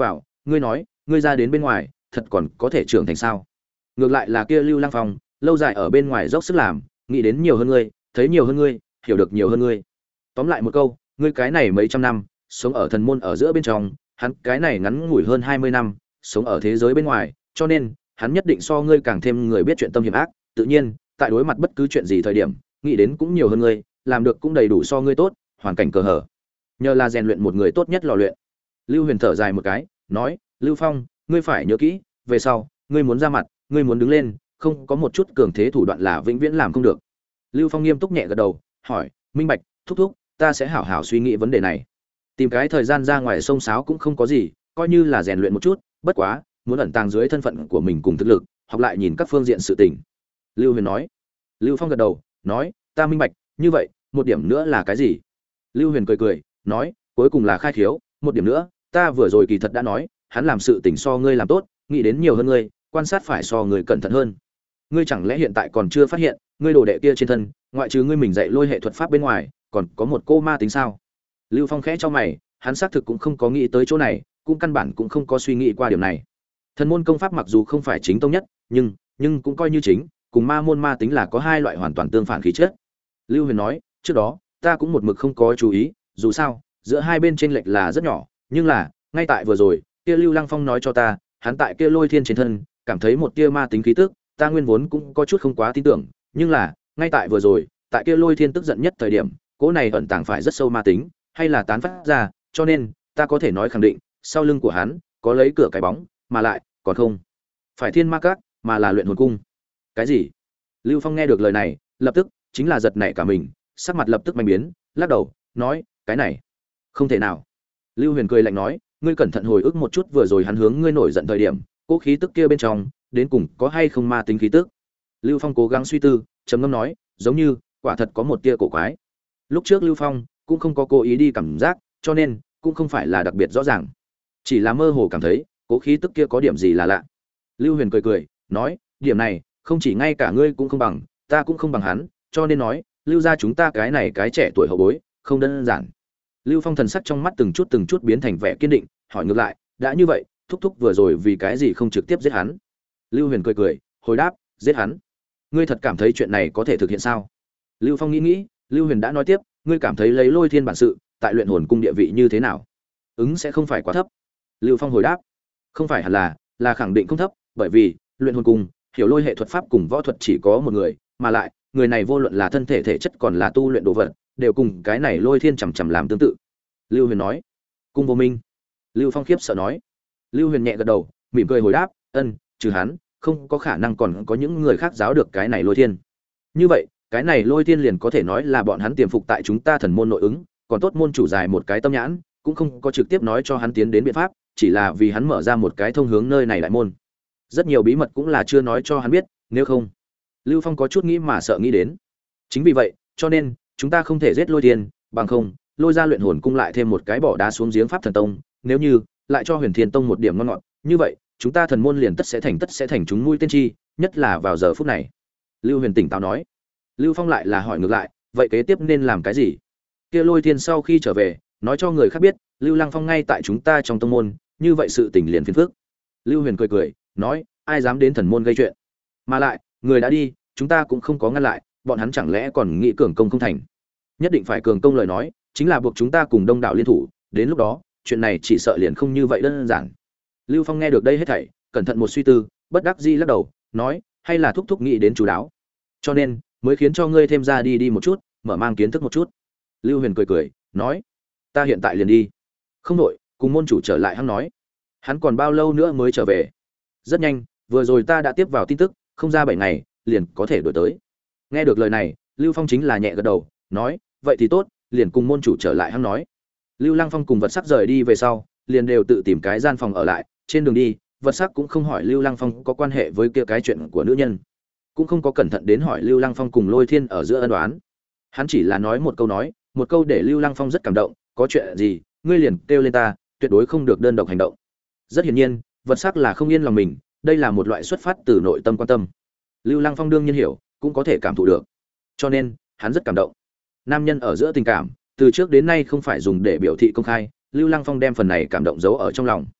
ngươi nói ngươi ra đến bên ngoài thật còn có thể trưởng thành sao? Ngược lại là kia Lưu Lăng Phong lâu dài ở bên ngoài dốc sức làm, nghĩ đến nhiều hơn ngươi, thấy nhiều hơn ngươi, hiểu được nhiều hơn ngươi. Tóm lại một câu, ngươi cái này mấy trăm năm sống ở thần môn ở giữa bên trong, hắn cái này ngắn ngủi hơn hai mươi năm sống ở thế giới bên ngoài, cho nên hắn nhất định so ngươi càng thêm người biết chuyện tâm hiểm ác, tự nhiên tại đối mặt bất cứ chuyện gì thời điểm nghĩ đến cũng nhiều hơn ngươi, làm được cũng đầy đủ so ngươi tốt, hoàn cảnh cờ hở nhờ là rèn luyện một người tốt nhất lò luyện. Lưu Huyền thở dài một cái, nói, Lưu Phong, ngươi phải nhớ kỹ, về sau ngươi muốn ra mặt, ngươi muốn đứng lên, không có một chút cường thế thủ đoạn là vĩnh viễn làm không được. Lưu Phong nghiêm túc nhẹ gật đầu, hỏi, minh bạch, thúc thúc, ta sẽ hảo hảo suy nghĩ vấn đề này. Tìm cái thời gian ra ngoài sông sáo cũng không có gì, coi như là rèn luyện một chút, bất quá muốn ẩn tàng dưới thân phận của mình cùng thực lực, học lại nhìn các phương diện sự tình. Lưu Huyền nói. Lưu Phong gật đầu, nói, ta minh bạch, như vậy, một điểm nữa là cái gì? Lưu Huyền cười cười, nói, cuối cùng là khai khiếu, một điểm nữa, ta vừa rồi kỳ thật đã nói, hắn làm sự tình so ngươi làm tốt, nghĩ đến nhiều hơn ngươi, quan sát phải so người cẩn thận hơn. Ngươi chẳng lẽ hiện tại còn chưa phát hiện, ngươi đồ đệ kia trên thân, ngoại trừ ngươi mình dạy lôi hệ thuật pháp bên ngoài, còn có một cô ma tính sao? Lưu Phong khẽ cho mày, hắn xác thực cũng không có nghĩ tới chỗ này, cũng căn bản cũng không có suy nghĩ qua điểm này. Thần môn công pháp mặc dù không phải chính tông nhất, nhưng nhưng cũng coi như chính, cùng ma môn ma tính là có hai loại hoàn toàn tương phản khí chất. Lưu Huyền nói, trước đó ta cũng một mực không có chú ý, dù sao, giữa hai bên chênh lệch là rất nhỏ, nhưng là, ngay tại vừa rồi, kia Lưu Lăng Phong nói cho ta, hắn tại kia Lôi Thiên trên thân, cảm thấy một tia ma tính khí tức, ta nguyên vốn cũng có chút không quá tin tưởng, nhưng là, ngay tại vừa rồi, tại kia Lôi Thiên tức giận nhất thời điểm, cỗ này ẩn tàng phải rất sâu ma tính, hay là tán phát ra, cho nên, ta có thể nói khẳng định, sau lưng của hắn có lấy cửa cái bóng, mà lại, còn không phải Thiên Ma Các, mà là Luyện Hồn Cung. Cái gì? Lưu Phong nghe được lời này, lập tức chính là giật nảy cả mình, sắc mặt lập tức mạnh biến, lắc đầu, nói, cái này, không thể nào. Lưu Huyền cười lạnh nói, ngươi cẩn thận hồi ức một chút vừa rồi hắn hướng ngươi nổi giận thời điểm, cố khí tức kia bên trong, đến cùng có hay không ma tính khí tức? Lưu Phong cố gắng suy tư, trầm ngâm nói, giống như, quả thật có một tia cổ quái. Lúc trước Lưu Phong cũng không có cố ý đi cảm giác, cho nên cũng không phải là đặc biệt rõ ràng, chỉ là mơ hồ cảm thấy, cố khí tức kia có điểm gì là lạ. Lưu Huyền cười cười, nói, điểm này, không chỉ ngay cả ngươi cũng không bằng, ta cũng không bằng hắn, cho nên nói, Lưu gia chúng ta cái này cái trẻ tuổi hậu bối, không đơn giản. Lưu Phong thần sắc trong mắt từng chút từng chút biến thành vẻ kiên định, hỏi ngược lại, đã như vậy, thúc thúc vừa rồi vì cái gì không trực tiếp giết hắn? Lưu Huyền cười cười, hồi đáp, giết hắn. Ngươi thật cảm thấy chuyện này có thể thực hiện sao? Lưu Phong nghĩ nghĩ, Lưu Huyền đã nói tiếp, ngươi cảm thấy lấy Lôi Thiên bản sự, tại Luyện Hồn Cung địa vị như thế nào? Ứng sẽ không phải quá thấp. Lưu Phong hồi đáp, không phải hẳn là, là khẳng định không thấp, bởi vì Luyện Hồn Cung, hiểu lôi hệ thuật pháp cùng võ thuật chỉ có một người, mà lại, người này vô luận là thân thể thể chất còn là tu luyện đồ vật, đều cùng cái này Lôi Thiên chằm chằm làm tương tự. Lưu Huyền nói, Cung Vô Minh. Lưu Phong khiếp sợ nói. Lưu Huyền nhẹ gật đầu, mỉm cười hồi đáp, ân, trừ hắn, không có khả năng còn có những người khác giáo được cái này Lôi Thiên. Như vậy, cái này Lôi Thiên liền có thể nói là bọn hắn tiềm phục tại chúng ta thần môn nội ứng, còn tốt môn chủ dài một cái tâm nhãn, cũng không có trực tiếp nói cho hắn tiến đến biện pháp, chỉ là vì hắn mở ra một cái thông hướng nơi này đại môn. Rất nhiều bí mật cũng là chưa nói cho hắn biết, nếu không, Lưu Phong có chút nghĩ mà sợ nghĩ đến. Chính vì vậy, cho nên chúng ta không thể giết Lôi Thiên, bằng không, Lôi ra Luyện Hồn Cung lại thêm một cái bỏ đá xuống giếng pháp thần tông, nếu như lại cho Huyền Thiên Tông một điểm ngon ngọt, như vậy, chúng ta thần môn liền tất sẽ thành tất sẽ thành chúng mũi tên chi, nhất là vào giờ phút này. Lưu Huyền tỉnh táo nói. Lưu Phong lại là hỏi ngược lại, vậy kế tiếp nên làm cái gì? Kia Lôi Thiên sau khi trở về, nói cho người khác biết, Lưu Lăng Phong ngay tại chúng ta trong tông môn, như vậy sự tình liền phiền phức. Lưu Huyền cười cười, nói, ai dám đến thần môn gây chuyện? Mà lại, người đã đi, chúng ta cũng không có ngăn lại, bọn hắn chẳng lẽ còn nghĩ cường công không thành? Nhất định phải cường công lời nói, chính là buộc chúng ta cùng đông đảo liên thủ, đến lúc đó, chuyện này chỉ sợ liền không như vậy đơn giản. Lưu Phong nghe được đây hết thảy, cẩn thận một suy tư, bất đắc dĩ lắc đầu, nói, hay là thúc thúc nghĩ đến chú đáo. Cho nên, mới khiến cho ngươi thêm ra đi đi một chút, mở mang kiến thức một chút. Lưu Huyền cười cười, nói, ta hiện tại liền đi. Không đổi, cùng môn chủ trở lại hắn nói. Hắn còn bao lâu nữa mới trở về? Rất nhanh, vừa rồi ta đã tiếp vào tin tức, không ra bảy ngày, liền có thể đổi tới. Nghe được lời này, Lưu Phong chính là nhẹ gật đầu, nói, vậy thì tốt, liền cùng môn chủ trở lại hắn nói. Lưu Lăng Phong cùng Vật Sắc rời đi về sau, liền đều tự tìm cái gian phòng ở lại, trên đường đi, Vật Sắc cũng không hỏi Lưu Lăng Phong có quan hệ với kia cái chuyện của nữ nhân, cũng không có cẩn thận đến hỏi Lưu Lăng Phong cùng Lôi Thiên ở giữa ân oán. Hắn chỉ là nói một câu nói, một câu để Lưu Lăng Phong rất cảm động, có chuyện gì, ngươi liền kêu lên ta, tuyệt đối không được đơn độc hành động. Rất hiển nhiên, Vật Sắc là không yên lòng mình, đây là một loại xuất phát từ nội tâm quan tâm. Lưu Lăng Phong đương nhiên hiểu, cũng có thể cảm thụ được. Cho nên, hắn rất cảm động. Nam nhân ở giữa tình cảm, từ trước đến nay không phải dùng để biểu thị công khai, Lưu Lăng Phong đem phần này cảm động giấu ở trong lòng.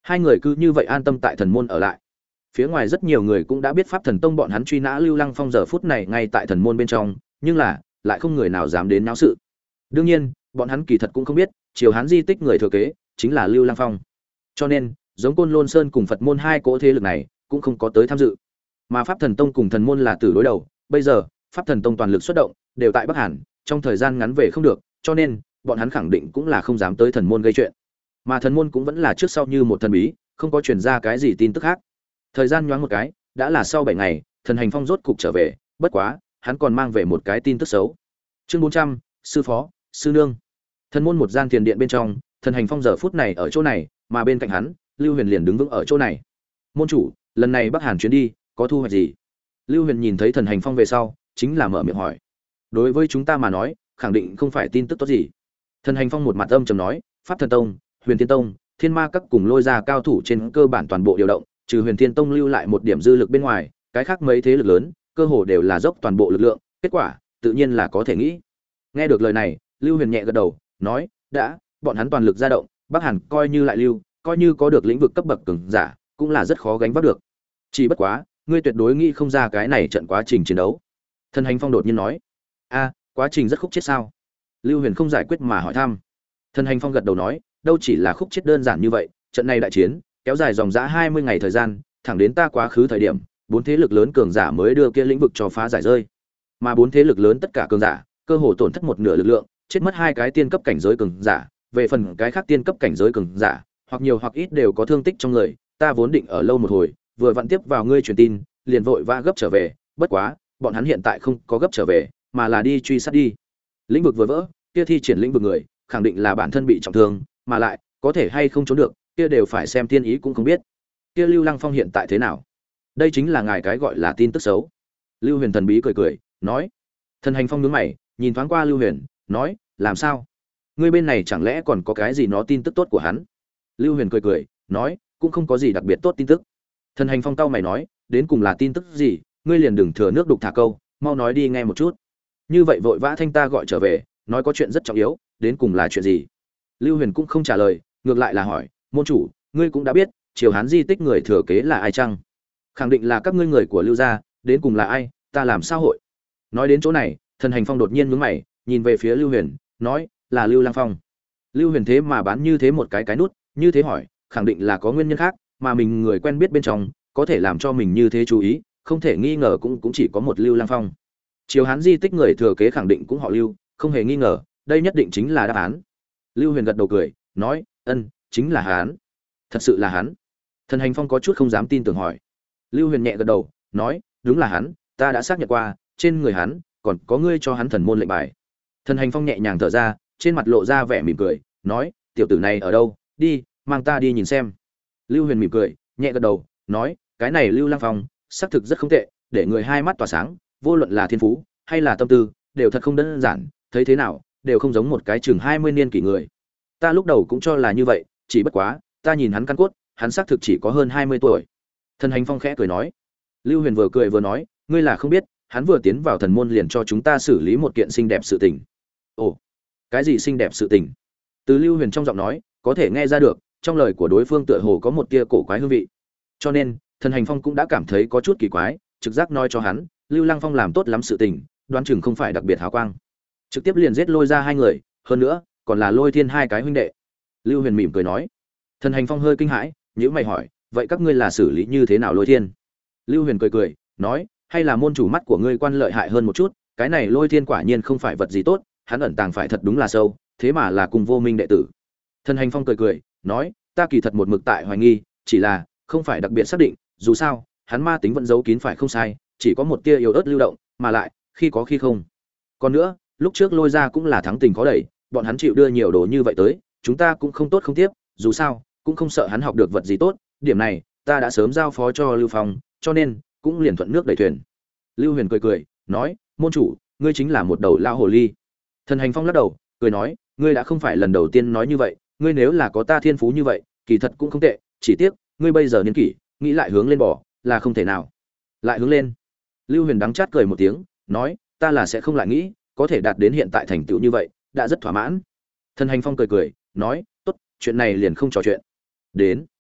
Hai người cứ như vậy an tâm tại thần môn ở lại. Phía ngoài rất nhiều người cũng đã biết Pháp Thần Tông bọn hắn truy nã Lưu Lăng Phong giờ phút này ngay tại thần môn bên trong, nhưng là lại không người nào dám đến náo sự. Đương nhiên, bọn hắn kỳ thật cũng không biết, Triều Hán di tích người thừa kế chính là Lưu Lăng Phong. Cho nên, giống Côn Lôn Sơn cùng Phật môn hai cỗ thế lực này cũng không có tới tham dự. Mà Pháp Thần Tông cùng thần môn là tử đối đầu, bây giờ, Pháp Thần Tông toàn lực xuất động, đều tại Bắc Hàn, trong thời gian ngắn về không được, cho nên bọn hắn khẳng định cũng là không dám tới thần môn gây chuyện. Mà thần môn cũng vẫn là trước sau như một thần bí, không có truyền ra cái gì tin tức khác. Thời gian nhoáng một cái, đã là sau bảy ngày, Thần Hành Phong rốt cục trở về, bất quá, hắn còn mang về một cái tin tức xấu. Chương bốn trăm, sư phó, sư nương. Thần môn một gian tiền điện bên trong, Thần Hành Phong giờ phút này ở chỗ này, mà bên cạnh hắn, Lưu Huyền liền đứng vững ở chỗ này. Môn chủ, lần này Bắc Hàn chuyến đi, có thu hoạch gì? Lưu Huyền nhìn thấy Thần Hành Phong về sau, chính là mở miệng hỏi. Đối với chúng ta mà nói, khẳng định không phải tin tức tốt gì. Thần Hành Phong một mặt âm trầm nói, Pháp Thần Tông, Huyền Thiên Tông, Thiên Ma Các cùng lôi ra cao thủ trên cơ bản toàn bộ điều động, trừ Huyền Thiên Tông lưu lại một điểm dư lực bên ngoài, cái khác mấy thế lực lớn, cơ hồ đều là dốc toàn bộ lực lượng, kết quả, tự nhiên là có thể nghĩ. Nghe được lời này, Lưu Huyền nhẹ gật đầu, nói, đã, bọn hắn toàn lực ra động, Bắc Hàn coi như lại lưu, coi như có được lĩnh vực cấp bậc cường giả, cũng là rất khó gánh vác được. Chỉ bất quá, ngươi tuyệt đối nghĩ không ra cái này trận quá trình chiến đấu. Thần Hành Phong đột nhiên nói, a, quá trình rất khúc chết sao? Lưu Huyền không giải quyết mà hỏi thăm. Thần Hành Phong gật đầu nói, đâu chỉ là khúc chết đơn giản như vậy, trận này đại chiến kéo dài dòng dã hai mươi ngày thời gian, thẳng đến ta quá khứ thời điểm, bốn thế lực lớn cường giả mới đưa kia lĩnh vực cho phá giải rơi. Mà bốn thế lực lớn tất cả cường giả, cơ hồ tổn thất một nửa lực lượng, chết mất hai cái tiên cấp cảnh giới cường giả, về phần cái khác tiên cấp cảnh giới cường giả, hoặc nhiều hoặc ít đều có thương tích trong người, ta vốn định ở lâu một hồi, vừa vặn tiếp vào ngươi truyền tin, liền vội vã gấp trở về, bất quá, bọn hắn hiện tại không có gấp trở về, mà là đi truy sát đi. Lĩnh vực vừa vỡ, kia thi triển lĩnh vực người, khẳng định là bản thân bị trọng thương, mà lại, có thể hay không trốn được, kia đều phải xem tiên ý cũng không biết. Kia Lưu Lăng Phong hiện tại thế nào? Đây chính là ngài cái gọi là tin tức xấu. Lưu Huyền thần bí cười cười, nói. Thần Hành Phong nhướng mày, nhìn thoáng qua Lưu Huyền, nói, làm sao? Ngươi bên này chẳng lẽ còn có cái gì nó tin tức tốt của hắn? Lưu Huyền cười cười, nói, cũng không có gì đặc biệt tốt tin tức. Thần Hành Phong cau mày nói, đến cùng là tin tức gì? Ngươi liền đừng thừa nước đục thả câu, mau nói đi nghe một chút. Như vậy vội vã thanh ta gọi trở về, nói có chuyện rất trọng yếu, đến cùng là chuyện gì? Lưu Huyền cũng không trả lời, ngược lại là hỏi, môn chủ, ngươi cũng đã biết, Triều Hán di tích người thừa kế là ai chăng? Khẳng định là các ngươi người của Lưu gia, đến cùng là ai, ta làm sao hội? Nói đến chỗ này, Thần Hành Phong đột nhiên nhướng mày, nhìn về phía Lưu Huyền, nói, là Lưu Lăng Phong. Lưu Huyền thế mà bán như thế một cái cái nút, như thế hỏi, khẳng định là có nguyên nhân khác, mà mình người quen biết bên trong, có thể làm cho mình như thế chú ý, không thể nghi ngờ cũng cũng chỉ có một Lưu Lăng Phong. Triều Hán di tích người thừa kế khẳng định cũng họ Lưu, không hề nghi ngờ, đây nhất định chính là đáp án. Lưu Huyền gật đầu cười, nói, ân, chính là hắn. Thật sự là hắn. Thần Hành Phong có chút không dám tin tưởng hỏi. Lưu Huyền nhẹ gật đầu, nói, đúng là hắn, ta đã xác nhận qua, trên người hắn còn có ngươi cho hắn thần môn lệnh bài. Thần Hành Phong nhẹ nhàng thở ra, trên mặt lộ ra vẻ mỉm cười, nói, tiểu tử này ở đâu, đi, mang ta đi nhìn xem. Lưu Huyền mỉm cười, nhẹ gật đầu, nói, cái này Lưu Lăng Phong, xác thực rất không tệ, để người hai mắt tỏa sáng, vô luận là thiên phú hay là tâm tư, đều thật không đơn giản, thấy thế nào, đều không giống một cái chừng hai mươi niên kỷ người. Ta lúc đầu cũng cho là như vậy, chỉ bất quá, ta nhìn hắn căn cốt, hắn xác thực chỉ có hơn hai mươi tuổi. Thần Hành Phong khẽ cười nói. Lưu Huyền vừa cười vừa nói, ngươi là không biết, hắn vừa tiến vào thần môn liền cho chúng ta xử lý một kiện xinh đẹp sự tình. Ồ, cái gì xinh đẹp sự tình? Từ Lưu Huyền trong giọng nói, có thể nghe ra được, trong lời của đối phương tựa hồ có một tia cổ quái hương vị. Cho nên, Thần Hành Phong cũng đã cảm thấy có chút kỳ quái, trực giác nói cho hắn, Lưu Lăng Phong làm tốt lắm sự tình, đoán chừng không phải đặc biệt hào quang. Trực tiếp liền giết Lôi ra hai người, hơn nữa, còn là Lôi Thiên hai cái huynh đệ. Lưu Huyền mỉm cười nói. Thần Hành Phong hơi kinh hãi, nhíu mày hỏi, vậy các ngươi là xử lý như thế nào Lôi Thiên? Lưu Huyền cười cười, nói, hay là môn chủ mắt của ngươi quan lợi hại hơn một chút, cái này Lôi Thiên quả nhiên không phải vật gì tốt, hắn ẩn tàng phải thật đúng là sâu, thế mà là cùng vô minh đệ tử. Thần Hành Phong cười cười, nói, ta kỳ thật một mực tại hoài nghi, chỉ là không phải đặc biệt xác định, dù sao, hắn ma tính vẫn giấu kín phải không sai, chỉ có một tia yếu ớt lưu động, mà lại, khi có khi không. Còn nữa, lúc trước Lôi ra cũng là thắng tình khó đẩy, bọn hắn chịu đưa nhiều đồ như vậy tới, chúng ta cũng không tốt không tiếp, dù sao, cũng không sợ hắn học được vật gì tốt, điểm này, ta đã sớm giao phó cho Lưu Phong, cho nên cũng liền thuận nước đẩy thuyền. Lưu Huyền cười cười, nói, môn chủ, ngươi chính là một đầu lao hồ ly. Thần Hành Phong lắc đầu, cười nói, ngươi đã không phải lần đầu tiên nói như vậy, ngươi nếu là có ta thiên phú như vậy, kỳ thật cũng không tệ, chỉ tiếc, ngươi bây giờ niên kỷ, nghĩ lại hướng lên bỏ, là không thể nào. Lại hướng lên. Lưu Huyền đắng chát cười một tiếng, nói, ta là sẽ không lại nghĩ, có thể đạt đến hiện tại thành tựu như vậy, đã rất thỏa mãn. Thần Hành Phong cười cười, nói, tốt, chuyện này liền không trò chuyện. Đến.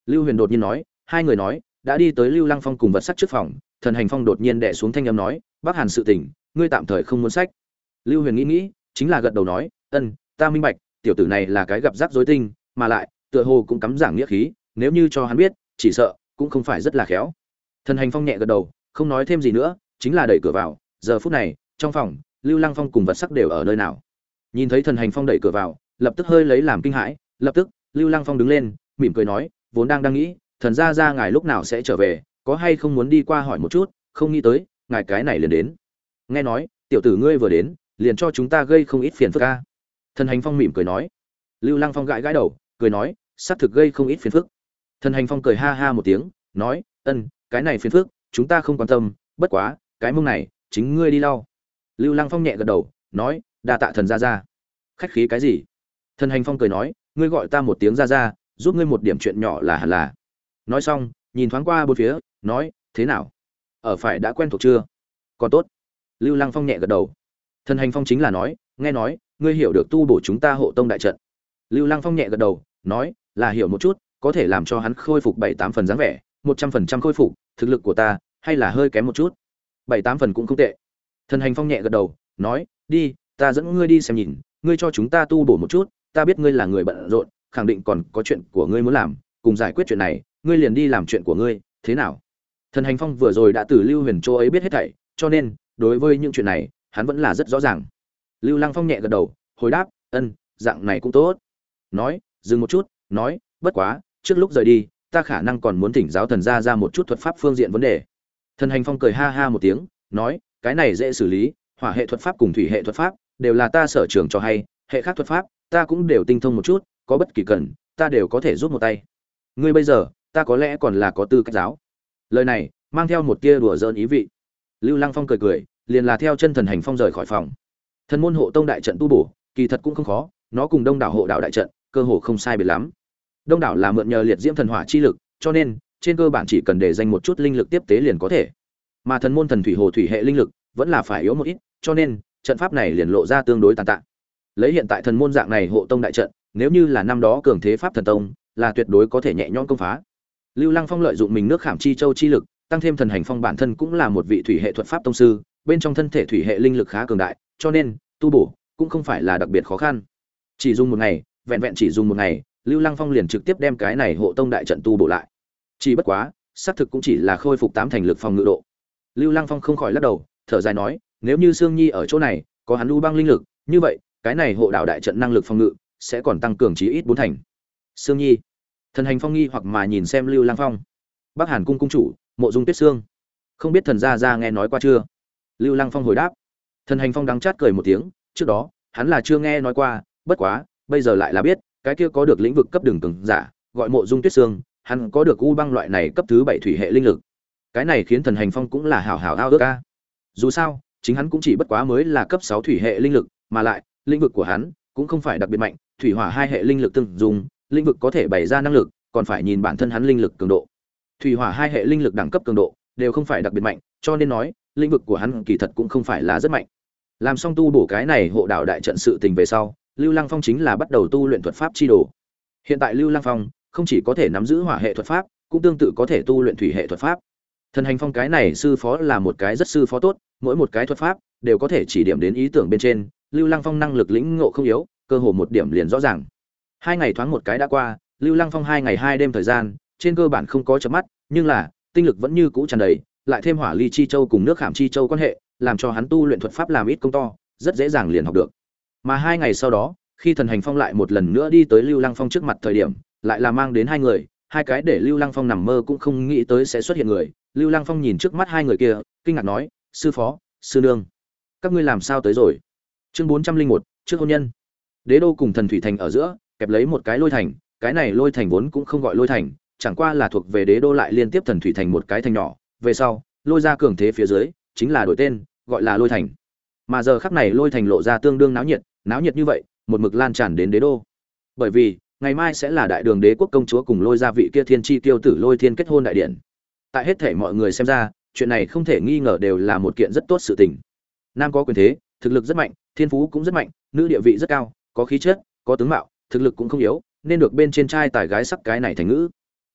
Lưu Huyền đột nhiên nói. Hai người nói đã đi tới Lưu Lăng Phong cùng vật sắc trước phòng. Thần Hành Phong đột nhiên đè xuống thanh âm nói, Bắc Hàn sự tình ngươi tạm thời không muốn sách. Lưu Huyền nghĩ nghĩ, chính là gật đầu nói, ân, ta minh bạch, tiểu tử này là cái gặp rắc rối tinh, mà lại tựa hồ cũng cắm giảng nghĩa khí, nếu như cho hắn biết, chỉ sợ cũng không phải rất là khéo. Thần Hành Phong nhẹ gật đầu, không nói thêm gì nữa, chính là đẩy cửa vào. Giờ phút này, trong phòng, Lưu Lăng Phong cùng vật sắc đều ở nơi nào. Nhìn thấy Thần Hành Phong đẩy cửa vào, lập tức hơi lấy làm kinh hãi, lập tức, Lưu Lăng Phong đứng lên, mỉm cười nói, vốn đang đang nghĩ, thần gia gia ngài lúc nào sẽ trở về, có hay không muốn đi qua hỏi một chút, không nghĩ tới, ngài cái này liền đến. Nghe nói, tiểu tử ngươi vừa đến, liền cho chúng ta gây không ít phiền phức a. Thần Hành Phong mỉm cười nói. Lưu Lăng Phong gãi gãi đầu, cười nói, xác thực gây không ít phiền phức. Thần Hành Phong cười ha ha một tiếng, nói, ân, cái này phiền phức, chúng ta không quan tâm, bất quá, cái mông này, chính ngươi đi lau. Lưu Lăng Phong nhẹ gật đầu, nói, đa tạ thần gia gia. Khách khí cái gì? Thần Hành Phong cười nói, ngươi gọi ta một tiếng gia gia, giúp ngươi một điểm chuyện nhỏ là hẳn là. Nói xong, nhìn thoáng qua bốn phía, nói, thế nào? Ở phải đã quen thuộc chưa? Còn tốt. Lưu Lăng Phong nhẹ gật đầu. Thần Hành Phong chính là nói, nghe nói, ngươi hiểu được tu bổ chúng ta hộ tông đại trận. Lưu Lăng Phong nhẹ gật đầu, nói, là hiểu một chút, có thể làm cho hắn khôi phục bảy tám phần dáng vẻ, một trăm phần trăm khôi phục, thực lực của ta hay là hơi kém một chút. Bảy tám phần cũng không tệ. Thần Hành Phong nhẹ gật đầu, nói, đi, ta dẫn ngươi đi xem nhìn, ngươi cho chúng ta tu bổ một chút, ta biết ngươi là người bận rộn, khẳng định còn có chuyện của ngươi muốn làm, cùng giải quyết chuyện này, ngươi liền đi làm chuyện của ngươi, thế nào? Thần Hành Phong vừa rồi đã từ Lưu Huyền Châu ấy biết hết thảy, cho nên, đối với những chuyện này, hắn vẫn là rất rõ ràng. Lưu Lăng Phong nhẹ gật đầu, hồi đáp, ân, dạng này cũng tốt. Nói, dừng một chút, nói, bất quá, trước lúc rời đi, ta khả năng còn muốn thỉnh giáo thần gia ra một chút thuật pháp phương diện vấn đề. Thần Hành Phong cười ha ha một tiếng, nói, cái này dễ xử lý, hỏa hệ thuật pháp cùng thủy hệ thuật pháp đều là ta sở trường cho hay, hệ khác thuật pháp, ta cũng đều tinh thông một chút, có bất kỳ cần, ta đều có thể giúp một tay. Ngươi bây giờ, ta có lẽ còn là có tư cách giáo. Lời này mang theo một tia đùa giỡn ý vị. Lưu Lăng Phong cười cười, liền là theo chân Thần Hành Phong rời khỏi phòng. Thần môn hộ tông đại trận tu bổ, kỳ thật cũng không khó, nó cùng Đông đảo hộ đạo đại trận, cơ hồ không sai biệt lắm. Đông đảo là mượn nhờ liệt diễm thần hỏa chi lực, cho nên trên cơ bản chỉ cần để dành một chút linh lực tiếp tế liền có thể. Mà thần môn thần thủy hồ thủy hệ linh lực vẫn là phải yếu một ít, cho nên trận pháp này liền lộ ra tương đối tàn tạ. Lấy hiện tại thần môn dạng này hộ tông đại trận, nếu như là năm đó cường thế pháp thần tông, là tuyệt đối có thể nhẹ nhõm công phá. Lưu Lăng Phong lợi dụng mình nước khảm chi châu chi lực, tăng thêm Thần Hành Phong bản thân cũng là một vị thủy hệ thuật pháp tông sư, bên trong thân thể thủy hệ linh lực khá cường đại, cho nên tu bổ cũng không phải là đặc biệt khó khăn. Chỉ dùng một ngày, vẹn vẹn chỉ dùng một ngày, Lưu Lăng Phong liền trực tiếp đem cái này hộ tông đại trận tu bổ lại. Chỉ bất quá, xác thực cũng chỉ là khôi phục tám thành lực phòng ngự độ. Lưu Lăng Phong không khỏi lắc đầu, thở dài nói, nếu như Sương Nhi ở chỗ này, có hắn u băng linh lực, như vậy, cái này hộ đạo đại trận năng lực phòng ngự sẽ còn tăng cường chí ít bốn thành. Sương Nhi. Thần Hành Phong nghi hoặc mà nhìn xem Lưu Lăng Phong. Bắc Hàn cung cung chủ, Mộ Dung Tuyết Sương. Không biết thần gia gia nghe nói qua chưa? Lưu Lăng Phong hồi đáp. Thần Hành Phong đắng chát cười một tiếng, trước đó, hắn là chưa nghe nói qua, bất quá, bây giờ lại là biết, cái kia có được lĩnh vực cấp đường cường giả, gọi Mộ Dung Tuyết Sương, hắn có được u băng loại này cấp thứ bảy thủy hệ linh lực. Cái này khiến Thần Hành Phong cũng là hảo hảo ao ước a. Dù sao, chính hắn cũng chỉ bất quá mới là cấp sáu thủy hệ linh lực, mà lại, lĩnh vực của hắn cũng không phải đặc biệt mạnh, thủy hỏa hai hệ linh lực tương dùng, lĩnh vực có thể bày ra năng lực, còn phải nhìn bản thân hắn linh lực cường độ. Thủy hỏa hai hệ linh lực đẳng cấp cường độ đều không phải đặc biệt mạnh, cho nên nói, lĩnh vực của hắn kỳ thật cũng không phải là rất mạnh. Làm xong tu bổ cái này hộ đạo đại trận sự tình về sau, Lưu Lăng Phong chính là bắt đầu tu luyện thuật pháp chi đồ. Hiện tại Lưu Lăng Phong không chỉ có thể nắm giữ hỏa hệ thuật pháp, cũng tương tự có thể tu luyện thủy hệ thuật pháp. Thần Hành Phong cái này sư phó là một cái rất sư phó tốt, mỗi một cái thuật pháp đều có thể chỉ điểm đến ý tưởng bên trên, Lưu Lăng Phong năng lực lĩnh ngộ không yếu, cơ hồ một điểm liền rõ ràng. Hai ngày thoáng một cái đã qua, Lưu Lăng Phong hai ngày hai đêm thời gian, trên cơ bản không có chớp mắt, nhưng là tinh lực vẫn như cũ tràn đầy, lại thêm hỏa ly chi châu cùng nước khảm chi châu quan hệ, làm cho hắn tu luyện thuật pháp làm ít công to, rất dễ dàng liền học được. Mà hai ngày sau đó, khi Thần Hành Phong lại một lần nữa đi tới Lưu Lăng Phong trước mặt thời điểm, lại là mang đến hai người, hai cái để Lưu Lăng Phong nằm mơ cũng không nghĩ tới sẽ xuất hiện người. Lưu Lăng Phong nhìn trước mắt hai người kia, kinh ngạc nói: "Sư phó, sư nương, các ngươi làm sao tới rồi?" Chương bốn trăm linh một, trước hôn nhân. Đế đô cùng Thần Thủy Thành ở giữa, kẹp lấy một cái lôi thành, cái này lôi thành vốn cũng không gọi lôi thành, chẳng qua là thuộc về Đế đô lại liên tiếp Thần Thủy Thành một cái thành nhỏ, về sau, lôi ra cường thế phía dưới, chính là đổi tên, gọi là lôi thành. Mà giờ khắc này lôi thành lộ ra tương đương náo nhiệt, náo nhiệt như vậy, một mực lan tràn đến Đế đô. Bởi vì, ngày mai sẽ là Đại Đường Đế quốc công chúa cùng lôi gia vị kia thiên chi tiêu tử Lôi Thiên kết hôn đại điện. Tại hết thể mọi người xem ra, chuyện này không thể nghi ngờ đều là một kiện rất tốt sự tình. Nam có quyền thế, thực lực rất mạnh, thiên phú cũng rất mạnh, nữ địa vị rất cao, có khí chất, có tướng mạo, thực lực cũng không yếu, nên được bên trên trai tài gái sắc cái này thành ngữ.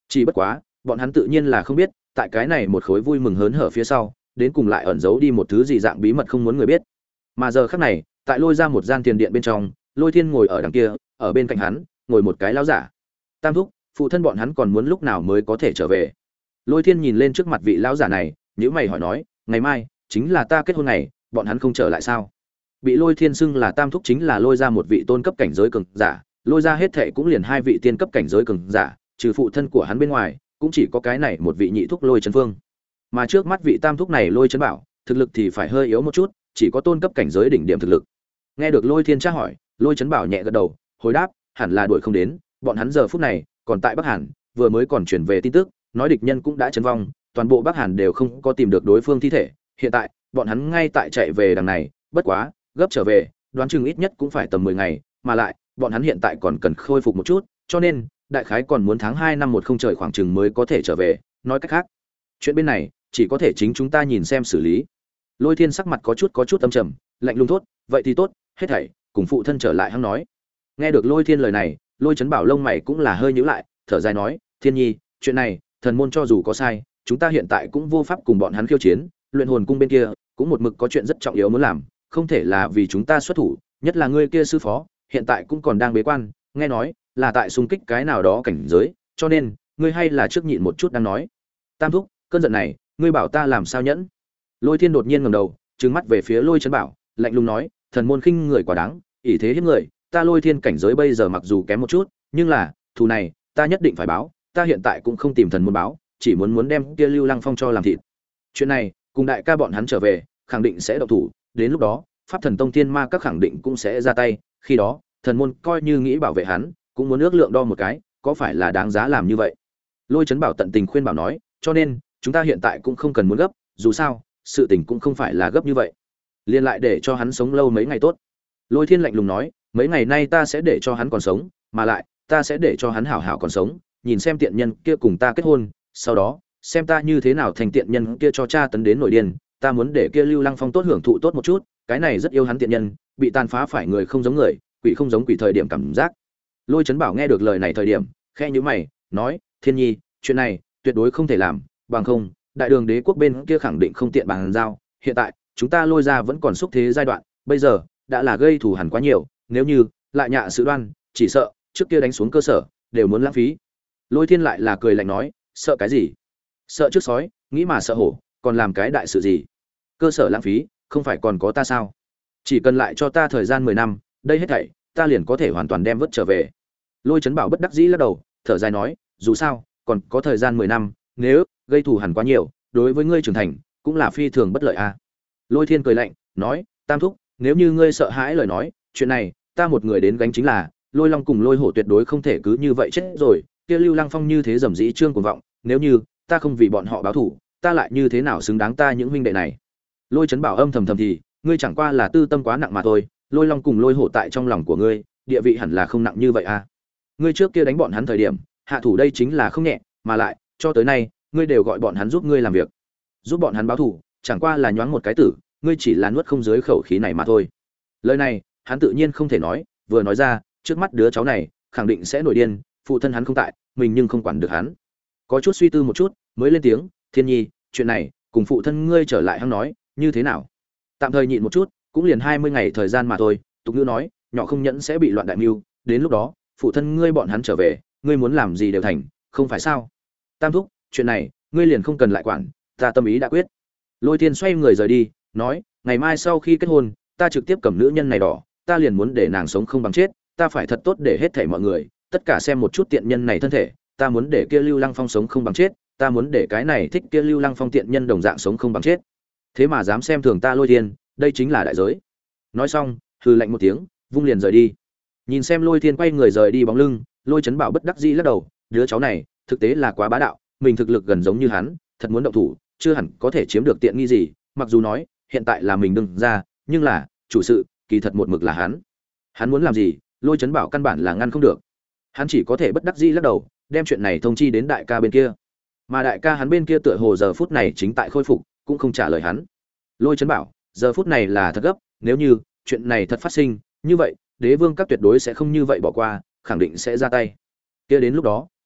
Chỉ bất quá, bọn hắn tự nhiên là không biết, tại cái này một khối vui mừng hớn hở phía sau, đến cùng lại ẩn giấu đi một thứ gì dạng bí mật không muốn người biết. Mà giờ khắc này, tại Lôi ra một gian tiền điện bên trong, Lôi Thiên ngồi ở đằng kia, ở bên cạnh hắn, ngồi một cái lão giả. Tam thúc, phụ thân bọn hắn còn muốn lúc nào mới có thể trở về? Lôi Thiên nhìn lên trước mặt vị lão giả này, nhíu mày hỏi nói, ngày mai chính là ta kết hôn ngày, bọn hắn không trở lại sao? Bị Lôi Thiên xưng là Tam thúc chính là Lôi ra một vị tôn cấp cảnh giới cường giả, Lôi ra hết thệ cũng liền hai vị tiên cấp cảnh giới cường giả, trừ phụ thân của hắn bên ngoài, cũng chỉ có cái này một vị nhị thúc Lôi Trấn Phương. Mà trước mắt vị Tam thúc này Lôi Trấn Bảo, thực lực thì phải hơi yếu một chút, chỉ có tôn cấp cảnh giới đỉnh điểm thực lực. Nghe được Lôi Thiên tra hỏi, Lôi Trấn Bảo nhẹ gật đầu, hồi đáp, hẳn là đuổi không đến, bọn hắn giờ phút này còn tại Bắc Hàn, vừa mới còn chuyển về tin tức, nói địch nhân cũng đã chấn vong, toàn bộ Bắc Hàn đều không có tìm được đối phương thi thể, hiện tại, bọn hắn ngay tại chạy về đằng này, bất quá, gấp trở về, đoán chừng ít nhất cũng phải tầm mười ngày, mà lại, bọn hắn hiện tại còn cần khôi phục một chút, cho nên, đại khái còn muốn tháng hai năm một không trời khoảng chừng mới có thể trở về, nói cách khác, chuyện bên này chỉ có thể chính chúng ta nhìn xem xử lý. Lôi Thiên sắc mặt có chút có chút âm trầm, lạnh lùng thốt, vậy thì tốt, hết thảy cùng phụ thân trở lại hắn nói. Nghe được Lôi Thiên lời này, Lôi Trấn Bảo lông mày cũng là hơi nhíu lại, thở dài nói, Thiên Nhi, chuyện này, thần môn cho dù có sai, chúng ta hiện tại cũng vô pháp cùng bọn hắn khiêu chiến, luyện hồn cung bên kia cũng một mực có chuyện rất trọng yếu muốn làm, không thể là vì chúng ta xuất thủ, nhất là ngươi kia sư phó, hiện tại cũng còn đang bế quan, nghe nói là tại xung kích cái nào đó cảnh giới, cho nên ngươi hay là trước nhịn một chút đang nói. Tam thúc, cơn giận này, ngươi bảo ta làm sao nhẫn? Lôi Thiên đột nhiên ngẩng đầu, trừng mắt về phía Lôi Trấn Bảo, lạnh lùng nói, thần môn khinh người quá đáng, ỷ thế hiếp người, ta Lôi Thiên cảnh giới bây giờ mặc dù kém một chút, nhưng là, thù này, ta nhất định phải báo, ta hiện tại cũng không tìm thần môn báo, chỉ muốn muốn đem kia Lưu Lăng Phong cho làm thịt. Chuyện này, cùng đại ca bọn hắn trở về, khẳng định sẽ động thủ, đến lúc đó, Pháp Thần Tông Thiên Ma các khẳng định cũng sẽ ra tay, khi đó, thần môn coi như nghĩ bảo vệ hắn, cũng muốn ước lượng đo một cái, có phải là đáng giá làm như vậy. Lôi Trấn Bảo tận tình khuyên bảo nói, cho nên, chúng ta hiện tại cũng không cần muốn gấp, dù sao, sự tình cũng không phải là gấp như vậy. Liên lại để cho hắn sống lâu mấy ngày tốt. Lôi Thiên lạnh lùng nói, mấy ngày nay ta sẽ để cho hắn còn sống, mà lại, ta sẽ để cho hắn hảo hảo còn sống, nhìn xem tiện nhân kia cùng ta kết hôn, sau đó, xem ta như thế nào thành tiện nhân kia cho cha tấn đến nổi điên, ta muốn để kia Lưu Lăng Phong tốt hưởng thụ tốt một chút, cái này rất yêu hắn tiện nhân, bị tàn phá phải người không giống người, quỷ không giống quỷ thời điểm cảm giác. Lôi Trấn Bảo nghe được lời này thời điểm, khẽ nhíu mày, nói, Thiên Nhi, chuyện này tuyệt đối không thể làm, bằng không, Đại Đường Đế quốc bên kia khẳng định không tiện bàn giao, hiện tại, chúng ta Lôi ra vẫn còn xúc thế giai đoạn, bây giờ đã là gây thù hằn quá nhiều, nếu như lại nhạ sự đoan, chỉ sợ trước kia đánh xuống cơ sở đều muốn lãng phí. Lôi Thiên lại là cười lạnh nói, sợ cái gì? Sợ trước sói, nghĩ mà sợ hổ, còn làm cái đại sự gì? Cơ sở lãng phí, không phải còn có ta sao? Chỉ cần lại cho ta thời gian mười năm, đây hết thảy, ta liền có thể hoàn toàn đem vớt trở về. Lôi Trấn Bảo bất đắc dĩ lắc đầu, thở dài nói, dù sao, còn có thời gian mười năm, nếu gây thù hằn quá nhiều, đối với ngươi trưởng thành, cũng là phi thường bất lợi a. À. Lôi Thiên cười lạnh, nói, Tam thúc, nếu như ngươi sợ hãi lời nói, chuyện này, ta một người đến gánh chính là, Lôi Long cùng Lôi Hổ tuyệt đối không thể cứ như vậy chết rồi, kia Lưu Lăng Phong như thế dầm dĩ trương cuồng vọng, nếu như ta không vì bọn họ báo thù, ta lại như thế nào xứng đáng ta những huynh đệ này. Lôi Trấn Bảo âm thầm thầm thì, ngươi chẳng qua là tư tâm quá nặng mà thôi, Lôi Long cùng Lôi Hổ tại trong lòng của ngươi, địa vị hẳn là không nặng như vậy à. Ngươi trước kia đánh bọn hắn thời điểm, hạ thủ đây chính là không nhẹ, mà lại, cho tới nay, ngươi đều gọi bọn hắn giúp ngươi làm việc. Giúp bọn hắn báo thù, chẳng qua là nhoáng một cái tử, ngươi chỉ là nuốt không dưới khẩu khí này mà thôi. Lời này, hắn tự nhiên không thể nói, vừa nói ra, trước mắt đứa cháu này, khẳng định sẽ nổi điên, phụ thân hắn không tại, mình nhưng không quản được hắn. Có chút suy tư một chút, mới lên tiếng, Thiên Nhi, chuyện này, cùng phụ thân ngươi trở lại hắn nói, như thế nào? Tạm thời nhịn một chút, cũng liền hai mươi ngày thời gian mà thôi, tục ngữ nói, nhỏ không nhẫn sẽ bị loạn đại mưu, đến lúc đó, phụ thân ngươi bọn hắn trở về, ngươi muốn làm gì đều thành, không phải sao? Tam thúc, chuyện này, ngươi liền không cần lại quản, ta tâm ý đã quyết. Lôi Thiên xoay người rời đi, nói, ngày mai sau khi kết hôn, ta trực tiếp cầm nữ nhân này đỏ, ta liền muốn để nàng sống không bằng chết, ta phải thật tốt để hết thảy mọi người, tất cả xem một chút tiện nhân này thân thể, ta muốn để kia Lưu Lăng Phong sống không bằng chết, ta muốn để cái này thích kia Lưu Lăng Phong tiện nhân đồng dạng sống không bằng chết. Thế mà dám xem thường ta Lôi Thiên, đây chính là đại giới. Nói xong, hừ lạnh một tiếng, vung liền rời đi. Nhìn xem Lôi Thiên quay người rời đi bóng lưng, Lôi Trấn Bảo bất đắc dĩ lắc đầu, đứa cháu này, thực tế là quá bá đạo, mình thực lực gần giống như hắn, thật muốn động thủ, chưa hẳn có thể chiếm được tiện nghi gì, mặc dù nói, hiện tại là mình đừng ra, nhưng là, chủ sự, kỳ thật một mực là hắn. Hắn muốn làm gì, Lôi Trấn Bảo căn bản là ngăn không được. Hắn chỉ có thể bất đắc dĩ lắc đầu, đem chuyện này thông chi đến đại ca bên kia. Mà đại ca hắn bên kia tựa hồ giờ phút này chính tại khôi phục, cũng không trả lời hắn. Lôi Trấn Bảo, giờ phút này là thật gấp, nếu như chuyện này thật phát sinh, như vậy, Đế Vương các tuyệt đối sẽ không như vậy bỏ qua, khẳng định sẽ ra tay. Kia đến lúc đó,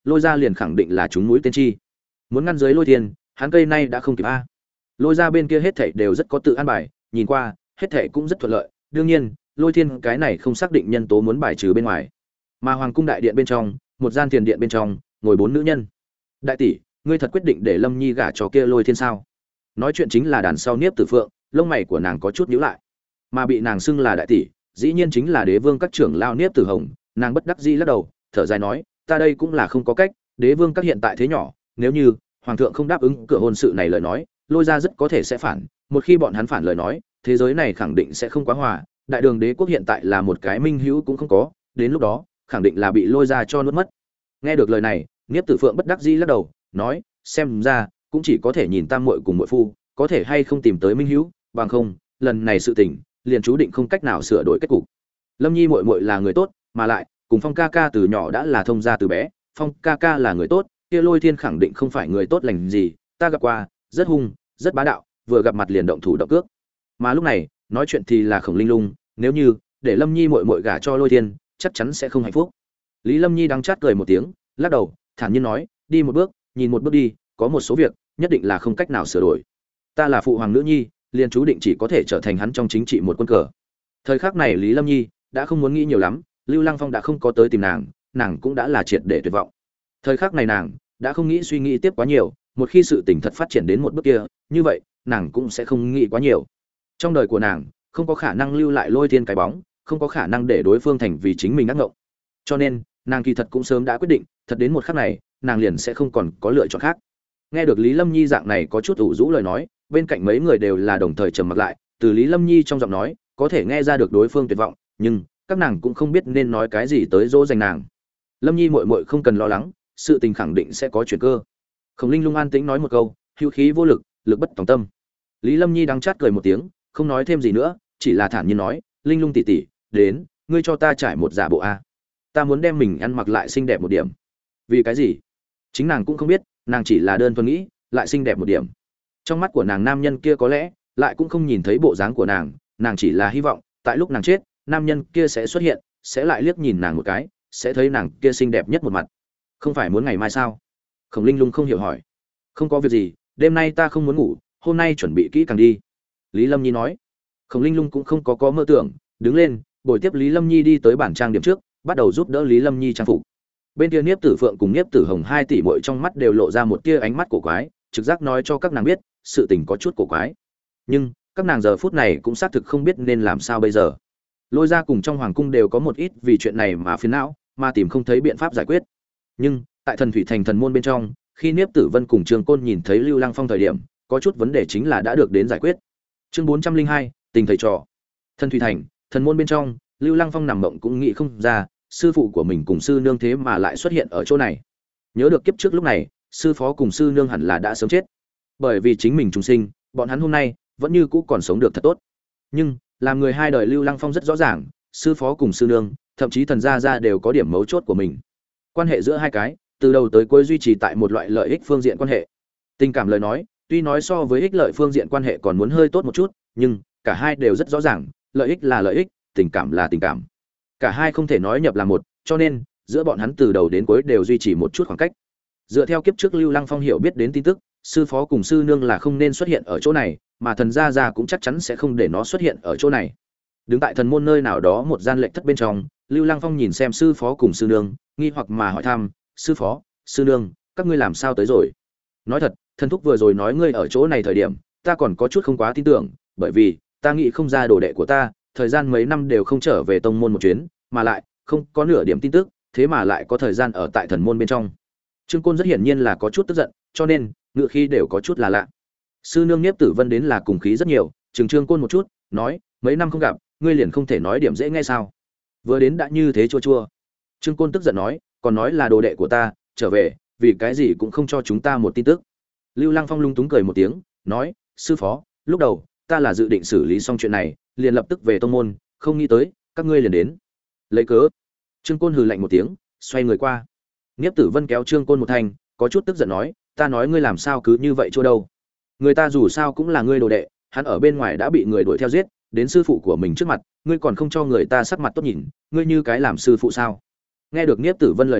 Lôi Gia liền khẳng định là chúng mũi tên chi. Muốn ngăn dưới Lôi Thiên, hắn cây nay đã không kịp a. Lôi Gia bên kia hết thảy đều rất có tự an bài, nhìn qua, hết thảy cũng rất thuận lợi. Đương nhiên, Lôi Thiên cái này không xác định nhân tố muốn bài trừ bên ngoài. Mà Hoàng cung đại điện bên trong, một gian tiền điện bên trong, ngồi bốn nữ nhân. Đại tỷ, ngươi thật quyết định để Lâm Nhi gả cho kia Lôi Thiên sao? Nói chuyện chính là đàn sau Niếp Tử Phượng, lông mày của nàng có chút nhíu lại. Mà bị nàng xưng là đại tỷ, dĩ nhiên chính là Đế Vương các trưởng lao Niếp Tử Hồng, nàng bất đắc dĩ lắc đầu, thở dài nói, ta đây cũng là không có cách, Đế Vương các hiện tại thế nhỏ, nếu như hoàng thượng không đáp ứng cửa hôn sự này lời nói, Lôi Gia rất có thể sẽ phản, một khi bọn hắn phản lời nói, thế giới này khẳng định sẽ không quá hòa, đại đường đế quốc hiện tại là một cái minh hữu cũng không có, đến lúc đó, khẳng định là bị Lôi Gia cho nuốt mất. Nghe được lời này, Niếp Tử Phượng bất đắc dĩ lắc đầu, nói, xem ra cũng chỉ có thể nhìn tam muội cùng muội phu, có thể hay không tìm tới minh hữu, bằng không, lần này sự tình liền chú định không cách nào sửa đổi kết cục. Lâm Nhi muội muội là người tốt, mà lại cùng Phong ca ca từ nhỏ đã là thông gia từ bé, Phong ca ca là người tốt, kia Lôi Thiên khẳng định không phải người tốt lành gì, ta gặp qua, rất hung, rất bá đạo, vừa gặp mặt liền động thủ động cước. Mà lúc này, nói chuyện thì là Khổng Linh Lung, nếu như để Lâm Nhi muội muội gả cho Lôi Thiên, chắc chắn sẽ không hạnh phúc. Lý Lâm Nhi đắng chát cười một tiếng, lắc đầu, thản nhiên nói, đi một bước, nhìn một bước đi, có một số việc nhất định là không cách nào sửa đổi. Ta là phụ hoàng nữ nhi, liền chú định chỉ có thể trở thành hắn trong chính trị một quân cờ. Thời khắc này Lý Lâm Nhi đã không muốn nghĩ nhiều lắm, Lưu Lăng Phong đã không có tới tìm nàng, nàng cũng đã là triệt để tuyệt vọng. Thời khắc này nàng đã không nghĩ suy nghĩ tiếp quá nhiều, một khi sự tình thật phát triển đến một bước kia, như vậy, nàng cũng sẽ không nghĩ quá nhiều. Trong đời của nàng, không có khả năng lưu lại Lôi Thiên cái bóng, không có khả năng để đối phương thành vì chính mình ác ngộng. Cho nên, nàng kỳ thật cũng sớm đã quyết định, thật đến một khắc này, nàng liền sẽ không còn có lựa chọn khác. Nghe được Lý Lâm Nhi dạng này có chút ủ rũ lời nói, bên cạnh mấy người đều là đồng thời trầm mặc lại, từ Lý Lâm Nhi trong giọng nói, có thể nghe ra được đối phương tuyệt vọng, nhưng các nàng cũng không biết nên nói cái gì tới dỗ dành nàng. Lâm Nhi muội muội không cần lo lắng, sự tình khẳng định sẽ có chuyển cơ. Khổng Linh Lung an tĩnh nói một câu, hữu khí vô lực, lực bất tòng tâm. Lý Lâm Nhi đắng chát cười một tiếng, không nói thêm gì nữa, chỉ là thản nhiên nói, Linh Lung tỷ tỷ, đến, ngươi cho ta trải một giả bộ a. Ta muốn đem mình ăn mặc lại xinh đẹp một điểm. Vì cái gì? Chính nàng cũng không biết, nàng chỉ là đơn thuần nghĩ, lại xinh đẹp một điểm. Trong mắt của nàng nam nhân kia có lẽ lại cũng không nhìn thấy bộ dáng của nàng, nàng chỉ là hy vọng, tại lúc nàng chết, nam nhân kia sẽ xuất hiện, sẽ lại liếc nhìn nàng một cái, sẽ thấy nàng kia xinh đẹp nhất một mặt. Không phải muốn ngày mai sao? Khổng Linh Lung không hiểu hỏi. Không có việc gì, đêm nay ta không muốn ngủ, hôm nay chuẩn bị kỹ càng đi. Lý Lâm Nhi nói. Khổng Linh Lung cũng không có có mơ tưởng, đứng lên, bồi tiếp Lý Lâm Nhi đi tới bản trang điểm trước, bắt đầu giúp đỡ Lý Lâm Nhi trang phục. Bên kia Niếp Tử Phượng cùng Niếp Tử Hồng hai tỷ muội trong mắt đều lộ ra một tia ánh mắt cổ quái, trực giác nói cho các nàng biết, sự tình có chút cổ quái. Nhưng, các nàng giờ phút này cũng xác thực không biết nên làm sao bây giờ. Lôi Gia cùng trong hoàng cung đều có một ít vì chuyện này mà phiền não, mà tìm không thấy biện pháp giải quyết. Nhưng, tại Thần Thủy Thành thần môn bên trong, khi Niếp Tử Vân cùng Trường Côn nhìn thấy Lưu Lăng Phong thời điểm, có chút vấn đề chính là đã được đến giải quyết. Chương bốn trăm linh hai, tình thầy trò. Thần Thủy Thành, thần môn bên trong, Lưu Lăng Phong nằm mộng cũng nghĩ không ra, sư phụ của mình cùng sư nương thế mà lại xuất hiện ở chỗ này. Nhớ được kiếp trước lúc này, sư phó cùng sư nương hẳn là đã sớm chết. Bởi vì chính mình trùng sinh, bọn hắn hôm nay vẫn như cũ còn sống được thật tốt. Nhưng, làm người hai đời Lưu Lăng Phong rất rõ ràng, sư phó cùng sư nương, thậm chí thần gia gia đều có điểm mấu chốt của mình. Quan hệ giữa hai cái, từ đầu tới cuối duy trì tại một loại lợi ích phương diện quan hệ. Tình cảm lời nói, tuy nói so với ích lợi phương diện quan hệ còn muốn hơi tốt một chút, nhưng cả hai đều rất rõ ràng, lợi ích là lợi ích, tình cảm là tình cảm. Cả hai không thể nói nhập là một, cho nên giữa bọn hắn từ đầu đến cuối đều duy trì một chút khoảng cách. Dựa theo kiếp trước Lưu Lăng Phong hiểu biết đến tin tức, sư phó cùng sư nương là không nên xuất hiện ở chỗ này, mà thần gia gia cũng chắc chắn sẽ không để nó xuất hiện ở chỗ này. Đứng tại thần môn nơi nào đó một gian lệnh thất bên trong, Lưu Lăng Phong nhìn xem sư phó cùng sư nương, nghi hoặc mà hỏi thăm, sư phó, sư nương, các ngươi làm sao tới rồi? Nói thật, thần thúc vừa rồi nói ngươi ở chỗ này thời điểm, ta còn có chút không quá tin tưởng, bởi vì ta nghĩ không ra đồ đệ của ta, thời gian mấy năm đều không trở về tông môn một chuyến, mà lại không có nửa điểm tin tức, thế mà lại có thời gian ở tại thần môn bên trong. Trương Côn rất hiển nhiên là có chút tức giận, cho nên ngựa khí đều có chút là lạ. Sư nương Niếp Tử Vân đến là cùng khí rất nhiều, chừng Trương Côn một chút, nói, mấy năm không gặp, ngươi liền không thể nói điểm dễ nghe sao? Vừa đến đã như thế chua chua. Trương Côn tức giận nói, còn nói là đồ đệ của ta, trở về, vì cái gì cũng không cho chúng ta một tin tức. Lưu Lăng Phong lung túng cười một tiếng, nói, sư phó, lúc đầu ta là dự định xử lý xong chuyện này, liền lập tức về tông môn, không nghĩ tới các ngươi liền đến. Lấy cớ. Trương Côn hừ lạnh một tiếng, xoay người qua. Niếp Tử Vân kéo Trương Côn một thanh, có chút tức giận nói, ta nói ngươi làm sao cứ như vậy chua đâu? Người ta dù sao cũng là ngươi đồ đệ, hắn ở bên ngoài đã bị người đuổi theo giết, đến sư phụ của mình trước mặt, ngươi còn không cho người ta sắc mặt tốt nhìn, ngươi như cái làm sư phụ sao? Nghe được Niếp Tử Vân lời này,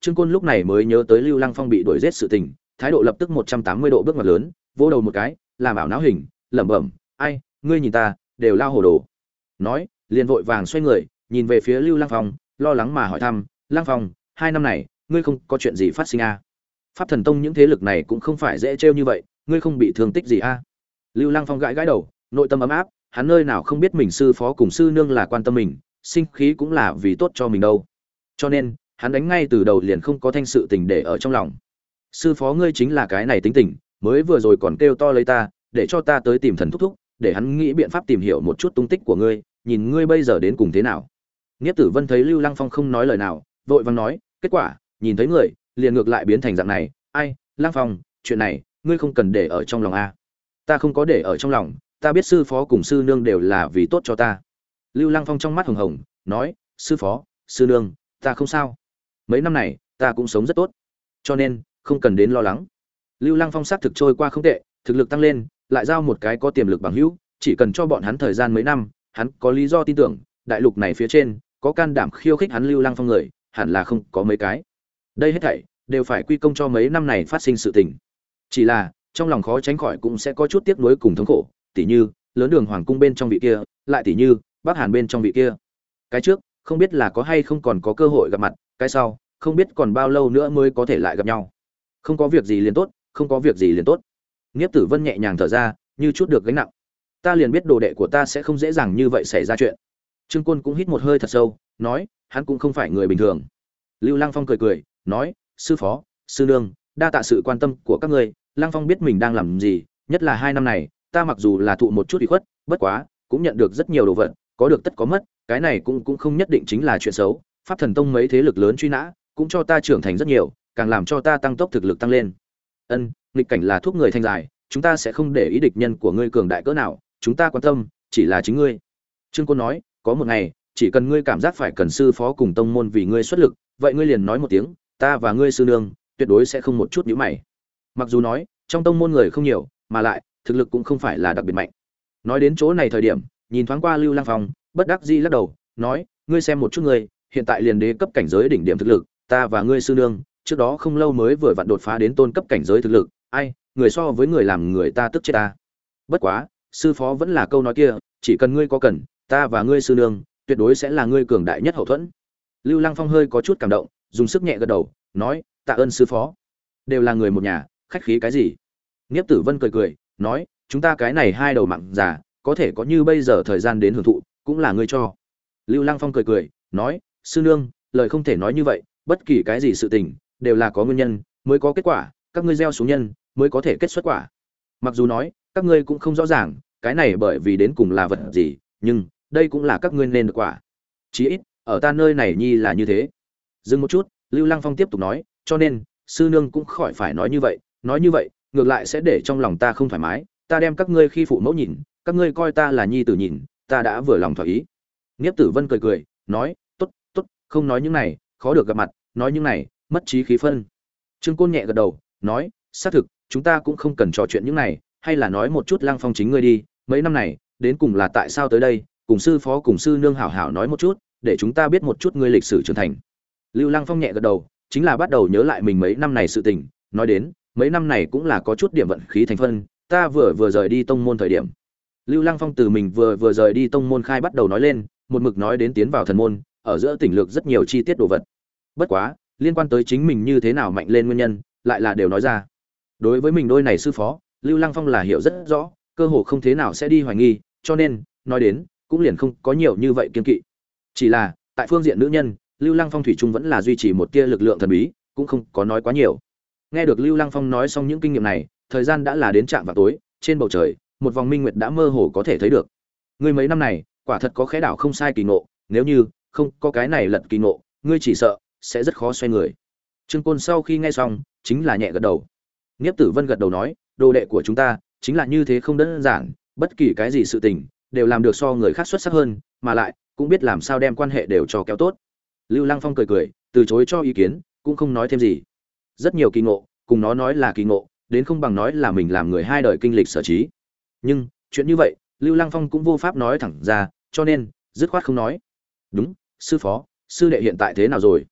Trương Côn lúc này mới nhớ tới Lưu Lăng Phong bị đuổi giết sự tình, thái độ lập tức một trăm tám mươi độ bước ngoặt lớn, vỗ đầu một cái, làm ảo não hình, lẩm bẩm, "Ai, ngươi nhìn ta, đều lao hồ đồ." Nói, liền vội vàng xoay người, nhìn về phía Lưu Lăng Phong, lo lắng mà hỏi thăm, "Lăng Phong, hai năm này, ngươi không có chuyện gì phát sinh à? Pháp Thần Tông những thế lực này cũng không phải dễ trêu như vậy, ngươi không bị thương tích gì à?" Lưu Lăng Phong gãi gãi đầu, nội tâm ấm áp, hắn nơi nào không biết mình sư phó cùng sư nương là quan tâm mình, sinh khí cũng là vì tốt cho mình đâu. Cho nên, hắn đánh ngay từ đầu liền không có thanh sự tình để ở trong lòng. Sư phó ngươi chính là cái này tính tình, mới vừa rồi còn kêu to lấy ta, để cho ta tới tìm thần thúc thúc, để hắn nghĩ biện pháp tìm hiểu một chút tung tích của ngươi, nhìn ngươi bây giờ đến cùng thế nào. Niếp Tử Vân thấy Lưu Lăng Phong không nói lời nào, vội vàng nói, kết quả, nhìn thấy người, liền ngược lại biến thành dạng này, "Ai, Lăng Phong, chuyện này, ngươi không cần để ở trong lòng a." "Ta không có để ở trong lòng, ta biết sư phó cùng sư nương đều là vì tốt cho ta." Lưu Lăng Phong trong mắt hồng hồng, nói, "Sư phó, sư nương, ta không sao. Mấy năm này, ta cũng sống rất tốt, cho nên không cần đến lo lắng." Lưu Lăng Phong xác thực trôi qua không tệ, thực lực tăng lên, lại giao một cái có tiềm lực bằng hữu, chỉ cần cho bọn hắn thời gian mấy năm, hắn có lý do tin tưởng, đại lục này phía trên, có can đảm khiêu khích hắn Lưu Lăng Phong người, hẳn là không có mấy cái. Đây hết thảy đều phải quy công cho mấy năm này phát sinh sự tình. Chỉ là, trong lòng khó tránh khỏi cũng sẽ có chút tiếc nuối cùng thống khổ, tỉ như, lớn đường hoàng cung bên trong vị kia, lại tỉ như, Bắc Hàn bên trong vị kia. Cái trước, không biết là có hay không còn có cơ hội gặp mặt, cái sau, không biết còn bao lâu nữa mới có thể lại gặp nhau. Không có việc gì liền tốt, không có việc gì liền tốt. Niếp Tử Vân nhẹ nhàng thở ra, như chút được gánh nặng. Ta liền biết đồ đệ của ta sẽ không dễ dàng như vậy xảy ra chuyện. Trương Côn cũng hít một hơi thật sâu, nói, hắn cũng không phải người bình thường. Lưu Lăng Phong cười cười, nói, sư phó, sư nương, đa tạ sự quan tâm của các ngươi. Lăng Phong biết mình đang làm gì, nhất là hai năm này, ta mặc dù là thụ một chút ủy khuất, bất quá, cũng nhận được rất nhiều đồ vật, có được tất có mất, cái này cũng cũng không nhất định chính là chuyện xấu. Pháp Thần Tông mấy thế lực lớn truy nã, cũng cho ta trưởng thành rất nhiều, càng làm cho ta tăng tốc thực lực tăng lên. Ân, nghịch cảnh là thuốc người thanh dài, chúng ta sẽ không để ý địch nhân của ngươi cường đại cỡ nào, chúng ta quan tâm chỉ là chính ngươi. Trương Côn nói, có một ngày, chỉ cần ngươi cảm giác phải cần sư phó cùng tông môn vì ngươi xuất lực, vậy ngươi liền nói một tiếng, ta và ngươi sư nương, tuyệt đối sẽ không một chút nhíu mày. Mặc dù nói, trong tông môn người không nhiều, mà lại, thực lực cũng không phải là đặc biệt mạnh. Nói đến chỗ này thời điểm, nhìn thoáng qua Lưu Lăng Phong, bất đắc dĩ lắc đầu, nói, ngươi xem một chút ngươi, hiện tại liền đế cấp cảnh giới đỉnh điểm thực lực, ta và ngươi sư nương, trước đó không lâu mới vừa vặn đột phá đến tôn cấp cảnh giới thực lực, ai, người so với người làm người ta tức chết ta. Bất quá, sư phó vẫn là câu nói kia, chỉ cần ngươi có cần, ta và ngươi sư nương, tuyệt đối sẽ là ngươi cường đại nhất hậu thuẫn. Lưu Lăng Phong hơi có chút cảm động, dùng sức nhẹ gật đầu, nói, tạ ơn sư phó. Đều là người một nhà, khách khí cái gì? Niếp Tử Vân cười cười, nói, chúng ta cái này hai đầu mặn già, có thể có như bây giờ thời gian đến hưởng thụ, cũng là ngươi cho. Lưu Lăng Phong cười cười, nói, sư nương, lời không thể nói như vậy, bất kỳ cái gì sự tình, đều là có nguyên nhân, mới có kết quả, các ngươi gieo xuống nhân, mới có thể kết xuất quả. Mặc dù nói, các ngươi cũng không rõ ràng, cái này bởi vì đến cùng là vật gì, nhưng đây cũng là các ngươi nên được quả. Chí ít, ở ta nơi này nhi là như thế. Dừng một chút, Lưu Lăng Phong tiếp tục nói, cho nên, sư nương cũng khỏi phải nói như vậy, nói như vậy, ngược lại sẽ để trong lòng ta không thoải mái, ta đem các ngươi khi phụ mẫu nhìn, các ngươi coi ta là nhi tử nhìn, ta đã vừa lòng thỏa ý. Niếp Tử Vân cười cười, nói, tốt, tốt, không nói những này, khó được gặp mặt, nói những này, mất trí khí phân. Trương Côn nhẹ gật đầu, nói, xác thực, chúng ta cũng không cần trò chuyện những này, hay là nói một chút Lăng Phong chính ngươi đi, mấy năm này, đến cùng là tại sao tới đây, cùng sư phó cùng sư nương hảo hảo nói một chút, để chúng ta biết một chút ngươi lịch sử trưởng thành. Lưu Lăng Phong nhẹ gật đầu, chính là bắt đầu nhớ lại mình mấy năm này sự tình, nói đến, mấy năm này cũng là có chút điểm vận khí thành phân, ta vừa vừa rời đi tông môn thời điểm. Lưu Lăng Phong từ mình vừa vừa rời đi tông môn khai bắt đầu nói lên, một mực nói đến tiến vào thần môn, ở giữa tỉnh lược rất nhiều chi tiết đồ vật. Bất quá, liên quan tới chính mình như thế nào mạnh lên nguyên nhân, lại là đều nói ra. Đối với mình đôi này sư phó, Lưu Lăng Phong là hiểu rất rõ, cơ hồ không thế nào sẽ đi hoài nghi, cho nên, nói đến, cũng liền không có nhiều như vậy kiên kỵ. Chỉ là, tại phương diện nữ nhân, Lưu Lăng Phong thủy chung vẫn là duy trì một tia lực lượng thần bí, cũng không có nói quá nhiều. Nghe được Lưu Lăng Phong nói xong những kinh nghiệm này, thời gian đã là đến trạm vào tối, trên bầu trời, một vòng minh nguyệt đã mơ hồ có thể thấy được. Ngươi mấy năm này, quả thật có khẽ đảo không sai kỳ ngộ, nếu như không có cái này lật kỳ ngộ, ngươi chỉ sợ sẽ rất khó xoay người. Trương Côn sau khi nghe xong, chính là nhẹ gật đầu. Niếp Tử Vân gật đầu nói, đồ đệ của chúng ta chính là như thế không đơn giản, bất kỳ cái gì sự tình đều làm được so người khác xuất sắc hơn, mà lại cũng biết làm sao đem quan hệ đều cho kéo tốt. Lưu Lăng Phong cười cười, từ chối cho ý kiến, cũng không nói thêm gì. Rất nhiều kỳ ngộ, cùng nó nói là kỳ ngộ, đến không bằng nói là mình làm người hai đời kinh lịch sở trí. Nhưng, chuyện như vậy, Lưu Lăng Phong cũng vô pháp nói thẳng ra, cho nên, dứt khoát không nói. Đúng, sư phó, sư đệ hiện tại thế nào rồi?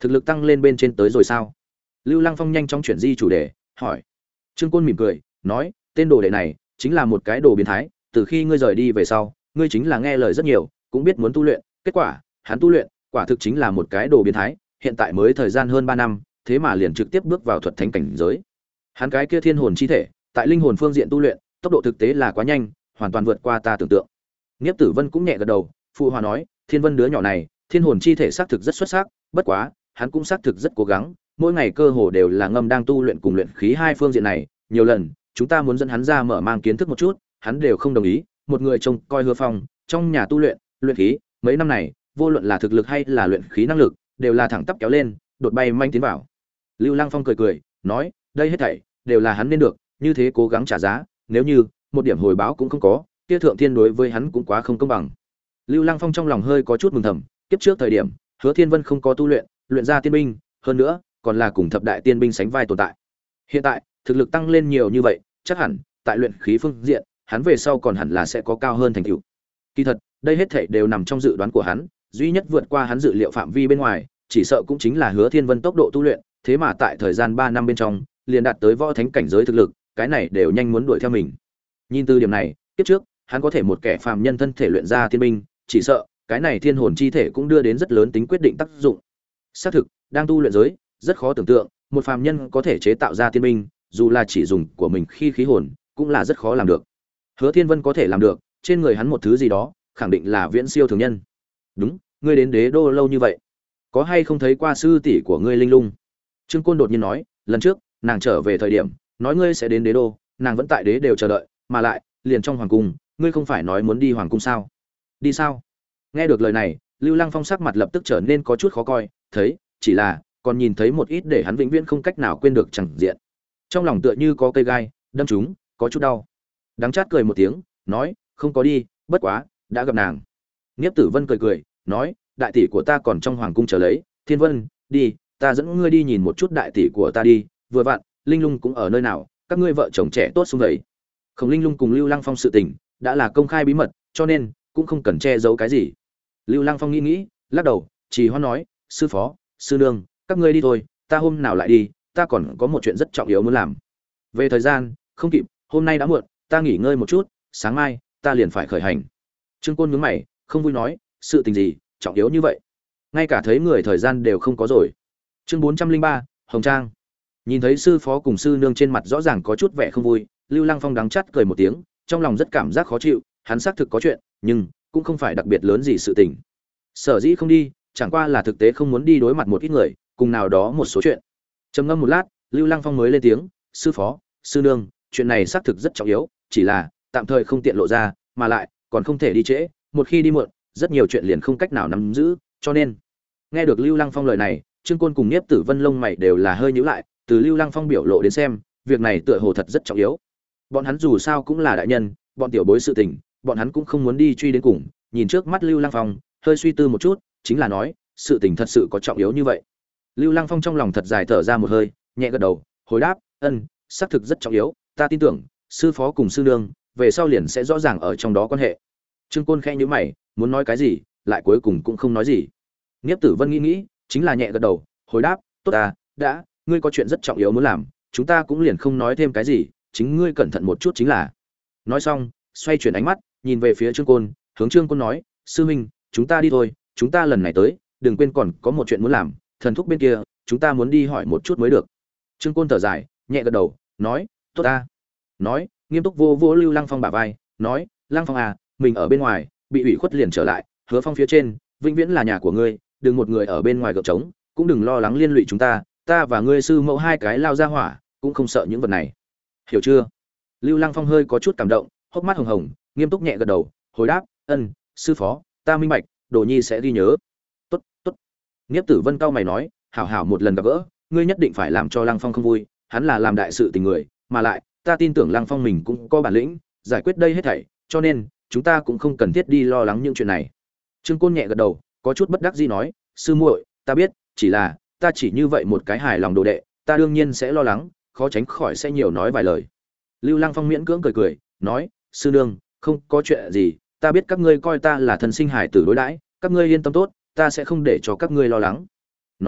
thực lực tăng lên bên trên tới rồi sao? Lưu Lăng Phong nhanh chóng chuyển di chủ đề, hỏi. Trương Côn mỉm cười, nói, tên đồ đệ này chính là một cái đồ biến thái, từ khi ngươi rời đi về sau, ngươi chính là nghe lời rất nhiều, cũng biết muốn tu luyện, kết quả, hắn tu luyện, quả thực chính là một cái đồ biến thái, hiện tại mới thời gian hơn ba năm, thế mà liền trực tiếp bước vào thuật thánh cảnh giới. Hắn cái kia thiên hồn chi thể, tại linh hồn phương diện tu luyện, tốc độ thực tế là quá nhanh, hoàn toàn vượt qua ta tưởng tượng. Niếp Tử Vân cũng nhẹ gật đầu, phụ hòa nói, Thiên Vân đứa nhỏ này, thiên hồn chi thể xác thực rất xuất sắc, bất quá, hắn cũng xác thực rất cố gắng, mỗi ngày cơ hồ đều là ngâm đang tu luyện cùng luyện khí hai phương diện này, nhiều lần, chúng ta muốn dẫn hắn ra mở mang kiến thức một chút, hắn đều không đồng ý, một người trông coi Hứa Phong, trong nhà tu luyện, luyện khí, mấy năm này, vô luận là thực lực hay là luyện khí năng lực, đều là thẳng tắp kéo lên, đột bay manh tiến vào. Lưu Lăng Phong cười cười, nói, đây hết thảy đều là hắn nên được, như thế cố gắng trả giá, nếu như một điểm hồi báo cũng không có, kia thượng thiên đối với hắn cũng quá không công bằng. Lưu Lăng Phong trong lòng hơi có chút mừng thầm, kiếp trước thời điểm, Hứa Thiên Vân không có tu luyện, luyện ra tiên binh, hơn nữa, còn là cùng thập đại tiên binh sánh vai tồn tại. Hiện tại, thực lực tăng lên nhiều như vậy, chắc hẳn tại luyện khí phương diện, hắn về sau còn hẳn là sẽ có cao hơn thành tựu. Kỳ thật, đây hết thảy đều nằm trong dự đoán của hắn, duy nhất vượt qua hắn dự liệu phạm vi bên ngoài, chỉ sợ cũng chính là Hứa Thiên Vân tốc độ tu luyện, thế mà tại thời gian ba năm bên trong, liền đạt tới võ thánh cảnh giới thực lực, cái này đều nhanh muốn đuổi theo mình. Nhìn từ điểm này, kiếp trước, hắn có thể một kẻ phàm nhân thân thể luyện ra tiên binh, chỉ sợ cái này thiên hồn chi thể cũng đưa đến rất lớn tính quyết định tác dụng. Xác thực, đang tu luyện giới, rất khó tưởng tượng, một phàm nhân có thể chế tạo ra tiên binh, dù là chỉ dùng của mình khi khí hồn, cũng là rất khó làm được. Hứa Thiên Vân có thể làm được, trên người hắn một thứ gì đó, khẳng định là viễn siêu thường nhân. Đúng, ngươi đến Đế Đô lâu như vậy, có hay không thấy qua sư tỷ của ngươi Linh Lung? Trương Côn đột nhiên nói, lần trước, nàng trở về thời điểm, nói ngươi sẽ đến Đế Đô, nàng vẫn tại Đế đều chờ đợi, mà lại, liền trong hoàng cung, ngươi không phải nói muốn đi hoàng cung sao? Đi sao? Nghe được lời này, Lưu Lăng Phong sắc mặt lập tức trở nên có chút khó coi, thấy, chỉ là còn nhìn thấy một ít để hắn vĩnh viễn không cách nào quên được chẳng diện. Trong lòng tựa như có cây gai đâm trúng, có chút đau. Đắng chát cười một tiếng, nói, không có đi, bất quá, đã gặp nàng. Niếp Tử Vân cười cười, nói, đại tỷ của ta còn trong hoàng cung chờ lấy, Thiên Vân, đi, ta dẫn ngươi đi nhìn một chút đại tỷ của ta đi, vừa vặn, Linh Lung cũng ở nơi nào, các ngươi vợ chồng trẻ tốt xung vậy. Khổng Linh Lung cùng Lưu Lăng Phong sự tình, đã là công khai bí mật, cho nên cũng không cần che giấu cái gì. Lưu Lăng Phong nghĩ nghĩ, lắc đầu, chỉ hoan nói, sư phó, sư nương, các ngươi đi thôi, ta hôm nào lại đi, ta còn có một chuyện rất trọng yếu muốn làm. Về thời gian, không kịp, hôm nay đã muộn, ta nghỉ ngơi một chút, sáng mai ta liền phải khởi hành. Trương Côn nhướng mày, không vui nói, sự tình gì trọng yếu như vậy? Ngay cả thấy người thời gian đều không có rồi. Chương bốn trăm linh ba, Hồng Trang. Nhìn thấy sư phó cùng sư nương trên mặt rõ ràng có chút vẻ không vui, Lưu Lăng Phong đắng chát cười một tiếng, trong lòng rất cảm giác khó chịu, hắn xác thực có chuyện, nhưng cũng không phải đặc biệt lớn gì sự tình. Sở dĩ không đi, chẳng qua là thực tế không muốn đi đối mặt một ít người, cùng nào đó một số chuyện. Trầm ngâm một lát, Lưu Lăng Phong mới lên tiếng, sư phó, sư nương, chuyện này xác thực rất trọng yếu, chỉ là tạm thời không tiện lộ ra, mà lại còn không thể đi trễ, một khi đi muộn, rất nhiều chuyện liền không cách nào nắm giữ, cho nên. Nghe được Lưu Lăng Phong lời này, Trương Côn cùng Niếp Tử Vân lông mày đều là hơi nhíu lại, từ Lưu Lăng Phong biểu lộ đến xem, việc này tựa hồ thật rất trọng yếu. Bọn hắn dù sao cũng là đại nhân, bọn tiểu bối sự tình, bọn hắn cũng không muốn đi truy đến cùng, nhìn trước mắt Lưu Lăng Phong, hơi suy tư một chút, chính là nói, sự tình thật sự có trọng yếu như vậy. Lưu Lăng Phong trong lòng thật dài thở ra một hơi, nhẹ gật đầu, hồi đáp, "Ân, xác thực rất trọng yếu, ta tin tưởng, sư phó cùng sư nương, về sau liền sẽ rõ ràng ở trong đó quan hệ." Trương Côn khẽ nhíu mày, muốn nói cái gì, lại cuối cùng cũng không nói gì. Niếp Tử Vân nghĩ nghĩ, chính là nhẹ gật đầu, hồi đáp, "Tốt à, đã, ngươi có chuyện rất trọng yếu muốn làm, chúng ta cũng liền không nói thêm cái gì, chính ngươi cẩn thận một chút chính là." Nói xong, xoay chuyển ánh mắt, nhìn về phía Trương Côn, hướng Trương Côn nói, "Sư huynh, chúng ta đi thôi, chúng ta lần này tới, đừng quên còn có một chuyện muốn làm, thần thúc bên kia, chúng ta muốn đi hỏi một chút mới được." Trương Côn thở dài, nhẹ gật đầu, nói, "Tốt ta." Nói, nghiêm túc vô vô Lưu Lăng Phong bả vai, nói, "Lăng Phong à, mình ở bên ngoài, bị ủy khuất liền trở lại, Hứa Phong phía trên, vĩnh viễn là nhà của ngươi, đừng một người ở bên ngoài gượng trống, cũng đừng lo lắng liên lụy chúng ta, ta và ngươi sư mẫu hai cái lao ra hỏa, cũng không sợ những vật này. Hiểu chưa?" Lưu Lăng Phong hơi có chút cảm động, hốc mắt hồng hồng, nghiêm túc nhẹ gật đầu, hồi đáp, "Ân, sư phó, ta minh bạch, Đồ Nhi sẽ ghi nhớ." "Tốt, tốt." Niếp Tử Vân cao mày nói, "Hảo hảo một lần gặp gỡ, ngươi nhất định phải làm cho Lăng Phong không vui, hắn là làm đại sự tình người, mà lại, ta tin tưởng Lăng Phong mình cũng có bản lĩnh giải quyết đây hết thảy, cho nên chúng ta cũng không cần thiết đi lo lắng những chuyện này." Trương Côn nhẹ gật đầu, có chút bất đắc dĩ nói, "Sư muội, ta biết, chỉ là ta chỉ như vậy một cái hài lòng đồ đệ, ta đương nhiên sẽ lo lắng, khó tránh khỏi sẽ nhiều nói vài lời." Lưu Lăng Phong miễn cưỡng cười cười, nói, "Sư nương, không có chuyện gì, ta biết các ngươi coi ta là thân sinh hài tử đối đãi, các ngươi yên tâm tốt, ta sẽ không để cho các ngươi lo lắng." Nói,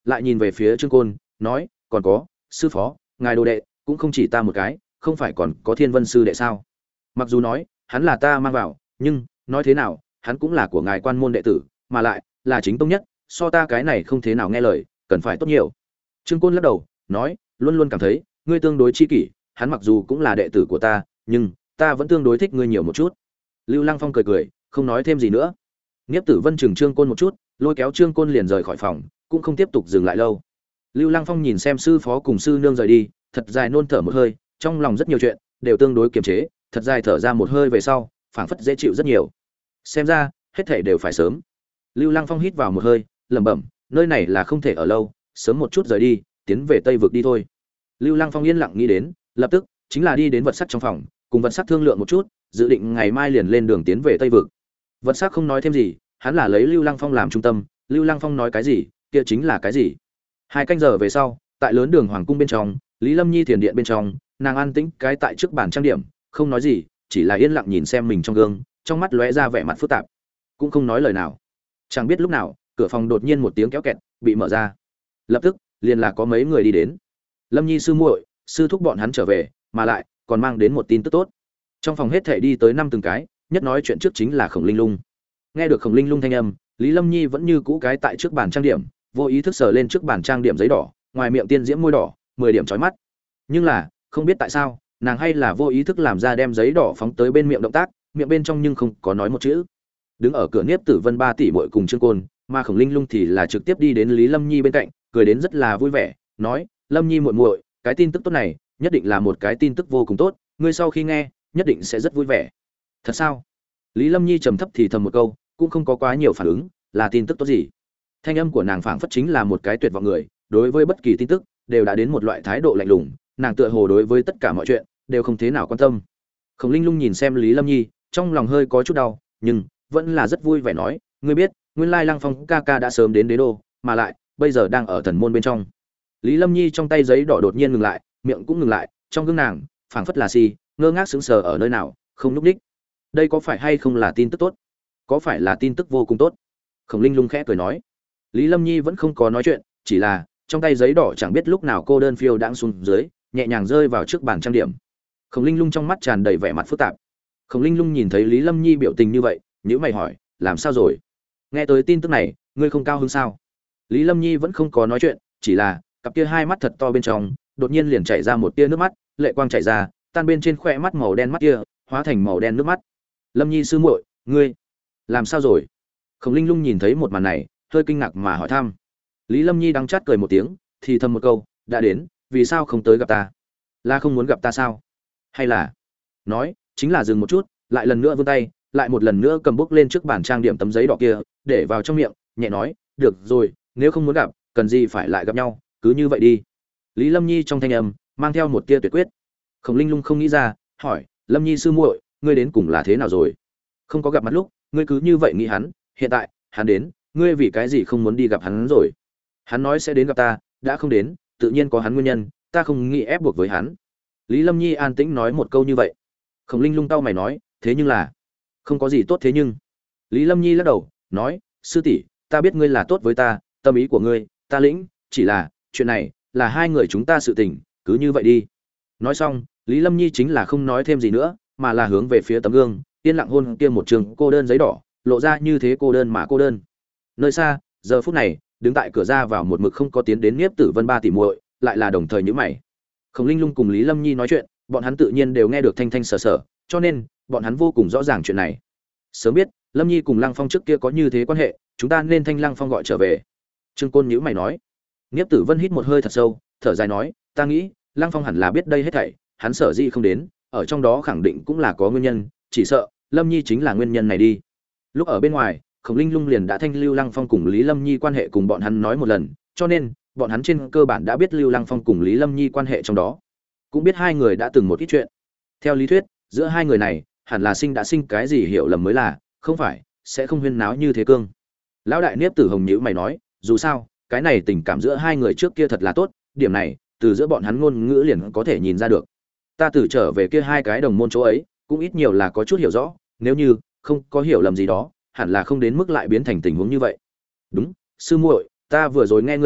lại nhìn về phía Trương Côn, nói, còn có, sư phó, ngài đồ đệ, cũng không chỉ ta một cái, không phải còn có Thiên Vân sư đệ sao? Mặc dù nói, hắn là ta mang vào, nhưng, nói thế nào, hắn cũng là của ngài quan môn đệ tử, mà lại, là chính tông nhất, so ta cái này không thế nào nghe lời, cần phải tốt nhiều. Trương Côn lắc đầu, nói, luôn luôn cảm thấy, ngươi tương đối chi kỷ, hắn mặc dù cũng là đệ tử của ta, nhưng, ta vẫn tương đối thích ngươi nhiều một chút. Lưu Lăng Phong cười cười, không nói thêm gì nữa. Niếp Tử Vân chừng Trương Côn một chút, lôi kéo Trương Côn liền rời khỏi phòng, cũng không tiếp tục dừng lại lâu. Lưu Lăng Phong nhìn xem sư phó cùng sư nương rời đi, thật dài nôn thở một hơi, trong lòng rất nhiều chuyện đều tương đối kiềm chế, thật dài thở ra một hơi về sau, phảng phất dễ chịu rất nhiều. Xem ra, hết thảy đều phải sớm. Lưu Lăng Phong hít vào một hơi, lẩm bẩm, nơi này là không thể ở lâu, sớm một chút rời đi, tiến về Tây vực đi thôi. Lưu Lăng Phong yên lặng nghĩ đến, lập tức chính là đi đến vật sắc trong phòng, cùng vật sắc thương lượng một chút, dự định ngày mai liền lên đường tiến về Tây vực. Vật sắc không nói thêm gì, hắn là lấy Lưu Lăng Phong làm trung tâm, Lưu Lăng Phong nói cái gì, kia chính là cái gì. Hai canh giờ về sau, tại lớn đường hoàng cung bên trong, Lý Lâm Nhi thiền điện bên trong, nàng an tĩnh cái tại trước bàn trang điểm, không nói gì, chỉ là yên lặng nhìn xem mình trong gương, trong mắt lóe ra vẻ mặt phức tạp, cũng không nói lời nào. Chẳng biết lúc nào, cửa phòng đột nhiên một tiếng kéo kẹt, bị mở ra. Lập tức, liền là có mấy người đi đến. Lâm Nhi sư muội, sư thúc bọn hắn trở về, mà lại còn mang đến một tin tức tốt. Trong phòng hết thảy đi tới năm từng cái, nhất nói chuyện trước chính là Khổng Linh Lung. Nghe được Khổng Linh Lung thanh âm, Lý Lâm Nhi vẫn như cũ cái tại trước bàn trang điểm, vô ý thức sờ lên trước bàn trang điểm giấy đỏ, ngoài miệng tiên diễm môi đỏ, mười điểm chói mắt. Nhưng là, không biết tại sao, nàng hay là vô ý thức làm ra đem giấy đỏ phóng tới bên miệng động tác, miệng bên trong nhưng không có nói một chữ. Đứng ở cửa Niếp Tử Vân ba tỷ muội cùng Trương Côn, mà Khổng Linh Lung thì là trực tiếp đi đến Lý Lâm Nhi bên cạnh, cười đến rất là vui vẻ, nói: "Lâm Nhi muội muội, cái tin tức tốt này, nhất định là một cái tin tức vô cùng tốt, ngươi sau khi nghe, nhất định sẽ rất vui vẻ." "Thật sao?" Lý Lâm Nhi trầm thấp thì thầm một câu, cũng không có quá nhiều phản ứng, là tin tức tốt gì? Thanh âm của nàng phảng phất chính là một cái tuyệt vọng người, đối với bất kỳ tin tức đều đã đến một loại thái độ lạnh lùng, nàng tựa hồ đối với tất cả mọi chuyện đều không thế nào quan tâm. Khổng Linh Lung nhìn xem Lý Lâm Nhi, trong lòng hơi có chút đau, nhưng vẫn là rất vui vẻ nói: "Ngươi biết, nguyên lai Lăng Phong ca ca đã sớm đến Đế đô, mà lại bây giờ đang ở thần môn bên trong." Lý Lâm Nhi trong tay giấy đỏ đột nhiên ngừng lại, miệng cũng ngừng lại, trong gương nàng phảng phất là si, ngơ ngác sững sờ ở nơi nào, không lúc đích. Đây có phải hay không là tin tức tốt? Có phải là tin tức vô cùng tốt? Khổng Linh Lung khẽ cười nói. Lý Lâm Nhi vẫn không có nói chuyện, chỉ là trong tay giấy đỏ chẳng biết lúc nào cô đơn phiêu đãng xuống dưới, nhẹ nhàng rơi vào trước bàn trang điểm. Khổng Linh Lung trong mắt tràn đầy vẻ mặt phức tạp. Khổng Linh Lung nhìn thấy Lý Lâm Nhi biểu tình như vậy, nhíu mày hỏi, làm sao rồi? Nghe tới tin tức này, ngươi không cao hứng sao? Lý Lâm Nhi vẫn không có nói chuyện, chỉ là cặp kia hai mắt thật to bên trong, đột nhiên liền chảy ra một tia nước mắt, lệ quang chảy ra, tan bên trên khóe mắt màu đen mắt kia, hóa thành màu đen nước mắt. Lâm Nhi sư muội, ngươi làm sao rồi? Khổng Linh Lung nhìn thấy một màn này, hơi kinh ngạc mà hỏi thăm. Lý Lâm Nhi đắng chát cười một tiếng, thì thầm một câu, đã đến, vì sao không tới gặp ta? Là không muốn gặp ta sao? Hay là nói chính là dừng một chút, lại lần nữa vươn tay, lại một lần nữa cầm bút lên trước bàn trang điểm tấm giấy đỏ kia, để vào trong miệng, nhẹ nói, được rồi, nếu không muốn gặp, cần gì phải lại gặp nhau, cứ như vậy đi. Lý Lâm Nhi trong thanh âm mang theo một tia tuyệt quyết. Khổng Linh Lung không nghĩ ra, hỏi, Lâm Nhi sư muội, ngươi đến cùng là thế nào rồi? Không có gặp mặt lúc, ngươi cứ như vậy nghĩ hắn, hiện tại hắn đến, ngươi vì cái gì không muốn đi gặp hắn rồi? Hắn nói sẽ đến gặp ta, đã không đến, tự nhiên có hắn nguyên nhân, ta không nghĩ ép buộc với hắn. Lý Lâm Nhi an tĩnh nói một câu như vậy. Khổng Linh Lung cau mày nói, thế nhưng là không có gì tốt thế nhưng. Lý Lâm Nhi lắc đầu, nói, sư tỷ, ta biết ngươi là tốt với ta, tâm ý của ngươi, ta lĩnh, chỉ là chuyện này là hai người chúng ta sự tình, cứ như vậy đi. Nói xong, Lý Lâm Nhi chính là không nói thêm gì nữa, mà là hướng về phía tấm gương, yên lặng hôn kia một trường cô đơn giấy đỏ, lộ ra như thế cô đơn mà cô đơn. Nơi xa, giờ phút này, đứng tại cửa ra vào một mực không có tiến đến Niếp Tử Vân ba tỷ muội, lại là đồng thời nhíu mày. Khổng Linh Lung cùng Lý Lâm Nhi nói chuyện, bọn hắn tự nhiên đều nghe được thanh thanh sở sở, cho nên bọn hắn vô cùng rõ ràng chuyện này. Sớm biết, Lâm Nhi cùng Lăng Phong trước kia có như thế quan hệ, chúng ta nên thanh Lăng Phong gọi trở về. Trương Côn nhíu mày nói. Niếp Tử Vân hít một hơi thật sâu, thở dài nói, ta nghĩ, Lăng Phong hẳn là biết đây hết thảy, hắn sở dĩ không đến, ở trong đó khẳng định cũng là có nguyên nhân, chỉ sợ Lâm Nhi chính là nguyên nhân này đi. Lúc ở bên ngoài, Khổng Linh Lung liền đã thanh Lưu Lăng Phong cùng Lý Lâm Nhi quan hệ cùng bọn hắn nói một lần, cho nên bọn hắn trên cơ bản đã biết Lưu Lăng Phong cùng Lý Lâm Nhi quan hệ trong đó, cũng biết hai người đã từng một ít chuyện. Theo lý thuyết, giữa hai người này hẳn là sinh đã sinh cái gì hiểu lầm mới là, không phải sẽ không huyên náo như thế cương. Lão đại Niếp Tử Hồng nhíu mày nói, dù sao, cái này tình cảm giữa hai người trước kia thật là tốt, điểm này từ giữa bọn hắn ngôn ngữ liền có thể nhìn ra được. Ta từ trở về kia hai cái đồng môn chỗ ấy, cũng ít nhiều là có chút hiểu rõ, nếu như không có hiểu lầm gì đó, hẳn là không đến mức lại biến thành tình huống như vậy. Đúng, sư muội, ta vừa rồi nghe ngươi nói,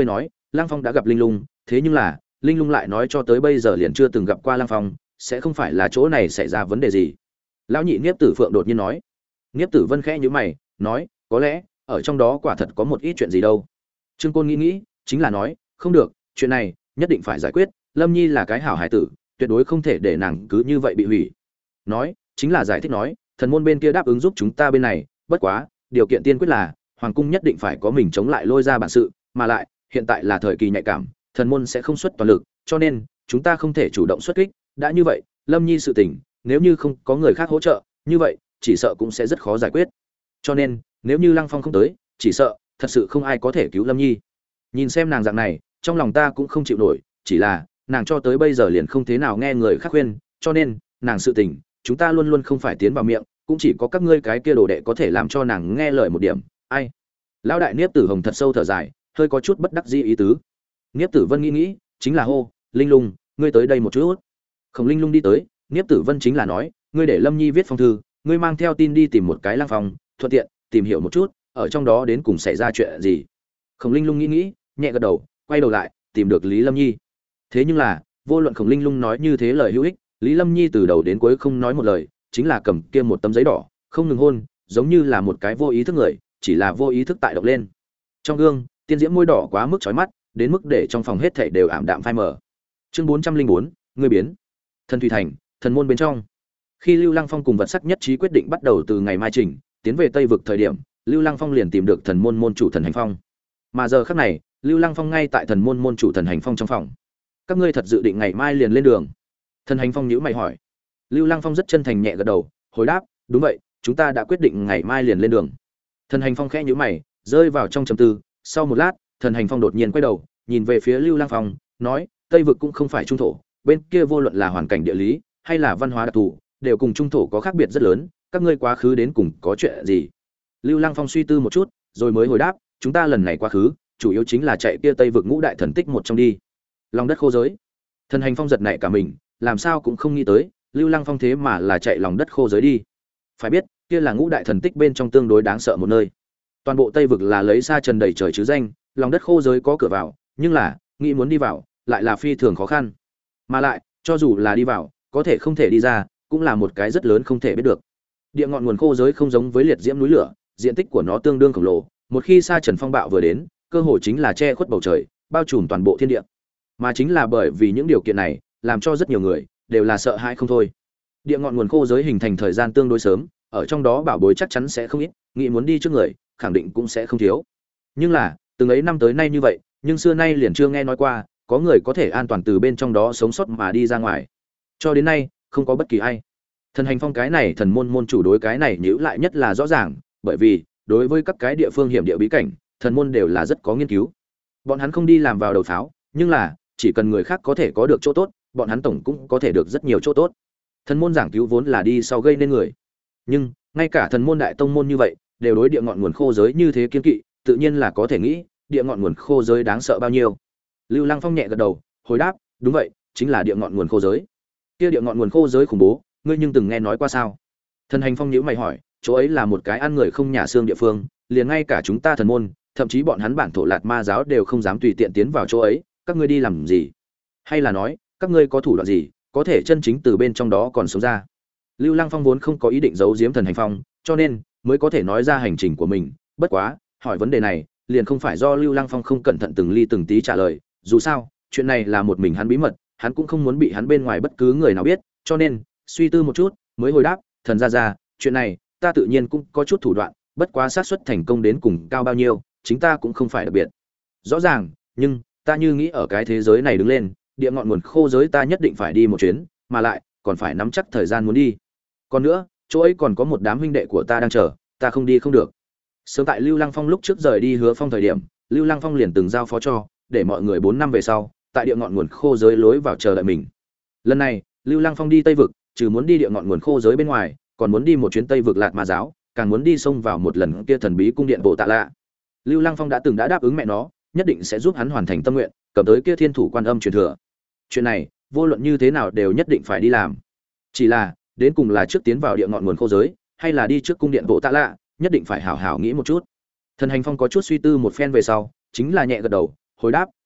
Lăng Phong đã gặp Linh Lung, thế nhưng là Linh Lung lại nói cho tới bây giờ liền chưa từng gặp qua Lăng Phong, sẽ không phải là chỗ này xảy ra vấn đề gì. Lão nhị Niếp Tử Phượng đột nhiên nói. Niếp Tử Vân khẽ nhíu mày, nói, có lẽ ở trong đó quả thật có một ít chuyện gì đâu. Trương Côn nghĩ nghĩ, chính là nói, không được, chuyện này nhất định phải giải quyết, Lâm Nhi là cái hảo hải tử, tuyệt đối không thể để nàng cứ như vậy bị hủy. Nói, chính là giải thích nói, thần môn bên kia đáp ứng giúp chúng ta bên này, bất quá, điều kiện tiên quyết là hoàng cung nhất định phải có mình chống lại Lôi ra bản sự, mà lại, hiện tại là thời kỳ nhạy cảm, thần môn sẽ không xuất toàn lực, cho nên chúng ta không thể chủ động xuất kích, đã như vậy, Lâm Nhi sự tình, nếu như không có người khác hỗ trợ, như vậy, chỉ sợ cũng sẽ rất khó giải quyết. Cho nên, nếu như Lăng Phong không tới, chỉ sợ thật sự không ai có thể cứu Lâm Nhi. Nhìn xem nàng dạng này, trong lòng ta cũng không chịu nổi, chỉ là nàng cho tới bây giờ liền không thế nào nghe người khác khuyên, cho nên nàng sự tình, chúng ta luôn luôn không phải tiến vào miệng, cũng chỉ có các ngươi cái kia đồ đệ có thể làm cho nàng nghe lời một điểm. Ai? Lão đại Niếp Tử Hồng thật sâu thở dài, hơi có chút bất đắc dĩ ý tứ. Niếp Tử Vân nghĩ nghĩ, chính là hô, Linh Lung, ngươi tới đây một chút. Khổng Linh Lung đi tới, Niếp Tử Vân chính là nói, ngươi để Lâm Nhi viết phong thư, ngươi mang theo tin đi tìm một cái Lăng Phong, thuận tiện tìm hiểu một chút, ở trong đó đến cùng xảy ra chuyện gì. Khổng Linh Lung nghĩ nghĩ, nhẹ gật đầu, quay đầu lại, tìm được Lý Lâm Nhi. Thế nhưng là, vô luận Khổng Linh Lung nói như thế lời hữu ích, Lý Lâm Nhi từ đầu đến cuối không nói một lời, chính là cầm kia một tấm giấy đỏ, không ngừng hôn, giống như là một cái vô ý thức người, chỉ là vô ý thức tại động lên. Trong gương, tiên diễm môi đỏ quá mức chói mắt, đến mức để trong phòng hết thảy đều ảm đạm phai mờ. Chương bốn trăm linh bốn, ngươi biến. Thần Thủy Thành, thần môn bên trong. Khi Lưu Lăng Phong cùng vật sắc nhất trí quyết định bắt đầu từ ngày mai trình, tiến về Tây vực thời điểm, Lưu Lăng Phong liền tìm được thần môn môn chủ Thần Hành Phong. Mà giờ khắc này, Lưu Lăng Phong ngay tại thần môn môn chủ Thần Hành Phong trong phòng. Các ngươi thật dự định ngày mai liền lên đường? Thần Hành Phong nhíu mày hỏi. Lưu Lăng Phong rất chân thành nhẹ gật đầu, hồi đáp, đúng vậy, chúng ta đã quyết định ngày mai liền lên đường. Thần Hành Phong khẽ nhíu mày, rơi vào trong trầm tư, sau một lát, Thần Hành Phong đột nhiên quay đầu, nhìn về phía Lưu Lăng Phong, nói, Tây vực cũng không phải trung thổ, bên kia vô luận là hoàn cảnh địa lý hay là văn hóa đặc thù, đều cùng trung thổ có khác biệt rất lớn, các ngươi quá khứ đến cùng có chuyện gì? Lưu Lăng Phong suy tư một chút, rồi mới hồi đáp, chúng ta lần này quá khứ, chủ yếu chính là chạy kia Tây vực ngũ đại thần tích một trong đi. Lòng đất khô giới. Thần Hành Phong giật nảy cả mình, làm sao cũng không nghĩ tới, Lưu Lăng Phong thế mà là chạy lòng đất khô giới đi. Phải biết, kia là ngũ đại thần tích bên trong tương đối đáng sợ một nơi. Toàn bộ Tây vực là lấy sa trần đầy trời chứ danh, lòng đất khô giới có cửa vào, nhưng là, nghĩ muốn đi vào, lại là phi thường khó khăn. Mà lại, cho dù là đi vào, có thể không thể đi ra, cũng là một cái rất lớn không thể biết được. Địa ngọn nguồn khô giới không giống với liệt diễm núi lửa, diện tích của nó tương đương khổng lồ, một khi sa trần phong bạo vừa đến, cơ hội chính là che khuất bầu trời, bao trùm toàn bộ thiên địa. Mà chính là bởi vì những điều kiện này, làm cho rất nhiều người đều là sợ hãi không thôi. Địa ngọn nguồn khô giới hình thành thời gian tương đối sớm, ở trong đó bảo bối chắc chắn sẽ không ít, nghĩ muốn đi trước người, khẳng định cũng sẽ không thiếu. Nhưng là, từng ấy năm tới nay như vậy, nhưng xưa nay liền chưa nghe nói qua, có người có thể an toàn từ bên trong đó sống sót mà đi ra ngoài. Cho đến nay, không có bất kỳ ai. Thần Hành Phong cái này thần môn môn chủ đối cái này nhíu lại nhất là rõ ràng, bởi vì đối với các cái địa phương hiểm địa bí cảnh, thần môn đều là rất có nghiên cứu. Bọn hắn không đi làm vào đầu pháo, nhưng là chỉ cần người khác có thể có được chỗ tốt, bọn hắn tổng cũng có thể được rất nhiều chỗ tốt. Thần môn giảng cứu vốn là đi sau gây nên người, nhưng ngay cả thần môn đại tông môn như vậy, đều đối địa ngọn nguồn khô giới như thế kiên kỵ, tự nhiên là có thể nghĩ, địa ngọn nguồn khô giới đáng sợ bao nhiêu. Lưu Lăng Phong nhẹ gật đầu, hồi đáp, đúng vậy, chính là địa ngọn nguồn khô giới. Kia địa ngọn nguồn khô giới khủng bố, ngươi nhưng từng nghe nói qua sao? Thần Hành Phong nhíu mày hỏi, chỗ ấy là một cái ăn người không nhà xương địa phương, liền ngay cả chúng ta thần môn, thậm chí bọn hắn bản thổ Lạt Ma giáo đều không dám tùy tiện tiến vào chỗ ấy, các ngươi đi làm gì? Hay là nói, các ngươi có thủ đoạn gì, có thể chân chính từ bên trong đó còn sống ra? Lưu Lăng Phong vốn không có ý định giấu giếm Thần Hành Phong, cho nên mới có thể nói ra hành trình của mình, bất quá, hỏi vấn đề này, liền không phải do Lưu Lăng Phong không cẩn thận từng ly từng tí trả lời, dù sao, chuyện này là một mình hắn bí mật, hắn cũng không muốn bị hắn bên ngoài bất cứ người nào biết, cho nên, suy tư một chút, mới hồi đáp, thần gia gia, chuyện này, ta tự nhiên cũng có chút thủ đoạn, bất quá xác suất thành công đến cùng cao bao nhiêu, chính ta cũng không phải đặc biệt. Rõ ràng, nhưng ta như nghĩ ở cái thế giới này đứng lên, địa ngọn nguồn khô giới ta nhất định phải đi một chuyến, mà lại còn phải nắm chắc thời gian muốn đi. Còn nữa, chỗ ấy còn có một đám huynh đệ của ta đang chờ, ta không đi không được. Sớm tại Lưu Lăng Phong lúc trước rời đi Hứa Phong thời điểm, Lưu Lăng Phong liền từng giao phó cho, để mọi người bốn năm về sau, tại địa ngọn nguồn khô giới lối vào chờ đợi mình. Lần này, Lưu Lăng Phong đi Tây vực, trừ muốn đi địa ngọn nguồn khô giới bên ngoài, còn muốn đi một chuyến Tây vực Lạt Ma giáo, càng muốn đi xông vào một lần kia thần bí cung điện Bộ Tạ Lạ. Lưu Lăng Phong đã từng đã đáp ứng mẹ nó, nhất định sẽ giúp hắn hoàn thành tâm nguyện, cầm tới kia Thiên Thủ Quan Âm truyền thừa. Chuyện này, vô luận như thế nào đều nhất định phải đi làm. Chỉ là, đến cùng là trước tiến vào địa ngọn nguồn khô giới, hay là đi trước cung điện Bộ Tạ Lạ, nhất định phải hảo hảo nghĩ một chút. Thần Hành Phong có chút suy tư một phen về sau, chính là nhẹ gật đầu, hồi đáp,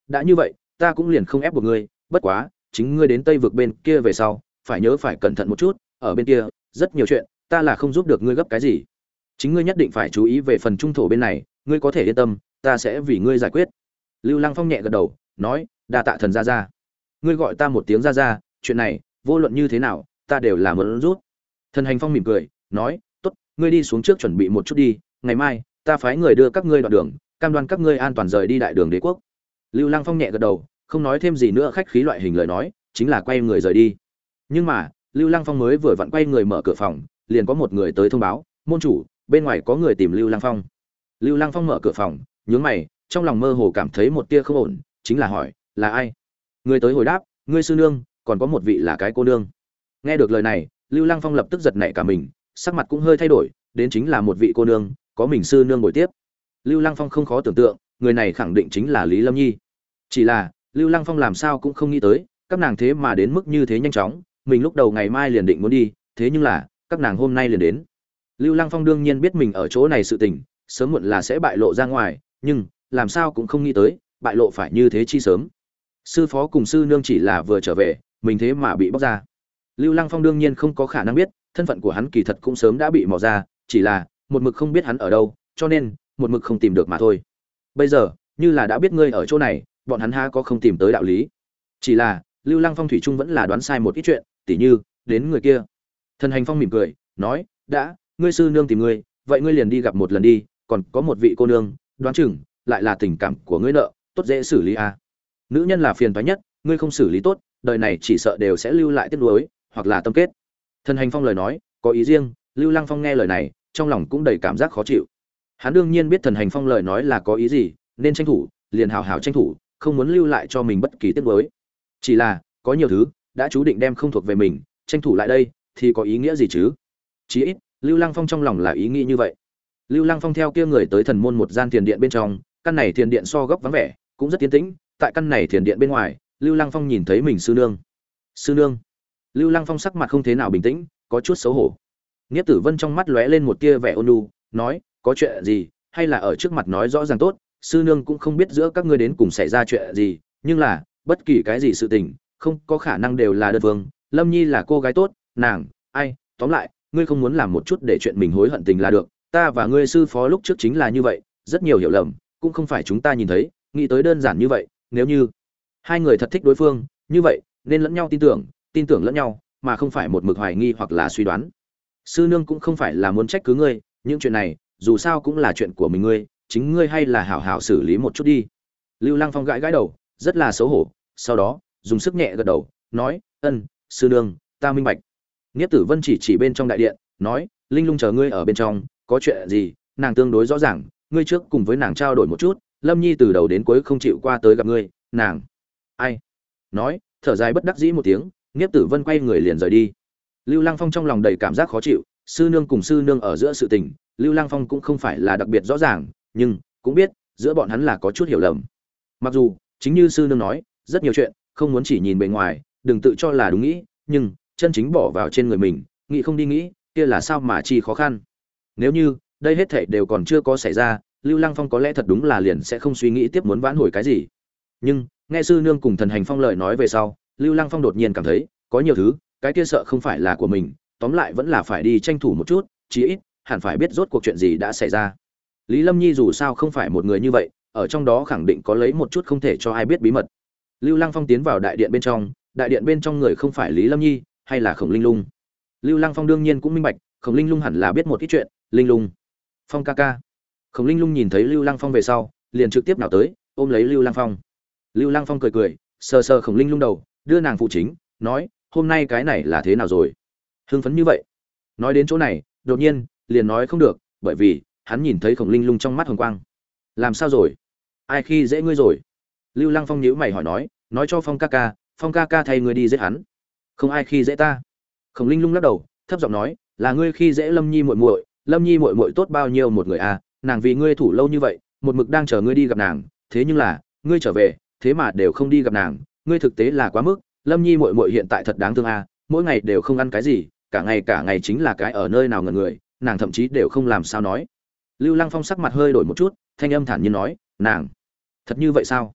đã như vậy ta cũng liền không ép buộc ngươi, bất quá chính ngươi đến Tây vực bên kia về sau phải nhớ phải cẩn thận một chút, ở bên kia rất nhiều chuyện ta là không giúp được ngươi gấp cái gì, chính ngươi nhất định phải chú ý về phần trung thổ bên này, ngươi có thể yên tâm, ta sẽ vì ngươi giải quyết. Lưu Lăng Phong nhẹ gật đầu nói, đa tạ thần gia gia, ngươi gọi ta một tiếng gia gia, chuyện này vô luận như thế nào ta đều là muốn rút. Thần Hành Phong mỉm cười nói, tốt, ngươi đi xuống trước chuẩn bị một chút đi, ngày mai ta phái người đưa các ngươi đoạn đường, cam đoan các ngươi an toàn rời đi đại đường đế quốc. Lưu Lăng Phong nhẹ gật đầu không nói thêm gì nữa khách khí loại hình lời nói, chính là quay người rời đi. Nhưng mà Lưu Lăng Phong mới vừa vặn quay người mở cửa phòng, liền có một người tới thông báo, môn chủ, bên ngoài có người tìm Lưu Lăng Phong. Lưu Lăng Phong mở cửa phòng, nhướng mày, trong lòng mơ hồ cảm thấy một tia không ổn, chính là hỏi, là ai? Người tới hồi đáp, ngươi sư nương, còn có một vị là cái cô nương. Nghe được lời này, Lưu Lăng Phong lập tức giật nảy cả mình, sắc mặt cũng hơi thay đổi, đến chính là một vị cô nương, có mình sư nương ngồi tiếp. Lưu Lăng Phong không khó tưởng tượng, người này khẳng định chính là Lý Lâm Nhi. Chỉ là, Lưu Lăng Phong làm sao cũng không nghĩ tới, các nàng thế mà đến mức như thế nhanh chóng, mình lúc đầu ngày mai liền định muốn đi, thế nhưng là, các nàng hôm nay liền đến. Lưu Lăng Phong đương nhiên biết mình ở chỗ này sự tình, sớm muộn là sẽ bại lộ ra ngoài, nhưng làm sao cũng không nghĩ tới, bại lộ phải như thế chi sớm. Sư phó cùng sư nương chỉ là vừa trở về, mình thế mà bị bóc ra. Lưu Lăng Phong đương nhiên không có khả năng biết, thân phận của hắn kỳ thật cũng sớm đã bị mò ra, chỉ là một mực không biết hắn ở đâu, cho nên một mực không tìm được mà thôi. Bây giờ, như là đã biết ngươi ở chỗ này, bọn hắn há có không tìm tới đạo lý. Chỉ là, Lưu Lăng Phong thủy chung vẫn là đoán sai một ít chuyện, tỉ như, đến người kia. Thần Hành Phong mỉm cười, nói, đã, ngươi sư nương tìm ngươi, vậy ngươi liền đi gặp một lần đi, còn có một vị cô nương, đoán chừng lại là tình cảm của ngươi nợ, tốt dễ xử lý à. Nữ nhân là phiền toái nhất, ngươi không xử lý tốt, đời này chỉ sợ đều sẽ lưu lại tiếc nuối, hoặc là tâm kết. Thần Hành Phong lời nói, có ý riêng, Lưu Lăng Phong nghe lời này, trong lòng cũng đầy cảm giác khó chịu. Hắn đương nhiên biết Thần Hành Phong lời nói là có ý gì, nên tranh thủ, liền hào hào tranh thủ, không muốn lưu lại cho mình bất kỳ tiếc nuối. Chỉ là, có nhiều thứ đã chú định đem không thuộc về mình, tranh thủ lại đây thì có ý nghĩa gì chứ? Chí ít, Lưu Lăng Phong trong lòng là ý nghĩ như vậy. Lưu Lăng Phong theo kia người tới thần môn một gian thiền điện bên trong, căn này thiền điện so góc vắng vẻ, cũng rất tiến tĩnh, tại căn này thiền điện bên ngoài, Lưu Lăng Phong nhìn thấy mình sư nương. Sư nương. Lưu Lăng Phong sắc mặt không thế nào bình tĩnh, có chút xấu hổ. Niếp Tử Vân trong mắt lóe lên một tia vẻ ôn nhu, nói, có chuyện gì, hay là ở trước mặt nói rõ ràng tốt, sư nương cũng không biết giữa các ngươi đến cùng xảy ra chuyện gì, nhưng là, bất kỳ cái gì sự tình, không có khả năng đều là đơn phương, Lâm Nhi là cô gái tốt, nàng, ai, tóm lại, ngươi không muốn làm một chút để chuyện mình hối hận tình là được, ta và ngươi sư phó lúc trước chính là như vậy, rất nhiều hiểu lầm, cũng không phải chúng ta nhìn thấy, nghĩ tới đơn giản như vậy, nếu như hai người thật thích đối phương, như vậy, nên lẫn nhau tin tưởng, tin tưởng lẫn nhau, mà không phải một mực hoài nghi hoặc là suy đoán. Sư nương cũng không phải là muốn trách cứ ngươi, những chuyện này, dù sao cũng là chuyện của mình ngươi, chính ngươi hay là hảo hảo xử lý một chút đi. Lưu Lăng Phong gãi gãi đầu, rất là xấu hổ, sau đó, dùng sức nhẹ gật đầu, nói, ân, sư nương, ta minh bạch. Niếp Tử Vân chỉ chỉ bên trong đại điện, nói, Linh Lung chờ ngươi ở bên trong, có chuyện gì, nàng tương đối rõ ràng, ngươi trước cùng với nàng trao đổi một chút, Lâm Nhi từ đầu đến cuối không chịu qua tới gặp ngươi, nàng. Ai? Nói, thở dài bất đắc dĩ một tiếng, Niếp Tử Vân quay người liền rời đi. Lưu Lăng Phong trong lòng đầy cảm giác khó chịu, sư nương cùng sư nương ở giữa sự tình, Lưu Lăng Phong cũng không phải là đặc biệt rõ ràng, nhưng cũng biết, giữa bọn hắn là có chút hiểu lầm. Mặc dù, chính như sư nương nói, rất nhiều chuyện, không muốn chỉ nhìn bề ngoài, đừng tự cho là đúng nghĩ, nhưng chân chính bỏ vào trên người mình, nghĩ không đi nghĩ, kia là sao mà chi khó khăn. Nếu như, đây hết thảy đều còn chưa có xảy ra, Lưu Lăng Phong có lẽ thật đúng là liền sẽ không suy nghĩ tiếp muốn vãn hồi cái gì. Nhưng, nghe sư nương cùng Thần Hành Phong lời nói về sau, Lưu Lăng Phong đột nhiên cảm thấy, có nhiều thứ, cái kia sợ không phải là của mình, tóm lại vẫn là phải đi tranh thủ một chút, chí ít, hẳn phải biết rốt cuộc chuyện gì đã xảy ra. Lý Lâm Nhi dù sao không phải một người như vậy, ở trong đó khẳng định có lấy một chút không thể cho ai biết bí mật. Lưu Lăng Phong tiến vào đại điện bên trong, đại điện bên trong người không phải Lý Lâm Nhi, hay là Khổng Linh Lung. Lưu Lăng Phong đương nhiên cũng minh bạch, Khổng Linh Lung hẳn là biết một ít chuyện, Linh Lung, Phong ca ca. Khổng Linh Lung nhìn thấy Lưu Lăng Phong về sau, liền trực tiếp nào tới, ôm lấy Lưu Lăng Phong. Lưu Lăng Phong cười cười, sờ sờ Khổng Linh Lung đầu, đưa nàng phụ chính, nói, hôm nay cái này là thế nào rồi? Hưng phấn như vậy. Nói đến chỗ này, đột nhiên, liền nói không được, bởi vì hắn nhìn thấy Khổng Linh Lung trong mắt hồng quang. Làm sao rồi? Ai khi dễ ngươi rồi? Lưu Lăng Phong nhíu mày hỏi nói, nói cho Phong ca ca, Phong ca ca thay ngươi đi giết hắn. Không ai khi dễ ta. Khổng Linh Lung lắc đầu, thấp giọng nói, là ngươi khi dễ Lâm Nhi muội muội, Lâm Nhi muội muội tốt bao nhiêu một người à, nàng vì ngươi thủ lâu như vậy, một mực đang chờ ngươi đi gặp nàng, thế nhưng là, ngươi trở về, thế mà đều không đi gặp nàng, ngươi thực tế là quá mức, Lâm Nhi muội muội hiện tại thật đáng thương à, mỗi ngày đều không ăn cái gì, cả ngày cả ngày chính là cái ở nơi nào ngẩn người, nàng thậm chí đều không làm sao nói. Lưu Lăng Phong sắc mặt hơi đổi một chút, thanh âm thản nhiên nói, nàng, thật như vậy sao?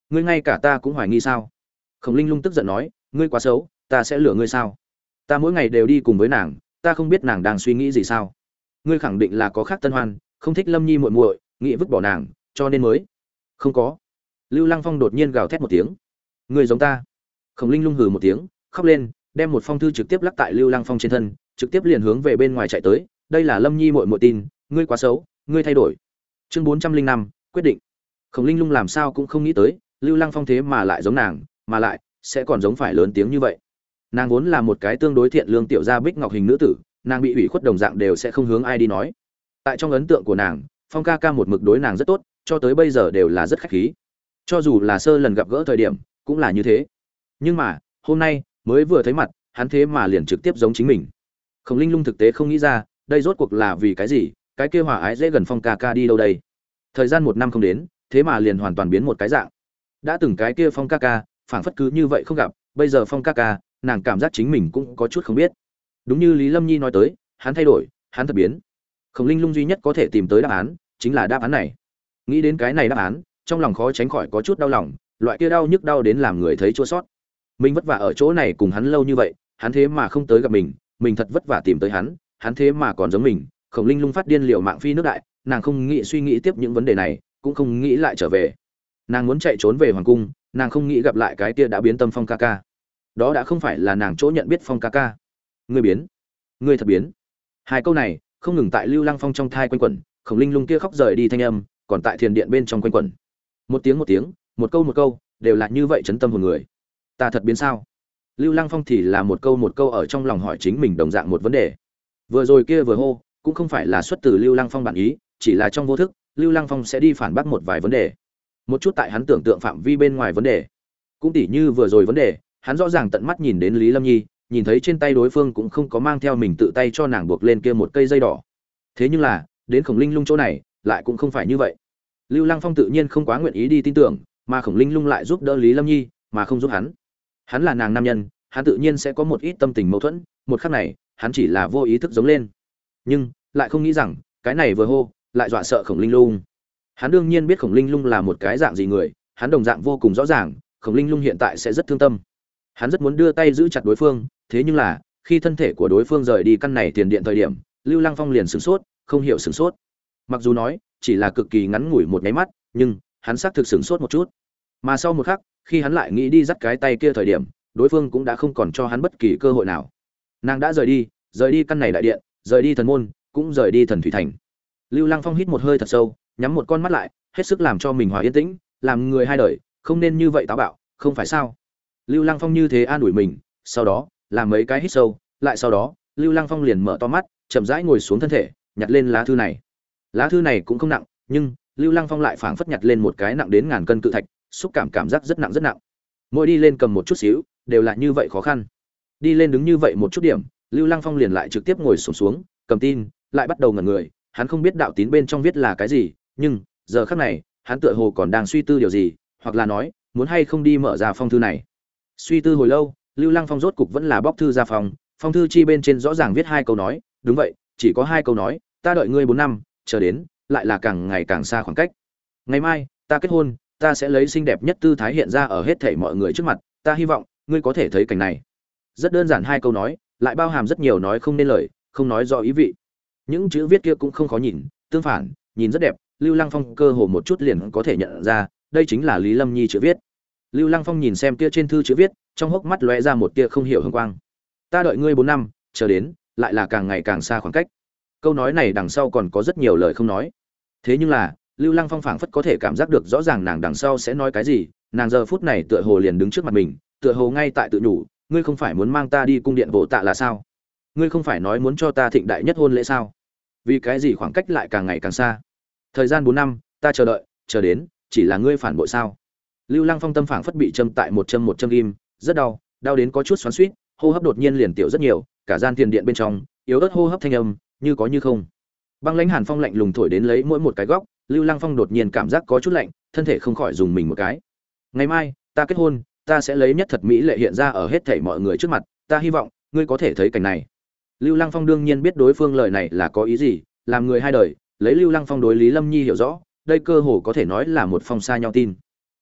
ngươi ngay cả ta cũng hoài nghi sao? Khổng Linh Lung tức giận nói, ngươi quá xấu, ta sẽ lừa ngươi sao? Ta mỗi ngày đều đi cùng với nàng, ta không biết nàng đang suy nghĩ gì sao? Ngươi khẳng định là có khác tân hoan, không thích Lâm Nhi muội muội, nghĩ vứt bỏ nàng, cho nên mới. Không có. Lưu Lăng Phong đột nhiên gào thét một tiếng. Ngươi giống ta. Khổng Linh Lung hừ một tiếng, khóc lên, đem một phong thư trực tiếp lắc tại Lưu Lăng Phong trên thân, trực tiếp liền hướng về bên ngoài chạy tới, đây là Lâm Nhi muội muội tin, ngươi quá xấu, ngươi thay đổi. Chương bốn trăm linh năm, quyết định. Khổng Linh Lung làm sao cũng không nghĩ tới, Lưu Lăng Phong thế mà lại giống nàng, mà lại sẽ còn giống phải lớn tiếng như vậy. Nàng vốn là một cái tương đối thiện lương tiểu gia bích ngọc hình nữ tử, nàng bị ủy khuất đồng dạng đều sẽ không hướng ai đi nói. Tại trong ấn tượng của nàng, Phong ca ca một mực đối nàng rất tốt, cho tới bây giờ đều là rất khách khí. Cho dù là sơ lần gặp gỡ thời điểm, cũng là như thế. Nhưng mà, hôm nay, mới vừa thấy mặt, hắn thế mà liền trực tiếp giống chính mình. Khổng Linh Lung thực tế không nghĩ ra, đây rốt cuộc là vì cái gì, cái kia hòa ái dễ gần Phong ca ca đi đâu đây? Thời gian một năm không đến, thế mà liền hoàn toàn biến một cái dạng. Đã từng cái kia Phong ca ca, phảng phất cứ như vậy không gặp, bây giờ Phong ca ca, nàng cảm giác chính mình cũng có chút không biết. Đúng như Lý Lâm Nhi nói tới, hắn thay đổi, hắn thật biến. Khổng Linh Lung duy nhất có thể tìm tới đáp án, chính là đáp án này. Nghĩ đến cái này đáp án, trong lòng khó tránh khỏi có chút đau lòng, loại kia đau nhức đau đến làm người thấy chua xót. Mình vất vả ở chỗ này cùng hắn lâu như vậy, hắn thế mà không tới gặp mình, mình thật vất vả tìm tới hắn, hắn thế mà còn giống mình. Khổng Linh Lung phát điên liều mạng phi nước đại, nàng không nghĩ suy nghĩ tiếp những vấn đề này, cũng không nghĩ lại trở về. Nàng muốn chạy trốn về hoàng cung, nàng không nghĩ gặp lại cái kia đã biến tâm Phong ca ca. Đó đã không phải là nàng chỗ nhận biết Phong ca ca. Ngươi biến, ngươi thật biến. Hai câu này không ngừng tại Lưu Lăng Phong trong thai quanh quẩn, Khổng Linh Lung kia khóc rời đi thanh âm, còn tại thiền điện bên trong quanh quẩn. Một tiếng một tiếng, một câu một câu, đều là như vậy chấn tâm hồn người. Ta thật biến sao? Lưu Lăng Phong thì là một câu một câu ở trong lòng hỏi chính mình đồng dạng một vấn đề. Vừa rồi kia vừa hô, cũng không phải là xuất từ Lưu Lăng Phong bản ý, chỉ là trong vô thức, Lưu Lăng Phong sẽ đi phản bác một vài vấn đề. Một chút tại hắn tưởng tượng phạm vi bên ngoài vấn đề. Cũng tỉ như vừa rồi vấn đề, hắn rõ ràng tận mắt nhìn đến Lý Lâm Nhi, nhìn thấy trên tay đối phương cũng không có mang theo mình tự tay cho nàng buộc lên kia một cây dây đỏ. Thế nhưng là, đến Khổng Linh Lung chỗ này, lại cũng không phải như vậy. Lưu Lăng Phong tự nhiên không quá nguyện ý đi tin tưởng, mà Khổng Linh Lung lại giúp đỡ Lý Lâm Nhi, mà không giúp hắn. Hắn là nàng nam nhân, hắn tự nhiên sẽ có một ít tâm tình mâu thuẫn, một khắc này, hắn chỉ là vô ý thức giống lên. Nhưng, lại không nghĩ rằng, cái này vừa hô, lại dọa sợ Khổng Linh Lung. Hắn đương nhiên biết Khổng Linh Lung là một cái dạng gì người, hắn đồng dạng vô cùng rõ ràng, Khổng Linh Lung hiện tại sẽ rất thương tâm. Hắn rất muốn đưa tay giữ chặt đối phương, thế nhưng là, khi thân thể của đối phương rời đi căn này tiền điện thời điểm, Lưu Lăng Phong liền sửng sốt, không hiểu sửng sốt. Mặc dù nói, chỉ là cực kỳ ngắn ngủi một cái mắt, nhưng hắn xác thực sửng sốt một chút. Mà sau một khắc, khi hắn lại nghĩ đi dắt cái tay kia thời điểm, đối phương cũng đã không còn cho hắn bất kỳ cơ hội nào. Nàng đã rời đi, rời đi căn này đại điện, rời đi thần môn, cũng rời đi thần thủy thành. Lưu Lăng Phong hít một hơi thật sâu, nhắm một con mắt lại, hết sức làm cho mình hòa yên tĩnh, làm người hai đời, không nên như vậy táo bạo, không phải sao? Lưu Lăng Phong như thế an ủi mình, sau đó, làm mấy cái hít sâu, lại sau đó, Lưu Lăng Phong liền mở to mắt, chậm rãi ngồi xuống thân thể, nhặt lên lá thư này. Lá thư này cũng không nặng, nhưng Lưu Lăng Phong lại phảng phất nhặt lên một cái nặng đến ngàn cân cự thạch, xúc cảm cảm giác rất nặng rất nặng. Mỗi đi lên cầm một chút xíu, đều là như vậy khó khăn. Đi lên đứng như vậy một chút điểm, Lưu Lăng Phong liền lại trực tiếp ngồi xổm xuống, cầm tin, lại bắt đầu ngẩn người, hắn không biết đạo tín bên trong viết là cái gì, nhưng giờ khắc này, hắn tựa hồ còn đang suy tư điều gì, hoặc là nói, muốn hay không đi mở ra phong thư này. Suy tư hồi lâu, Lưu Lăng Phong rốt cục vẫn là bóc thư ra phòng, phong thư chi bên trên rõ ràng viết hai câu nói, đúng vậy, chỉ có hai câu nói, ta đợi ngươi bốn năm, chờ đến, lại là càng ngày càng xa khoảng cách. Ngày mai, ta kết hôn, ta sẽ lấy xinh đẹp nhất tư thái hiện ra ở hết thảy mọi người trước mặt, ta hy vọng ngươi có thể thấy cảnh này. Rất đơn giản hai câu nói, lại bao hàm rất nhiều nói không nên lời, không nói rõ ý vị. Những chữ viết kia cũng không khó nhìn, tương phản, nhìn rất đẹp, Lưu Lăng Phong cơ hồ một chút liền có thể nhận ra, đây chính là Lý Lâm Nhi chữ viết. Lưu Lăng Phong nhìn xem kia trên thư chữ viết, trong hốc mắt lóe ra một tia không hiểu hừng quang. Ta đợi ngươi bốn năm, chờ đến, lại là càng ngày càng xa khoảng cách. Câu nói này đằng sau còn có rất nhiều lời không nói. Thế nhưng là, Lưu Lăng Phong phảng phất có thể cảm giác được rõ ràng nàng đằng sau sẽ nói cái gì, nàng giờ phút này tựa hồ liền đứng trước mặt mình, tựa hồ ngay tại tự nhủ, ngươi không phải muốn mang ta đi cung điện Bộ Tạ là sao? Ngươi không phải nói muốn cho ta thịnh đại nhất hôn lễ sao? Vì cái gì khoảng cách lại càng ngày càng xa? Thời gian bốn năm, ta chờ đợi, chờ đến, chỉ là ngươi phản bội sao? Lưu Lăng Phong tâm phảng phất bị châm tại một châm một châm ghim, rất đau, đau đến có chút xoắn xuýt, hô hấp đột nhiên liền tiểu rất nhiều, cả gian tiền điện bên trong, yếu ớt hô hấp thanh âm, như có như không. Băng lãnh hàn phong lạnh lùng thổi đến lấy mỗi một cái góc, Lưu Lăng Phong đột nhiên cảm giác có chút lạnh, thân thể không khỏi dùng mình một cái. Ngày mai, ta kết hôn, ta sẽ lấy nhất thật mỹ lệ hiện ra ở hết thảy mọi người trước mặt, ta hy vọng ngươi có thể thấy cảnh này. Lưu Lăng Phong đương nhiên biết đối phương lời này là có ý gì, làm người hai đời, lấy Lưu Lăng Phong đối Lý Lâm Nhi hiểu rõ, đây cơ hồ có thể nói là một phong xa nhau tin.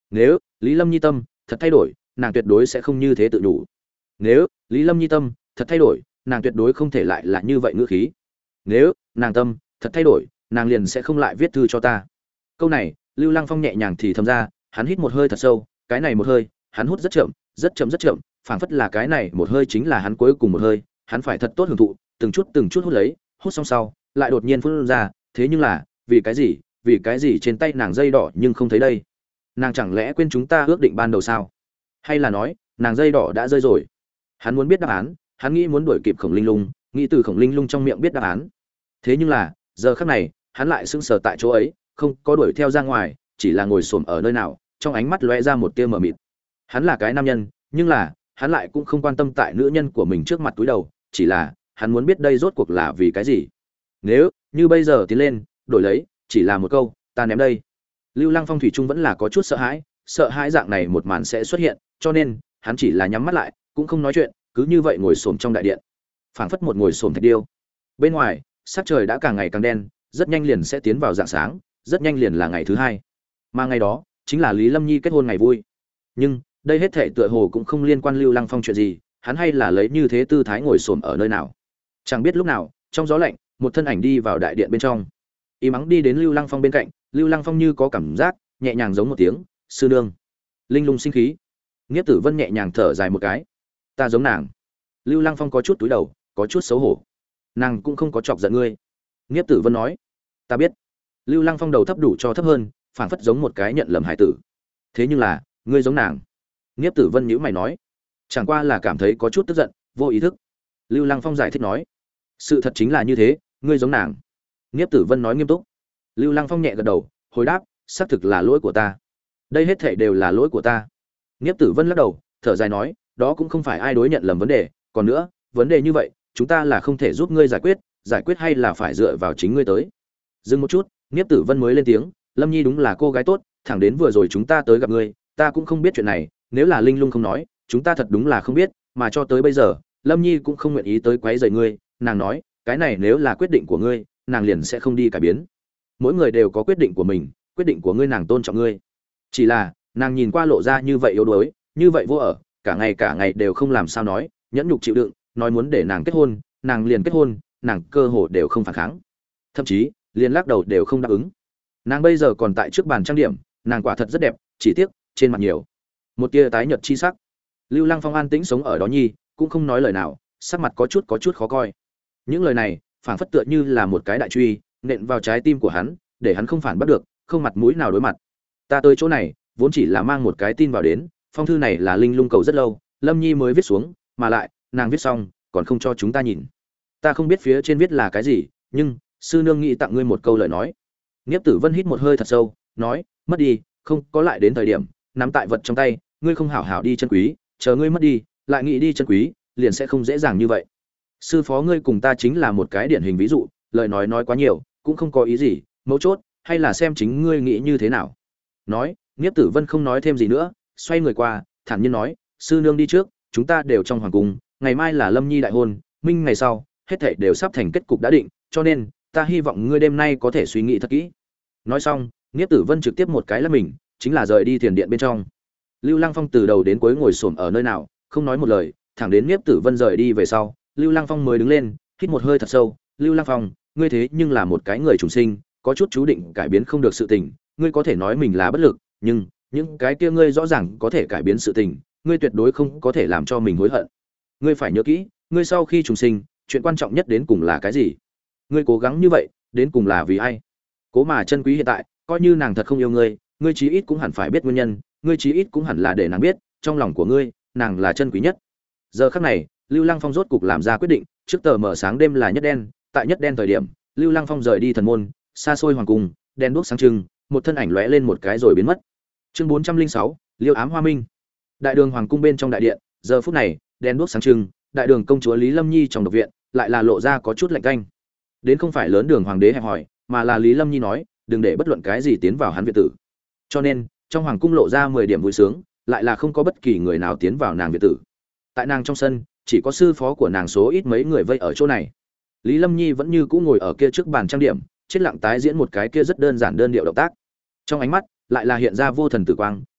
Nếu Lý Lâm Nhi tâm thật thay đổi, nàng tuyệt đối sẽ không như thế tự đủ. Nếu Lý Lâm Nhi tâm thật thay đổi, nàng tuyệt đối không thể lại là như vậy ngữ khí. Nếu nàng tâm thật thay đổi, nàng liền sẽ không lại viết thư cho ta. Câu này, Lưu Lăng Phong nhẹ nhàng thì thầm ra, hắn hít một hơi thật sâu, cái này một hơi, hắn hút rất chậm, rất chậm rất chậm, phảng phất là cái này một hơi chính là hắn cuối cùng một hơi, hắn phải thật tốt hưởng thụ, từng chút từng chút hút lấy, hút xong sau, lại đột nhiên phun ra, thế nhưng là, vì cái gì, vì cái gì trên tay nàng dây đỏ nhưng không thấy đây? Nàng chẳng lẽ quên chúng ta ước định ban đầu sao? Hay là nói, nàng dây đỏ đã rơi rồi? Hắn muốn biết đáp án, hắn nghĩ muốn đuổi kịp Khổng Linh Lung, nghĩ từ Khổng Linh Lung trong miệng biết đáp án. Thế nhưng là, giờ khắc này, hắn lại sững sờ tại chỗ ấy, không có đuổi theo ra ngoài, chỉ là ngồi xổm ở nơi nào, trong ánh mắt lóe ra một tia mờ mịt. Hắn là cái nam nhân, nhưng là, hắn lại cũng không quan tâm tại nữ nhân của mình trước mặt túi đầu, chỉ là, hắn muốn biết đây rốt cuộc là vì cái gì. Nếu như bây giờ tiến lên, đổi lấy, chỉ là một câu, ta ném đây. Lưu Lăng Phong thủy chung vẫn là có chút sợ hãi, sợ hãi dạng này một màn sẽ xuất hiện, cho nên, hắn chỉ là nhắm mắt lại, cũng không nói chuyện, cứ như vậy ngồi xổm trong đại điện. Phảng phất một ngồi xổm thạch điêu. Bên ngoài, sắc trời đã càng ngày càng đen, rất nhanh liền sẽ tiến vào rạng sáng, rất nhanh liền là ngày thứ hai. Mà ngày đó, chính là Lý Lâm Nhi kết hôn ngày vui. Nhưng, đây hết thảy tựa hồ cũng không liên quan Lưu Lăng Phong chuyện gì, hắn hay là lấy như thế tư thái ngồi xổm ở nơi nào. Chẳng biết lúc nào, trong gió lạnh, một thân ảnh đi vào đại điện bên trong. Y mắng đi đến Lưu Lăng Phong bên cạnh, Lưu Lăng Phong như có cảm giác, nhẹ nhàng giống một tiếng, "Sư nương." Linh lung sinh khí. Nghiếp Tử Vân nhẹ nhàng thở dài một cái. "Ta giống nàng." Lưu Lăng Phong có chút túi đầu, có chút xấu hổ. "Nàng cũng không có chọc giận ngươi." Nghiếp Tử Vân nói. "Ta biết." Lưu Lăng Phong đầu thấp đủ cho thấp hơn, phảng phất giống một cái nhận lầm hải tử. "Thế nhưng là, ngươi giống nàng." Nghiếp Tử Vân nhíu mày nói. "Chẳng qua là cảm thấy có chút tức giận, vô ý thức." Lưu Lăng Phong giải thích nói. "Sự thật chính là như thế, ngươi giống nàng." Nghiếp Tử Vân nói nghiêm túc. Lưu Lăng Phong nhẹ gật đầu, hồi đáp, "Xác thực là lỗi của ta. Đây hết thảy đều là lỗi của ta." Nghiếp Tử Vân lắc đầu, thở dài nói, "Đó cũng không phải ai đối nhận lầm vấn đề, còn nữa, vấn đề như vậy, chúng ta là không thể giúp ngươi giải quyết, giải quyết hay là phải dựa vào chính ngươi tới." Dừng một chút, Nghiếp Tử Vân mới lên tiếng, "Lâm Nhi đúng là cô gái tốt, thẳng đến vừa rồi chúng ta tới gặp ngươi, ta cũng không biết chuyện này, nếu là Linh Lung không nói, chúng ta thật đúng là không biết, mà cho tới bây giờ, Lâm Nhi cũng không nguyện ý tới quấy rầy ngươi, nàng nói, cái này nếu là quyết định của ngươi, nàng liền sẽ không đi cải biến. Mỗi người đều có quyết định của mình, quyết định của ngươi nàng tôn trọng ngươi. Chỉ là, nàng nhìn qua lộ ra như vậy yếu đuối, như vậy vô ở, cả ngày cả ngày đều không làm sao nói, nhẫn nhục chịu đựng, nói muốn để nàng kết hôn, nàng liền kết hôn, nàng cơ hồ đều không phản kháng. Thậm chí, liền lắc đầu đều không đáp ứng. Nàng bây giờ còn tại trước bàn trang điểm, nàng quả thật rất đẹp, chỉ tiếc, trên mặt nhiều một tia tái nhợt chi sắc. Lưu Lăng Phong an tĩnh sống ở đó nhi, cũng không nói lời nào, sắc mặt có chút có chút khó coi. Những lời này, phảng phất tựa như là một cái đại truy, nện vào trái tim của hắn, để hắn không phản bắt được, không mặt mũi nào đối mặt. Ta tới chỗ này, vốn chỉ là mang một cái tin vào đến, phong thư này là Linh Lung cầu rất lâu, Lâm Nhi mới viết xuống, mà lại, nàng viết xong, còn không cho chúng ta nhìn. Ta không biết phía trên viết là cái gì, nhưng sư nương nghĩ tặng ngươi một câu lời nói. Niếp Tử Vân hít một hơi thật sâu, nói, mất đi, không có lại đến thời điểm, nắm tại vật trong tay, ngươi không hảo hảo đi chân quý, chờ ngươi mất đi, lại nghĩ đi chân quý, liền sẽ không dễ dàng như vậy. Sư phó ngươi cùng ta chính là một cái điển hình ví dụ, lời nói nói quá nhiều, cũng không có ý gì, mấu chốt, hay là xem chính ngươi nghĩ như thế nào. Nói, Niếp Tử Vân không nói thêm gì nữa, xoay người qua, thản nhiên nói, sư nương đi trước, chúng ta đều trong hoàng cung, ngày mai là Lâm Nhi đại hôn, minh ngày sau, hết thảy đều sắp thành kết cục đã định, cho nên, ta hy vọng ngươi đêm nay có thể suy nghĩ thật kỹ. Nói xong, Niếp Tử Vân trực tiếp một cái là mình, chính là rời đi thiền điện bên trong. Lưu Lăng Phong từ đầu đến cuối ngồi xổm ở nơi nào, không nói một lời, thẳng đến Niếp Tử Vân rời đi về sau, Lưu Lăng Phong mới đứng lên, hít một hơi thật sâu, "Lưu Lăng Phong, ngươi thế nhưng là một cái người trùng sinh, có chút chú định cải biến không được sự tình, ngươi có thể nói mình là bất lực, nhưng những cái kia ngươi rõ ràng có thể cải biến sự tình, ngươi tuyệt đối không có thể làm cho mình hối hận. Ngươi phải nhớ kỹ, ngươi sau khi trùng sinh, chuyện quan trọng nhất đến cùng là cái gì? Ngươi cố gắng như vậy, đến cùng là vì ai? Cố mà chân quý hiện tại, coi như nàng thật không yêu ngươi, ngươi chí ít cũng hẳn phải biết nguyên nhân, ngươi chí ít cũng hẳn là để nàng biết, trong lòng của ngươi, nàng là chân quý nhất." Giờ khắc này, Lưu Lăng Phong rốt cục làm ra quyết định, trước tờ mở sáng đêm là nhất đen, tại nhất đen thời điểm, Lưu Lăng Phong rời đi thần môn, xa xôi hoàng cung, đèn đuốc sáng trưng, một thân ảnh lóe lên một cái rồi biến mất. Chương bốn trăm linh sáu, Liêu ám hoa minh. Đại đường hoàng cung bên trong đại điện, giờ phút này, đèn đuốc sáng trưng, đại đường công chúa Lý Lâm Nhi trong độc viện, lại là lộ ra có chút lạnh canh. Đến không phải lớn đường hoàng đế hẹp hỏi, mà là Lý Lâm Nhi nói, đừng để bất luận cái gì tiến vào hắn viện tử. Cho nên, trong hoàng cung lộ ra mười điểm vui sướng, lại là không có bất kỳ người nào tiến vào nàng viện tử. Tại nàng trong sân, chỉ có sư phó của nàng số ít mấy người vây ở chỗ này. Lý Lâm Nhi vẫn như cũ ngồi ở kia trước bàn trang điểm, chết lặng tái diễn một cái kia rất đơn giản đơn điệu động tác. Trong ánh mắt lại là hiện ra vô thần tử quang,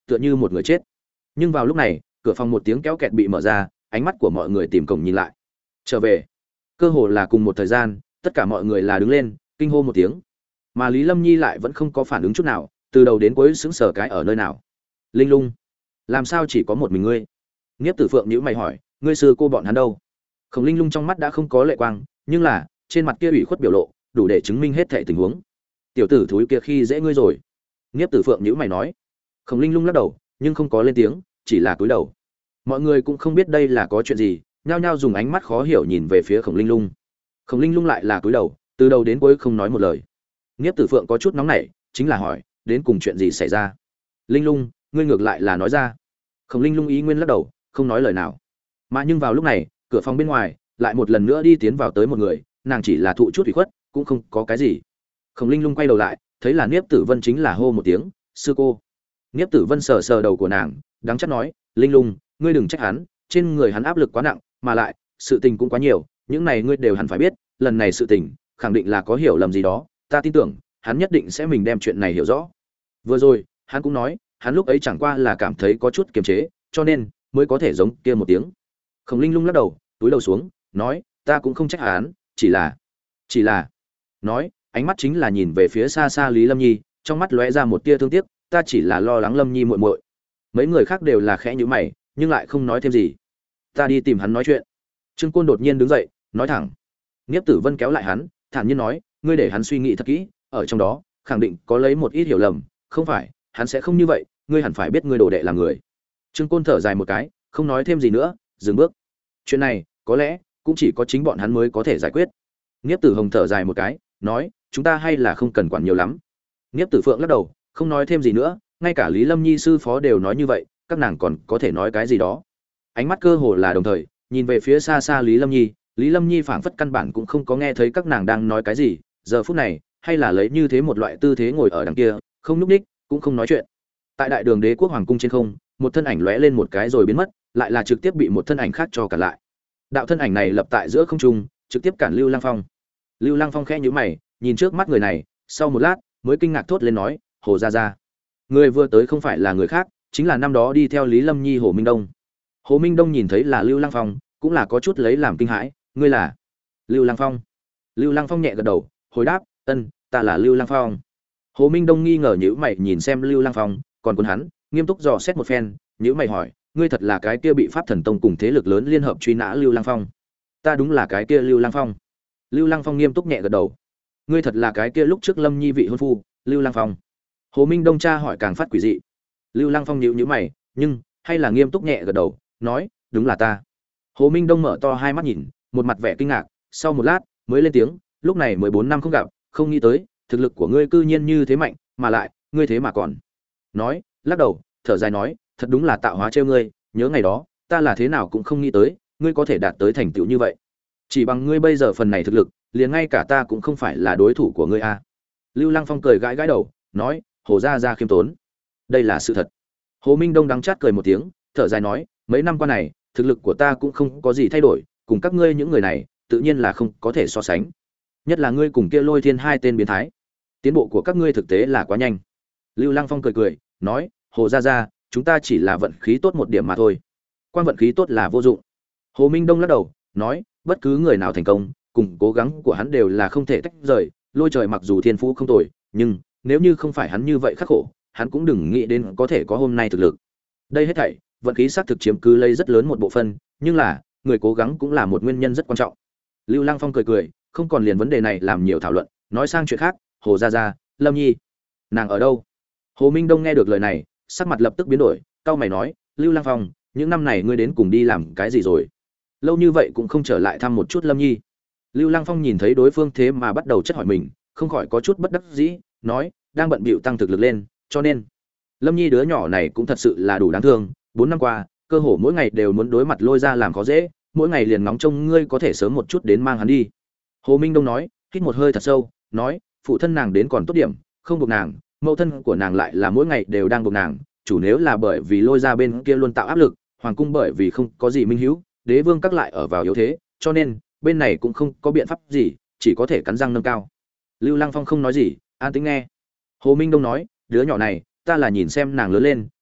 tựa như một người chết. Nhưng vào lúc này, cửa phòng một tiếng kéo kẹt bị mở ra, ánh mắt của mọi người tìm cổng nhìn lại. Trở về. Cơ hồ là cùng một thời gian, tất cả mọi người là đứng lên, kinh hô một tiếng. Mà Lý Lâm Nhi lại vẫn không có phản ứng chút nào, từ đầu đến cuối sững sờ cái ở nơi nào. Linh Lung, làm sao chỉ có một mình ngươi? Niếp Tử Phượng nhíu mày hỏi, ngươi sư cô bọn hắn đâu? Khổng Linh Lung trong mắt đã không có lệ quang, nhưng là trên mặt kia ủy khuất biểu lộ, đủ để chứng minh hết thảy tình huống. Tiểu tử thúi kia khi dễ ngươi rồi. Niếp Tử Phượng nhíu mày nói. Khổng Linh Lung lắc đầu, nhưng không có lên tiếng, chỉ là cúi đầu. Mọi người cũng không biết đây là có chuyện gì, nhao nhao dùng ánh mắt khó hiểu nhìn về phía Khổng Linh Lung. Khổng Linh Lung lại là cúi đầu, từ đầu đến cuối không nói một lời. Niếp Tử Phượng có chút nóng nảy, chính là hỏi, đến cùng chuyện gì xảy ra? Linh Lung, ngươi ngược lại là nói ra. Khổng Linh Lung ý nguyên lắc đầu, không nói lời nào. Mà nhưng vào lúc này, cửa phòng bên ngoài lại một lần nữa đi tiến vào tới một người, nàng chỉ là thụ chút ủy khuất, cũng không có cái gì. Khổng Linh Lung quay đầu lại, thấy là Niếp Tử Vân, chính là hô một tiếng, sư cô. Niếp Tử Vân sờ sờ đầu của nàng, đắng chát nói, Linh Lung, ngươi đừng trách hắn, trên người hắn áp lực quá nặng, mà lại sự tình cũng quá nhiều, những này ngươi đều hẳn phải biết, lần này sự tình khẳng định là có hiểu lầm gì đó, ta tin tưởng hắn nhất định sẽ mình đem chuyện này hiểu rõ. Vừa rồi hắn cũng nói, hắn lúc ấy chẳng qua là cảm thấy có chút kiềm chế, cho nên mới có thể giống kia một tiếng. Khổng Linh Lung lắc đầu, túi đầu xuống, nói, ta cũng không trách hắn, chỉ là chỉ là nói, ánh mắt chính là nhìn về phía xa xa Lý Lâm Nhi, trong mắt lóe ra một tia thương tiếc, ta chỉ là lo lắng Lâm Nhi muội muội. Mấy người khác đều là khẽ nhíu mày, nhưng lại không nói thêm gì. Ta đi tìm hắn nói chuyện. Trương Côn đột nhiên đứng dậy, nói thẳng. Niếp Tử Vân kéo lại hắn, thản nhiên nói, ngươi để hắn suy nghĩ thật kỹ, ở trong đó khẳng định có lấy một ít hiểu lầm, không phải, hắn sẽ không như vậy, ngươi hẳn phải biết ngươi đồ đệ là người. Trương Côn thở dài một cái, không nói thêm gì nữa, dừng bước. Chuyện này, có lẽ cũng chỉ có chính bọn hắn mới có thể giải quyết. Niếp Tử Hồng thở dài một cái, nói, chúng ta hay là không cần quản nhiều lắm. Niếp Tử Phượng lắc đầu, không nói thêm gì nữa, ngay cả Lý Lâm Nhi sư phó đều nói như vậy, các nàng còn có thể nói cái gì đó. Ánh mắt cơ hồ là đồng thời nhìn về phía xa xa Lý Lâm Nhi, Lý Lâm Nhi phảng phất căn bản cũng không có nghe thấy các nàng đang nói cái gì, giờ phút này hay là lấy như thế một loại tư thế ngồi ở đằng kia, không nhúc nhích, cũng không nói chuyện. Tại đại đường Đế quốc hoàng cung trên không, một thân ảnh lóe lên một cái rồi biến mất, lại là trực tiếp bị một thân ảnh khác cho cản lại. Đạo thân ảnh này lập tại giữa không trung, trực tiếp cản Lưu Lăng Phong. Lưu Lăng Phong khẽ nhíu mày, nhìn trước mắt người này, sau một lát mới kinh ngạc thốt lên nói, Hồ gia gia. Người vừa tới không phải là người khác, chính là năm đó đi theo Lý Lâm Nhi Hồ Minh Đông. Hồ Minh Đông nhìn thấy là Lưu Lăng Phong, cũng là có chút lấy làm kinh hãi, ngươi là Lưu Lăng Phong? Lưu Lăng Phong nhẹ gật đầu, hồi đáp, ân, ta là Lưu Lăng Phong. Hồ Minh Đông nghi ngờ nhíu mày nhìn xem Lưu Lăng Phong, còn quân hắn, nghiêm túc dò xét một phen, nhíu mày hỏi, ngươi thật là cái kia bị Pháp Thần Tông cùng thế lực lớn liên hợp truy nã Lưu Lăng Phong? Ta đúng là cái kia Lưu Lăng Phong. Lưu Lăng Phong nghiêm túc nhẹ gật đầu. Ngươi thật là cái kia lúc trước Lâm Nhi vị hôn phu, Lưu Lăng Phong? Hồ Minh Đông tra hỏi càng phát quỷ dị. Lưu Lăng Phong nhíu nhíu mày, nhưng hay là nghiêm túc nhẹ gật đầu, nói, đúng là ta. Hồ Minh Đông mở to hai mắt nhìn, một mặt vẻ kinh ngạc, sau một lát mới lên tiếng, lúc này mười bốn năm không gặp, không nghĩ tới, thực lực của ngươi cư nhiên như thế mạnh, mà lại, ngươi thế mà còn. Nói, lắc đầu, thở dài nói, thật đúng là tạo hóa trêu ngươi, nhớ ngày đó, ta là thế nào cũng không nghĩ tới, ngươi có thể đạt tới thành tựu như vậy. Chỉ bằng ngươi bây giờ phần này thực lực, liền ngay cả ta cũng không phải là đối thủ của ngươi a. Lưu Lăng Phong cười gãi gãi đầu, nói, Hồ gia gia khiêm tốn. Đây là sự thật. Hồ Minh Đông đắng chát cười một tiếng, thở dài nói, mấy năm qua này, thực lực của ta cũng không có gì thay đổi, cùng các ngươi những người này, tự nhiên là không có thể so sánh. Nhất là ngươi cùng kia Lôi Thiên hai tên biến thái, tiến bộ của các ngươi thực tế là quá nhanh. Lưu Lăng Phong cười cười, nói, Hồ gia gia, chúng ta chỉ là vận khí tốt một điểm mà thôi. Quan vận khí tốt là vô dụng. Hồ Minh Đông lắc đầu, nói, bất cứ người nào thành công, cùng cố gắng của hắn đều là không thể tách rời. Lôi Trời mặc dù thiên phú không tồi, nhưng nếu như không phải hắn như vậy khắc khổ, hắn cũng đừng nghĩ đến có thể có hôm nay thực lực. Đây hết thảy, vận khí xác thực chiếm cứ lấy rất lớn một bộ phận, nhưng là, người cố gắng cũng là một nguyên nhân rất quan trọng. Lưu Lăng Phong cười cười, không còn liền vấn đề này làm nhiều thảo luận, nói sang chuyện khác, Hồ gia gia, Lâm Nhi, nàng ở đâu? Hồ Minh Đông nghe được lời này, sắc mặt lập tức biến đổi, cau mày nói, Lưu Lăng Phong, những năm này ngươi đến cùng đi làm cái gì rồi? Lâu như vậy cũng không trở lại thăm một chút Lâm Nhi. Lưu Lăng Phong nhìn thấy đối phương thế mà bắt đầu chất hỏi mình, không khỏi có chút bất đắc dĩ, nói, đang bận bịu tăng thực lực lên, cho nên Lâm Nhi đứa nhỏ này cũng thật sự là đủ đáng thương, bốn năm qua, cơ hồ mỗi ngày đều muốn đối mặt Lôi ra làm khó dễ, mỗi ngày liền ngóng trông ngươi có thể sớm một chút đến mang hắn đi. Hồ Minh Đông nói, hít một hơi thật sâu, nói, phụ thân nàng đến còn tốt điểm, không buộc nàng, mẫu thân của nàng lại là mỗi ngày đều đang buộc nàng, chủ nếu là bởi vì Lôi ra bên kia luôn tạo áp lực, hoàng cung bởi vì không có gì minh hữu, đế vương các lại ở vào yếu thế, cho nên bên này cũng không có biện pháp gì, chỉ có thể cắn răng nâng cao. Lưu Lăng Phong không nói gì, an tĩnh nghe. Hồ Minh Đông nói, đứa nhỏ này, ta là nhìn xem nàng lớn lên,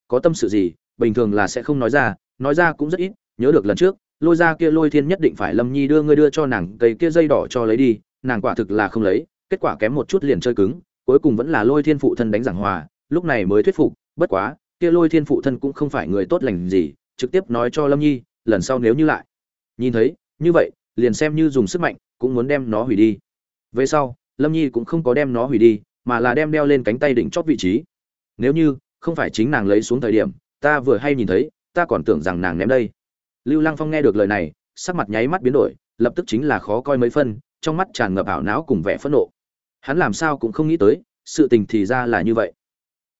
có tâm sự gì bình thường là sẽ không nói ra, nói ra cũng rất ít. Nhớ được lần trước lôi ra kia Lôi Thiên nhất định phải Lâm Nhi đưa ngươi đưa cho nàng cây kia dây đỏ cho lấy đi, nàng quả thực là không lấy, kết quả kém một chút liền chơi cứng, cuối cùng vẫn là Lôi Thiên phụ thân đánh giảng hòa, lúc này mới thuyết phục. Bất quá kia Lôi Thiên phụ thân cũng không phải người tốt lành gì, trực tiếp nói cho Lâm Nhi lần sau nếu như lại nhìn thấy như vậy liền xem như dùng sức mạnh cũng muốn đem nó hủy đi. Về sau Lâm Nhi cũng không có đem nó hủy đi, mà là đem đeo lên cánh tay đỉnh chót vị trí. Nếu như không phải chính nàng lấy xuống thời điểm ta vừa hay nhìn thấy, ta còn tưởng rằng nàng ném đây. Lưu Lăng Phong nghe được lời này, sắc mặt nháy mắt biến đổi, lập tức chính là khó coi mấy phân, trong mắt tràn ngập ảo não cùng vẻ phẫn nộ. Hắn làm sao cũng không nghĩ tới, sự tình thì ra là như vậy.